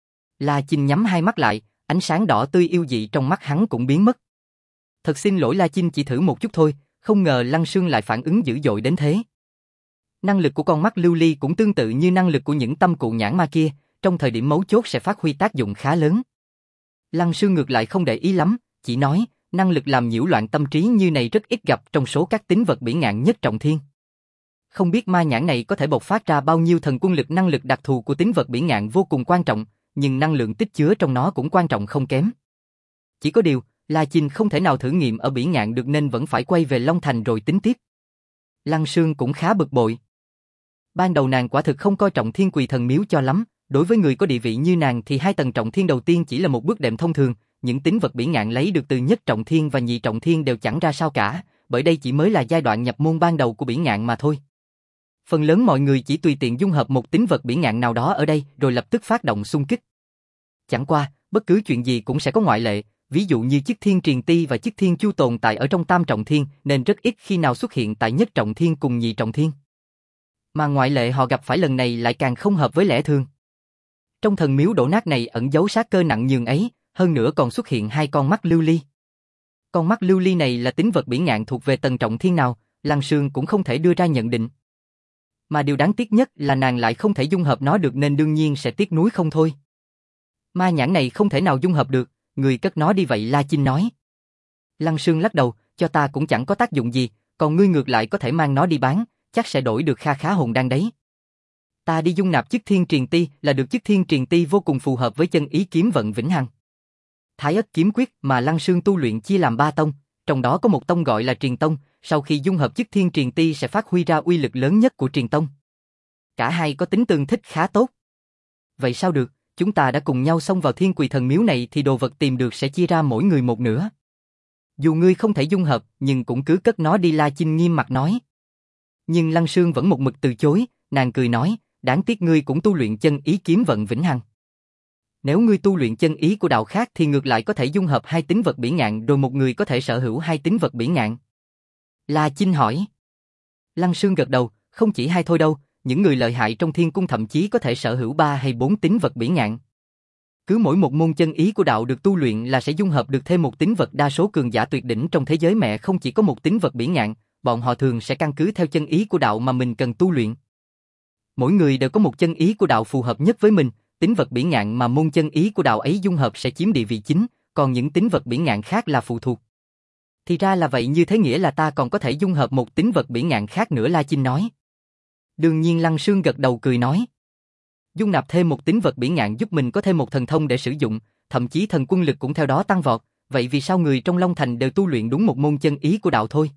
La Chinh nhắm hai mắt lại, ánh sáng đỏ tươi yêu dị trong mắt hắn cũng biến mất. Thật xin lỗi La Chinh, chỉ thử một chút thôi, không ngờ Lăng Sương lại phản ứng dữ dội đến thế. Năng lực của con mắt lưu ly cũng tương tự như năng lực của những tâm cụ nhãn ma kia, trong thời điểm mấu chốt sẽ phát huy tác dụng khá lớn. Lăng Sương ngược lại không để ý lắm, chỉ nói, năng lực làm nhiễu loạn tâm trí như này rất ít gặp trong số các tính vật bỉ ngạn nhất trọng thiên. Không biết ma nhãn này có thể bộc phát ra bao nhiêu thần quân lực. Năng lực đặc thù của tính vật bỉ ngạn vô cùng quan trọng, nhưng năng lượng tích chứa trong nó cũng quan trọng không kém. Chỉ có điều, La Chinh không thể nào thử nghiệm ở bỉ ngạn được nên vẫn phải quay về Long Thành rồi tính tiếp. Lăng Sương cũng khá bực bội. Ban đầu nàng quả thực không coi trọng Thiên Quỳ Thần Miếu cho lắm, đối với người có địa vị như nàng thì hai tầng trọng thiên đầu tiên chỉ là một bước đệm thông thường, những tính vật bỉ ngạn lấy được từ nhất trọng thiên và nhị trọng thiên đều chẳng ra sao cả, bởi đây chỉ mới là giai đoạn nhập môn ban đầu của bỉ ngạn mà thôi. Phần lớn mọi người chỉ tùy tiện dung hợp một tính vật bỉ ngạn nào đó ở đây rồi lập tức phát động xung kích. Chẳng qua, bất cứ chuyện gì cũng sẽ có ngoại lệ, ví dụ như Chức Thiên Triền Ti và Chức Thiên Chu tồn tại ở trong tam trọng thiên nên rất ít khi nào xuất hiện tại nhất trọng thiên cùng nhị trọng thiên. Mà ngoại lệ họ gặp phải lần này lại càng không hợp với lẽ thường. Trong thần miếu đổ nát này ẩn giấu sát cơ nặng nhường ấy, hơn nữa còn xuất hiện hai con mắt lưu ly. Con mắt lưu ly này là tính vật bỉ ngạn thuộc về tầng trọng thiên nào, Lăng Sương cũng không thể đưa ra nhận định. Mà điều đáng tiếc nhất là nàng lại không thể dung hợp nó được nên đương nhiên sẽ tiếc nuối không thôi. Ma nhãn này không thể nào dung hợp được, người cất nó đi vậy. La Chinh nói. Lăng Sương lắc đầu, cho ta cũng chẳng có tác dụng gì, còn ngươi ngược lại có thể mang nó đi bán, chắc sẽ đổi được kha khá hồn đan đấy. Ta đi dung nạp Chức Thiên Triền Ti là được. Chức Thiên Triền Ti vô cùng phù hợp với chân ý kiếm vận vĩnh hằng. Thái Ất kiếm quyết mà Lăng Sương tu luyện chia làm 3 tông, trong đó có một tông gọi là Triền Tông, sau khi dung hợp Chức Thiên Triền Ti sẽ phát huy ra uy lực lớn nhất của Triền Tông. Cả hai có tính tương thích khá tốt. Vậy sao được, chúng ta đã cùng nhau xông vào Thiên Quỳ Thần Miếu này thì đồ vật tìm được sẽ chia ra mỗi người một nửa. Dù ngươi không thể dung hợp, nhưng cũng cứ cất nó đi. La Chinh nghiêm mặt nói. Nhưng Lăng Sương vẫn một mực từ chối, nàng cười nói, đáng tiếc ngươi cũng tu luyện chân ý kiếm vận vĩnh hằng. Nếu ngươi tu luyện chân ý của đạo khác thì ngược lại có thể dung hợp hai tính vật bỉ ngạn rồi một người có thể sở hữu hai tính vật bỉ ngạn. La Chinh hỏi. Lăng Sương gật đầu, không chỉ hai thôi đâu, những người lợi hại trong thiên cung thậm chí có thể sở hữu 3 hay 4 tín vật bỉ ngạn. Cứ mỗi một môn chân ý của đạo được tu luyện là sẽ dung hợp được thêm một tín vật, đa số cường giả tuyệt đỉnh trong thế giới mẹ không chỉ có một tín vật bỉ ngạn, bọn họ thường sẽ căn cứ theo chân ý của đạo mà mình cần tu luyện. Mỗi người đều có một chân ý của đạo phù hợp nhất với mình, tín vật bỉ ngạn mà môn chân ý của đạo ấy dung hợp sẽ chiếm địa vị chính, còn những tín vật bỉ ngạn khác là phụ thuộc. Thì ra là vậy, như thế nghĩa là ta còn có thể dung hợp một tín vật bỉ ngạn khác nữa, La Chinh nói. Đương nhiên, Lăng Sương gật đầu cười nói. Dung nạp thêm một tín vật bỉ ngạn giúp mình có thêm một thần thông để sử dụng, thậm chí thần quân lực cũng theo đó tăng vọt, vậy vì sao người trong Long Thành đều tu luyện đúng một môn chân ý của đạo thôi?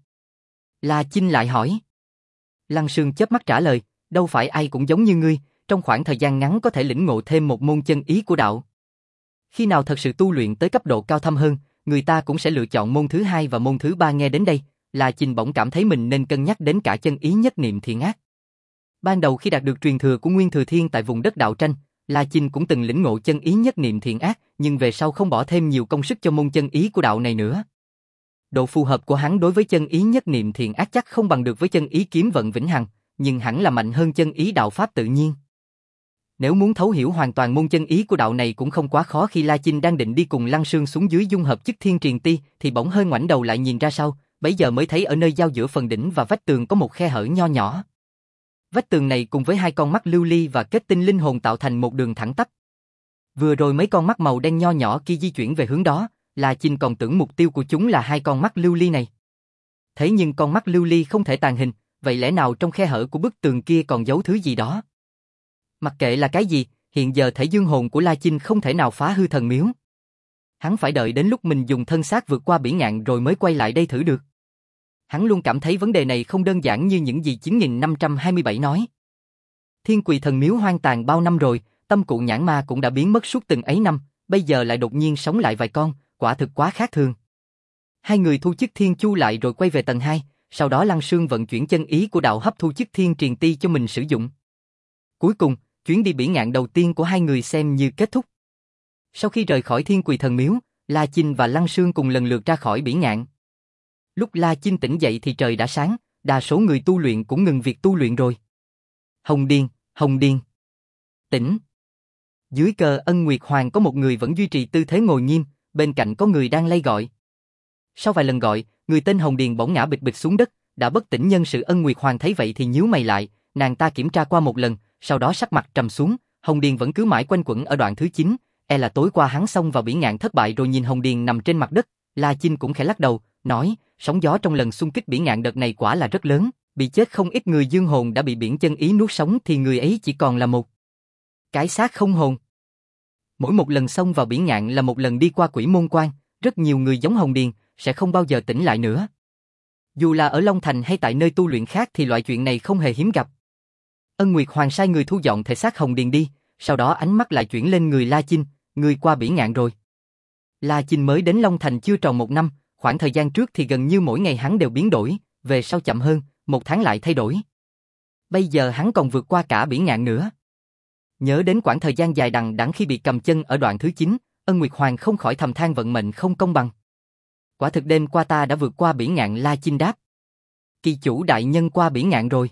La Chinh lại hỏi. Lăng Sương chớp mắt trả lời, đâu phải ai cũng giống như ngươi, trong khoảng thời gian ngắn có thể lĩnh ngộ thêm một môn chân ý của đạo. Khi nào thật sự tu luyện tới cấp độ cao thâm hơn, người ta cũng sẽ lựa chọn môn thứ hai và môn thứ ba. Nghe đến đây, La Chinh bỗng cảm thấy mình nên cân nhắc đến cả chân ý nhất niệm thiện ác. Ban đầu khi đạt được truyền thừa của Nguyên Thừa Thiên tại vùng đất đạo tranh, La Chinh cũng từng lĩnh ngộ chân ý nhất niệm thiện ác, nhưng về sau không bỏ thêm nhiều công sức cho môn chân ý của đạo này nữa. Độ phù hợp của hắn đối với chân ý nhất niệm thiện ác chắc không bằng được với chân ý kiếm vận vĩnh hằng, nhưng hẳn là mạnh hơn chân ý đạo pháp tự nhiên. Nếu muốn thấu hiểu hoàn toàn môn chân ý của đạo này cũng không quá khó. Khi La Chinh đang định đi cùng Lăng Sương xuống dưới dung hợp chức thiên triền ti, thì bỗng hơi ngoảnh đầu lại nhìn ra sau, bấy giờ mới thấy ở nơi giao giữa phần đỉnh và vách tường có một khe hở nho nhỏ. Vách tường này cùng với hai con mắt lưu ly và kết tinh linh hồn tạo thành một đường thẳng tắp. Vừa rồi mấy con mắt màu đen nho nhỏ kia di chuyển về hướng đó, La Chinh còn tưởng mục tiêu của chúng là hai con mắt lưu ly này. Thế nhưng con mắt lưu ly không thể tàng hình, vậy lẽ nào trong khe hở của bức tường kia còn giấu thứ gì đó? Mặc kệ là cái gì, hiện giờ thể dương hồn của La Chinh không thể nào phá hư thần miếu. Hắn phải đợi đến lúc mình dùng thân xác vượt qua bỉ ngạn rồi mới quay lại đây thử được. Hắn luôn cảm thấy vấn đề này không đơn giản như những gì 9527 nói. Thiên Quỳ thần miếu hoang tàn bao năm rồi, tâm cụ nhãn ma cũng đã biến mất suốt từng ấy năm, bây giờ lại đột nhiên sống lại vài con, quả thực quá khác thường. Hai người thu chức thiên chu lại rồi quay về tầng 2, sau đó Lăng Sương vận chuyển chân ý của đạo hấp thu chức thiên triền ti cho mình sử dụng. Cuối cùng, chuyến đi bỉ ngạn đầu tiên của hai người xem như kết thúc. Sau khi rời khỏi Thiên Quỳ thần miếu, La Chinh và Lăng Sương cùng lần lượt ra khỏi bỉ ngạn. Lúc La Chinh tỉnh dậy thì trời đã sáng, đa số người tu luyện cũng ngừng việc tu luyện rồi. Hồng Điền, tỉnh. Dưới cờ Ân Nguyệt Hoàng có một người vẫn duy trì tư thế ngồi nghiêm, bên cạnh có người đang lay gọi. Sau vài lần gọi, người tên Hồng Điền bỗng ngã bịch bịch xuống đất, đã bất tỉnh nhân sự. Ân Nguyệt Hoàng thấy vậy thì nhíu mày lại, nàng ta kiểm tra qua một lần, sau đó sắc mặt trầm xuống. Hồng Điền vẫn cứ mãi quanh quẩn ở đoạn thứ 9, là tối qua hắn xông vào bỉ ngạn thất bại rồi. Nhìn Hồng Điền nằm trên mặt đất, La Chinh cũng khẽ lắc đầu, nói, sóng gió trong lần xung kích bỉ ngạn đợt này quả là rất lớn, bị chết không ít người. Dương hồn đã bị biển chân ý nuốt sống thì người ấy chỉ còn là một cái xác không hồn. Mỗi một lần xông vào bỉ ngạn là một lần đi qua quỷ môn quan, rất nhiều người giống Hồng Điền sẽ không bao giờ tỉnh lại nữa. Dù là ở Long Thành hay tại nơi tu luyện khác thì loại chuyện này không hề hiếm gặp. Ân Nguyệt Hoàng sai người thu dọn thể xác Hồng Điền đi, sau đó ánh mắt lại chuyển lên người La Chinh, người qua bỉ ngạn rồi. La Chinh mới đến Long Thành chưa tròn 1 năm, khoảng thời gian trước thì gần như mỗi ngày hắn đều biến đổi, về sau chậm hơn, 1 tháng lại thay đổi. Bây giờ hắn còn vượt qua cả bỉ ngạn nữa. Nhớ đến quãng thời gian dài đằng đẵng khi bị cầm chân ở đoạn thứ 9, Ân Nguyệt Hoàng không khỏi thầm than vận mệnh không công bằng. Quả thực đêm qua ta đã vượt qua bỉ ngạn. La Chinh đáp. Kỳ chủ đại nhân qua bỉ ngạn rồi.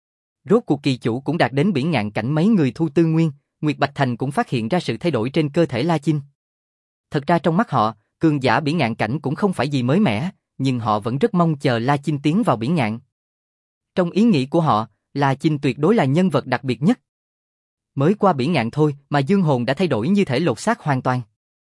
Rốt cuộc kỳ chủ cũng đạt đến bỉ ngạn cảnh. Mấy người Thu Tư Nguyên, Nguyệt Bạch Thành cũng phát hiện ra sự thay đổi trên cơ thể La Chinh. Thật ra trong mắt họ, cường giả bỉ ngạn cảnh cũng không phải gì mới mẻ, nhưng họ vẫn rất mong chờ La Chinh tiến vào bỉ ngạn. Trong ý nghĩ của họ, La Chinh tuyệt đối là nhân vật đặc biệt nhất. Mới qua bỉ ngạn thôi mà dương hồn đã thay đổi như thể lột xác hoàn toàn.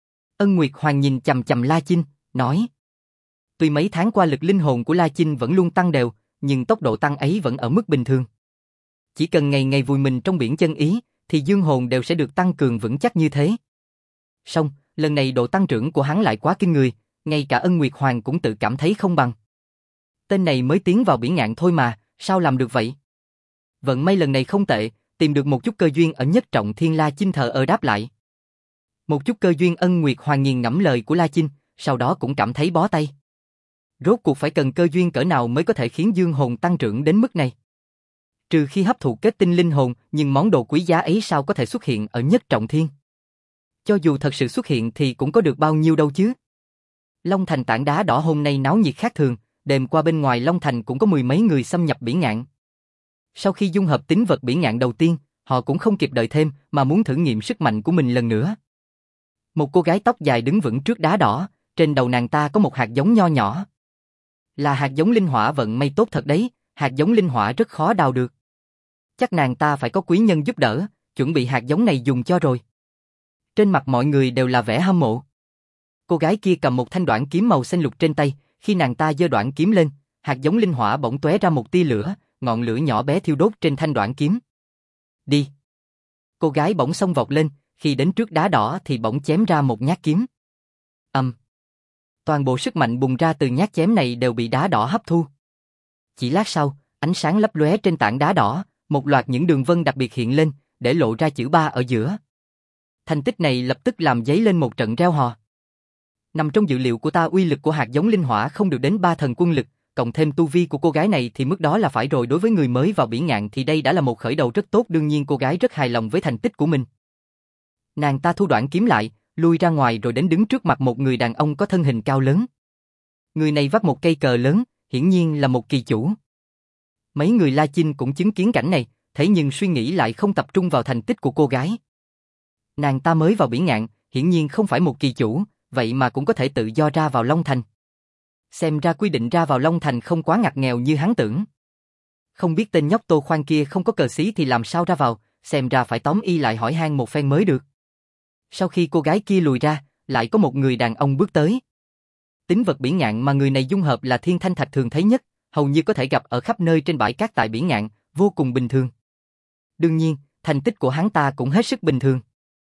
Ân Nguyệt Hoàng nhìn chằm chằm La Chinh, nói. Tuy mấy tháng qua lực linh hồn của La Chinh vẫn luôn tăng đều, nhưng tốc độ tăng ấy vẫn ở mức bình thường. Chỉ cần ngày ngày vùi mình trong biển chân ý, thì dương hồn đều sẽ được tăng cường vững chắc như thế. Song, lần này độ tăng trưởng của hắn lại quá kinh người, ngay cả Ân Nguyệt Hoàng cũng tự cảm thấy không bằng. Tên này mới tiến vào bỉ ngạn thôi mà, sao làm được vậy? Vận may lần này không tệ, tìm được một chút cơ duyên ở Nhất Trọng Thiên. La Chinh thờ ơ đáp lại. Một chút cơ duyên. Ân Nguyệt Hoàng nghiền ngẫm lời của La Chinh, sau đó cũng cảm thấy bó tay. Rốt cuộc phải cần cơ duyên cỡ nào mới có thể khiến dương hồn tăng trưởng đến mức này? Trừ khi hấp thụ kết tinh linh hồn, nhưng món đồ quý giá ấy sao có thể xuất hiện ở Nhất Trọng Thiên? Cho dù thật sự xuất hiện thì cũng có được bao nhiêu đâu chứ? Long Thành tảng đá đỏ hôm nay náo nhiệt khác thường, đêm qua bên ngoài Long Thành cũng có 10 mấy người xâm nhập bỉ ngạn. Sau khi dung hợp tính vật bỉ ngạn đầu tiên, họ cũng không kịp đợi thêm mà muốn thử nghiệm sức mạnh của mình lần nữa. Một cô gái tóc dài đứng vững trước đá đỏ, trên đầu nàng ta có một hạt giống nho nhỏ. Là hạt giống linh hỏa vận may tốt thật đấy, hạt giống linh hỏa rất khó đào được. Chắc nàng ta phải có quý nhân giúp đỡ, chuẩn bị hạt giống này dùng cho rồi. Trên mặt mọi người đều là vẻ hâm mộ. Cô gái kia cầm một thanh đoản kiếm màu xanh lục trên tay, khi nàng ta giơ đoản kiếm lên, hạt giống linh hỏa bỗng tóe ra một tia lửa, ngọn lửa nhỏ bé thiêu đốt trên thanh đoản kiếm. Đi! Cô gái bỗng xông vọt lên, khi đến trước đá đỏ thì bỗng chém ra một nhát kiếm. Toàn bộ sức mạnh bùng ra từ nhát chém này đều bị đá đỏ hấp thu. Chỉ lát sau, ánh sáng lấp lóe trên tảng đá đỏ, một loạt những đường vân đặc biệt hiện lên, để lộ ra chữ 3 ở giữa. Thành tích này lập tức làm dấy lên một trận reo hò. Nằm trong dự liệu của ta, uy lực của hạt giống linh hỏa không được đến 3 thần quân lực, cộng thêm tu vi của cô gái này thì mức đó là phải rồi. Đối với người mới vào bỉ ngạn thì đây đã là một khởi đầu rất tốt. Đương nhiên cô gái rất hài lòng với thành tích của mình. Nàng ta thu đoản kiếm lại, lui ra ngoài rồi đến đứng trước mặt một người đàn ông có thân hình cao lớn. Người này vác một cây cờ lớn, hiển nhiên là một kỳ chủ. Mấy người La Chinh cũng chứng kiến cảnh này, thế nhưng suy nghĩ lại không tập trung vào thành tích của cô gái. Nàng ta mới vào bỉ ngạn, hiển nhiên không phải một kỳ chủ, vậy mà cũng có thể tự do ra vào Long Thành. Xem ra quy định ra vào Long Thành không quá ngặt nghèo như hắn tưởng. Không biết tên nhóc Tô Khoan kia không có cờ xí thì làm sao ra vào, xem ra phải tóm y lại hỏi han một phen mới được. Sau khi cô gái kia lùi ra, lại có một người đàn ông bước tới. Tính vật bỉ ngạn mà người này dung hợp là thiên thanh thạch thường thấy nhất, hầu như có thể gặp ở khắp nơi trên bãi cát tại bỉ ngạn, vô cùng bình thường. Đương nhiên, thành tích của hắn ta cũng hết sức bình thường.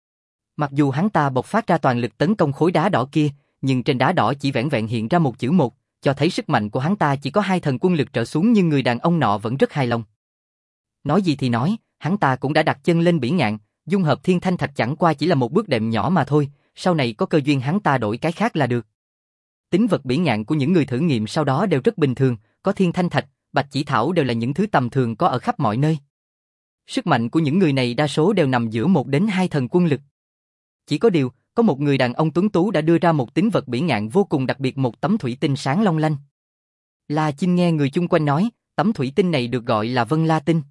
Mặc dù hắn ta bộc phát ra toàn lực tấn công khối đá đỏ kia, nhưng trên đá đỏ chỉ vẻn vẹn hiện ra một chữ 1, cho thấy sức mạnh của hắn ta chỉ có 2 thần quân lực trở xuống, nhưng người đàn ông nọ vẫn rất hài lòng. Nói gì thì nói, hắn ta cũng đã đặt chân lên bỉ ngạn, dung hợp thiên thanh thạch chẳng qua chỉ là một bước đệm nhỏ mà thôi, sau này có cơ duyên hắn ta đổi cái khác là được. Tính vật bỉ ngạn của những người thử nghiệm sau đó đều rất bình thường, có thiên thanh thạch, bạch chỉ thảo đều là những thứ tầm thường có ở khắp mọi nơi. Sức mạnh của những người này đa số đều nằm giữa 1 đến 2 thần quân lực. Chỉ có điều, có một người đàn ông tuấn tú đã đưa ra một tính vật bỉ ngạn vô cùng đặc biệt, một tấm thủy tinh sáng long lanh. La Chinh nghe người chung quanh nói, tấm thủy tinh này được gọi là Vân La Tinh.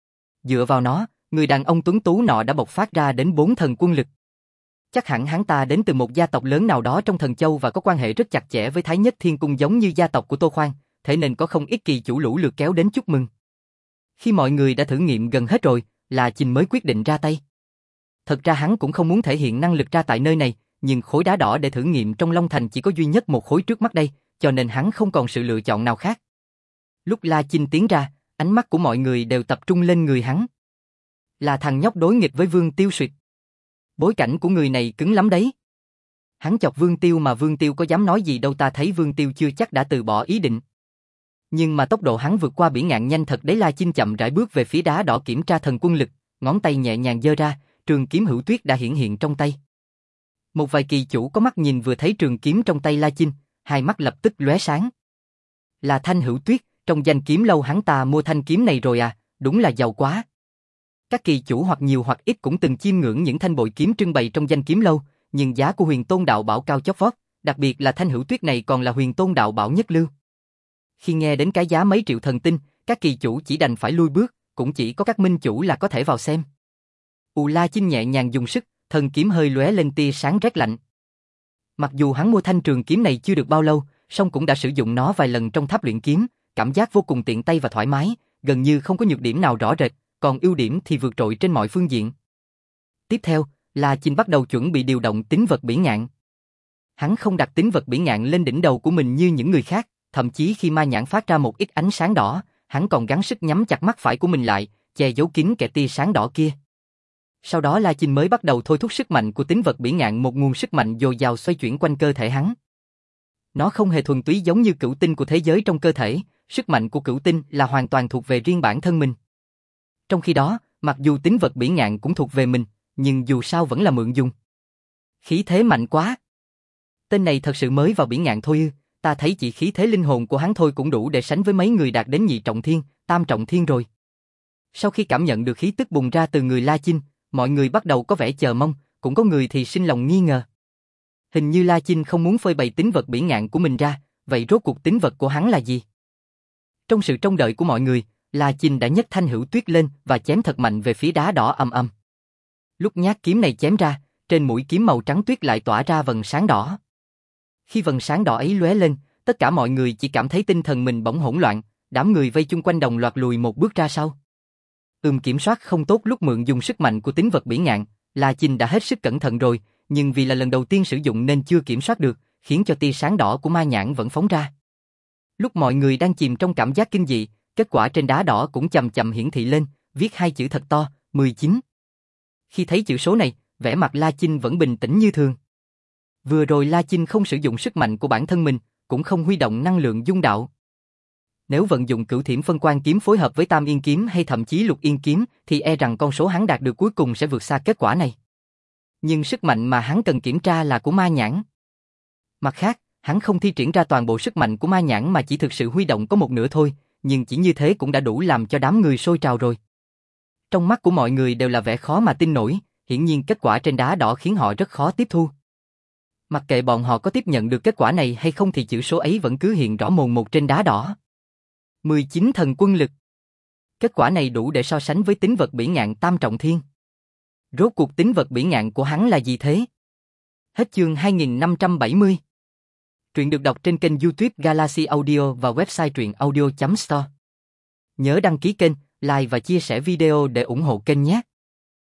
Dựa vào nó, người đàn ông tuấn tú nọ đã bộc phát ra đến 4 thần quân lực. Chắc hẳn hắn ta đến từ một gia tộc lớn nào đó trong Thần Châu và có quan hệ rất chặt chẽ với Thái Nhất Thiên Cung giống như gia tộc của Tô Khoan, thế nên có không ít kỳ chủ lũ lượt kéo đến chúc mừng. Khi mọi người đã thử nghiệm gần hết rồi, La Chinh mới quyết định ra tay. Thật ra hắn cũng không muốn thể hiện năng lực ra tại nơi này, nhưng khối đá đỏ để thử nghiệm trong Long Thành chỉ có duy nhất một khối trước mắt đây, cho nên hắn không còn sự lựa chọn nào khác. Lúc La Chinh tiến ra, ánh mắt của mọi người đều tập trung lên người hắn. Là thằng nhóc đối nghịch với Vương Tiêu Suyệt. Bối cảnh của người này cứng lắm đấy. Hắn chọc Vương Tiêu mà Vương Tiêu có dám nói gì đâu, ta thấy Vương Tiêu chưa chắc đã từ bỏ ý định. Nhưng mà tốc độ hắn vượt qua bỉ ngạn nhanh thật đấy. La Chinh chậm rãi bước về phía đá đỏ kiểm tra thần quân lực, ngón tay nhẹ nhàng giơ ra, trường kiếm hữu tuyết đã hiển hiện trong tay. Một vài kỳ chủ có mắt nhìn vừa thấy trường kiếm trong tay La Chinh, hai mắt lập tức lóe sáng. Là Thanh Hữu Tuyết, trong danh kiếm lâu hắn ta mua thanh kiếm này rồi à, đúng là giàu quá. Các kỳ chủ hoặc nhiều hoặc ít cũng từng chiêm ngưỡng những thanh bội kiếm trưng bày trong danh kiếm lâu, nhưng giá của Huyền Tôn Đạo Bảo cao chót vót, đặc biệt là Thanh Hữu Tuyết này còn là Huyền Tôn Đạo Bảo nhất lưu. Khi nghe đến cái giá mấy triệu thần tinh, các kỳ chủ chỉ đành phải lui bước, cũng chỉ có các minh chủ là có thể vào xem. La Chinh nhẹ nhàng dùng sức, thần kiếm hơi lóe lên tia sáng rét lạnh. Mặc dù hắn mua thanh trường kiếm này chưa được bao lâu, song cũng đã sử dụng nó vài lần trong tháp luyện kiếm, cảm giác vô cùng tiện tay và thoải mái, gần như không có nhược điểm nào rõ rệt, còn ưu điểm thì vượt trội trên mọi phương diện. Tiếp theo, La Chinh bắt đầu chuẩn bị điều động tính vật bỉ ngạn. Hắn không đặt tính vật bỉ ngạn lên đỉnh đầu của mình như những người khác, thậm chí khi ma nhãn phát ra một ít ánh sáng đỏ, hắn còn gắng sức nhắm chặt mắt phải của mình lại, che giấu kín kẻ tia sáng đỏ kia. Sau đó La Chinh mới bắt đầu thôi thúc sức mạnh của tính vật bỉ ngạn, một nguồn sức mạnh dồi dào xoay chuyển quanh cơ thể hắn. Nó không hề thuần túy giống như cửu tinh của thế giới trong cơ thể, sức mạnh của cửu tinh là hoàn toàn thuộc về riêng bản thân mình. Trong khi đó, mặc dù tính vật bỉ ngạn cũng thuộc về mình, nhưng dù sao vẫn là mượn dùng. Khí thế mạnh quá. Tên này thật sự mới vào bỉ ngạn thôi ư, ta thấy chỉ khí thế linh hồn của hắn thôi cũng đủ để sánh với mấy người đạt đến nhị trọng thiên, tam trọng thiên rồi. Sau khi cảm nhận được khí tức bùng ra từ người La Chinh, mọi người bắt đầu có vẻ chờ mong, cũng có người thì sinh lòng nghi ngờ. Hình như La Chinh không muốn phơi bày tính vật bỉ ngạn của mình ra, vậy rốt cuộc tính vật của hắn là gì? Trong sự trông đợi của mọi người, La Chinh đã nhấc thanh hữu tuyết lên và chém thật mạnh về phía đá đỏ ầm ầm. Lúc nhát kiếm này chém ra, trên mũi kiếm màu trắng tuyết lại tỏa ra vầng sáng đỏ. Khi vầng sáng đỏ ấy lóe lên, tất cả mọi người chỉ cảm thấy tinh thần mình bỗng hỗn loạn, đám người vây chung quanh đồng loạt lùi một bước ra sau. Kiểm soát không tốt lúc mượn dùng sức mạnh của tính vật bỉ ngạn, La Chinh đã hết sức cẩn thận rồi, nhưng vì là lần đầu tiên sử dụng nên chưa kiểm soát được, khiến cho tia sáng đỏ của ma nhãn vẫn phóng ra. Lúc mọi người đang chìm trong cảm giác kinh dị, kết quả trên đá đỏ cũng chậm chậm hiển thị lên, viết hai chữ thật to, 19. Khi thấy chữ số này, vẻ mặt La Chinh vẫn bình tĩnh như thường. Vừa rồi La Chinh không sử dụng sức mạnh của bản thân mình, cũng không huy động năng lượng dung đạo. Nếu vận dụng Cửu Thiểm Phân Quang kiếm phối hợp với Tam Yên kiếm hay thậm chí Lục Yên kiếm, thì e rằng con số hắn đạt được cuối cùng sẽ vượt xa kết quả này. Nhưng sức mạnh mà hắn cần kiểm tra là của ma nhãn. Mặt khác, hắn không thi triển ra toàn bộ sức mạnh của ma nhãn mà chỉ thực sự huy động có một nửa thôi, nhưng chỉ như thế cũng đã đủ làm cho đám người sôi trào rồi. Trong mắt của mọi người đều là vẻ khó mà tin nổi, hiển nhiên kết quả trên đá đỏ khiến họ rất khó tiếp thu. Mặc kệ bọn họ có tiếp nhận được kết quả này hay không thì chữ số ấy vẫn cứ hiện rõ mồn một trên đá đỏ. 19 thần quân lực. Kết quả này đủ để so sánh với tính vật bỉ ngạn tam trọng thiên. Rốt cuộc tính vật bỉ ngạn của hắn là gì thế? Hết chương 2570. Truyện được đọc trên kênh YouTube Galaxy Audio và website truyện audio.store. Nhớ đăng ký kênh, like và chia sẻ video để ủng hộ kênh nhé.